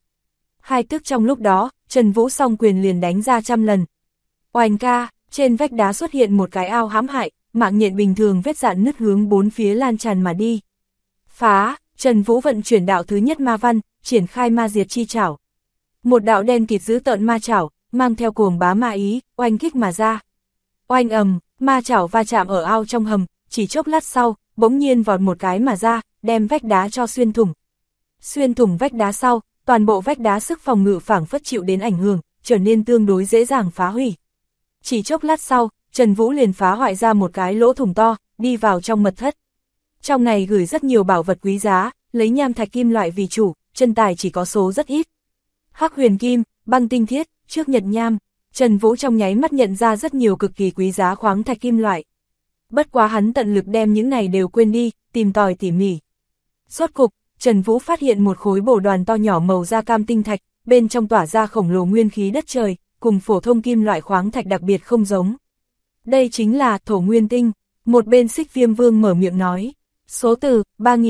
2 tức trong lúc đó, Trần Vũ song quyền liền đánh ra 100 lần. Oanh ca, trên vách đá xuất hiện một cái ao hãm hại, mạng nhện bình thường vết rạn nứt hướng 4 phía lan tràn mà đi. Phá, Trần Vũ vận chuyển đạo thứ nhất ma văn, triển khai ma diệt chi chảo. Một đạo đen kịt dữ tợn ma chảo, mang theo cuồng bá ma ý, oanh kích mà ra. Oanh ầm, ma chảo va chạm ở ao trong hầm, chỉ chốc lát sau, bỗng nhiên vọt một cái mà ra, đem vách đá cho xuyên thủng. Xuyên thủng vách đá sau, toàn bộ vách đá sức phòng ngự phảng phất chịu đến ảnh hưởng, trở nên tương đối dễ dàng phá hủy. Chỉ chốc lát sau, Trần Vũ liền phá hoại ra một cái lỗ thủng to, đi vào trong mật thất. Trong này gửi rất nhiều bảo vật quý giá, lấy nham thạch kim loại vì chủ, chân tài chỉ có số rất ít. Hắc huyền kim, băng tinh thiết, trước nhật nham, Trần Vũ trong nháy mắt nhận ra rất nhiều cực kỳ quý giá khoáng thạch kim loại. Bất quá hắn tận lực đem những này đều quên đi, tìm tòi tỉ mỉ. Rốt cục, Trần Vũ phát hiện một khối bổ đoàn to nhỏ màu da cam tinh thạch, bên trong tỏa ra khổng lồ nguyên khí đất trời, cùng phổ thông kim loại khoáng thạch đặc biệt không giống. Đây chính là thổ nguyên tinh, một bên Xích Viêm Vương mở miệng nói. Số từ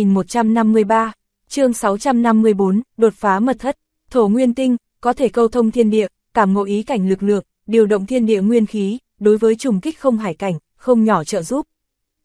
3153, chương 654, đột phá mật thất, thổ nguyên tinh, có thể câu thông thiên địa, cảm ngộ ý cảnh lực lượng, điều động thiên địa nguyên khí, đối với trùng kích không hải cảnh, không nhỏ trợ giúp.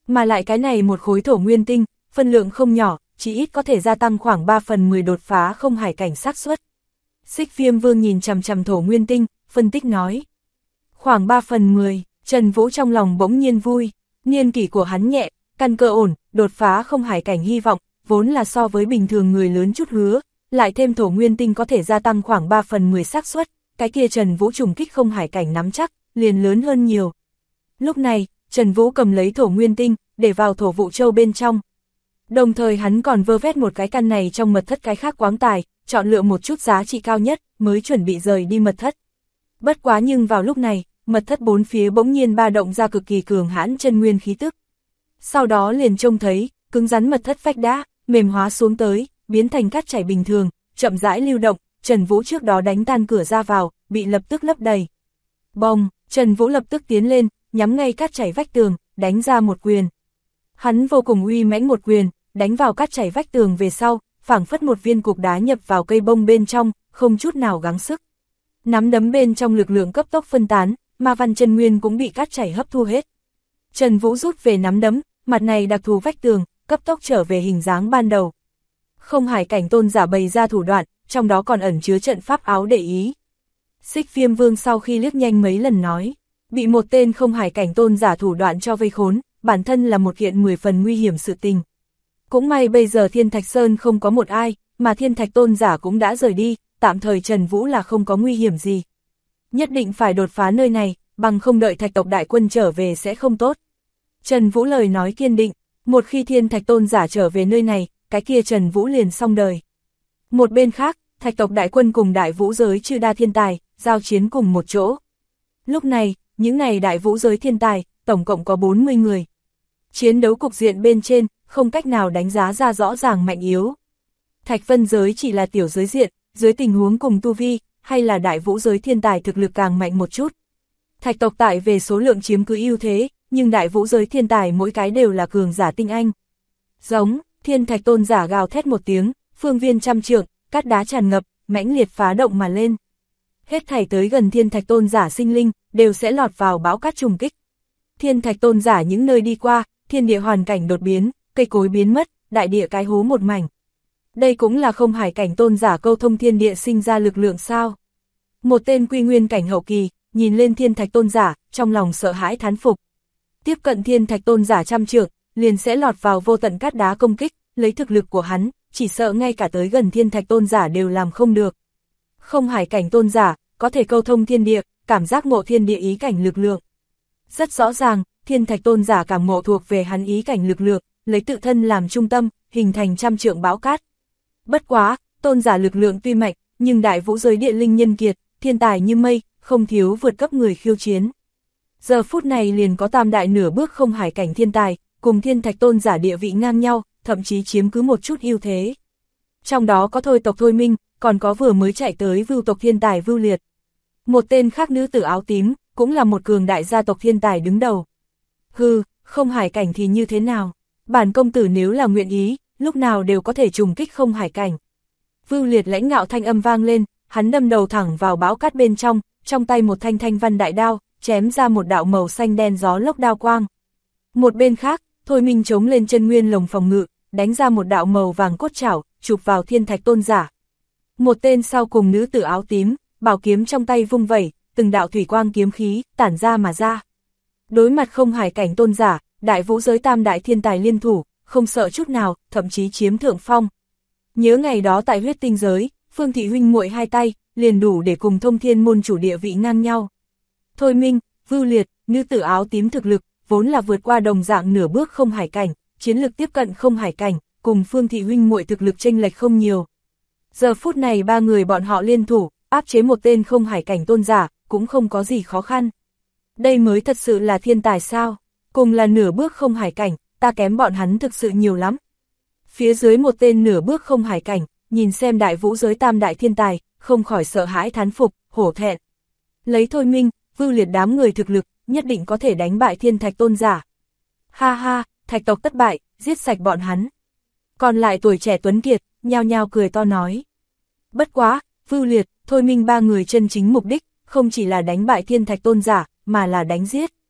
Mà lại cái này một khối thổ nguyên tinh, phân lượng không nhỏ, chỉ ít có thể gia tăng khoảng 3/10 đột phá không hải cảnh xác suất. Xích Viêm Vương nhìn chằm chằm thổ nguyên tinh, phân tích nói. Khoảng 3/10, Trần Vũ trong lòng bỗng nhiên vui, niên kỷ của hắn nhẹ, căn cơ ổn, đột phá không hải cảnh hy vọng, vốn là so với bình thường người lớn chút hứa, lại thêm thổ nguyên tinh có thể gia tăng khoảng 3/10 xác suất, cái kia Trần Vũ trùng kích không hải cảnh nắm chắc, liền lớn hơn nhiều. Lúc này, Trần Vũ cầm lấy thổ nguyên tinh, để vào thổ vụ châu bên trong. Đồng thời hắn còn vơ vét một cái căn này trong mật thất cái khác quáng tài, chọn lựa một chút giá trị cao nhất, mới chuẩn bị rời đi mật thất. Bất quá nhưng vào lúc này, mật thất bốn phía bỗng nhiên ba động ra cực kỳ cường hãn chân nguyên khí tức. Sau đó liền trông thấy, cứng rắn mật thất vách đá, mềm hóa xuống tới, biến thành cát chảy bình thường, chậm rãi lưu động, Trần Vũ trước đó đánh tan cửa ra vào, bị lập tức lấp đầy. Bồng, Trần Vũ lập tức tiến lên, nhắm ngay cát chảy vách tường, đánh ra một quyền. Hắn vô cùng uy mãnh một quyền, đánh vào cát chảy vách tường về sau, phảng phất một viên cục đá nhập vào cây bông bên trong, không chút nào gắng sức. Nắm đấm bên trong lực lượng cấp tốc phân tán, ma văn chân nguyên cũng bị cát chảy hấp thu hết. Trần Vũ rút về nắm đấm, mặt này đặc thù vách tường, cấp tốc trở về hình dáng ban đầu. Không hải cảnh tôn giả bày ra thủ đoạn, trong đó còn ẩn chứa trận pháp áo để ý. Xích Viêm Vương sau khi liếc nhanh mấy lần nói, bị một tên không hải cảnh tôn giả thủ đoạn cho vây khốn, bản thân là một kiện 10 phần nguy hiểm sự tình. Cũng may bây giờ Thiên Thạch Sơn không có một ai, mà Thiên Thạch tôn giả cũng đã rời đi, tạm thời Trần Vũ là không có nguy hiểm gì. Nhất định phải đột phá nơi này, bằng không đợi Thạch tộc đại quân trở về sẽ không tốt. Trần Vũ lời nói kiên định, một khi Thiên Thạch tôn giả trở về nơi này, cái kia Trần Vũ liền xong đời. Một bên khác, Thạch tộc đại quân cùng đại vũ giới Chư Đa thiên tài, giao chiến cùng một chỗ. Lúc này, những này đại vũ giới thiên tài, tổng cộng có 40 người. Chiến đấu cục diện bên trên, không cách nào đánh giá ra rõ ràng mạnh yếu. Thạch Vân giới chỉ là tiểu giới diện, dưới tình huống cùng tu vi, hay là đại vũ giới thiên tài thực lực càng mạnh một chút. Thạch tộc tại về số lượng chiếm cứ ưu thế, nhưng đại vũ giới thiên tài mỗi cái đều là cường giả tinh anh. Giống, Thiên Thạch tôn giả gào thét một tiếng, phương viên trăm trượng, cát đá tràn ngập, mãnh liệt phá động mà lên. Hết thảy tới gần Thiên Thạch tôn giả sinh linh, đều sẽ lọt vào bão cát trùng kích. Thiên Thạch tôn giả những nơi đi qua, thiên địa hoàn cảnh đột biến, cây cối biến mất, đại địa cái hố một mảnh. Đây cũng là không hải cảnh tôn giả câu thông thiên địa sinh ra lực lượng sao. Một tên quy nguyên cảnh hậu kỳ, nhìn lên Thiên Thạch tôn giả, trong lòng sợ hãi thán phục. Tiếp cận Thiên Thạch tôn giả trăm trượng, liền sẽ lọt vào vô tận cát đá công kích, lấy thực lực của hắn, chỉ sợ ngay cả tới gần Thiên Thạch tôn giả đều làm không được. Không hải cảnh tôn giả, có thể câu thông thiên địa, cảm giác ngộ thiên địa ý cảnh lực lượng. Rất rõ ràng, Thiên Thạch tôn giả cảm ngộ thuộc về hắn ý cảnh lực lượng, lấy tự thân làm trung tâm, hình thành trăm trượng bão cát. Bất quá, tôn giả lực lượng tuy mạnh, nhưng đại vũ giới địa linh nhân kiệt, thiên tài như mây, không thiếu vượt cấp người khiêu chiến. Giờ phút này liền có tam đại nửa bước không hải cảnh thiên tài, cùng Thiên Thạch tôn giả địa vị ngang nhau, thậm chí chiếm cứ một chút ưu thế. Trong đó có Thôi tộc Thôi Minh, còn có vừa mới chạy tới Vưu tộc thiên tài Vưu Liệt. Một tên khác nữ tử áo tím, cũng là một cường đại gia tộc thiên tài đứng đầu. Hừ, không hải cảnh thì như thế nào? Bản công tử nếu là nguyện ý, lúc nào đều có thể trùng kích không hải cảnh. Vưu Liệt lãnh ngạo thanh âm vang lên, hắn đâm đầu thẳng vào bão cát bên trong tay một thanh thanh văn đại đao, chém ra một đạo màu xanh đen gió lốc đao quang. Một bên khác, Thôi Minh chống lên chân nguyên lồng phòng ngự, đánh ra một đạo màu vàng cốt chảo, chụp vào Thiên Thạch tôn giả. Một tên sau cùng nữ tử áo tím, bảo kiếm trong tay vung vẩy, từng đạo thủy quang kiếm khí, tản ra mà ra. Đối mặt không hải cảnh tôn giả, đại vũ giới tam đại thiên tài liên thủ, không sợ chút nào, thậm chí chiếm thượng phong. Nhớ ngày đó tại huyết tinh giới, Phương thị huynh muội hai tay, liền đủ để cùng Thông Thiên môn chủ địa vị ngang nhau. Thôi Minh, Vưu Liệt, nữ tử áo tím thực lực, vốn là vượt qua đồng dạng nửa bước không hải cảnh, chiến lực tiếp cận không hải cảnh, cùng Phương thị huynh muội thực lực chênh lệch không nhiều. Giờ phút này ba người bọn họ liên thủ, áp chế một tên không hải cảnh tôn giả, cũng không có gì khó khăn. Đây mới thật sự là thiên tài sao, cùng là nửa bước không hải cảnh, ta kém bọn hắn thực sự nhiều lắm. Phía dưới một tên nửa bước không hải cảnh, nhìn xem đại vũ giới tam đại thiên tài, không khỏi sợ hãi thán phục, hổ thẹn. Lấy Thôi Minh, Vưu Liệt đám người thực lực, nhất định có thể đánh bại Thiên Thạch tôn giả. Ha ha, Thạch tộc thất bại, giết sạch bọn hắn. Còn lại tuổi trẻ tuấn kiệt, nhao nhao cười to nói. Bất quá, Vưu Liệt, Thôi Minh ba người chân chính mục đích, không chỉ là đánh bại Thiên Thạch tôn giả, mà là đánh giết.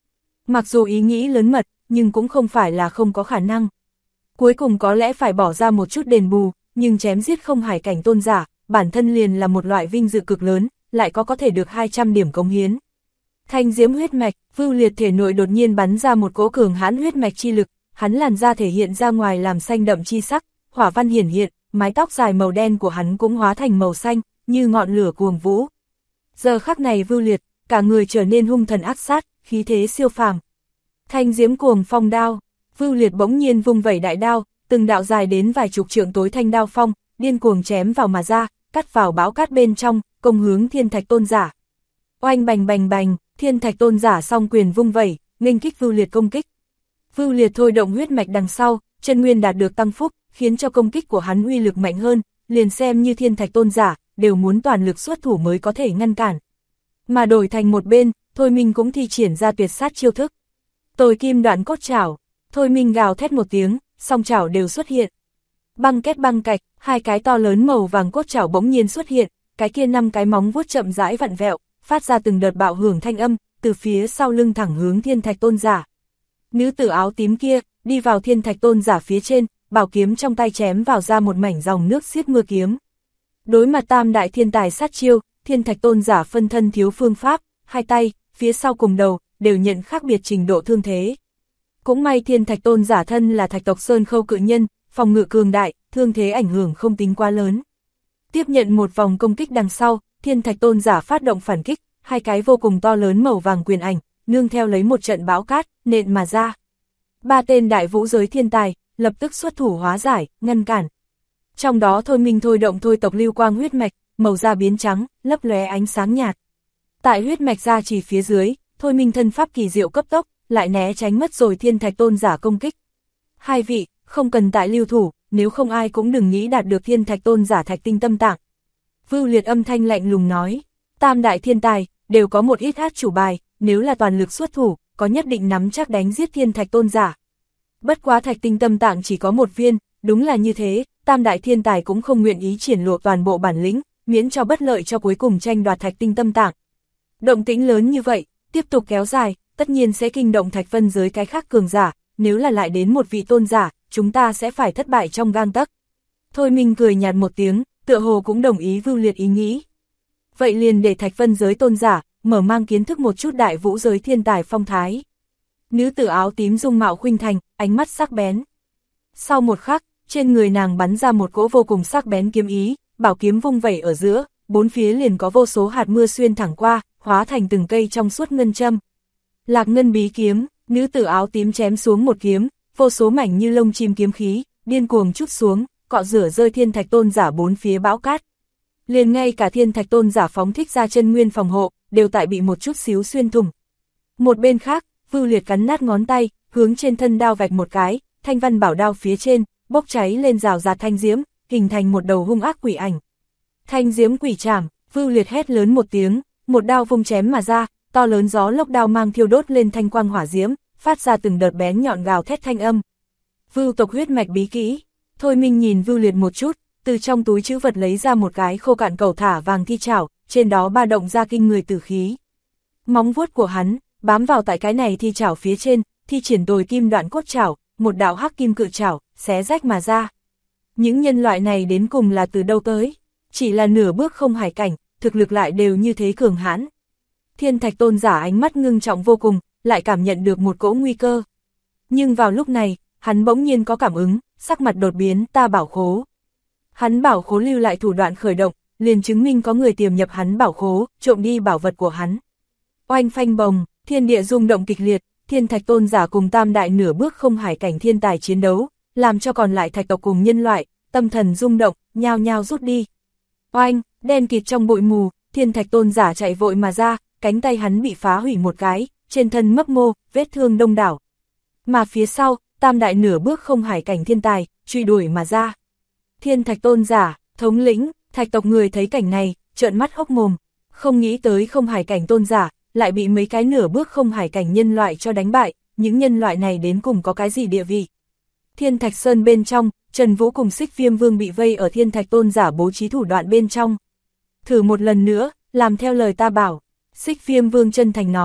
Mặc dù ý nghĩ lớn mật, nhưng cũng không phải là không có khả năng. Cuối cùng có lẽ phải bỏ ra một chút đền bù, nhưng chém giết không hải cảnh tôn giả, bản thân liền là một loại vinh dự cực lớn, lại có thể được 200 điểm cống hiến. Thanh diễm huyết mạch, Vưu Liệt thể nội đột nhiên bắn ra một cỗ cường hãn huyết mạch chi lực, hắn làn da thể hiện ra ngoài làm xanh đậm chi sắc, hỏa văn hiển hiện, mái tóc dài màu đen của hắn cũng hóa thành màu xanh, như ngọn lửa cuồng vũ. Giờ khắc này Vưu Liệt, cả người trở nên hung thần ác sát, khí thế siêu phàm. Thanh diễm cuồng phong đao, Vưu Liệt bỗng nhiên vung vẩy đại đao, từng đạo dài đến vài chục trượng tối thanh đao phong, điên cuồng chém vào mà ra, cắt vào bão cát bên trong, công hướng Thiên Thạch Tôn giả. Oanh bành bành bành, Thiên Thạch Tôn giả song quyền vung vẩy, nghênh kích Vưu Liệt công kích. Vưu Liệt thôi động huyết mạch đằng sau, chân nguyên đạt được tăng phúc, khiến cho công kích của hắn uy lực mạnh hơn, liền xem như Thiên Thạch Tôn giả, đều muốn toàn lực xuất thủ mới có thể ngăn cản. Mà đổi thành một bên, Thôi Minh cũng thi triển ra tuyệt sát chiêu thức. Tồi kim đoạn cốt chảo, Thôi Minh gào thét một tiếng, song chảo đều xuất hiện. Băng kết băng cạch, hai cái to lớn màu vàng cốt chảo bỗng nhiên xuất hiện, cái kia 5 cái móng vuốt chậm rãi vặn vẹo, phát ra từng đợt bạo hưởng thanh âm, từ phía sau lưng thẳng hướng Thiên Thạch Tôn giả. Nữ tử áo tím kia, đi vào Thiên Thạch Tôn giả phía trên, bảo kiếm trong tay chém vào ra một mảnh dòng nước xiết mưa kiếm. Đối mặt tam đại thiên tài sát chiêu, Thiên Thạch Tôn giả phân thân thiếu phương pháp, hai tay, phía sau cùng đầu, đều nhận khác biệt trình độ thương thế. Cũng may Thiên Thạch Tôn giả thân là Thạch tộc Sơn Khâu cự nhân, phòng ngự cường đại, thương thế ảnh hưởng không tính quá lớn. Tiếp nhận một vòng công kích đằng sau, Thiên Thạch Tôn giả phát động phản kích, hai cái vô cùng to lớn màu vàng quyền ảnh, nương theo lấy một trận bão cát, nện mà ra. Ba tên đại vũ giới thiên tài, lập tức xuất thủ hóa giải, ngăn cản. Trong đó Thôi Minh thôi động thôi tộc lưu quang huyết mạch, màu da biến trắng, lấp lóe ánh sáng nhạt. Tại huyết mạch ra chỉ phía dưới, Thôi Minh thân pháp kỳ diệu cấp tốc, lại né tránh mất rồi Thiên Thạch Tôn giả công kích. Hai vị, không cần tại lưu thủ, nếu không ai cũng đừng nghĩ đạt được Thiên Thạch Tôn giả thạch tinh tâm tạng. Vưu Liệt âm thanh lạnh lùng nói, tam đại thiên tài, đều có một ít át chủ bài, nếu là toàn lực xuất thủ, có nhất định nắm chắc đánh giết Thiên Thạch Tôn giả. Bất quá thạch tinh tâm tạng chỉ có một viên, đúng là như thế, tam đại thiên tài cũng không nguyện ý triển lộ toàn bộ bản lĩnh, miễn cho bất lợi cho cuối cùng tranh đoạt thạch tinh tâm tạng. Động tĩnh lớn như vậy, tiếp tục kéo dài, tất nhiên sẽ kinh động thạch vân giới cái khác cường giả, nếu là lại đến một vị tôn giả, chúng ta sẽ phải thất bại trong gang tấc. Thôi Minh cười nhạt một tiếng, tựa hồ cũng đồng ý Vưu Liệt ý nghĩ. Vậy liền để thạch vân giới tôn giả, mở mang kiến thức một chút đại vũ giới thiên tài phong thái. Nữ tử áo tím dung mạo khuynh thành, ánh mắt sắc bén. Sau một khắc, trên người nàng bắn ra một cỗ vô cùng sắc bén kiếm ý, bảo kiếm vung vẩy ở giữa, bốn phía liền có vô số hạt mưa xuyên thẳng qua, hóa thành từng cây trong suốt ngân châm. Lạc ngân bí kiếm, nữ tử áo tím chém xuống một kiếm, vô số mảnh như lông chim kiếm khí, điên cuồng trút xuống, cọ rửa rơi Thiên Thạch Tôn giả bốn phía bão cát. Liền ngay cả Thiên Thạch Tôn giả phóng thích ra chân nguyên phòng hộ, đều tại bị một chút xíu xuyên thủng. Một bên khác, Vưu Liệt cắn nát ngón tay, hướng trên thân đao vạch một cái, thanh văn bảo đao phía trên, bốc cháy lên rào rạt thanh diễm, hình thành một đầu hung ác quỷ ảnh. Thanh diễm quỷ trảm, Vưu Liệt hét lớn một tiếng, một đao vung chém mà ra, to lớn gió lốc đao mang thiêu đốt lên thanh quang hỏa diễm, phát ra từng đợt bén nhọn gào thét thanh âm. Vưu tộc huyết mạch bí kỹ. Thôi Minh nhìn Vưu Liệt một chút, từ trong túi trữ vật lấy ra một cái khô cạn cầu thả vàng thi chảo, trên đó ba động ra kinh người tử khí. Móng vuốt của hắn bám vào tại cái này thi chảo phía trên, thi triển đồi kim đoạn cốt chảo, một đạo hắc kim cự chảo, xé rách mà ra. Những nhân loại này đến cùng là từ đâu tới? Chỉ là nửa bước không hải cảnh, thực lực lại đều như thế cường hãn. Thiên Thạch Tôn giả ánh mắt ngưng trọng vô cùng, lại cảm nhận được một cỗ nguy cơ. Nhưng vào lúc này, hắn bỗng nhiên có cảm ứng, sắc mặt đột biến, ta bảo khố. Hắn bảo khố lưu lại thủ đoạn khởi động, liền chứng minh có người tiềm nhập hắn bảo khố, trộm đi bảo vật của hắn. Oanh phanh bồng, thiên địa rung động kịch liệt, Thiên Thạch Tôn giả cùng tam đại nửa bước không hải cảnh thiên tài chiến đấu, làm cho còn lại thạch tộc cùng nhân loại, tâm thần rung động, nhao nhao rút đi. Oanh, đen kịt trong bụi mù, Thiên Thạch Tôn giả chạy vội mà ra, cánh tay hắn bị phá hủy một cái, trên thân mấp mô, vết thương đông đảo. Mà phía sau, tam đại nửa bước không hải cảnh thiên tài, truy đuổi mà ra. Thiên Thạch Tôn giả, thống lĩnh, thạch tộc người thấy cảnh này, trợn mắt hốc mồm, không nghĩ tới không hải cảnh tôn giả, lại bị mấy cái nửa bước không hải cảnh nhân loại cho đánh bại, những nhân loại này đến cùng có cái gì địa vị. Thiên Thạch Sơn bên trong, Trần Vũ cùng Xích Viêm Vương bị vây ở Thiên Thạch Tôn giả bố trí thủ đoạn bên trong. Thử một lần nữa, làm theo lời ta bảo. Xích Viêm Vương chân thành nói,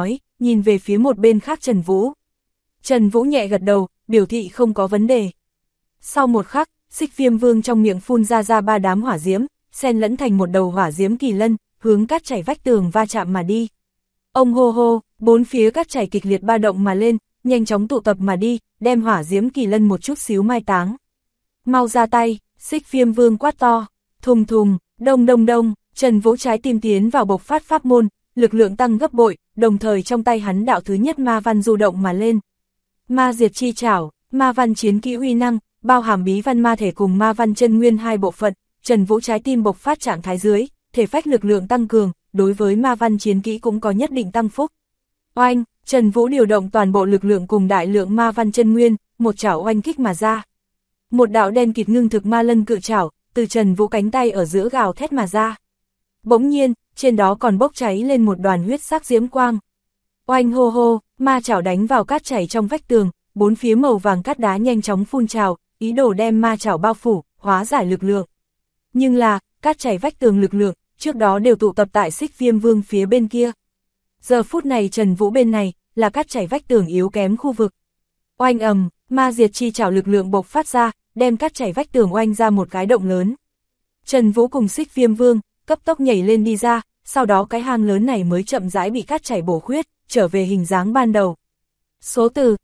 nhìn về phía một bên khác Trần Vũ. Trần Vũ nhẹ gật đầu, biểu thị không có vấn đề. Sau một khắc, Xích Viêm Vương trong miệng phun ra 3 đám hỏa diễm, xen lẫn thành một đầu hỏa diễm kỳ lân, hướng cát chảy vách tường va chạm mà đi. Ông hô hô, 4 phía cát chảy kịch liệt ba động mà lên, nhanh chóng tụ tập mà đi, đem hỏa diễm kỳ lân một chút xíu mai táng. Mau ra tay, Xích Viêm Vương quát to, thùng thùng, đông đông đông, Trần Vũ trái tim tiến vào bộc phát pháp môn, lực lượng tăng gấp bội, đồng thời trong tay hắn đạo thứ nhất ma văn du động mà lên. Ma diệt chi trảo, ma văn chiến kỹ uy năng, bao hàm bí văn ma thể cùng ma văn chân nguyên hai bộ phận, Trần Vũ trái tim bộc phát trạng thái dưới, thể phách lực lượng tăng cường, đối với ma văn chiến kỹ cũng có nhất định tăng phúc. Oanh, Trần Vũ điều động toàn bộ lực lượng cùng đại lượng ma văn chân nguyên, một chảo oanh kích mà ra. Một đạo đen kịt ngưng thực ma lân cự chảo, từ Trần Vũ cánh tay ở giữa gào thét mà ra. Bỗng nhiên, trên đó còn bốc cháy lên một đoàn huyết sắc diễm quang. Oanh hô hô, ma chảo đánh vào cát chảy trong vách tường, 4 phía màu vàng cát đá nhanh chóng phun trào, ý đồ đem ma chảo bao phủ, hóa giải lực lượng. Nhưng là, cát chảy vách tường lực lượng, trước đó đều tụ tập tại Xích Viêm Vương phía bên kia. Giờ phút này Trần Vũ bên này, là cát chảy vách tường yếu kém khu vực. Oanh ầm, ma diệt chi chảo lực lượng bộc phát ra, đem cát chảy vách tường oanh ra một cái động lớn. Trần Vũ cùng Xích Viêm Vương, cấp tốc nhảy lên đi ra, sau đó cái hang lớn này mới chậm rãi bị cát chảy bổ khuyết, trở về hình dáng ban đầu. Số từ,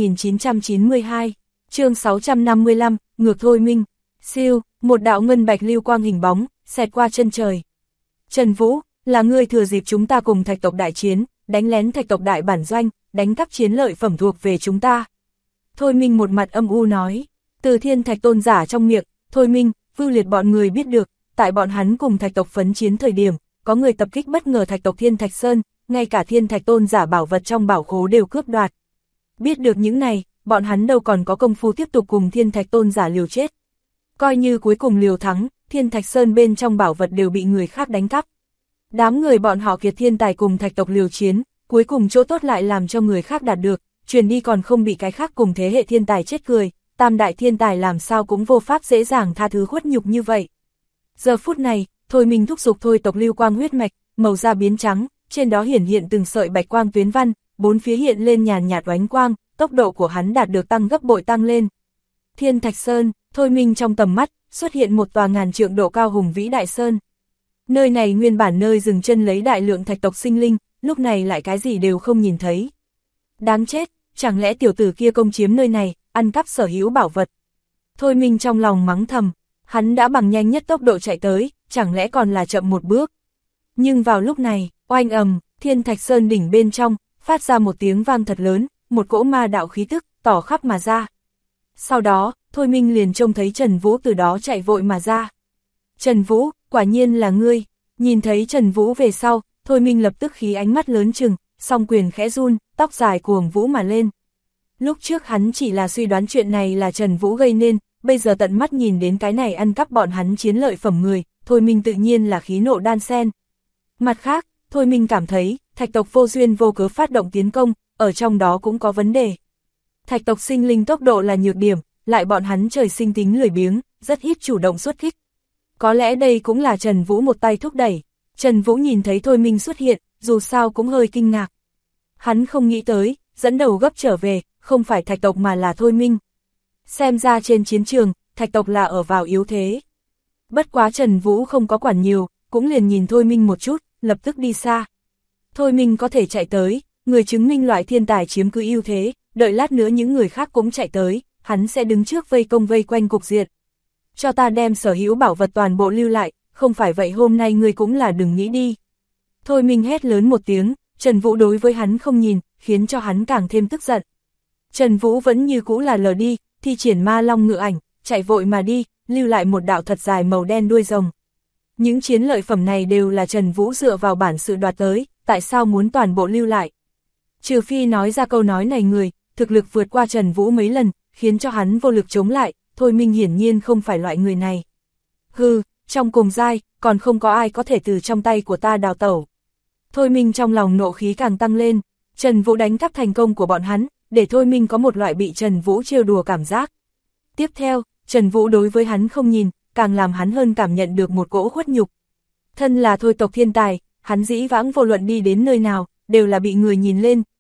2992, chương 655, ngược thôi minh, siêu, một đạo ngân bạch lưu quang hình bóng, xẹt qua chân trời. Trần Vũ, là ngươi thừa dịp chúng ta cùng thạch tộc đại chiến, đánh lén thạch tộc đại bản doanh, đánh cắp chiến lợi phẩm thuộc về chúng ta. Thôi Minh một mặt âm u nói, từ Thiên Thạch Tôn giả trong miệng, Thôi Minh, Vưu Liệt bọn người biết được, tại bọn hắn cùng thạch tộc phấn chiến thời điểm, có người tập kích bất ngờ thạch tộc Thiên Thạch Sơn, ngay cả Thiên Thạch Tôn giả bảo vật trong bảo khố đều cướp đoạt. Biết được những này, bọn hắn đâu còn có công phu tiếp tục cùng Thiên Thạch Tôn giả liều chết. Coi như cuối cùng liều thắng, Thiên Thạch Sơn bên trong bảo vật đều bị người khác đánh cắp. Đám người bọn họ kiệt thiên tài cùng thạch tộc liều chiến, cuối cùng chỗ tốt lại làm cho người khác đạt được, truyền đi còn không bị cái khác cùng thế hệ thiên tài chết cười, tam đại thiên tài làm sao cũng vô pháp dễ dàng tha thứ khuất nhục như vậy. Giờ phút này, Thôi Minh thúc giục thôi tộc lưu quang huyết mạch, màu da biến trắng, trên đó hiển hiện từng sợi bạch quang tuyến văn, 4 phía hiện lên nhàn nhạt oánh quang, tốc độ của hắn đạt được tăng gấp bội tăng lên. Thiên Thạch Sơn, Thôi Minh trong tầm mắt, xuất hiện một tòa ngàn trượng độ cao hùng vĩ đại sơn. Nơi này nguyên bản nơi dừng chân lấy đại lượng thạch tộc sinh linh, lúc này lại cái gì đều không nhìn thấy. Đáng chết, chẳng lẽ tiểu tử kia công chiếm nơi này, ăn cắp sở hữu bảo vật. Thôi Minh trong lòng mắng thầm, hắn đã bằng nhanh nhất tốc độ chạy tới, chẳng lẽ còn là chậm một bước. Nhưng vào lúc này, oanh ầm, Thiên Thạch Sơn đỉnh bên trong, phát ra một tiếng vang thật lớn, một cỗ ma đạo khí tức, tỏ khắp mà ra. Sau đó, Thôi Minh liền trông thấy Trần Vũ từ đó chạy vội mà ra. Trần Vũ, quả nhiên là ngươi. Nhìn thấy Trần Vũ về sau, Thôi Minh lập tức khí ánh mắt lớn trừng, song quyền khẽ run, tóc dài cuồng vũ mà lên. Lúc trước hắn chỉ là suy đoán chuyện này là Trần Vũ gây nên, bây giờ tận mắt nhìn đến cái này ăn cắp bọn hắn chiến lợi phẩm người, Thôi Minh tự nhiên là khí nộ đan xen. Mặt khác, Thôi Minh cảm thấy, thạch tộc vô duyên vô cớ phát động tiến công, ở trong đó cũng có vấn đề. Thạch tộc sinh linh tốc độ là nhược điểm, lại bọn hắn trời sinh tính lười biếng, rất ít chủ động xuất kích. Có lẽ đây cũng là Trần Vũ một tay thúc đẩy. Trần Vũ nhìn thấy Thôi Minh xuất hiện, dù sao cũng hơi kinh ngạc. Hắn không nghĩ tới, dẫn đầu gấp trở về, không phải thạch tộc mà là Thôi Minh. Xem ra trên chiến trường, thạch tộc là ở vào yếu thế. Bất quá Trần Vũ không có quản nhiều, cũng liền nhìn Thôi Minh một chút, lập tức đi xa. Thôi Minh có thể chạy tới, người chứng minh loại thiên tài chiếm cứ ưu thế, đợi lát nữa những người khác cũng chạy tới, hắn sẽ đứng trước vây công vây quanh cục diện. Cho ta đem sở hữu bảo vật toàn bộ lưu lại, không phải vậy hôm nay ngươi cũng là đừng nghĩ đi. Thôi Minh hét lớn một tiếng, Trần Vũ đối với hắn không nhìn, khiến cho hắn càng thêm tức giận. Trần Vũ vẫn như cũ là lờ đi, thi triển ma long ngự ảnh, chạy vội mà đi, lưu lại một đạo thật dài màu đen đuôi rồng. Những chiến lợi phẩm này đều là Trần Vũ dựa vào bản sự đoạt tới, tại sao muốn toàn bộ lưu lại? Trừ phi nói ra câu nói này người, thực lực vượt qua Trần Vũ mấy lần, khiến cho hắn vô lực chống lại, Thôi Minh hiển nhiên không phải loại người này. Hừ, trong cùng giai, còn không có ai có thể từ trong tay của ta đào tẩu. Thôi Minh trong lòng nộ khí càng tăng lên, Trần Vũ đánh cắp thành công của bọn hắn, để Thôi Minh có một loại bị Trần Vũ trêu đùa cảm giác. Tiếp theo, Trần Vũ đối với hắn không nhìn, càng làm hắn hơn cảm nhận được một cỗ khuất nhục. Thân là thôi tộc thiên tài, hắn dĩ vãng vô luận đi đến nơi nào, đều là bị người nhìn lên,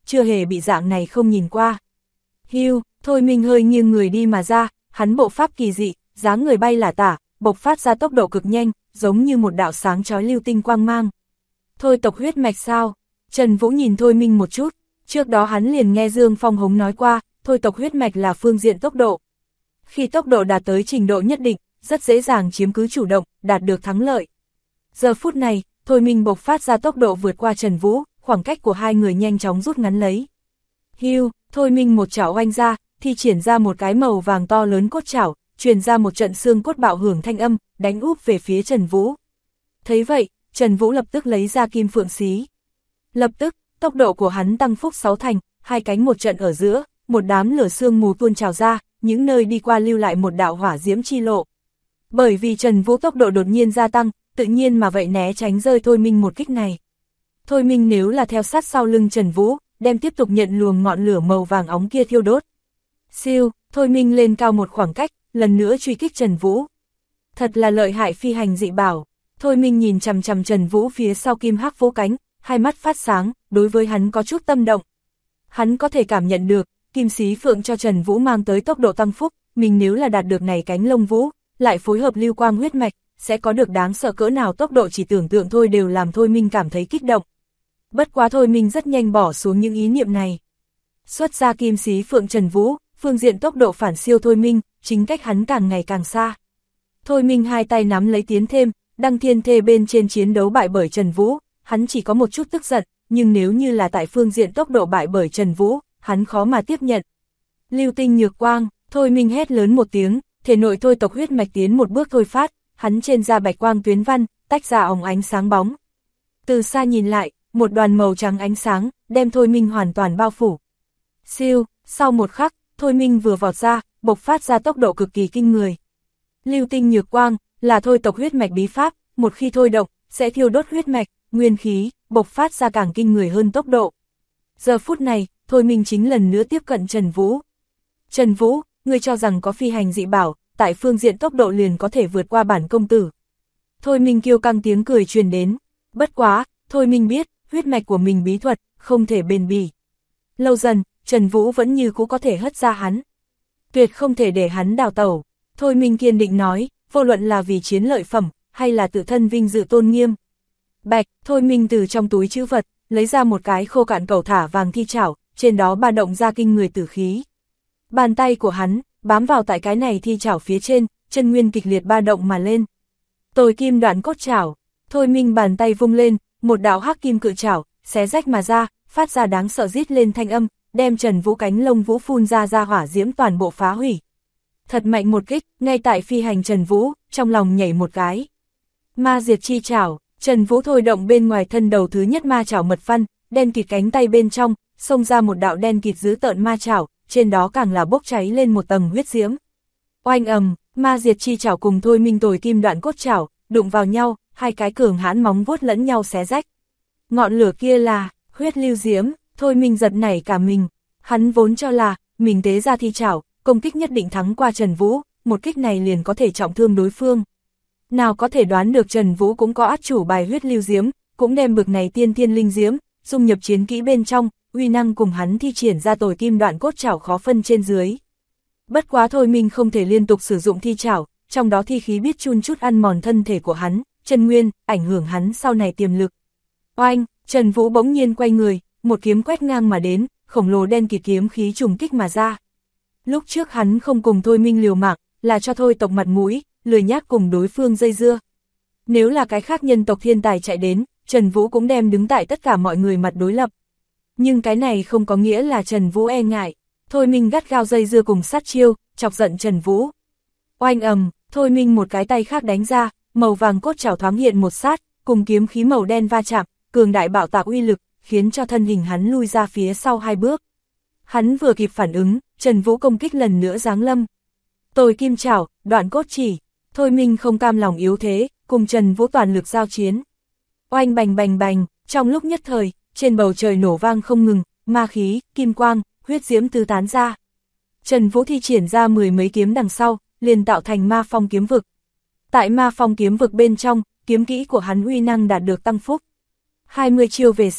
chưa hề bị dạng này không nhìn qua. Hưu, Thôi Minh hơi nghiêng người đi mà ra, hắn bộ pháp kỳ dị, dáng người bay lả tả, bộc phát ra tốc độ cực nhanh, giống như một đạo sáng chói lưu tinh quang mang. Thôi tộc huyết mạch sao? Trần Vũ nhìn Thôi Minh một chút, trước đó hắn liền nghe Dương Phong Hống nói qua, thôi tộc huyết mạch là phương diện tốc độ. Khi tốc độ đạt tới trình độ nhất định, rất dễ dàng chiếm cứ chủ động, đạt được thắng lợi. Giờ phút này, Thôi Minh bộc phát ra tốc độ vượt qua Trần Vũ, khoảng cách của hai người nhanh chóng rút ngắn lấy. Hưu, Thôi Minh một chảo oanh ra, thi triển ra một cái màu vàng to lớn cốt chảo, truyền ra một trận xương cốt bạo hưởng thanh âm, đánh úp về phía Trần Vũ. Thấy vậy, Trần Vũ lập tức lấy ra kim phượng xí. Lập tức, tốc độ của hắn tăng phúc 6 thành, hai cánh một trận ở giữa, một đám lửa sương mù tuôn trào ra, những nơi đi qua lưu lại một đạo hỏa diễm chi lộ. Bởi vì Trần Vũ tốc độ đột nhiên gia tăng, tự nhiên mà vậy né tránh rơi Thôi Minh một kích này. Thôi Minh nếu là theo sát sau lưng Trần Vũ, đem tiếp tục nhận luồng ngọn lửa màu vàng óng kia thiêu đốt. Siêu, Thôi Minh lên cao một khoảng cách, lần nữa truy kích Trần Vũ. Thật là lợi hại phi hành dị bảo. Thôi Minh nhìn chằm chằm Trần Vũ phía sau kim hắc vỗ cánh, hai mắt phát sáng, đối với hắn có chút tâm động. Hắn có thể cảm nhận được, kim xí phượng cho Trần Vũ mang tới tốc độ tăng phúc, mình nếu là đạt được này cánh lông vũ, lại phối hợp lưu quang huyết mạch, sẽ có được đáng sợ cỡ nào, tốc độ chỉ tưởng tượng thôi đều làm Thôi Minh cảm thấy kích động. Bất quá Thôi Minh rất nhanh bỏ xuống những ý niệm này. Xuất ra kim xí phượng Trần Vũ, phương diện tốc độ phản siêu Thôi Minh, chính cách hắn càng ngày càng xa. Thôi Minh hai tay nắm lấy tiến thêm, Đăng Thiên Thê bên trên chiến đấu bại bởi Trần Vũ, hắn chỉ có một chút tức giận, nhưng nếu như là tại phương diện tốc độ bại bởi Trần Vũ, hắn khó mà tiếp nhận. Lưu tinh nhược quang, Thôi Minh hét lớn một tiếng, thể nội thôi tộc huyết mạch tiến một bước thôi phát, hắn trên da bạch quang tuyến văn, tách ra óng ánh sáng bóng. Từ xa nhìn lại, một đoàn màu trắng ánh sáng, đem Thôi Minh hoàn toàn bao phủ. Siêu, sau một khắc, Thôi Minh vừa vọt ra, bộc phát ra tốc độ cực kỳ kinh người. Lưu tinh nhược quang, là thôi tộc huyết mạch bí pháp, một khi thôi động, sẽ thiêu đốt huyết mạch, nguyên khí, bộc phát ra càng kinh người hơn tốc độ. Giờ phút này, Thôi Minh chính lần nữa tiếp cận Trần Vũ. Trần Vũ, ngươi cho rằng có phi hành dị bảo, tại phương diện tốc độ liền có thể vượt qua bản công tử. Thôi Minh kiêu căng tiếng cười truyền đến. Bất quá, Thôi Minh biết, huyết mạch của mình bí thuật, không thể bền bỉ. Lâu dần, Trần Vũ vẫn như cũ có thể hất ra hắn. Tuyệt không thể để hắn đào tẩu. Thôi Minh kiên định nói, vô luận là vì chiến lợi phẩm, hay là tự thân vinh dự tôn nghiêm. Bạch, Thôi Minh từ trong túi trữ vật, lấy ra một cái khô cạn cẩu thả vàng thi chảo, trên đó ba động ra kinh người tử khí. Bàn tay của hắn, bám vào tại cái này thi chảo phía trên, chân nguyên kịch liệt ba động mà lên. Tồi kim đoạn cốt chảo, Thôi Minh bàn tay vung lên, một đạo hắc kim cự chảo, xé rách mà ra, phát ra đáng sợ rít lên thanh âm, đem Trần Vũ cánh lông vũ phun ra hỏa diễm toàn bộ phá hủy. Thật mạnh một kích, ngay tại phi hành Trần Vũ, trong lòng nhảy một cái. Ma diệt chi chảo, Trần Vũ thôi động bên ngoài thân đầu thứ nhất ma chảo mật văn, đen kịt cánh tay bên trong, xông ra một đạo đen kịt dữ tợn ma chảo, trên đó càng là bốc cháy lên một tầng huyết diễm. Oanh ầm, ma diệt chi chảo cùng Thôi Minh tồi kim đoạn cốt chảo, đụng vào nhau, hai cái cường hãn móng vuốt lẫn nhau xé rách. Ngọn lửa kia là huyết lưu diễm, Thôi Minh giật nảy cả mình, hắn vốn cho là mình tế ra thi chảo, công kích nhất định thắng qua Trần Vũ, một kích này liền có thể trọng thương đối phương. Nào có thể đoán được Trần Vũ cũng có át chủ bài huyết lưu diễm, cũng đem bực này tiên thiên linh diễm, dung nhập chiến kỹ bên trong, uy năng cùng hắn thi triển ra tồi kim đoạn cốt chảo khó phân trên dưới. Bất quá Thôi Minh không thể liên tục sử dụng thi chảo, trong đó thi khí biết chun chút ăn mòn thân thể của hắn, chân nguyên, ảnh hưởng hắn sau này tiềm lực. Oanh, Trần Vũ bỗng nhiên quay người, một kiếm quét ngang mà đến, khổng lồ đen kịt kiếm khí trùng kích mà ra. Lúc trước hắn không cùng Thôi Minh liều mạng, là cho thôi tộc mặt mũi, lười nhác cùng đối phương dây dưa. Nếu là cái khác nhân tộc thiên tài chạy đến, Trần Vũ cũng đem đứng tại tất cả mọi người mặt đối lập. Nhưng cái này không có nghĩa là Trần Vũ e ngại. Thôi Minh gắt gao dây dưa cùng sát chiêu, chọc giận Trần Vũ. Oanh ầm, Thôi Minh một cái tay khác đánh ra, màu vàng cốt chảo thoáng hiện một sát, cùng kiếm khí màu đen va chạm, cường đại bạo tạc uy lực, khiến cho thân hình hắn lui ra phía sau hai bước. Hắn vừa kịp phản ứng, Trần Vũ công kích lần nữa giáng lâm. Tồi kim chảo, đoạn cốt chỉ, Thôi Minh không cam lòng yếu thế, cùng Trần Vũ toàn lực giao chiến. Oanh bành bành bành, trong lúc nhất thời, trên bầu trời nổ vang không ngừng, ma khí, kim quang, huyết diễm tứ tán ra. Trần Vũ thi triển ra mười mấy kiếm đằng sau, liền tạo thành ma phong kiếm vực. Tại ma phong kiếm vực bên trong, kiếm kỹ của hắn uy năng đạt được tăng phúc. 20 chiêu về sau,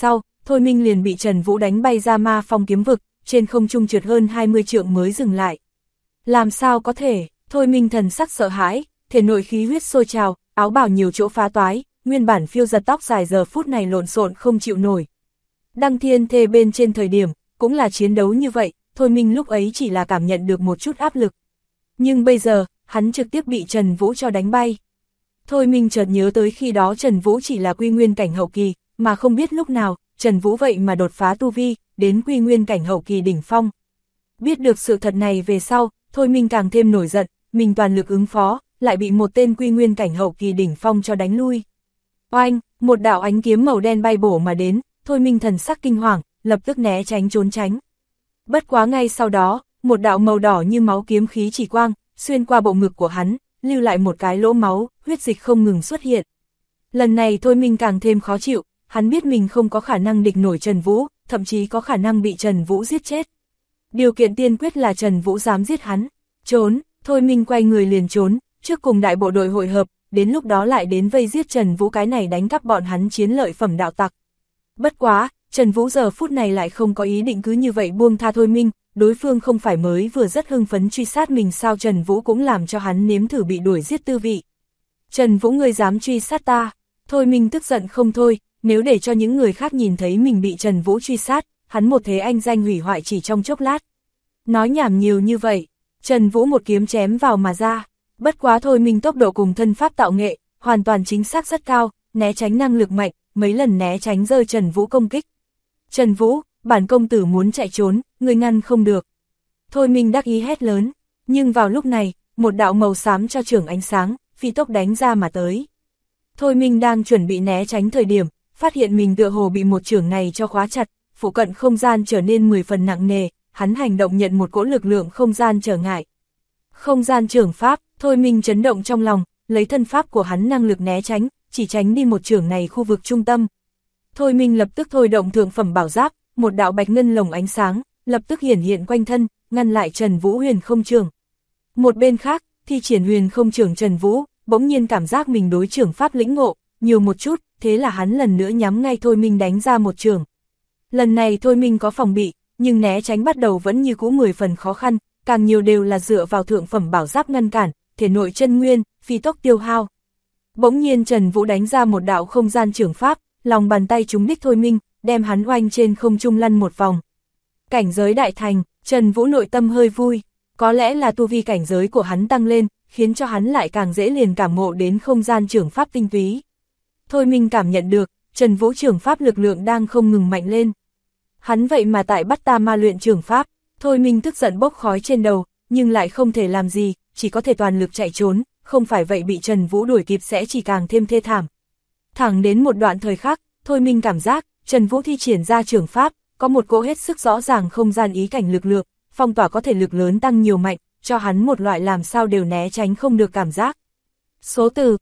Thôi Minh liền bị Trần Vũ đánh bay ra ma phong kiếm vực, trên không trung trượt hơn 20 trượng mới dừng lại. Làm sao có thể, Thôi Minh thần sắc sợ hãi, thể nội khí huyết sôi trào, áo bào nhiều chỗ phá toái, nguyên bản phiêu giật tóc dài giờ phút này lộn xộn không chịu nổi. Đăng thiên thê bên trên thời điểm, cũng là chiến đấu như vậy, Thôi Minh lúc ấy chỉ là cảm nhận được một chút áp lực. Nhưng bây giờ, hắn trực tiếp bị Trần Vũ cho đánh bay. Thôi Minh chợt nhớ tới khi đó Trần Vũ chỉ là quy nguyên cảnh hậu kỳ, mà không biết lúc nào, Trần Vũ vậy mà đột phá tu vi, đến quy nguyên cảnh hậu kỳ đỉnh phong. Biết được sự thật này về sau, Thôi Minh càng thêm nổi giận, mình toàn lực ứng phó, lại bị một tên quy nguyên cảnh hậu kỳ đỉnh phong cho đánh lui. Oanh, một đạo ánh kiếm màu đen bay bổ mà đến, Thôi Minh thần sắc kinh hoàng, lập tức né tránh trốn tránh. Bất quá ngay sau đó, một đạo màu đỏ như máu kiếm khí chỉ quang, xuyên qua bộ ngực của hắn, lưu lại một cái lỗ máu, huyết dịch không ngừng xuất hiện. Lần này Thôi Minh càng thêm khó chịu, hắn biết mình không có khả năng địch nổi Trần Vũ, thậm chí có khả năng bị Trần Vũ giết chết. Điều kiện tiên quyết là Trần Vũ dám giết hắn. Trốn, Thôi Minh quay người liền trốn, trước cùng đại bộ đội hội hợp, đến lúc đó lại đến vây giết Trần Vũ, cái này đánh cắp bọn hắn chiến lợi phẩm đạo tặc. Bất quá, Trần Vũ giờ phút này lại không có ý định cứ như vậy buông tha Thôi Minh, đối phương không phải mới vừa rất hưng phấn truy sát mình sao, Trần Vũ cũng làm cho hắn nếm thử bị đuổi giết tư vị. Trần Vũ, ngươi dám truy sát ta? Thôi Minh tức giận không thôi, nếu để cho những người khác nhìn thấy mình bị Trần Vũ truy sát, hắn một thế anh danh hủy hoại chỉ trong chốc lát. Nói nhảm nhiều như vậy, Trần Vũ một kiếm chém vào mà ra. Bất quá Thôi Minh tốc độ cùng thân pháp tạo nghệ, hoàn toàn chính xác rất cao, né tránh năng lực mạnh, mấy lần né tránh rơi Trần Vũ công kích. Trần Vũ, bản công tử muốn chạy trốn, người ngăn không được. Thôi Minh đắc ý hét lớn, nhưng vào lúc này, một đạo màu xám cho chưởng ánh sáng, phi tốc đánh ra mà tới. Thôi Minh đang chuẩn bị né tránh thời điểm, phát hiện mình tựa hồ bị một chưởng này cho khóa chặt, phụ cận không gian trở nên 10 phần nặng nề, hắn hành động nhận một cỗ lực lượng không gian trở ngại. Không gian chưởng pháp, Thôi Minh chấn động trong lòng, lấy thân pháp của hắn năng lực né tránh, chỉ tránh đi một chưởng này khu vực trung tâm. Thôi Minh lập tức thôi động thượng phẩm bảo giáp, một đạo bạch ngân lồng ánh sáng, lập tức hiển hiện quanh thân, ngăn lại Trần Vũ huyền không chưởng. Một bên khác, thi triển huyền không chưởng Trần Vũ, bỗng nhiên cảm giác mình đối chưởng pháp lĩnh ngộ, nhiều một chút, thế là hắn lần nữa nhắm ngay Thôi Minh đánh ra một chưởng. Lần này Thôi Minh có phòng bị, nhưng né tránh bắt đầu vẫn như cũ 10 phần khó khăn, càng nhiều đều là dựa vào thượng phẩm bảo giáp ngăn cản, thể nội chân nguyên, phi tốc tiêu hao. Bỗng nhiên Trần Vũ đánh ra một đạo không gian chưởng pháp, lòng bàn tay trúng đích Thôi Minh, đem hắn oanh trên không trung lăn một vòng. Cảnh giới đại thành, Trần Vũ nội tâm hơi vui, có lẽ là tu vi cảnh giới của hắn tăng lên, khiến cho hắn lại càng dễ liền cảm ngộ đến không gian chưởng pháp tinh túy. Thôi Minh cảm nhận được, Trần Vũ chưởng pháp lực lượng đang không ngừng mạnh lên. Hắn vậy mà tại bắt ta ma luyện chưởng pháp, Thôi Minh tức giận bốc khói trên đầu, nhưng lại không thể làm gì, chỉ có thể toàn lực chạy trốn, không phải vậy bị Trần Vũ đuổi kịp sẽ chỉ càng thêm thê thảm. Thẳng đến một đoạn thời khắc, Thôi Minh cảm giác, Trần Vũ thi triển ra chưởng pháp, có một cỗ hết sức rõ ràng không gian ý cảnh lực lượng, phong tỏa có thể lực lớn tăng nhiều mạnh, cho hắn một loại làm sao đều né tránh không được cảm giác. Số từ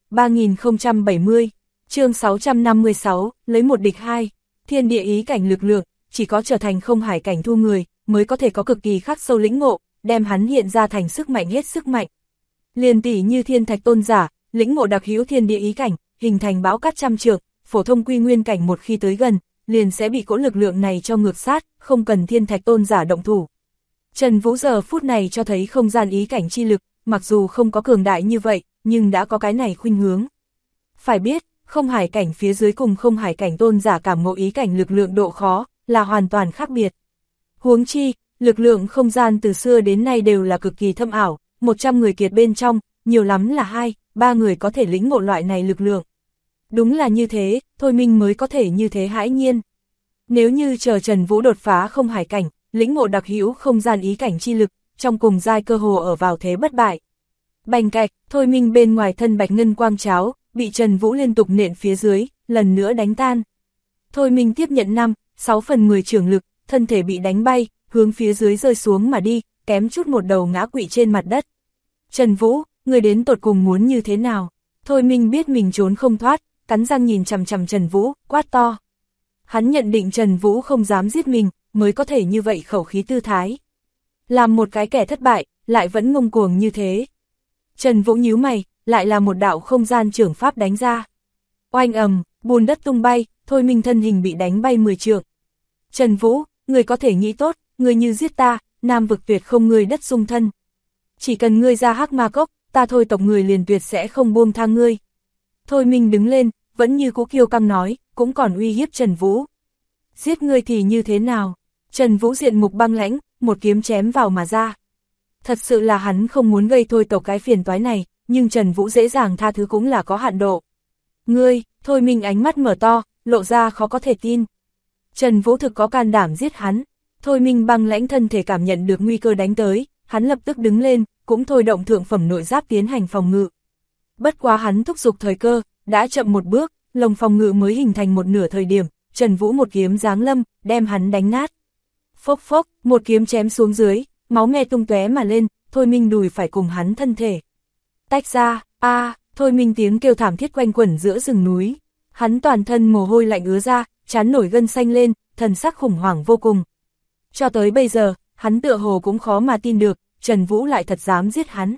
3070, chương 656, lấy một địch hai, thiên địa ý cảnh lực lượng, chỉ có trở thành không hải cảnh thu người, mới có thể có cực kỳ khắc sâu lĩnh ngộ, đem hắn hiện ra thành sức mạnh hết sức mạnh. Liền tỷ như thiên thạch tôn giả, lĩnh ngộ đặc hữu thiên địa ý cảnh, hình thành bão cát trăm trượng, phổ thông quy nguyên cảnh một khi tới gần, liền sẽ bị cỗ lực lượng này cho ngược sát, không cần thiên thạch tôn giả động thủ. Trần Vũ giờ phút này cho thấy không gian ý cảnh chi lực, mặc dù không có cường đại như vậy, nhưng đã có cái này khuynh hướng. Phải biết, không hải cảnh phía dưới cùng không hải cảnh tôn giả cảm ngộ ý cảnh lực lượng độ khó, là hoàn toàn khác biệt. Huống chi, lực lượng không gian từ xưa đến nay đều là cực kỳ thâm ảo, 100 người kiệt bên trong, nhiều lắm là 2, 3 người có thể lĩnh ngộ loại này lực lượng. Đúng là như thế, Thôi Minh mới có thể như thế hãi nhiên. Nếu như chờ Trần Vũ đột phá không hải cảnh, lĩnh ngộ đặc hữu không gian ý cảnh chi lực, trong cùng giai cơ hồ ở vào thế bất bại. Bành cạch, Thôi Minh bên ngoài thân bạch ngân quang cháo, bị Trần Vũ liên tục nện phía dưới, lần nữa đánh tan. Thôi Minh tiếp nhận 5-6 phần 10 chưởng lực, thân thể bị đánh bay, hướng phía dưới rơi xuống mà đi, kém chút một đầu ngã quỵ trên mặt đất. Trần Vũ, người đến tột cùng muốn như thế nào? Thôi Minh biết mình trốn không thoát, cắn răng nhìn chằm chằm Trần Vũ, quát to. Hắn nhận định Trần Vũ không dám giết mình, mới có thể như vậy khẩu khí tư thái. Làm một cái kẻ thất bại, lại vẫn ngông cuồng như thế. Trần Vũ nhíu mày, lại là một đạo không gian chưởng pháp đánh ra. Oanh ầm, bùn đất tung bay, Thôi Minh thân hình bị đánh bay 10 trượng, Trần Vũ, ngươi có thể nghĩ tốt, ngươi như giết ta, Nam vực tuyệt không ngươi đất dung thân. Chỉ cần ngươi ra Hắc Ma Cốc, ta Thôi tộc người liền tuyệt sẽ không buông tha ngươi. Thôi Minh đứng lên, vẫn như cũ kiêu căng nói, cũng còn uy hiếp Trần Vũ. Giết ngươi thì như thế nào? Trần Vũ diện mục băng lãnh, một kiếm chém vào mà ra. Thật sự là hắn không muốn gây Thôi tộc cái phiền toái này, nhưng Trần Vũ dễ dàng tha thứ cũng là có hạn độ. Ngươi, Thôi Minh ánh mắt mở to, lộ ra khó có thể tin. Trần Vũ thực có can đảm giết hắn. Thôi Minh băng lãnh thân thể cảm nhận được nguy cơ đánh tới, hắn lập tức đứng lên, cũng thôi động thượng phẩm nội giáp tiến hành phòng ngự. Bất quá hắn thúc giục thời cơ, đã chậm một bước, lồng phòng ngự mới hình thành một nửa thời điểm, Trần Vũ một kiếm giáng lâm, đem hắn đánh nát. Phốc phốc, một kiếm chém xuống dưới, máu me tung tóe mà lên, Thôi Minh đùi phải cùng hắn thân thể. Tách ra, Thôi Minh tiếng kêu thảm thiết quanh quẩn giữa rừng núi. Hắn toàn thân mồ hôi lạnh ứa ra, trán nổi gân xanh lên, thần sắc khủng hoảng vô cùng. Cho tới bây giờ, hắn tựa hồ cũng khó mà tin được, Trần Vũ lại thật dám giết hắn.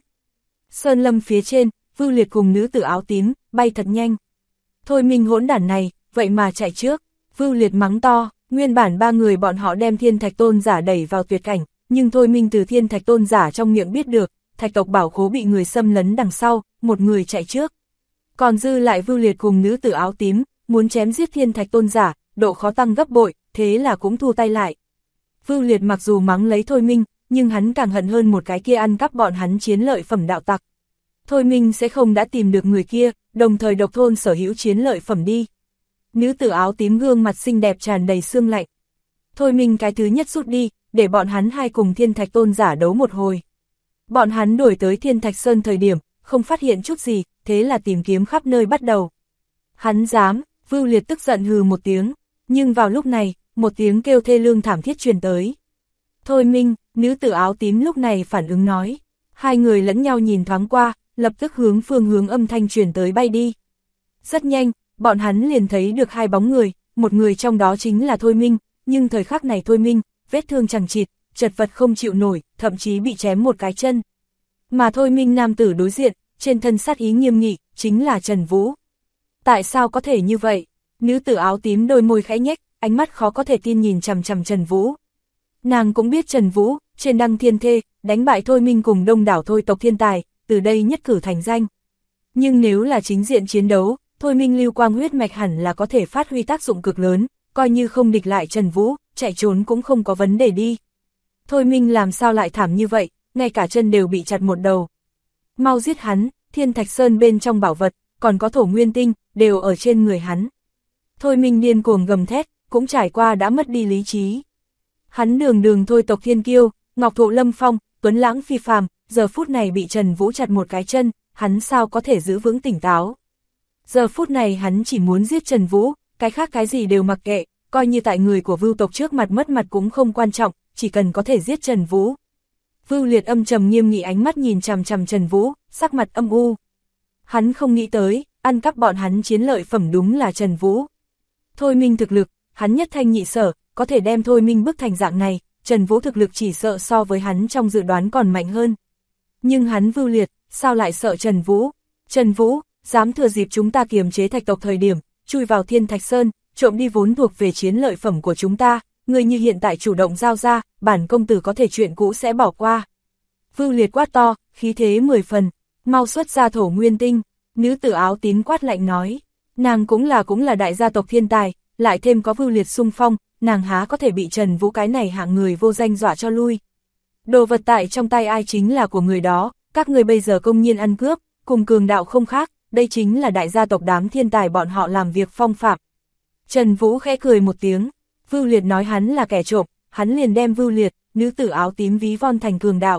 Sơn lâm phía trên, Vưu Liệt cùng nữ tử áo tím, bay thật nhanh. Thôi Minh hỗn đản này, vậy mà chạy trước. Vưu Liệt mắng to, nguyên bản ba người bọn họ đem Thiên Thạch Tôn giả đẩy vào tuyệt cảnh, nhưng Thôi Minh từ Thiên Thạch Tôn giả trong miệng biết được, Thạch tộc bảo khố bị người xâm lấn đằng sau, một người chạy trước. Còn dư lại Vưu Liệt cùng nữ tử áo tím, muốn chém giết Thiên Thạch Tôn giả, độ khó tăng gấp bội, thế là cũng thu tay lại. Vưu Liệt mặc dù mắng lấy Thôi Minh, nhưng hắn càng hận hơn một cái kia ăn cắp bọn hắn chiến lợi phẩm đạo tặc. Thôi Minh sẽ không đã tìm được người kia, đồng thời độc thôn sở hữu chiến lợi phẩm đi. Nữ tử áo tím gương mặt xinh đẹp tràn đầy sương lạnh. Thôi Minh cái thứ nhất rút đi, để bọn hắn hai cùng Thiên Thạch Tôn giả đấu một hồi. Bọn hắn đuổi tới Thiên Thạch Sơn thời điểm, không phát hiện chút gì, thế là tìm kiếm khắp nơi bắt đầu. Hắn dám, Vưu Liệt tức giận hừ một tiếng, nhưng vào lúc này, một tiếng kêu thê lương thảm thiết truyền tới. Thôi Minh, nữ tử áo tím lúc này phản ứng nói. Hai người lẫn nhau nhìn thoáng qua, lập tức hướng phương hướng âm thanh truyền tới bay đi. Rất nhanh, bọn hắn liền thấy được hai bóng người, một người trong đó chính là Thôi Minh, nhưng thời khắc này Thôi Minh, vết thương chằng chịt, chật vật không chịu nổi, thậm chí bị chém một cái chân. Mà Thôi Minh nam tử đối diện, trên thân sát ý nghiêm nghị, chính là Trần Vũ. Tại sao có thể như vậy? Nữ tử áo tím đôi môi khẽ nhếch, ánh mắt khó có thể tin nhìn chằm chằm Trần Vũ. Nàng cũng biết Trần Vũ, trên đăng thiên thê, đánh bại Thôi Minh cùng đông đảo Thôi tộc thiên tài, từ đây nhất cử thành danh. Nhưng nếu là chính diện chiến đấu, Thôi Minh lưu quang huyết mạch hẳn là có thể phát huy tác dụng cực lớn, coi như không địch lại Trần Vũ, chạy trốn cũng không có vấn đề đi. Thôi Minh làm sao lại thảm như vậy, ngay cả chân đều bị chặt một đầu. Mau giết hắn, Thiên Thạch Sơn bên trong bảo vật, còn có thổ nguyên tinh, đều ở trên người hắn. Thôi Minh điên cuồng gầm thét, cũng trải qua đã mất đi lý trí. Hắn đường Thôi tộc thiên kiêu, ngọc thụ lâm phong, tuấn lãng phi phàm, giờ phút này bị Trần Vũ chặt một cái chân, hắn sao có thể giữ vững tỉnh táo. Giờ phút này hắn chỉ muốn giết Trần Vũ, cái khác cái gì đều mặc kệ, coi như tại người của Vưu tộc trước mặt mất mặt cũng không quan trọng, chỉ cần có thể giết Trần Vũ. Vưu Liệt âm trầm nghiêm nghị ánh mắt nhìn chằm chằm Trần Vũ, sắc mặt âm u. Hắn không nghĩ tới, ăn cắp bọn hắn chiến lợi phẩm đúng là Trần Vũ. Thôi Minh thực lực, hắn nhất thanh nhị sở, có thể đem Thôi Minh bức thành dạng này, Trần Vũ thực lực chỉ sợ so với hắn trong dự đoán còn mạnh hơn. Nhưng hắn Vưu Liệt, sao lại sợ Trần Vũ? Trần Vũ, dám thừa dịp chúng ta kiềm chế Thạch tộc thời điểm, chui vào Thiên Thạch Sơn, trộm đi vốn thuộc về chiến lợi phẩm của chúng ta, người như hiện tại chủ động giao ra, bản công tử có thể chuyện cũ sẽ bỏ qua. Vưu Liệt quát to, khí thế 10 phần, mau xuất ra thổ nguyên tinh, nữ tử áo tím quát lạnh nói, nàng cũng là đại gia tộc thiên tài, lại thêm có Vưu Liệt xung phong, nàng há có thể bị Trần Vũ cái này hạng người vô danh dọa cho lui. Đồ vật tại trong tay ai chính là của người đó, các người bây giờ công nhiên ăn cướp, cùng cường đạo không khác, đây chính là đại gia tộc đám thiên tài bọn họ làm việc phong phạm. Trần Vũ khẽ cười một tiếng, Vưu Liệt nói hắn là kẻ trộm, hắn liền đem Vưu Liệt, nữ tử áo tím ví von thành cường đạo.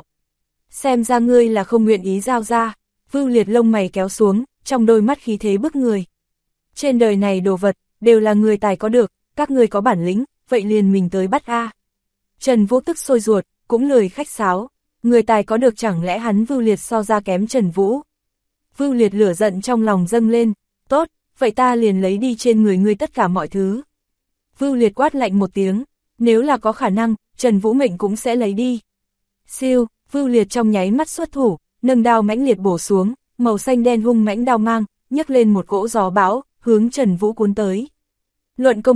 Xem ra ngươi là không nguyện ý giao ra, Vưu Liệt lông mày kéo xuống, trong đôi mắt khí thế bức người. Trên đời này đồ vật, đều là người tài có được, các ngươi có bản lĩnh, vậy liền mình tới bắt a. Trần Vũ tức sôi ruột, cũng lười khách sáo, người tài có được chẳng lẽ hắn Vưu Liệt so ra kém Trần Vũ. Vưu Liệt lửa giận trong lòng dâng lên, tốt, vậy ta liền lấy đi trên người ngươi tất cả mọi thứ. Vưu Liệt quát lạnh một tiếng, nếu là có khả năng, Trần Vũ mệnh cũng sẽ lấy đi. Siêu, Vưu Liệt trong nháy mắt xuất thủ, nâng đao mãnh liệt bổ xuống, màu xanh đen hung mãnh đao mang, nhấc lên một cỗ gió bão, hướng Trần Vũ cuốn tới. Luận công kích,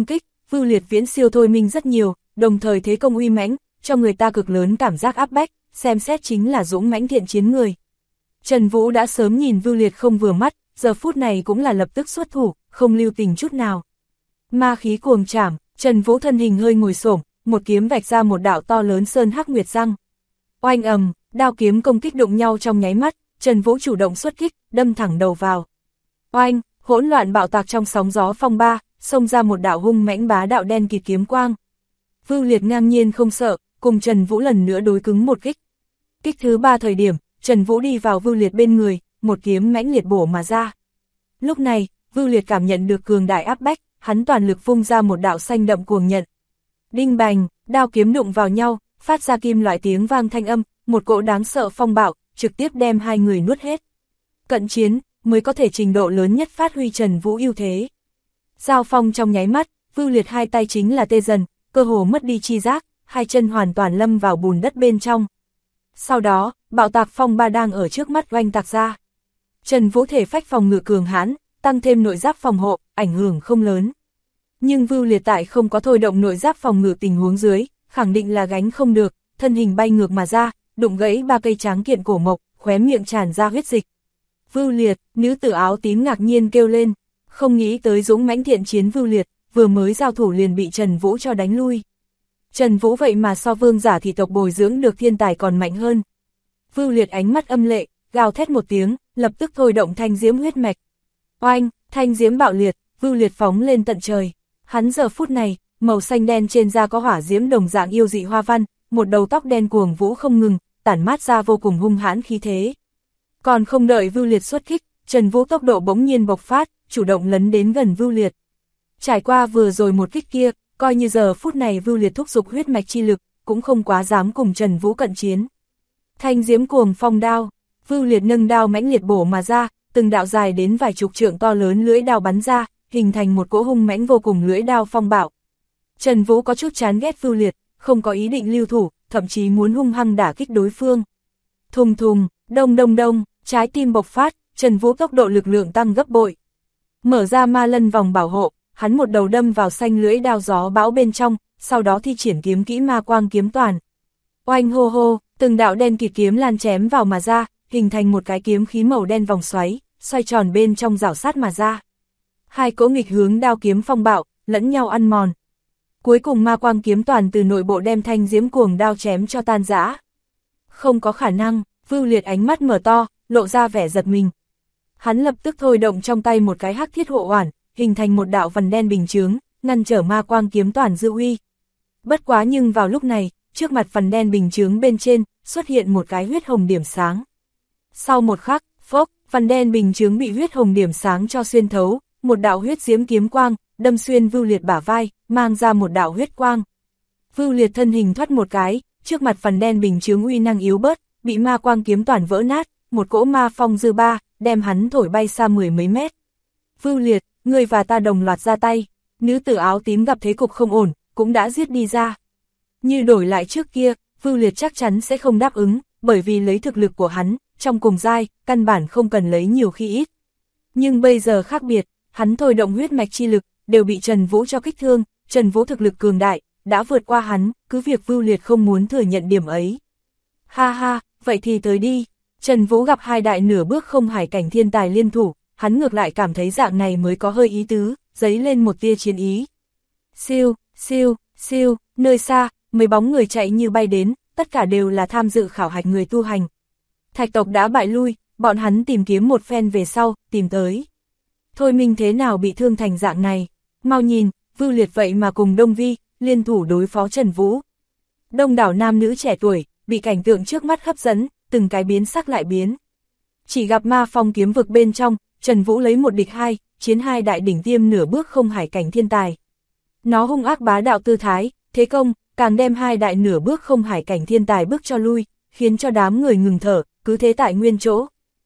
Vưu Liệt viễn siêu Thôi Minh rất nhiều, đồng thời thế công uy mãnh, cho người ta cực lớn cảm giác áp bách, xem xét chính là dũng mãnh thiện chiến người. Trần Vũ đã sớm nhìn Vưu Liệt không vừa mắt, giờ phút này cũng là lập tức xuất thủ, không lưu tình chút nào. Ma khí cuồng trảm, Trần Vũ thân hình hơi ngồi xổm, một kiếm vạch ra một đạo to lớn sơn hắc nguyệt răng. Oanh ầm, đao kiếm công kích đụng nhau trong nháy mắt, Trần Vũ chủ động xuất kích, đâm thẳng đầu vào. Oanh, hỗn loạn bạo tạc trong sóng gió phong ba, xông ra một đạo hung mãnh bá đạo đen kịt kiếm quang. Vưu Liệt ngang nhiên không sợ, cùng Trần Vũ lần nữa đối cứng một kích. Kích thứ 3 thời điểm, Trần Vũ đi vào Vưu Liệt bên người, một kiếm mãnh liệt bổ mà ra. Lúc này, Vưu Liệt cảm nhận được cường đại áp bách, hắn toàn lực vung ra một đạo xanh đậm cuồng nhận. Đinh bành, đao kiếm đụng vào nhau, phát ra kim loại tiếng vang thanh âm, một cỗ đáng sợ phong bạo, trực tiếp đem hai người nuốt hết. Cận chiến, mới có thể trình độ lớn nhất phát huy Trần Vũ ưu thế. Giao phong trong nháy mắt, Vưu Liệt hai tay chính là tê dần, cơ hồ mất đi chi giác, hai chân hoàn toàn lâm vào bùn đất bên trong. Sau đó, bạo tạc phong ba đang ở trước mắt oanh tạc ra. Trần Vũ thể phách phòng ngự cường hãn, tăng thêm nội giáp phòng hộ, ảnh hưởng không lớn. Nhưng Vưu Liệt tại không có thôi động nội giáp phòng ngự tình huống dưới, khẳng định là gánh không được, thân hình bay ngược mà ra, đụng gãy 3 cây tráng kiện cổ mộc, khóe miệng tràn ra huyết dịch. Vưu Liệt, nữ tử áo tím ngạc nhiên kêu lên, không nghĩ tới dũng mãnh thiện chiến Vưu Liệt, vừa mới giao thủ liền bị Trần Vũ cho đánh lui. Trần Vũ vậy mà so vương giả thị tộc bồi dưỡng được thiên tài còn mạnh hơn. Vưu Liệt ánh mắt âm lệ, gào thét một tiếng, lập tức thôi động thanh diễm huyết mạch. Oanh, thanh diễm bạo liệt, Vưu Liệt phóng lên tận trời. Hắn giờ phút này, màu xanh đen trên da có hỏa diễm đồng dạng yêu dị hoa văn, một đầu tóc đen cuồng vũ không ngừng, tản mát ra vô cùng hung hãn khí thế. Còn không đợi Vưu Liệt xuất kích, Trần Vũ tốc độ bỗng nhiên bộc phát, chủ động lấn đến gần Vưu Liệt. Trải qua vừa rồi một kích kia, coi như giờ phút này Vưu Liệt thúc giục huyết mạch chi lực, cũng không quá dám cùng Trần Vũ cận chiến. Thanh diễm cuồng phong đao, Vưu Liệt nâng đao mãnh liệt bổ mà ra, từng đạo dài đến vài chục trượng to lớn lưỡi đao bắn ra, hình thành một cỗ hung mãnh vô cùng lưỡi đao phong bạo. Trần Vũ có chút chán ghét Vưu Liệt, không có ý định lưu thủ, thậm chí muốn hung hăng đả kích đối phương. Thùng thùng, đông đông đông, trái tim bộc phát, Trần Vũ tốc độ lực lượng tăng gấp bội. Mở ra ma lân vòng bảo hộ, hắn một đầu đâm vào xanh lưỡi đao gió bão bên trong, sau đó thi triển kiếm kỹ ma quang kiếm toàn. Oanh hô hô, từng đạo đen kịt kiếm lan chém vào mà ra, hình thành một cái kiếm khí màu đen vòng xoáy, xoay tròn bên trong rảo sát mà ra. Hai cỗ nghịch hướng đao kiếm phong bạo, lẫn nhau ăn mòn. Cuối cùng ma quang kiếm toàn từ nội bộ đem thanh diễm cuồng đao chém cho tan rã. Không có khả năng, Vưu Liệt ánh mắt mở to, lộ ra vẻ giật mình. Hắn lập tức thôi động trong tay một cái hắc thiết hộ oản, hình thành một đạo vằn đen bình chướng, ngăn trở ma quang kiếm toàn dư uy. Bất quá nhưng vào lúc này, trước mặt vằn đen bình chướng bên trên, xuất hiện một cái huyết hồng điểm sáng. Sau một khắc, phốc, vằn đen bình chướng bị huyết hồng điểm sáng cho xuyên thấu, một đạo huyết diễm kiếm quang, đâm xuyên Vưu Liệt bả vai, mang ra một đạo huyết quang. Vưu Liệt thân hình thoát một cái, trước mặt vằn đen bình chướng uy năng yếu bớt, bị ma quang kiếm toàn vỡ nát, một cỗ ma phong dư ba, đem hắn thổi bay xa 10 mấy mét. Vưu Liệt, ngươi và ta đồng loạt ra tay, nữ tử áo tím gặp thế cục không ổn, cũng đã giết đi ra. Như đổi lại trước kia, Vưu Liệt chắc chắn sẽ không đáp ứng, bởi vì lấy thực lực của hắn, trong cùng giai, căn bản không cần lấy nhiều khi ít. Nhưng bây giờ khác biệt, hắn thôi động huyết mạch chi lực, đều bị Trần Vũ cho kích thương, Trần Vũ thực lực cường đại, đã vượt qua hắn, cứ việc Vưu Liệt không muốn thừa nhận điểm ấy. Ha ha, vậy thì tới đi. Trần Vũ gặp hai đại nửa bước không hải cảnh thiên tài liên thủ, hắn ngược lại cảm thấy dạng này mới có hơi ý tứ, dấy lên một tia chiến ý. Siêu, siêu, siêu, nơi xa, mấy bóng người chạy như bay đến, tất cả đều là tham dự khảo hạch người tu hành. Thạch tộc đã bại lui, bọn hắn tìm kiếm một phen về sau, tìm tới. Thôi Minh thế nào bị thương thành dạng này, mau nhìn, Vưu Liệt vậy mà cùng Đông Vi, liên thủ đối phó Trần Vũ. Đông đảo nam nữ trẻ tuổi, bị cảnh tượng trước mắt hấp dẫn, từng cái biến sắc lại biến. Chỉ gặp ma phong kiếm vực bên trong, Trần Vũ lấy một địch hai, chiến hai đại đỉnh tiêm nửa bước không hải cảnh thiên tài. Nó hung ác bá đạo tư thái, thế công, càng đem hai đại nửa bước không hải cảnh thiên tài bước cho lui, khiến cho đám người ngừng thở, cứ thế tại nguyên chỗ.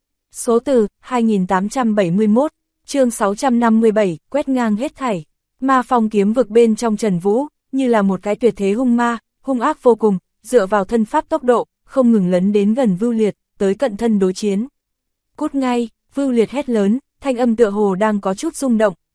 Số từ, 2871, chương 657, quét ngang hết thảy. Ma phong kiếm vực bên trong Trần Vũ, như là một cái tuyệt thế hung ma, hung ác vô cùng, dựa vào thân pháp tốc độ, không ngừng lấn đến gần Vưu Liệt, tới cận thân đối chiến. Cút ngay, Vưu Liệt hét lớn, thanh âm tựa hồ đang có chút rung động.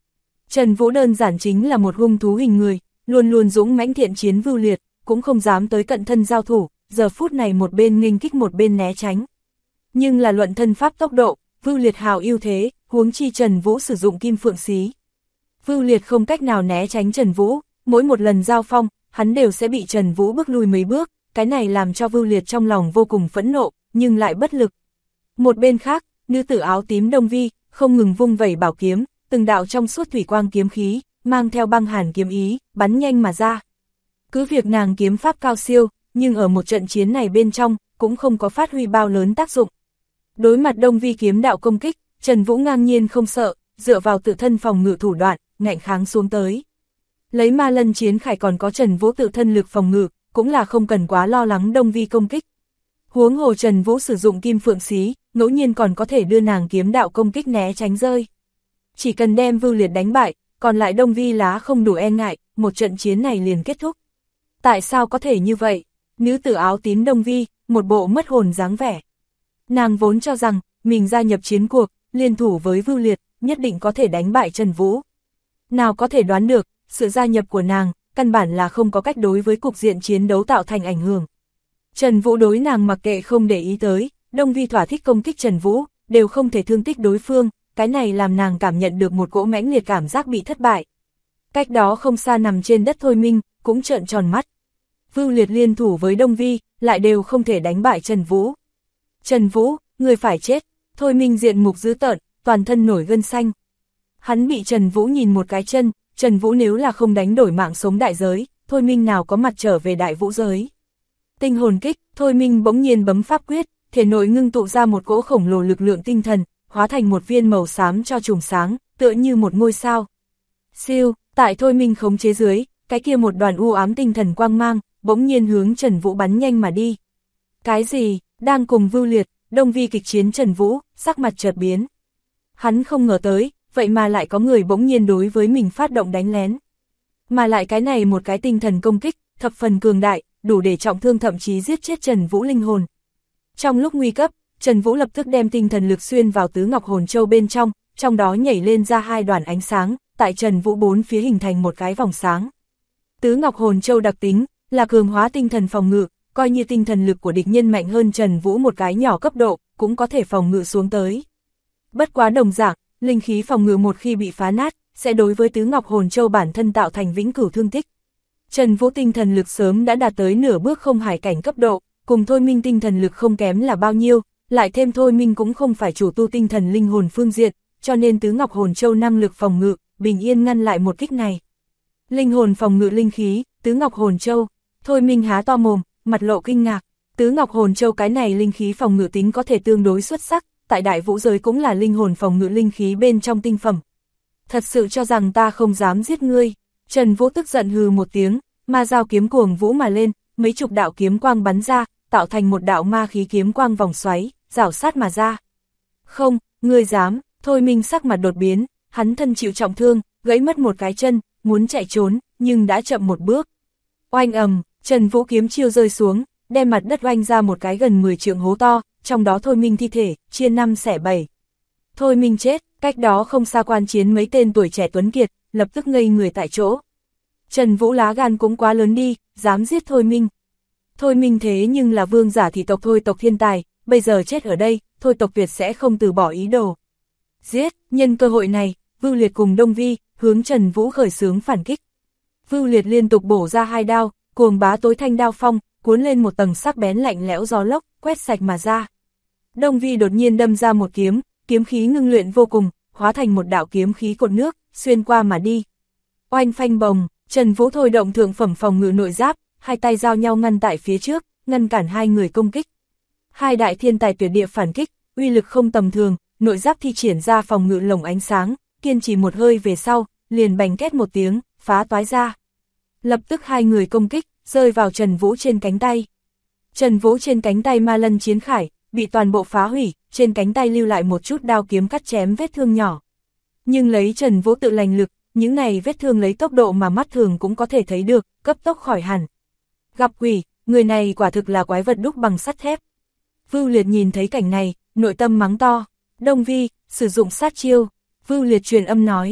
Trần Vũ đơn giản chính là một hung thú hình người, luôn luôn dũng mãnh thiện chiến Vưu Liệt, cũng không dám tới cận thân giao thủ, giờ phút này một bên nghênh kích một bên né tránh. Nhưng là luận thân pháp tốc độ, Vưu Liệt hào ưu thế, huống chi Trần Vũ sử dụng kim phượng xí. Vưu Liệt không cách nào né tránh Trần Vũ, mỗi một lần giao phong, hắn đều sẽ bị Trần Vũ bước lui mấy bước, cái này làm cho Vưu Liệt trong lòng vô cùng phẫn nộ, nhưng lại bất lực. Một bên khác, nữ tử áo tím Đông Vi, không ngừng vung vẩy bảo kiếm, từng đạo trong suốt thủy quang kiếm khí, mang theo băng hàn kiếm ý, bắn nhanh mà ra. Cứ việc nàng kiếm pháp cao siêu, nhưng ở một trận chiến này bên trong, cũng không có phát huy bao lớn tác dụng. Đối mặt Đông Vi kiếm đạo công kích, Trần Vũ ngang nhiên không sợ, dựa vào tự thân phòng ngự thủ đoạn, ngạnh kháng xuống tới. Lấy ma lân chiến khải còn có Trần Vũ tự thân lực phòng ngự, cũng là không cần quá lo lắng Đông Vi công kích. Huống hồ Trần Vũ sử dụng kim phượng xí, ngẫu nhiên còn có thể đưa nàng kiếm đạo công kích né tránh rơi. Chỉ cần đem Vưu Liệt đánh bại, còn lại Đông Vi lá không đủ e ngại, một trận chiến này liền kết thúc. Tại sao có thể như vậy? Nữ tử áo tím Đông Vi, một bộ mất hồn dáng vẻ. Nàng vốn cho rằng, mình gia nhập chiến cuộc, liên thủ với Vưu Liệt, nhất định có thể đánh bại Trần Vũ. Nào có thể đoán được, sự gia nhập của nàng, căn bản là không có cách đối với cục diện chiến đấu tạo thành ảnh hưởng. Trần Vũ đối nàng mặc kệ không để ý tới, Đông Vi thỏa thích công kích Trần Vũ, đều không thể thương tích đối phương, cái này làm nàng cảm nhận được một cỗ mãnh liệt cảm giác bị thất bại. Cách đó không xa nằm trên đất Thôi Minh, cũng trợn tròn mắt. Vưu Liệt liên thủ với Đông Vi, lại đều không thể đánh bại Trần Vũ. Trần Vũ, người phải chết. Thôi Minh diện mục dữ tợn, toàn thân nổi gân xanh. Hắn bị Trần Vũ nhìn một cái chân, Trần Vũ nếu là không đánh đổi mạng sống đại giới, Thôi Minh nào có mặt trở về đại vũ giới. Tinh hồn kích, Thôi Minh bỗng nhiên bấm pháp quyết, thể nội ngưng tụ ra một cỗ khổng lồ lực lượng tinh thần, hóa thành một viên màu xám cho chùm sáng, tựa như một ngôi sao. Siêu, tại Thôi Minh khống chế dưới, cái kia một đoàn u ám tinh thần quang mang, bỗng nhiên hướng Trần Vũ bắn nhanh mà đi. Cái gì? Đang cùng Vưu Liệt, Đông Vi kịch chiến Trần Vũ, sắc mặt chợt biến. Hắn không ngờ tới, vậy mà lại có người bỗng nhiên đối với mình phát động đánh lén. Mà lại cái này một cái tinh thần công kích, thập phần cường đại, đủ để trọng thương thậm chí giết chết Trần Vũ linh hồn. Trong lúc nguy cấp, Trần Vũ lập tức đem tinh thần lực xuyên vào tứ ngọc hồn châu bên trong đó nhảy lên ra hai đoàn ánh sáng, tại Trần Vũ bốn phía hình thành một cái vòng sáng. Tứ ngọc hồn châu đặc tính là cường hóa tinh thần phòng ngự, coi như tinh thần lực của địch nhân mạnh hơn Trần Vũ một cái nhỏ cấp độ, cũng có thể phòng ngự xuống tới. Bất quá đồng dạng, linh khí phòng ngự một khi bị phá nát, sẽ đối với tứ ngọc hồn châu bản thân tạo thành vĩnh cửu thương tích. Trần Vũ tinh thần lực sớm đã đạt tới nửa bước không hải cảnh cấp độ, cùng Thôi Minh tinh thần lực không kém là bao nhiêu, lại thêm Thôi Minh cũng không phải chủ tu tinh thần linh hồn phương diện, cho nên tứ ngọc hồn châu năng lực phòng ngự, bình yên ngăn lại một kích này. Linh hồn phòng ngự linh khí, tứ ngọc hồn châu, Thôi Minh há to mồm, mặt lộ kinh ngạc, tứ ngọc hồn châu cái này linh khí phòng ngự tính có thể tương đối xuất sắc, tại đại vũ giới cũng là linh hồn phòng ngự linh khí bên trong tinh phẩm. Thật sự cho rằng ta không dám giết ngươi? Trần Vũ tức giận hừ một tiếng, ma dao kiếm cuồng vũ mà lên, mấy chục đạo kiếm quang bắn ra, tạo thành một đạo ma khí kiếm quang vòng xoáy, rảo sát mà ra. Không, ngươi dám? Thôi Minh sắc mặt đột biến, hắn thân chịu trọng thương, gãy mất một cái chân, muốn chạy trốn, nhưng đã chậm một bước. Oanh ầm, Trần Vũ kiếm chiêu rơi xuống, đem mặt đất oanh ra một cái gần 10 trượng hố to, trong đó Thôi Minh thi thể, chia 5 xẻ 7. Thôi Minh chết, cách đó không xa quan chiến mấy tên tuổi trẻ tuấn kiệt, lập tức ngây người tại chỗ. Trần Vũ lá gan cũng quá lớn đi, dám giết Thôi Minh. Thôi Minh thế nhưng là vương giả thị tộc Thôi tộc thiên tài, bây giờ chết ở đây, Thôi tộc Việt sẽ không từ bỏ ý đồ. Giết, nhân cơ hội này, Vưu Liệt cùng Đông Vi, hướng Trần Vũ khởi xướng phản kích. Vưu Liệt liên tục bổ ra hai đao, cuồng bá tối thanh đao phong, cuốn lên một tầng sắc bén lạnh lẽo gió lốc, quét sạch mà ra. Đông Vi đột nhiên đâm ra một kiếm, kiếm khí ngưng luyện vô cùng, hóa thành một đạo kiếm khí cột nước, xuyên qua mà đi. Oanh phanh bồng, Trần Vũ thôi động thượng phẩm phòng ngự nội giáp, hai tay giao nhau ngăn tại phía trước, ngăn cản hai người công kích. Hai đại thiên tài tuyệt địa phản kích, uy lực không tầm thường, nội giáp thi triển ra phòng ngự lồng ánh sáng, kiên trì một hơi về sau, liền bành két một tiếng, phá toái ra. Lập tức hai người công kích, rơi vào Trần Vũ trên cánh tay. Trần Vũ trên cánh tay ma lân chiến khải, bị toàn bộ phá hủy, trên cánh tay lưu lại một chút đao kiếm cắt chém vết thương nhỏ. Nhưng lấy Trần Vũ tự lành lực, những này vết thương lấy tốc độ mà mắt thường cũng có thể thấy được, cấp tốc khỏi hẳn. Gặp quỷ, người này quả thực là quái vật đúc bằng sắt thép. Vưu Liệt nhìn thấy cảnh này, nội tâm mắng to. Đông Vi, sử dụng sát chiêu. Vưu Liệt truyền âm nói.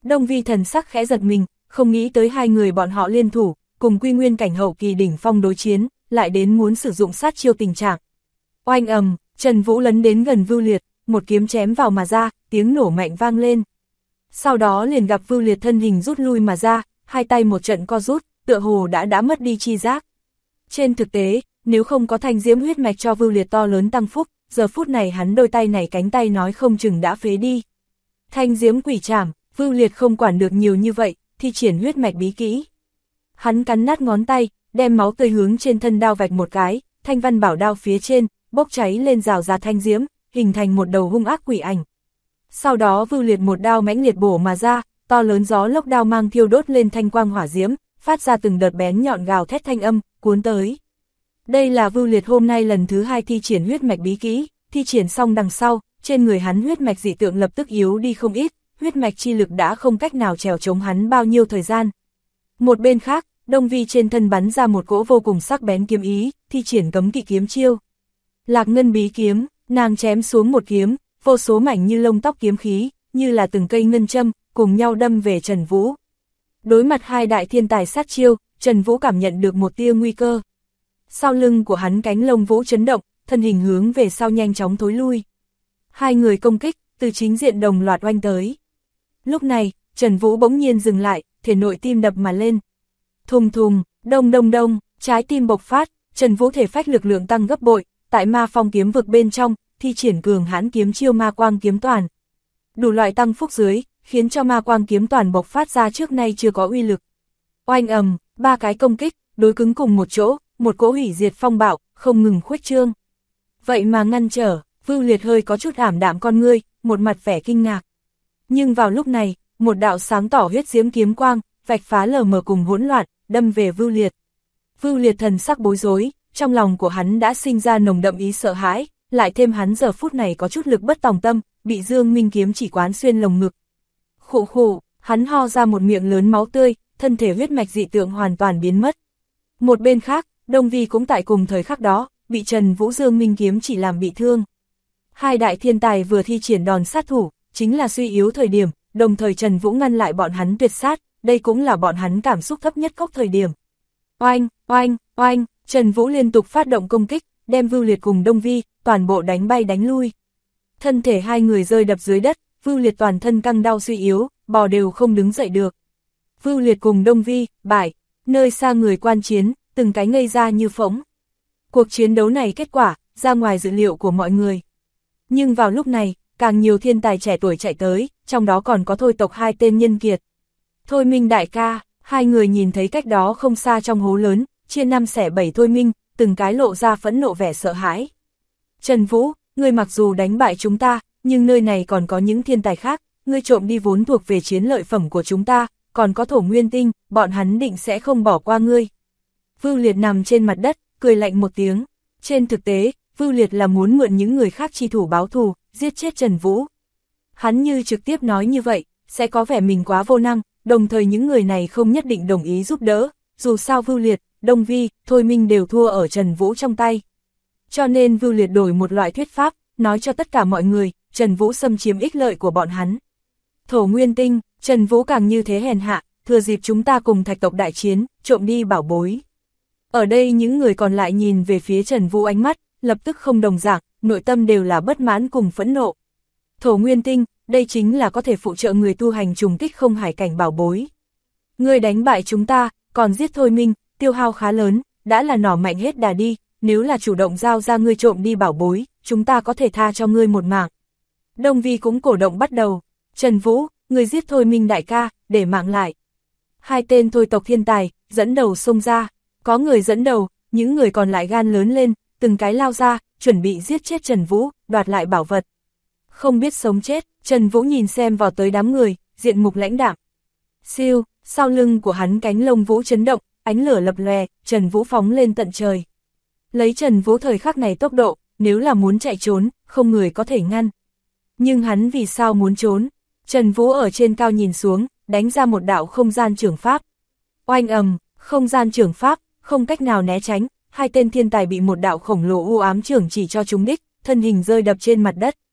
Đông Vi thần sắc khẽ giật mình, không nghĩ tới hai người bọn họ liên thủ, cùng quy nguyên cảnh hậu kỳ đỉnh phong đối chiến, lại đến muốn sử dụng sát chiêu tình trạng. Oanh ầm, Trần Vũ lấn đến gần Vưu Liệt, một kiếm chém vào mà ra, tiếng nổ mạnh vang lên. Sau đó liền gặp Vưu Liệt thân hình rút lui mà ra, hai tay một trận co rút, tựa hồ đã mất đi chi giác. Trên thực tế, nếu không có thanh diễm huyết mạch cho Vưu Liệt to lớn tăng phúc, giờ phút này hắn đôi tay này cánh tay nói không chừng đã phế đi. Thanh diễm quỷ trảm, Vưu Liệt không quản được nhiều như vậy, thi triển huyết mạch bí kỹ. Hắn cắn nát ngón tay, đem máu tươi hướng trên thân đao vạch một cái, thanh văn bảo đao phía trên, bốc cháy lên rào rạt thanh diễm, hình thành một đầu hung ác quỷ ảnh. Sau đó Vưu Liệt một đao mãnh liệt bổ mà ra, to lớn gió lốc đao mang thiêu đốt lên thanh quang hỏa diễm, phát ra từng đợt bén nhọn gào thét thanh âm, cuốn tới. Đây là Vưu Liệt hôm nay lần thứ hai thi triển huyết mạch bí kỹ, thi triển xong đằng sau, trên người hắn huyết mạch dị tượng lập tức yếu đi không ít, huyết mạch chi lực đã không cách nào trèo chống hắn bao nhiêu thời gian. Một bên khác, Đông Vi trên thân bắn ra một cỗ vô cùng sắc bén kiếm ý, thi triển cấm kỵ kiếm chiêu. Lạc ngân bí kiếm, nàng chém xuống một kiếm, vô số mảnh như lông tóc kiếm khí, như là từng cây ngân châm, cùng nhau đâm về Trần Vũ. Đối mặt hai đại thiên tài sát chiêu, Trần Vũ cảm nhận được một tia nguy cơ. Sau lưng của hắn cánh lông vũ chấn động, thân hình hướng về sau nhanh chóng thối lui. Hai người công kích, từ chính diện đồng loạt oanh tới. Lúc này, Trần Vũ bỗng nhiên dừng lại, thể nội tim đập mà lên. Thùng thùng, đông đông đông, trái tim bộc phát, Trần Vũ thể phách lực lượng tăng gấp bội, tại ma phong kiếm vực bên trong, thi triển cường hãn kiếm chiêu ma quang kiếm toàn. Đủ loại tăng phúc dưới, khiến cho ma quang kiếm toàn bộc phát ra trước nay chưa có uy lực. Oanh ầm, ba cái công kích, đối cứng cùng một chỗ, một cỗ hủy diệt phong bạo, không ngừng khuếch trương. Vậy mà ngăn trở, Vưu Liệt hơi có chút ảm đạm con ngươi, một mặt vẻ kinh ngạc. Nhưng vào lúc này, một đạo sáng tỏ huyết diễm kiếm quang, vạch phá lờ mờ cùng hỗn loạn, đâm về Vưu Liệt. Vưu Liệt thần sắc bối rối, trong lòng của hắn đã sinh ra nồng đậm ý sợ hãi, lại thêm hắn giờ phút này có chút lực bất tòng tâm, bị Dương Minh kiếm chỉ quán xuyên lồng ngực. Khụ khụ, hắn ho ra một miệng lớn máu tươi, thân thể huyết mạch dị tượng hoàn toàn biến mất. Một bên khác, Đông Vi cũng tại cùng thời khắc đó, bị Trần Vũ Dương Minh kiếm chỉ làm bị thương. Hai đại thiên tài vừa thi triển đòn sát thủ, chính là suy yếu thời điểm, đồng thời Trần Vũ ngăn lại bọn hắn tuyệt sát, đây cũng là bọn hắn cảm xúc thấp nhất cốc thời điểm. Oanh, oanh, oanh, Trần Vũ liên tục phát động công kích, đem Vưu Liệt cùng Đông Vi, toàn bộ đánh bay đánh lui. Thân thể hai người rơi đập dưới đất, Vưu Liệt toàn thân căng đau suy yếu, bò đều không đứng dậy được. Vưu Liệt cùng Đông Vi, bại, nơi xa người quan chiến, từng cái ngây ra như phỗng. Cuộc chiến đấu này kết quả, ra ngoài dự liệu của mọi người. Nhưng vào lúc này, càng nhiều thiên tài trẻ tuổi chạy tới, trong đó còn có Thôi tộc hai tên nhân kiệt. Thôi Minh đại ca, hai người nhìn thấy cách đó không xa trong hố lớn, chia 5 xẻ 7 Thôi Minh, từng cái lộ ra phẫn nộ vẻ sợ hãi. Trần Vũ, ngươi mặc dù đánh bại chúng ta, nhưng nơi này còn có những thiên tài khác, ngươi trộm đi vốn thuộc về chiến lợi phẩm của chúng ta, còn có Thổ Nguyên Tinh, bọn hắn định sẽ không bỏ qua ngươi. Vưu Liệt nằm trên mặt đất, cười lạnh một tiếng. Trên thực tế, Vưu Liệt là muốn mượn những người khác chi thủ báo thù, giết chết Trần Vũ. Hắn như trực tiếp nói như vậy, sẽ có vẻ mình quá vô năng, đồng thời những người này không nhất định đồng ý giúp đỡ, dù sao Vưu Liệt, Đông Vi, Thôi Minh đều thua ở Trần Vũ trong tay. Cho nên Vưu Liệt đổi một loại thuyết pháp, nói cho tất cả mọi người, Trần Vũ xâm chiếm ích lợi của bọn hắn. Thổ Nguyên Tinh, Trần Vũ càng như thế hèn hạ, thừa dịp chúng ta cùng Thạch tộc đại chiến, trộm đi bảo bối. Ở đây những người còn lại nhìn về phía Trần Vũ ánh mắt, lập tức không đồng dạng, nội tâm đều là bất mãn cùng phẫn nộ. Thổ Nguyên Tinh, đây chính là có thể phụ trợ người tu hành trùng kích không hải cảnh bảo bối. Ngươi đánh bại chúng ta, còn giết Thôi Minh, tiêu hao khá lớn, đã là nỏ mạnh hết đà đi, nếu là chủ động giao ra ngươi trộm đi bảo bối, chúng ta có thể tha cho ngươi một mạng. Đông Vi cũng cổ động bắt đầu, Trần Vũ, ngươi giết Thôi Minh đại ca, để mạng lại. Hai tên Thôi tộc thiên tài, dẫn đầu xông ra, có người dẫn đầu, những người còn lại gan lớn lên, từng cái lao ra, chuẩn bị giết chết Trần Vũ, đoạt lại bảo vật. Không biết sống chết, Trần Vũ nhìn xem vào tới đám người, diện mục lãnh đạm. Siêu, sau lưng của hắn cánh lông vũ chấn động, ánh lửa lập lòe, Trần Vũ phóng lên tận trời. Lấy Trần Vũ thời khắc này tốc độ, nếu là muốn chạy trốn, không người có thể ngăn. Nhưng hắn vì sao muốn trốn? Trần Vũ ở trên cao nhìn xuống, đánh ra một đạo không gian chưởng pháp. Oanh ầm, không gian chưởng pháp, không cách nào né tránh, hai tên thiên tài bị một đạo khổng lồ u ám chưởng chỉ cho trúng đích, thân hình rơi đập trên mặt đất.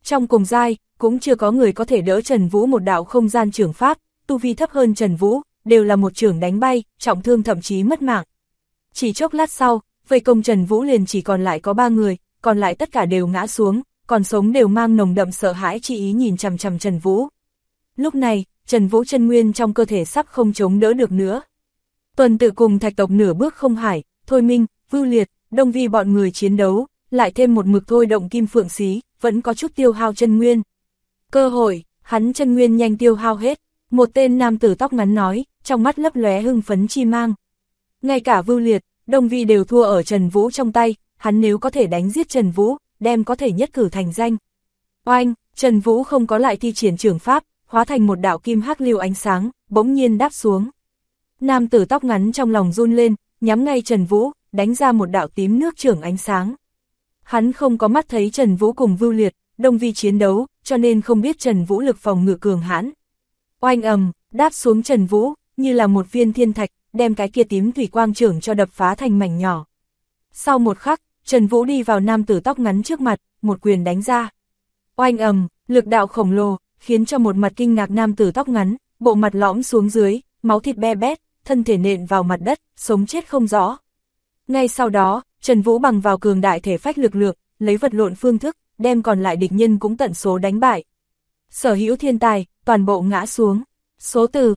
Trong cùng giai, cũng chưa có người có thể đỡ Trần Vũ một đạo không gian chưởng pháp, tu vi thấp hơn Trần Vũ, đều là một chưởng đánh bay, trọng thương thậm chí mất mạng. Chỉ chốc lát sau, vây công Trần Vũ liền chỉ còn lại có 3 người, còn lại tất cả đều ngã xuống, còn sống đều mang nồng đậm sợ hãi chi ý nhìn chằm chằm Trần Vũ. Lúc này, Trần Vũ chân nguyên trong cơ thể sắp không chống đỡ được nữa. Tuần Tự cùng Thạch tộc nửa bước không hải, Thôi Minh, Vưu Liệt, Đông Vi bọn người chiến đấu, lại thêm một mực thôi động Kim Phượng Xí, vẫn có chút tiêu hao chân nguyên. Cơ hội, hắn chân nguyên nhanh tiêu hao hết, một tên nam tử tóc ngắn nói, trong mắt lấp lóe hưng phấn chi mang. Ngay cả Vưu Liệt, Đông Vi đều thua ở Trần Vũ trong tay, hắn nếu có thể đánh giết Trần Vũ, đem có thể nhất cử thành danh. Oanh, Trần Vũ không có lại thi triển chưởng pháp, hóa thành một đạo kim hắc lưu ánh sáng, bỗng nhiên đáp xuống. Nam tử tóc ngắn trong lòng run lên, nhắm ngay Trần Vũ, đánh ra một đạo tím nước chưởng ánh sáng. Hắn không có mắt thấy Trần Vũ cùng Vưu Liệt, Đông Vi chiến đấu, cho nên không biết Trần Vũ lực phòng ngự cường hãn. Oanh ầm, đáp xuống Trần Vũ, như là một viên thiên thạch, đem cái kia tím thủy quang chưởng cho đập phá thành mảnh nhỏ. Sau một khắc, Trần Vũ đi vào nam tử tóc ngắn trước mặt, một quyền đánh ra. Oanh ầm, lực đạo khổng lồ, khiến cho một mặt kinh ngạc nam tử tóc ngắn, bộ mặt lõm xuống dưới, máu thịt be bét, thân thể nện vào mặt đất, sống chết không rõ. Ngay sau đó, Trần Vũ bằng vào cường đại thể phách lực lượng, lấy vật lộn phương thức, đem còn lại địch nhân cũng tận số đánh bại. Sở hữu thiên tài, toàn bộ ngã xuống. Số từ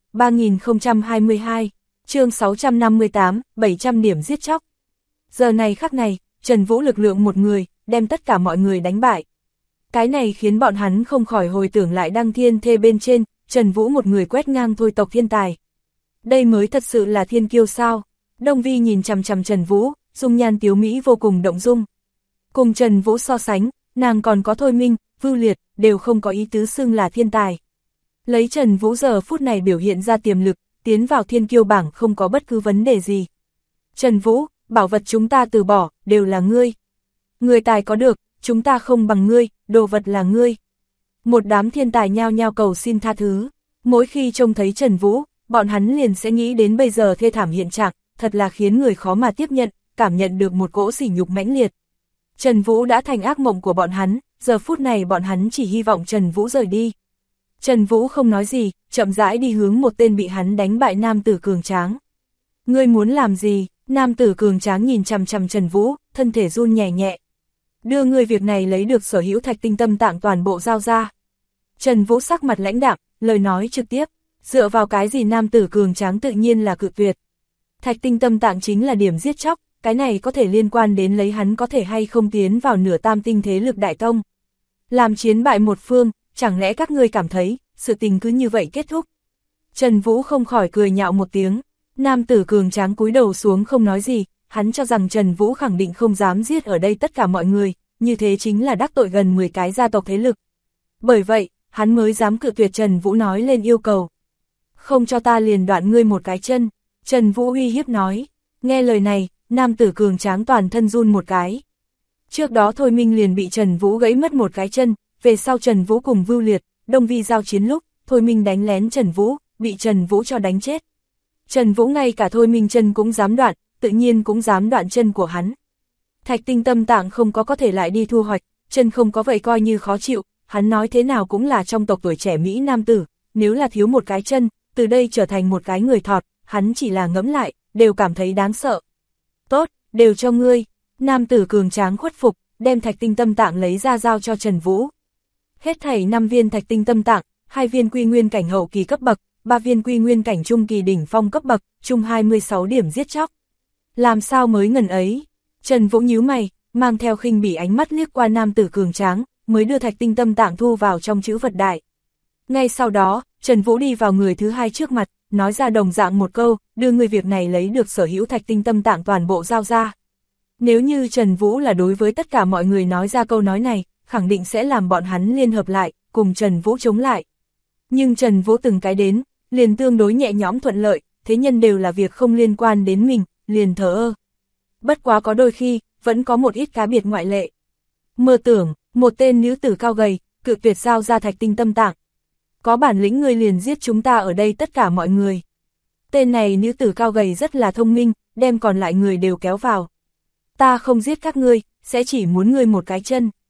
3022, chương 658, 700 điểm giết chóc. Giờ này khắc này, Trần Vũ lực lượng một người, đem tất cả mọi người đánh bại. Cái này khiến bọn hắn không khỏi hồi tưởng lại Đăng Thiên Thê bên trên, Trần Vũ một người quét ngang thôi tộc thiên tài. Đây mới thật sự là thiên kiêu sao? Đông Vi nhìn chằm chằm Trần Vũ, dung nhan tiếu mỹ vô cùng động dung. Cùng Trần Vũ so sánh, nàng còn có Thôi Minh, Vưu Liệt, đều không có ý tứ xưng là thiên tài. Lấy Trần Vũ giờ phút này biểu hiện ra tiềm lực, tiến vào thiên kiêu bảng không có bất cứ vấn đề gì. Trần Vũ, bảo vật chúng ta từ bỏ, đều là ngươi. Người tài có được, chúng ta không bằng ngươi, đồ vật là ngươi. Một đám thiên tài nhao nhao cầu xin tha thứ. Mỗi khi trông thấy Trần Vũ, bọn hắn liền sẽ nghĩ đến bây giờ thê thảm hiện trạng, thật là khiến người khó mà tiếp nhận, cảm nhận được một cỗ sỉ nhục mãnh liệt. Trần Vũ đã thành ác mộng của bọn hắn, giờ phút này bọn hắn chỉ hy vọng Trần Vũ rời đi. Trần Vũ không nói gì, chậm rãi đi hướng một tên bị hắn đánh bại nam tử cường tráng. Ngươi muốn làm gì? Nam tử cường tráng nhìn chằm chằm Trần Vũ, thân thể run nhẹ nhẹ. Đưa ngươi việc này lấy được sở hữu thạch tinh tâm tạng toàn bộ giao ra. Trần Vũ sắc mặt lãnh đạm, lời nói trực tiếp, dựa vào cái gì nam tử cường tráng tự nhiên là cự tuyệt. Thạch tinh tâm tạng chính là điểm giết chóc, cái này có thể liên quan đến lấy hắn có thể hay không tiến vào nửa tam tinh thế lực đại tông. Làm chiến bại một phương, chẳng lẽ các ngươi cảm thấy, sự tình cứ như vậy kết thúc. Trần Vũ không khỏi cười nhạo một tiếng, nam tử cường tráng cúi đầu xuống không nói gì, hắn cho rằng Trần Vũ khẳng định không dám giết ở đây tất cả mọi người, như thế chính là đắc tội gần 10 cái gia tộc thế lực. Bởi vậy, hắn mới dám cự tuyệt Trần Vũ nói lên yêu cầu. Không cho ta liền đoạn ngươi một cái chân, Trần Vũ uy hiếp nói. Nghe lời này, nam tử cường tráng toàn thân run một cái. Trước đó Thôi Minh liền bị Trần Vũ gãy mất một cái chân, về sau Trần Vũ cùng Vưu Liệt, Đông Vi giao chiến lúc, Thôi Minh đánh lén Trần Vũ, bị Trần Vũ cho đánh chết. Trần Vũ ngay cả Thôi Minh chân cũng dám đoạn, tự nhiên cũng dám đoạn chân của hắn. Thạch tinh tâm tạng không có thể lại đi thu hoạch, chân không có vậy coi như khó chịu, hắn nói thế nào cũng là trong tộc tuổi trẻ Mỹ nam tử, nếu là thiếu một cái chân, từ đây trở thành một cái người thọt, hắn chỉ là ngẫm lại, đều cảm thấy đáng sợ. Tốt, đều cho ngươi, nam tử cường tráng khuất phục, đem thạch tinh tâm tạng lấy ra giao cho Trần Vũ. Hết thảy 5 viên thạch tinh tâm tạng, 2 viên quy nguyên cảnh hậu kỳ cấp bậc, 3 viên quy nguyên cảnh trung kỳ đỉnh phong cấp bậc, chung 26 điểm giết chóc. Làm sao mới ngần ấy? Trần Vũ nhíu mày, mang theo khinh bỉ ánh mắt liếc qua nam tử cường tráng, mới đưa thạch tinh tâm tạng thu vào trong chữ vật đại. Ngay sau đó, Trần Vũ đi vào người thứ hai trước mặt, nói ra đồng dạng một câu, đưa người việc này lấy được sở hữu thạch tinh tâm tạng toàn bộ giao ra. Nếu như Trần Vũ là đối với tất cả mọi người nói ra câu nói này, khẳng định sẽ làm bọn hắn liên hợp lại, cùng Trần Vũ chống lại. Nhưng Trần Vũ từng cái đến, liền tương đối nhẹ nhõm thuận lợi, thế nhân đều là việc không liên quan đến mình, liền thờ ơ. Bất quá có đôi khi, vẫn có một ít cá biệt ngoại lệ. Mơ tưởng, một tên nữ tử cao gầy, cự tuyệt giao ra thạch tinh tâm tạng. Có bản lĩnh người liền giết chúng ta ở đây tất cả mọi người. Tên này nữ tử cao gầy rất là thông minh, đem còn lại người đều kéo vào. Ta không giết các ngươi, sẽ chỉ muốn ngươi một cái chân.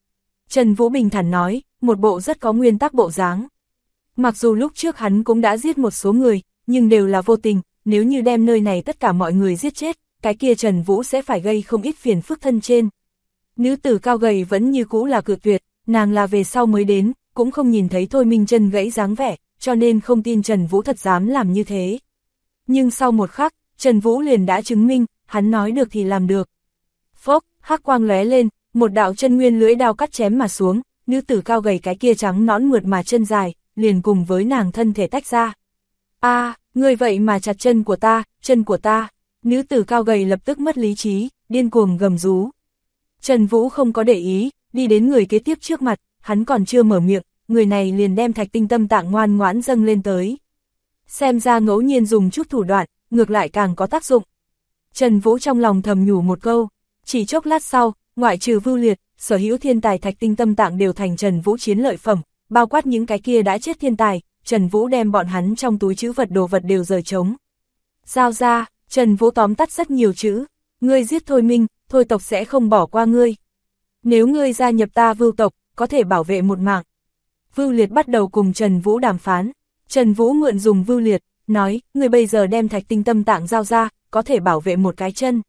Trần Vũ bình thản nói, một bộ rất có nguyên tắc bộ dáng. Mặc dù lúc trước hắn cũng đã giết một số người, nhưng đều là vô tình, nếu như đem nơi này tất cả mọi người giết chết, cái kia Trần Vũ sẽ phải gây không ít phiền phức thân trên. Nữ tử cao gầy vẫn như cũ là cự tuyệt, nàng là về sau mới đến, cũng không nhìn thấy Thôi Minh chân gãy dáng vẻ, cho nên không tin Trần Vũ thật dám làm như thế. Nhưng sau một khắc, Trần Vũ liền đã chứng minh, hắn nói được thì làm được. Phốc, hắc quang lóe lên, một đạo chân nguyên lưỡi đao cắt chém mà xuống, nữ tử cao gầy cái kia trắng nõn mượt mà chân dài, liền cùng với nàng thân thể tách ra. Ngươi vậy mà chặt chân của ta, nữ tử cao gầy lập tức mất lý trí, điên cuồng gầm rú. Trần Vũ không có để ý, đi đến người kế tiếp trước mặt, hắn còn chưa mở miệng, người này liền đem Thạch Tinh Tâm Tạng ngoan ngoãn dâng lên tới. Xem ra ngẫu nhiên dùng chút thủ đoạn, ngược lại càng có tác dụng. Trần Vũ trong lòng thầm nhủ một câu, chỉ chốc lát sau, ngoại trừ Vưu Liệt, sở hữu thiên tài Thạch Tinh Tâm Tạng đều thành Trần Vũ chiến lợi phẩm, bao quát những cái kia đã chết thiên tài, Trần Vũ đem bọn hắn trong túi trữ vật đồ vật đều rời trống. Giao ra, Trần Vũ tóm tắt rất nhiều chữ, ngươi giết Thôi Minh, Thôi tộc sẽ không bỏ qua ngươi. Nếu ngươi gia nhập ta Vưu tộc, có thể bảo vệ một mạng. Vưu Liệt bắt đầu cùng Trần Vũ đàm phán, Trần Vũ mượn dùng Vưu Liệt, nói, ngươi bây giờ đem Thạch Tinh Tâm Tạng giao ra, có thể bảo vệ một cái chân.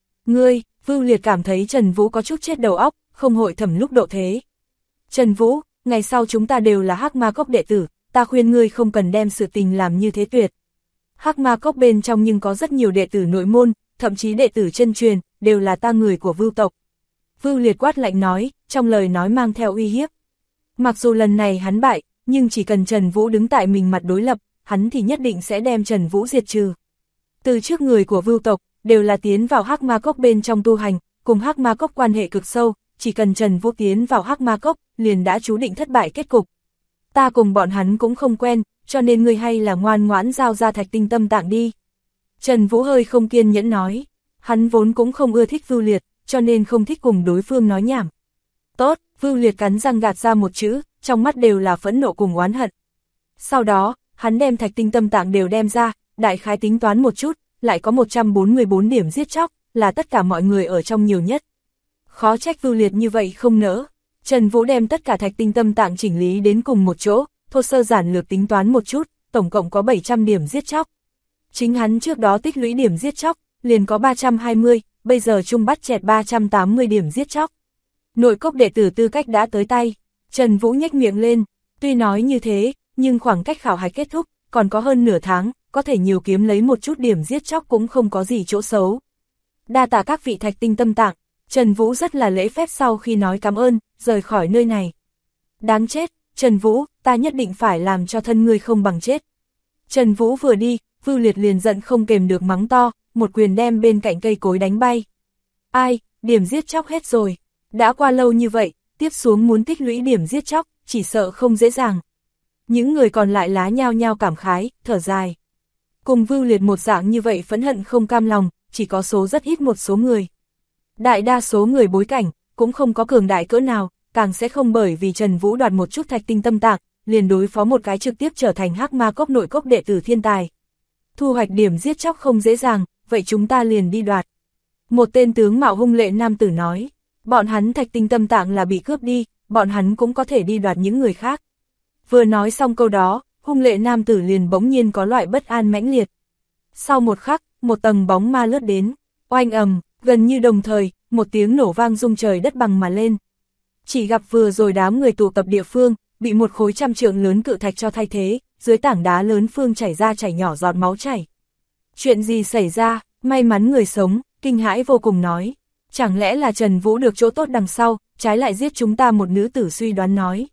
Vưu Liệt cảm thấy Trần Vũ có chút chết đầu óc, không hội thẩm lúc độ thế. Trần Vũ, ngày sau chúng ta đều là Hắc Ma Cốc đệ tử, ta khuyên ngươi không cần đem sự tình làm như thế tuyệt. Hắc Ma Cốc bên trong nhưng có rất nhiều đệ tử nội môn, thậm chí đệ tử chân truyền, đều là ta người của Vưu tộc. Vưu Liệt quát lạnh nói, trong lời nói mang theo uy hiếp. Mặc dù lần này hắn bại, nhưng chỉ cần Trần Vũ đứng tại mình mặt đối lập, hắn thì nhất định sẽ đem Trần Vũ diệt trừ. Từ trước người của Vưu tộc, đều là tiến vào Hắc Ma Cốc bên trong tu hành, cùng Hắc Ma Cốc quan hệ cực sâu, chỉ cần Trần Vũ tiến vào Hắc Ma Cốc, liền đã chú định thất bại kết cục. Ta cùng bọn hắn cũng không quen, cho nên ngươi hay là ngoan ngoãn giao ra Thạch Tinh Tâm Tạng đi. Trần Vũ hơi không kiên nhẫn nói, hắn vốn cũng không ưa thích Vưu Liệt, cho nên không thích cùng đối phương nói nhảm. Tốt, Vưu Liệt cắn răng gạt ra một chữ, trong mắt đều là phẫn nộ cùng oán hận. Sau đó, hắn đem Thạch Tinh Tâm Tạng đều đem ra, đại khái tính toán một chút, lại có 144 điểm giết chóc, là tất cả mọi người ở trong nhiều nhất. Khó trách Vưu Liệt như vậy không nỡ. Trần Vũ đem tất cả Thạch Tinh Tâm Tạng chỉnh lý đến cùng một chỗ, thô sơ giản lược tính toán một chút, tổng cộng có 700 điểm giết chóc. Chính hắn trước đó tích lũy điểm giết chóc, liền có 320, bây giờ chung bắt chẹt 380 điểm giết chóc. Nội cốc đệ tử tư cách đã tới tay, Trần Vũ nhếch miệng lên, tuy nói như thế, nhưng khoảng cách khảo hạch kết thúc, còn có hơn nửa tháng, có thể nhiều kiếm lấy một chút điểm giết chóc cũng không có gì chỗ xấu. Đa tạ các vị Thạch Tinh Tâm Tạng, Trần Vũ rất là lễ phép sau khi nói cảm ơn, rời khỏi nơi này. Đáng chết, Trần Vũ, ta nhất định phải làm cho thân ngươi không bằng chết. Trần Vũ vừa đi, Vưu Liệt liền giận không kềm được mắng to, một quyền đem bên cạnh cây cối đánh bay. Ai, điểm giết chóc hết rồi. Đã qua lâu như vậy, tiếp xuống muốn tích lũy điểm giết chóc, chỉ sợ không dễ dàng. Những người còn lại lá nhao nhao cảm khái, thở dài. Cùng Vưu Liệt một dạng như vậy phẫn hận không cam lòng, chỉ có số rất ít một số người. Đại đa số người bối cảnh, cũng không có cường đại cỡ nào, càng sẽ không bởi vì Trần Vũ đoạt một chút Thạch Tinh Tâm Tạng, liền đối phó một cái trực tiếp trở thành Hắc Ma Cốc nội cốc đệ tử thiên tài. Thu hoạch điểm giết chóc không dễ dàng, vậy chúng ta liền đi đoạt. Một tên tướng mạo hung lệ nam tử nói, bọn hắn Thạch Tinh Tâm Tạng là bị cướp đi, bọn hắn cũng có thể đi đoạt những người khác. Vừa nói xong câu đó, hung lệ nam tử liền bỗng nhiên có loại bất an mãnh liệt. Sau một khắc, một tầng bóng ma lướt đến, oanh ầm, gần như đồng thời, một tiếng nổ vang rung trời đất bằng mà lên. Chỉ gặp vừa rồi đám người tụ tập địa phương, bị một khối trăm trượng lớn cự thạch cho thay thế, dưới tảng đá lớn phương chảy ra chảy nhỏ giọt máu chảy. Chuyện gì xảy ra, may mắn người sống, kinh hãi vô cùng nói. Chẳng lẽ là Trần Vũ được chỗ tốt đằng sau, trái lại giết chúng ta, một nữ tử suy đoán nói.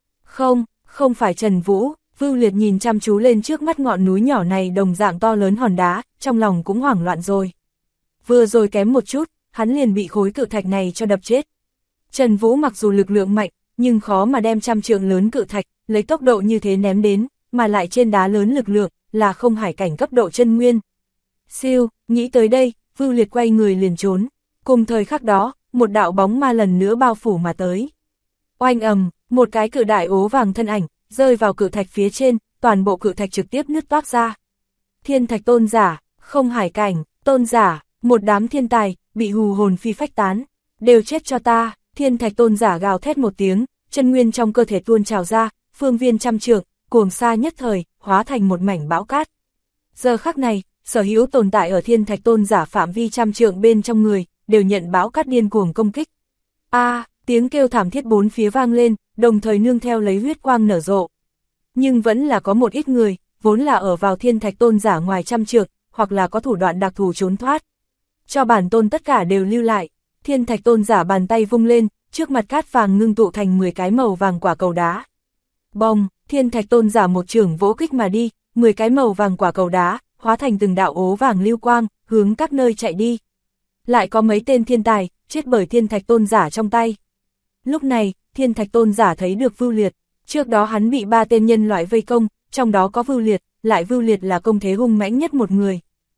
Không phải Trần Vũ, Vưu Liệt nhìn chăm chú lên trước mắt ngọn núi nhỏ này đồng dạng to lớn hòn đá, trong lòng cũng hoảng loạn rồi. Vừa rồi kém một chút, hắn liền bị khối cự thạch này cho đập chết. Trần Vũ mặc dù lực lượng mạnh, nhưng khó mà đem trăm trượng lớn cự thạch, lấy tốc độ như thế ném đến, mà lại trên đá lớn lực lượng, là không hải cảnh cấp độ chân nguyên. Siêu, nghĩ tới đây, Vưu Liệt quay người liền trốn. Cùng thời khắc đó, một đạo bóng ma lần nữa bao phủ mà tới. Oanh ầm, một cái cự đại ố vàng thân ảnh, rơi vào cự thạch phía trên, toàn bộ cự thạch trực tiếp nứt toác ra. Thiên thạch tôn giả, không hải cảnh, tôn giả, một đám thiên tài, bị hù hồn phi phách tán, đều chết cho ta. Thiên Thạch Tôn giả gào thét một tiếng, chân nguyên trong cơ thể tuôn trào ra, phương viên trăm trượng, cuồng sa nhất thời, hóa thành một mảnh bão cát. Giờ khắc này, sở hữu tồn tại ở Thiên Thạch Tôn giả phạm vi trăm trượng bên trong người, đều nhận bão cát điên cuồng công kích. Tiếng kêu thảm thiết bốn phía vang lên, đồng thời nương theo lấy huyết quang nở rộ. Nhưng vẫn là có một ít người, vốn là ở vào Thiên Thạch Tôn giả ngoài trăm trượng, hoặc là có thủ đoạn đặc thù trốn thoát. Cho bản tôn tất cả đều lưu lại. Thiên Thạch Tôn giả bàn tay vung lên, trước mặt cát vàng ngưng tụ thành 10 cái màu vàng quả cầu đá. Bong, Thiên Thạch Tôn giả một chưởng vỗ kích mà đi, 10 cái màu vàng quả cầu đá, hóa thành từng đạo ố vàng lưu quang, hướng các nơi chạy đi. Lại có mấy tên thiên tài, chết bởi Thiên Thạch Tôn giả trong tay. Lúc này, Thiên Thạch Tôn giả thấy được Vưu Liệt, trước đó hắn bị 3 tên nhân loại vây công, trong đó có Vưu Liệt, lại Vưu Liệt là công thế hung mãnh nhất một người.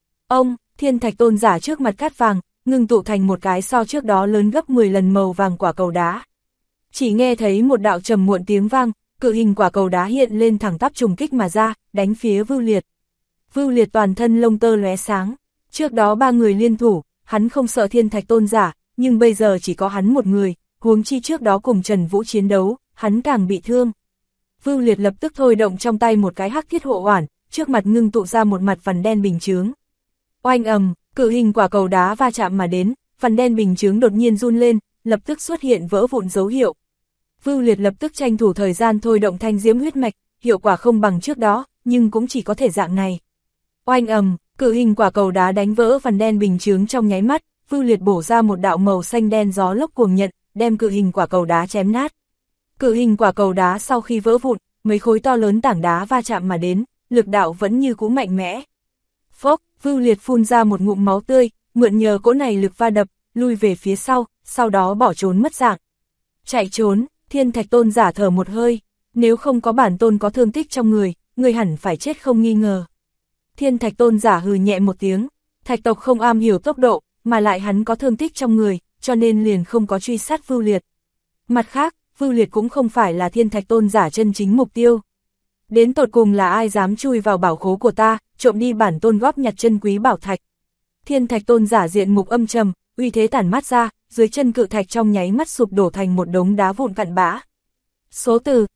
Thiên Thạch Tôn giả trước mặt cát vàng, ngưng tụ thành một cái so trước đó lớn gấp 10 lần màu vàng quả cầu đá. Chỉ nghe thấy một đạo trầm muộn tiếng vang, cự hình quả cầu đá hiện lên thẳng tắp trùng kích mà ra, đánh phía Vưu Liệt. Vưu Liệt toàn thân lông tơ lóe sáng, trước đó 3 người liên thủ, hắn không sợ Thiên Thạch Tôn giả, nhưng bây giờ chỉ có hắn một người, huống chi trước đó cùng Trần Vũ chiến đấu, hắn càng bị thương. Vưu Liệt lập tức thôi động trong tay một cái hắc thiết hộ oản, trước mặt ngưng tụ ra một mặt vằn đen bình chướng. Oanh ầm, cự hình quả cầu đá va chạm mà đến, vằn đen bình chướng đột nhiên run lên, lập tức xuất hiện vỡ vụn dấu hiệu. Vưu Liệt lập tức tranh thủ thời gian thôi động thanh diễm huyết mạch, hiệu quả không bằng trước đó, nhưng cũng chỉ có thể dạng này. Oanh ầm, cự hình quả cầu đá đánh vỡ vằn đen bình chướng trong nháy mắt, Vưu Liệt bổ ra một đạo màu xanh đen gió lốc cuồng nhận, đem cự hình quả cầu đá chém nát. Cự hình quả cầu đá sau khi vỡ vụn, mấy khối to lớn tảng đá va chạm mà đến, lực đạo vẫn như cũ mạnh mẽ. Phốc, Vưu Liệt phun ra một ngụm máu tươi, mượn nhờ cỗ này lực va đập, lui về phía sau đó bỏ trốn mất dạng. Chạy trốn, Thiên Thạch Tôn giả thở một hơi, nếu không có bản tôn có thương tích trong người hẳn phải chết không nghi ngờ. Thiên Thạch Tôn giả hừ nhẹ một tiếng, Thạch tộc không am hiểu tốc độ, mà lại hắn có thương tích trong người, cho nên liền không có truy sát Vưu Liệt. Mặt khác, Vưu Liệt cũng không phải là Thiên Thạch Tôn giả chân chính mục tiêu. Đến tột cùng là ai dám chui vào bảo khố của ta, trộm đi bản tôn góp nhặt chân quý bảo thạch. Thiên Thạch Tôn giả diện mục âm trầm, uy thế tản mát ra, dưới chân cự thạch trong nháy mắt sụp đổ thành một đống đá vụn cặn bã. Số từ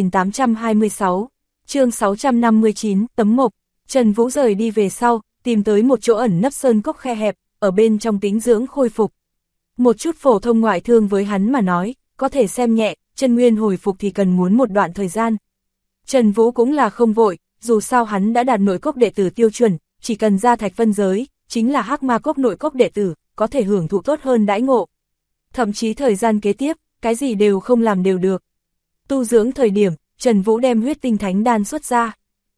2826, chương 659, tấm mộc. Trần Vũ rời đi về sau, tìm tới một chỗ ẩn nấp sơn cốc khe hẹp, ở bên trong tĩnh dưỡng khôi phục. Một chút phổ thông ngoại thương với hắn mà nói, có thể xem nhẹ, chân nguyên hồi phục thì cần muốn một đoạn thời gian. Trần Vũ cũng là không vội, dù sao hắn đã đạt nội cốc đệ tử tiêu chuẩn, chỉ cần ra thạch phân giới, chính là hắc ma cốc nội cốc đệ tử, có thể hưởng thụ tốt hơn đãi ngộ. Thậm chí thời gian kế tiếp, cái gì đều không làm đều được. Tu dưỡng thời điểm, Trần Vũ đem huyết tinh thánh đan xuất ra.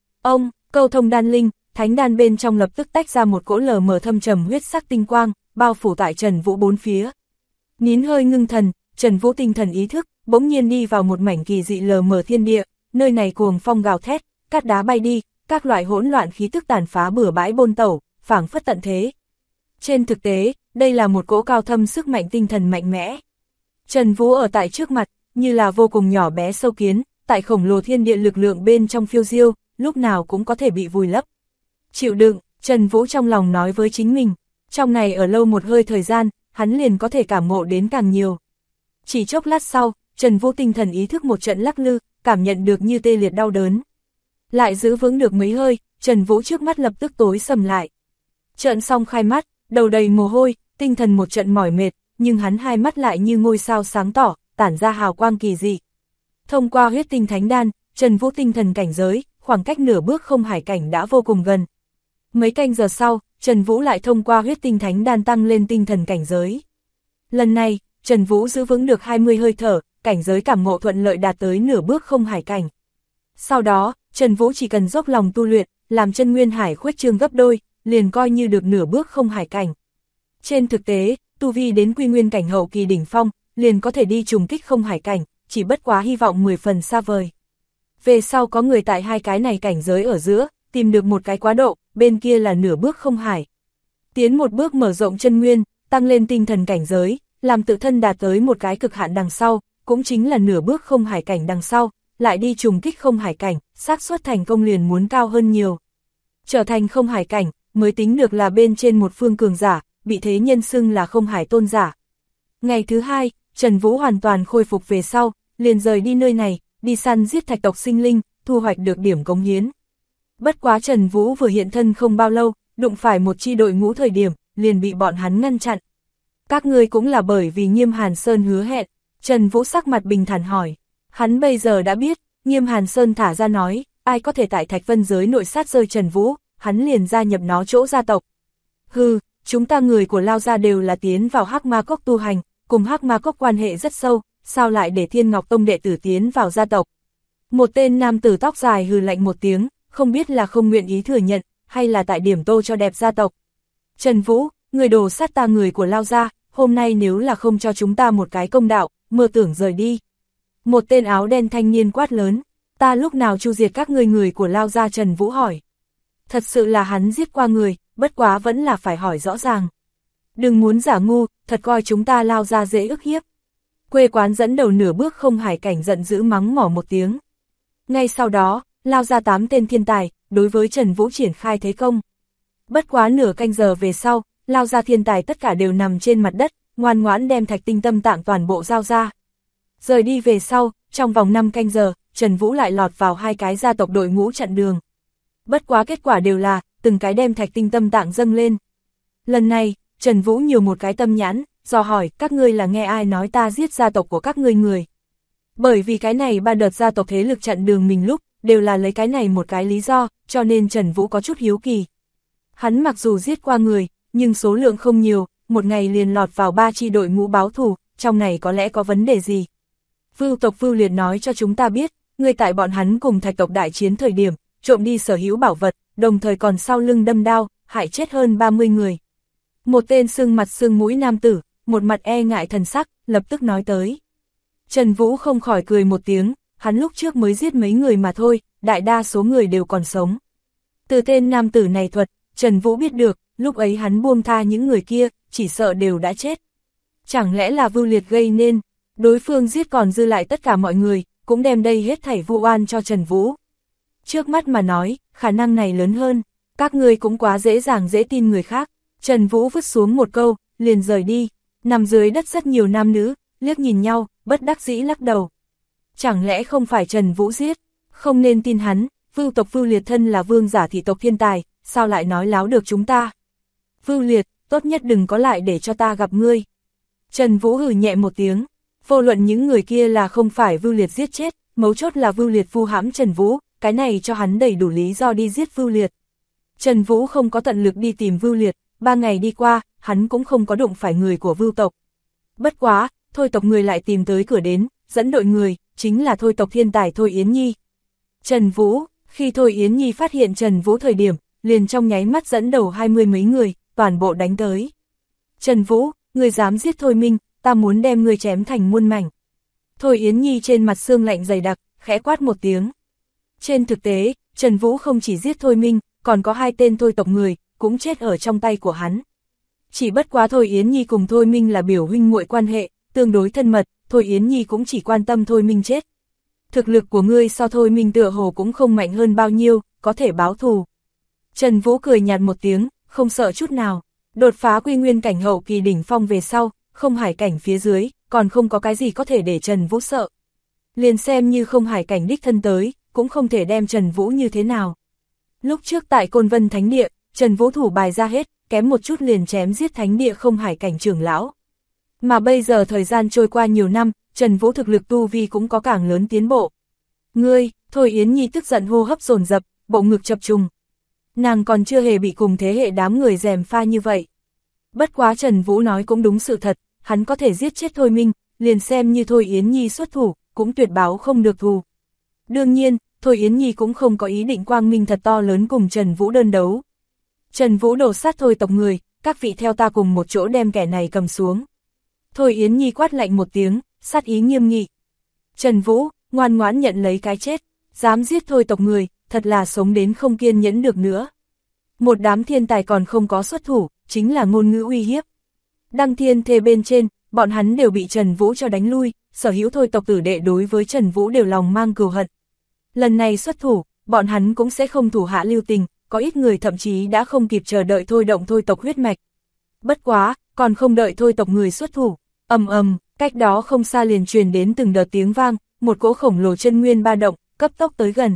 Câu thông đan linh, thánh đan bên trong lập tức tách ra một cỗ lờ mờ thâm trầm huyết sắc tinh quang, bao phủ tại Trần Vũ bốn phía. Nín hơi ngưng thần, Trần Vũ tinh thần ý thức, bỗng nhiên đi vào một mảnh kỳ dị lờ mờ thiên địa, nơi này cuồng phong gào thét, cát đá bay đi, các loại hỗn loạn khí tức tàn phá bừa bãi bôn tẩu, phảng phất tận thế. Trên thực tế, đây là một cỗ cao thâm sức mạnh tinh thần mạnh mẽ. Trần Vũ ở tại trước mặt, như là vô cùng nhỏ bé sâu kiến, tại khổng lồ thiên địa lực lượng bên trong phiêu diêu, lúc nào cũng có thể bị vùi lấp. Chịu đựng, Trần Vũ trong lòng nói với chính mình, trong này ở lâu một hơi thời gian, hắn liền có thể cảm ngộ đến càng nhiều. Chỉ chốc lát sau, Trần Vũ tinh thần ý thức một trận lắc lư, cảm nhận được như tê liệt đau đớn. Lại giữ vững được mấy hơi, Trần Vũ trước mắt lập tức tối sầm lại. Trợn xong khai mắt, đầu đầy mồ hôi, tinh thần một trận mỏi mệt, nhưng hắn hai mắt lại như ngôi sao sáng tỏ, tản ra hào quang kỳ dị. Thông qua huyết tinh thánh đan, Trần Vũ tinh thần cảnh giới, khoảng cách nửa bước không hải cảnh đã vô cùng gần. Mấy canh giờ sau, Trần Vũ lại thông qua huyết tinh thánh đan tăng lên tinh thần cảnh giới. Lần này, Trần Vũ giữ vững được 20 hơi thở, cảnh giới cảm ngộ thuận lợi đạt tới nửa bước không hải cảnh. Sau đó, Trần Vũ chỉ cần dốc lòng tu luyện, làm chân nguyên hải khuếch trương gấp đôi, liền coi như được nửa bước không hải cảnh. Trên thực tế, tu vi đến quy nguyên cảnh hậu kỳ đỉnh phong, liền có thể đi trùng kích không hải cảnh, chỉ bất quá hy vọng 10 phần xa vời. Về sau có người tại hai cái này cảnh giới ở giữa, tìm được một cái quá độ, bên kia là nửa bước không hải. Tiến một bước mở rộng chân nguyên, tăng lên tinh thần cảnh giới, làm tự thân đạt tới một cái cực hạn đằng sau, cũng chính là nửa bước không hải cảnh đằng sau, lại đi trùng kích không hải cảnh, xác suất thành công liền muốn cao hơn nhiều. Trở thành không hải cảnh, mới tính được là bên trên một phương cường giả, bị thế nhân xưng là không hải tôn giả. Ngày thứ hai, Trần Vũ hoàn toàn khôi phục về sau, liền rời đi nơi này, đi săn giết thạch tộc sinh linh, thu hoạch được điểm cống hiến. Bất quá Trần Vũ vừa hiện thân không bao lâu, đụng phải một chi đội ngũ thời điểm, liền bị bọn hắn ngăn chặn. Các ngươi cũng là bởi vì Nghiêm Hàn Sơn hứa hẹn, Trần Vũ sắc mặt bình thản hỏi. Hắn bây giờ đã biết, Nghiêm Hàn Sơn thả ra nói, ai có thể tại Thạch Vân giới nội sát rơi Trần Vũ, hắn liền gia nhập nó chỗ gia tộc. Hừ, chúng ta người của Lao gia đều là tiến vào Hắc Ma Cốc tu hành, cùng Hắc Ma Cốc quan hệ rất sâu, sao lại để Thiên Ngọc Tông đệ tử tiến vào gia tộc. Một tên nam tử tóc dài hừ lạnh một tiếng, không biết là không nguyện ý thừa nhận, hay là tại điểm tô cho đẹp gia tộc. Trần Vũ, người đồ sát ta người của Lao gia, hôm nay nếu là không cho chúng ta một cái công đạo, mơ tưởng rời đi. Một tên áo đen thanh niên quát lớn, ta lúc nào chu diệt các ngươi người của Lao gia? Trần Vũ hỏi. Thật sự là hắn giết qua người, bất quá vẫn là phải hỏi rõ ràng. Đừng muốn giả ngu, thật coi chúng ta Lao gia dễ ức hiếp. Quê quán dẫn đầu nửa bước Không Hải Cảnh giận dữ mắng mỏ một tiếng. Ngay sau đó, Lao gia 8 tên thiên tài, đối với Trần Vũ triển khai thế công. Bất quá nửa canh giờ về sau, Lao gia thiên tài tất cả đều nằm trên mặt đất, ngoan ngoãn đem Thạch Tinh Tâm Tạng toàn bộ giao ra. Rời đi về sau, trong vòng 5 canh giờ, Trần Vũ lại lọt vào 2 cái gia tộc đội ngũ chặn đường. Bất quá kết quả đều là, từng cái đem Thạch Tinh Tâm Tạng dâng lên. Lần này, Trần Vũ nhiều một cái tâm nhãn, dò hỏi, các ngươi là nghe ai nói ta giết gia tộc của các ngươi người. Bởi vì cái này 3 đợt gia tộc thế lực chặn đường mình lúc, đều là lấy cái này một cái lý do, cho nên Trần Vũ có chút hiếu kỳ. Hắn mặc dù giết qua người, nhưng số lượng không nhiều, một ngày liền lọt vào 3 chi đội ngũ báo thù, trong này có lẽ có vấn đề gì. Vưu tộc Vưu Liệt nói cho chúng ta biết, người tại bọn hắn cùng Thạch tộc đại chiến thời điểm, trộm đi sở hữu bảo vật, đồng thời còn sau lưng đâm đao, hại chết hơn 30 người. Một tên sưng mặt sưng mũi nam tử, một mặt e ngại thần sắc, lập tức nói tới. Trần Vũ không khỏi cười một tiếng, hắn lúc trước mới giết mấy người mà thôi, đại đa số người đều còn sống. Từ tên nam tử này thuật, Trần Vũ biết được, lúc ấy hắn buông tha những người kia, chỉ sợ đều đã chết. Chẳng lẽ là Vưu Liệt gây nên, đối phương giết còn dư lại tất cả mọi người, cũng đem đây hết thảy vu oan cho Trần Vũ. Trước mắt mà nói, khả năng này lớn hơn, các ngươi cũng quá dễ dàng dễ tin người khác. Trần Vũ vứt xuống một câu, liền rời đi, nằm dưới đất rất nhiều nam nữ, liếc nhìn nhau, bất đắc dĩ lắc đầu. Chẳng lẽ không phải Trần Vũ giết, không nên tin hắn, Vưu tộc Vưu Liệt thân là vương giả thị tộc thiên tài, sao lại nói láo được chúng ta. Vưu Liệt, tốt nhất đừng có lại để cho ta gặp ngươi. Trần Vũ hừ nhẹ một tiếng, vô luận những người kia là không phải Vưu Liệt giết chết, mấu chốt là Vưu Liệt vu hãm Trần Vũ, cái này cho hắn đầy đủ lý do đi giết Vưu Liệt. Trần Vũ không có tận lực đi tìm Vưu Liệt, 3 ngày đi qua, hắn cũng không có đụng phải người của Vưu tộc. Bất quá, Thôi tộc người lại tìm tới cửa đến, dẫn đội người, chính là Thôi tộc thiên tài Thôi Yến Nhi. Trần Vũ, khi Thôi Yến Nhi phát hiện Trần Vũ thời điểm, liền trong nháy mắt dẫn đầu 20 mấy người, toàn bộ đánh tới. Trần Vũ, ngươi dám giết Thôi Minh, ta muốn đem ngươi chém thành muôn mảnh. Thôi Yến Nhi trên mặt xương lạnh dày đặc, khẽ quát một tiếng. Trên thực tế, Trần Vũ không chỉ giết Thôi Minh, còn có 2 tên Thôi tộc người, cũng chết ở trong tay của hắn. Chỉ bất quá Thôi Yến Nhi cùng Thôi Minh là biểu huynh muội quan hệ, tương đối thân mật, Thôi Yến Nhi cũng chỉ quan tâm Thôi Minh chết. Thực lực của ngươi so Thôi Minh tựa hồ cũng không mạnh hơn bao nhiêu, có thể báo thù. Trần Vũ cười nhạt một tiếng, không sợ chút nào. Đột phá quy nguyên cảnh hậu kỳ đỉnh phong về sau, Không Hải cảnh phía dưới, còn không có cái gì có thể để Trần Vũ sợ. Liền xem như Không Hải cảnh đích thân tới, cũng không thể đem Trần Vũ như thế nào. Lúc trước tại Côn Vân Thánh Địa, Trần Vũ thủ bài ra hết, kém một chút liền chém giết Thánh Địa Không Hải cảnh trưởng lão. Mà bây giờ thời gian trôi qua nhiều năm, Trần Vũ thực lực tu vi cũng có càng lớn tiến bộ. Ngươi, Thôi Yến Nhi tức giận hô hấp dồn dập, bộ ngực chập trùng. Nàng còn chưa hề bị cùng thế hệ đám người gièm pha như vậy. Bất quá Trần Vũ nói cũng đúng sự thật, hắn có thể giết chết Thôi Minh, liền xem như Thôi Yến Nhi xuất thủ, cũng tuyệt báo không được thù. Đương nhiên, Thôi Yến Nhi cũng không có ý định quang minh thật to lớn cùng Trần Vũ đơn đấu. Trần Vũ đổ sát Thôi tộc người, các vị theo ta cùng một chỗ đem kẻ này cầm xuống. Thôi Yến Nhi quát lạnh một tiếng, sát ý nghiêm nghị. Trần Vũ, ngoan ngoãn nhận lấy cái chết, dám giết Thôi tộc người, thật là sống đến không kiên nhẫn được nữa. Một đám thiên tài còn không có xuất thủ, chính là ngôn ngữ uy hiếp. Đăng Thiên Thê bên trên, bọn hắn đều bị Trần Vũ cho đánh lui, sở hữu Thôi tộc tử đệ đối với Trần Vũ đều lòng mang cừu hận. Lần này xuất thủ, bọn hắn cũng sẽ không thủ hạ lưu tình, có ít người thậm chí đã không kịp chờ đợi thôi động Thôi tộc huyết mạch. Bất quá, còn không đợi Thôi tộc người xuất thủ, ầm ầm, Cách đó không xa liền truyền đến từng đợt tiếng vang, một cỗ khổng lồ chân nguyên ba động, cấp tốc tới gần.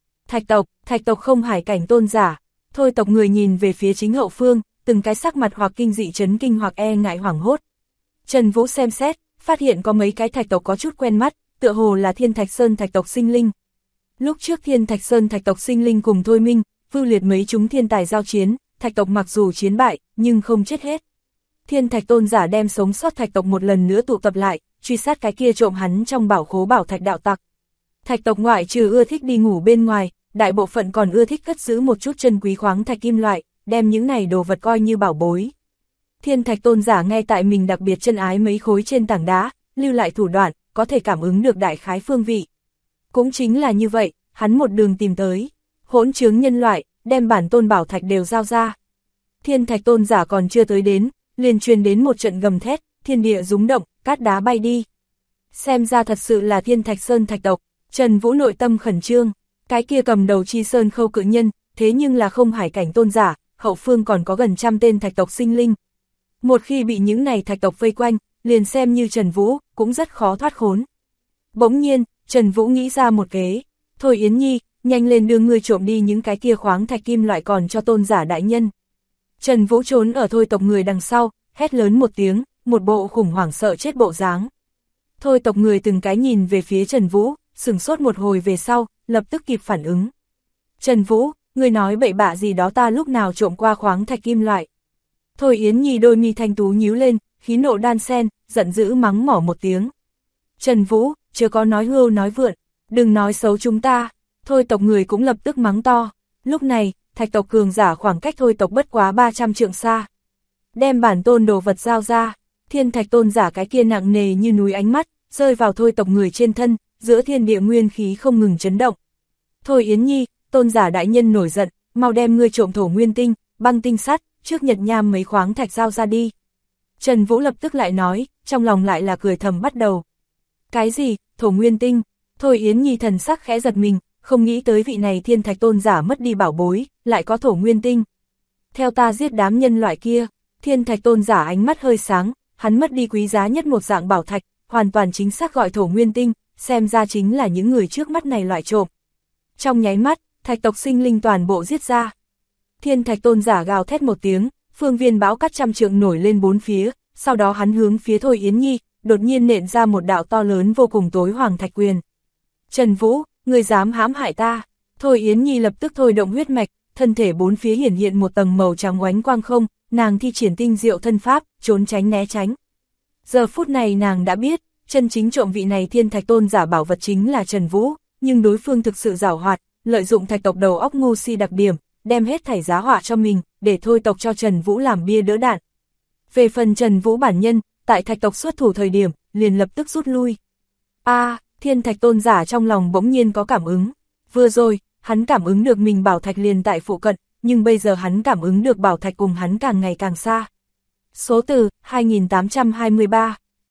Thạch tộc không hải cảnh tôn giả. Thôi tộc người nhìn về phía chính hậu phương, từng cái sắc mặt hoặc kinh dị chấn kinh hoặc e ngại hoảng hốt. Trần Vũ xem xét, phát hiện có mấy cái thạch tộc có chút quen mắt, tựa hồ là Thiên Thạch Sơn thạch tộc sinh linh. Lúc trước Thiên Thạch Sơn thạch tộc sinh linh cùng Thôi Minh, Vưu Liệt mấy chúng thiên tài giao chiến, thạch tộc mặc dù chiến bại, nhưng không chết hết. Thiên Thạch tôn giả đem sống sót thạch tộc một lần nữa tụ tập lại, truy sát cái kia trộm hắn trong bảo khố bảo thạch đạo tặc. Thạch tộc ngoại trừ ưa thích đi ngủ bên ngoài, đại bộ phận còn ưa thích cất giữ một chút chân quý khoáng thạch kim loại, đem những này đồ vật coi như bảo bối. Thiên Thạch tôn giả nghe tại mình đặc biệt chân ái mấy khối trên tảng đá, lưu lại thủ đoạn, có thể cảm ứng được đại khái phương vị. Cũng chính là như vậy, hắn một đường tìm tới, hỗn chướng nhân loại, đem bản tôn bảo thạch đều giao ra. Thiên Thạch tôn giả còn chưa tới đến, liền truyền đến một trận gầm thét, thiên địa rúng động, cát đá bay đi. Xem ra thật sự là Thiên Thạch Sơn thạch tộc. Trần Vũ nội tâm khẩn trương, cái kia cầm đầu Chi Sơn Khâu cự nhân, thế nhưng là không hải cảnh tôn giả, hậu phương còn có gần trăm tên thạch tộc sinh linh. Một khi bị những này thạch tộc vây quanh, liền xem như Trần Vũ, cũng rất khó thoát khốn. Bỗng nhiên, Trần Vũ nghĩ ra một kế, thôi Yến Nhi, nhanh lên đưa ngươi trộm đi những cái kia khoáng thạch kim loại còn cho tôn giả đại nhân. Trần Vũ trốn ở thôi tộc người đằng sau, hét lớn một tiếng, một bộ khủng hoảng sợ chết bộ dáng. Thôi tộc người từng cái nhìn về phía Trần Vũ, sửng sốt một hồi về sau, lập tức kịp phản ứng. Trần Vũ, ngươi nói bậy bạ gì đó, ta lúc nào trộm qua khoáng thạch kim loại. Thôi Yến Nhi đôi mi thanh tú nhíu lên, khí nộ đan sen, giận dữ mắng mỏ một tiếng. Trần Vũ, chưa có nói hưu nói vượn, đừng nói xấu chúng ta. Thôi tộc người cũng lập tức mắng to. Lúc này, thạch tộc cường giả khoảng cách thôi tộc bất quá 300 trượng xa. Đem bản tôn đồ vật giao ra, Thiên Thạch tôn giả cái kia nặng nề như núi ánh mắt, rơi vào thôi tộc người trên thân, giữa thiên địa nguyên khí không ngừng chấn động. Thôi Yến Nhi, tôn giả đại nhân nổi giận, mau đem ngươi trộm thổ nguyên tinh, băng tinh sắt, trước nhật nham mấy khoáng thạch giao ra đi. Trần Vũ lập tức lại nói, trong lòng lại là cười thầm bắt đầu. Cái gì, thổ nguyên tinh? Thôi Yến Nhi thần sắc khẽ giật mình, không nghĩ tới vị này Thiên Thạch tôn giả mất đi bảo bối, lại có thổ nguyên tinh. Theo ta giết đám nhân loại kia. Thiên Thạch tôn giả ánh mắt hơi sáng, hắn mất đi quý giá nhất một dạng bảo thạch, hoàn toàn chính xác gọi thổ nguyên tinh, xem ra chính là những người trước mắt này loại trộm. Trong nháy mắt, thạch tộc sinh linh toàn bộ giết ra. Thiên Thạch tôn giả gào thét một tiếng, phương viên bão cát trăm trượng nổi lên bốn phía, sau đó hắn hướng phía Thôi Yến Nhi, đột nhiên nện ra một đạo to lớn vô cùng tối hoàng thạch quyền. Trần Vũ, ngươi dám hãm hại ta. Thôi Yến Nhi lập tức thôi động huyết mạch, thân thể bốn phía hiển hiện một tầng màu trắng oánh quang không, nàng thi triển tinh diệu thân pháp, trốn tránh né tránh. Giờ phút này nàng đã biết, chân chính trộm vị này Thiên Thạch tôn giả bảo vật chính là Trần Vũ, nhưng đối phương thực sự giảo hoạt, lợi dụng thạch tộc đầu óc ngu si đặc điểm, đem hết thảy giá họa cho mình, để thôi tộc cho Trần Vũ làm bia đỡ đạn. Về phần Trần Vũ bản nhân, tại thạch tộc xuất thủ thời điểm, liền lập tức rút lui. Thiên Thạch tôn giả trong lòng bỗng nhiên có cảm ứng. Vừa rồi, hắn cảm ứng được mình bảo thạch liền tại phụ cận, nhưng bây giờ hắn cảm ứng được bảo thạch cùng hắn càng ngày càng xa. Số từ 2823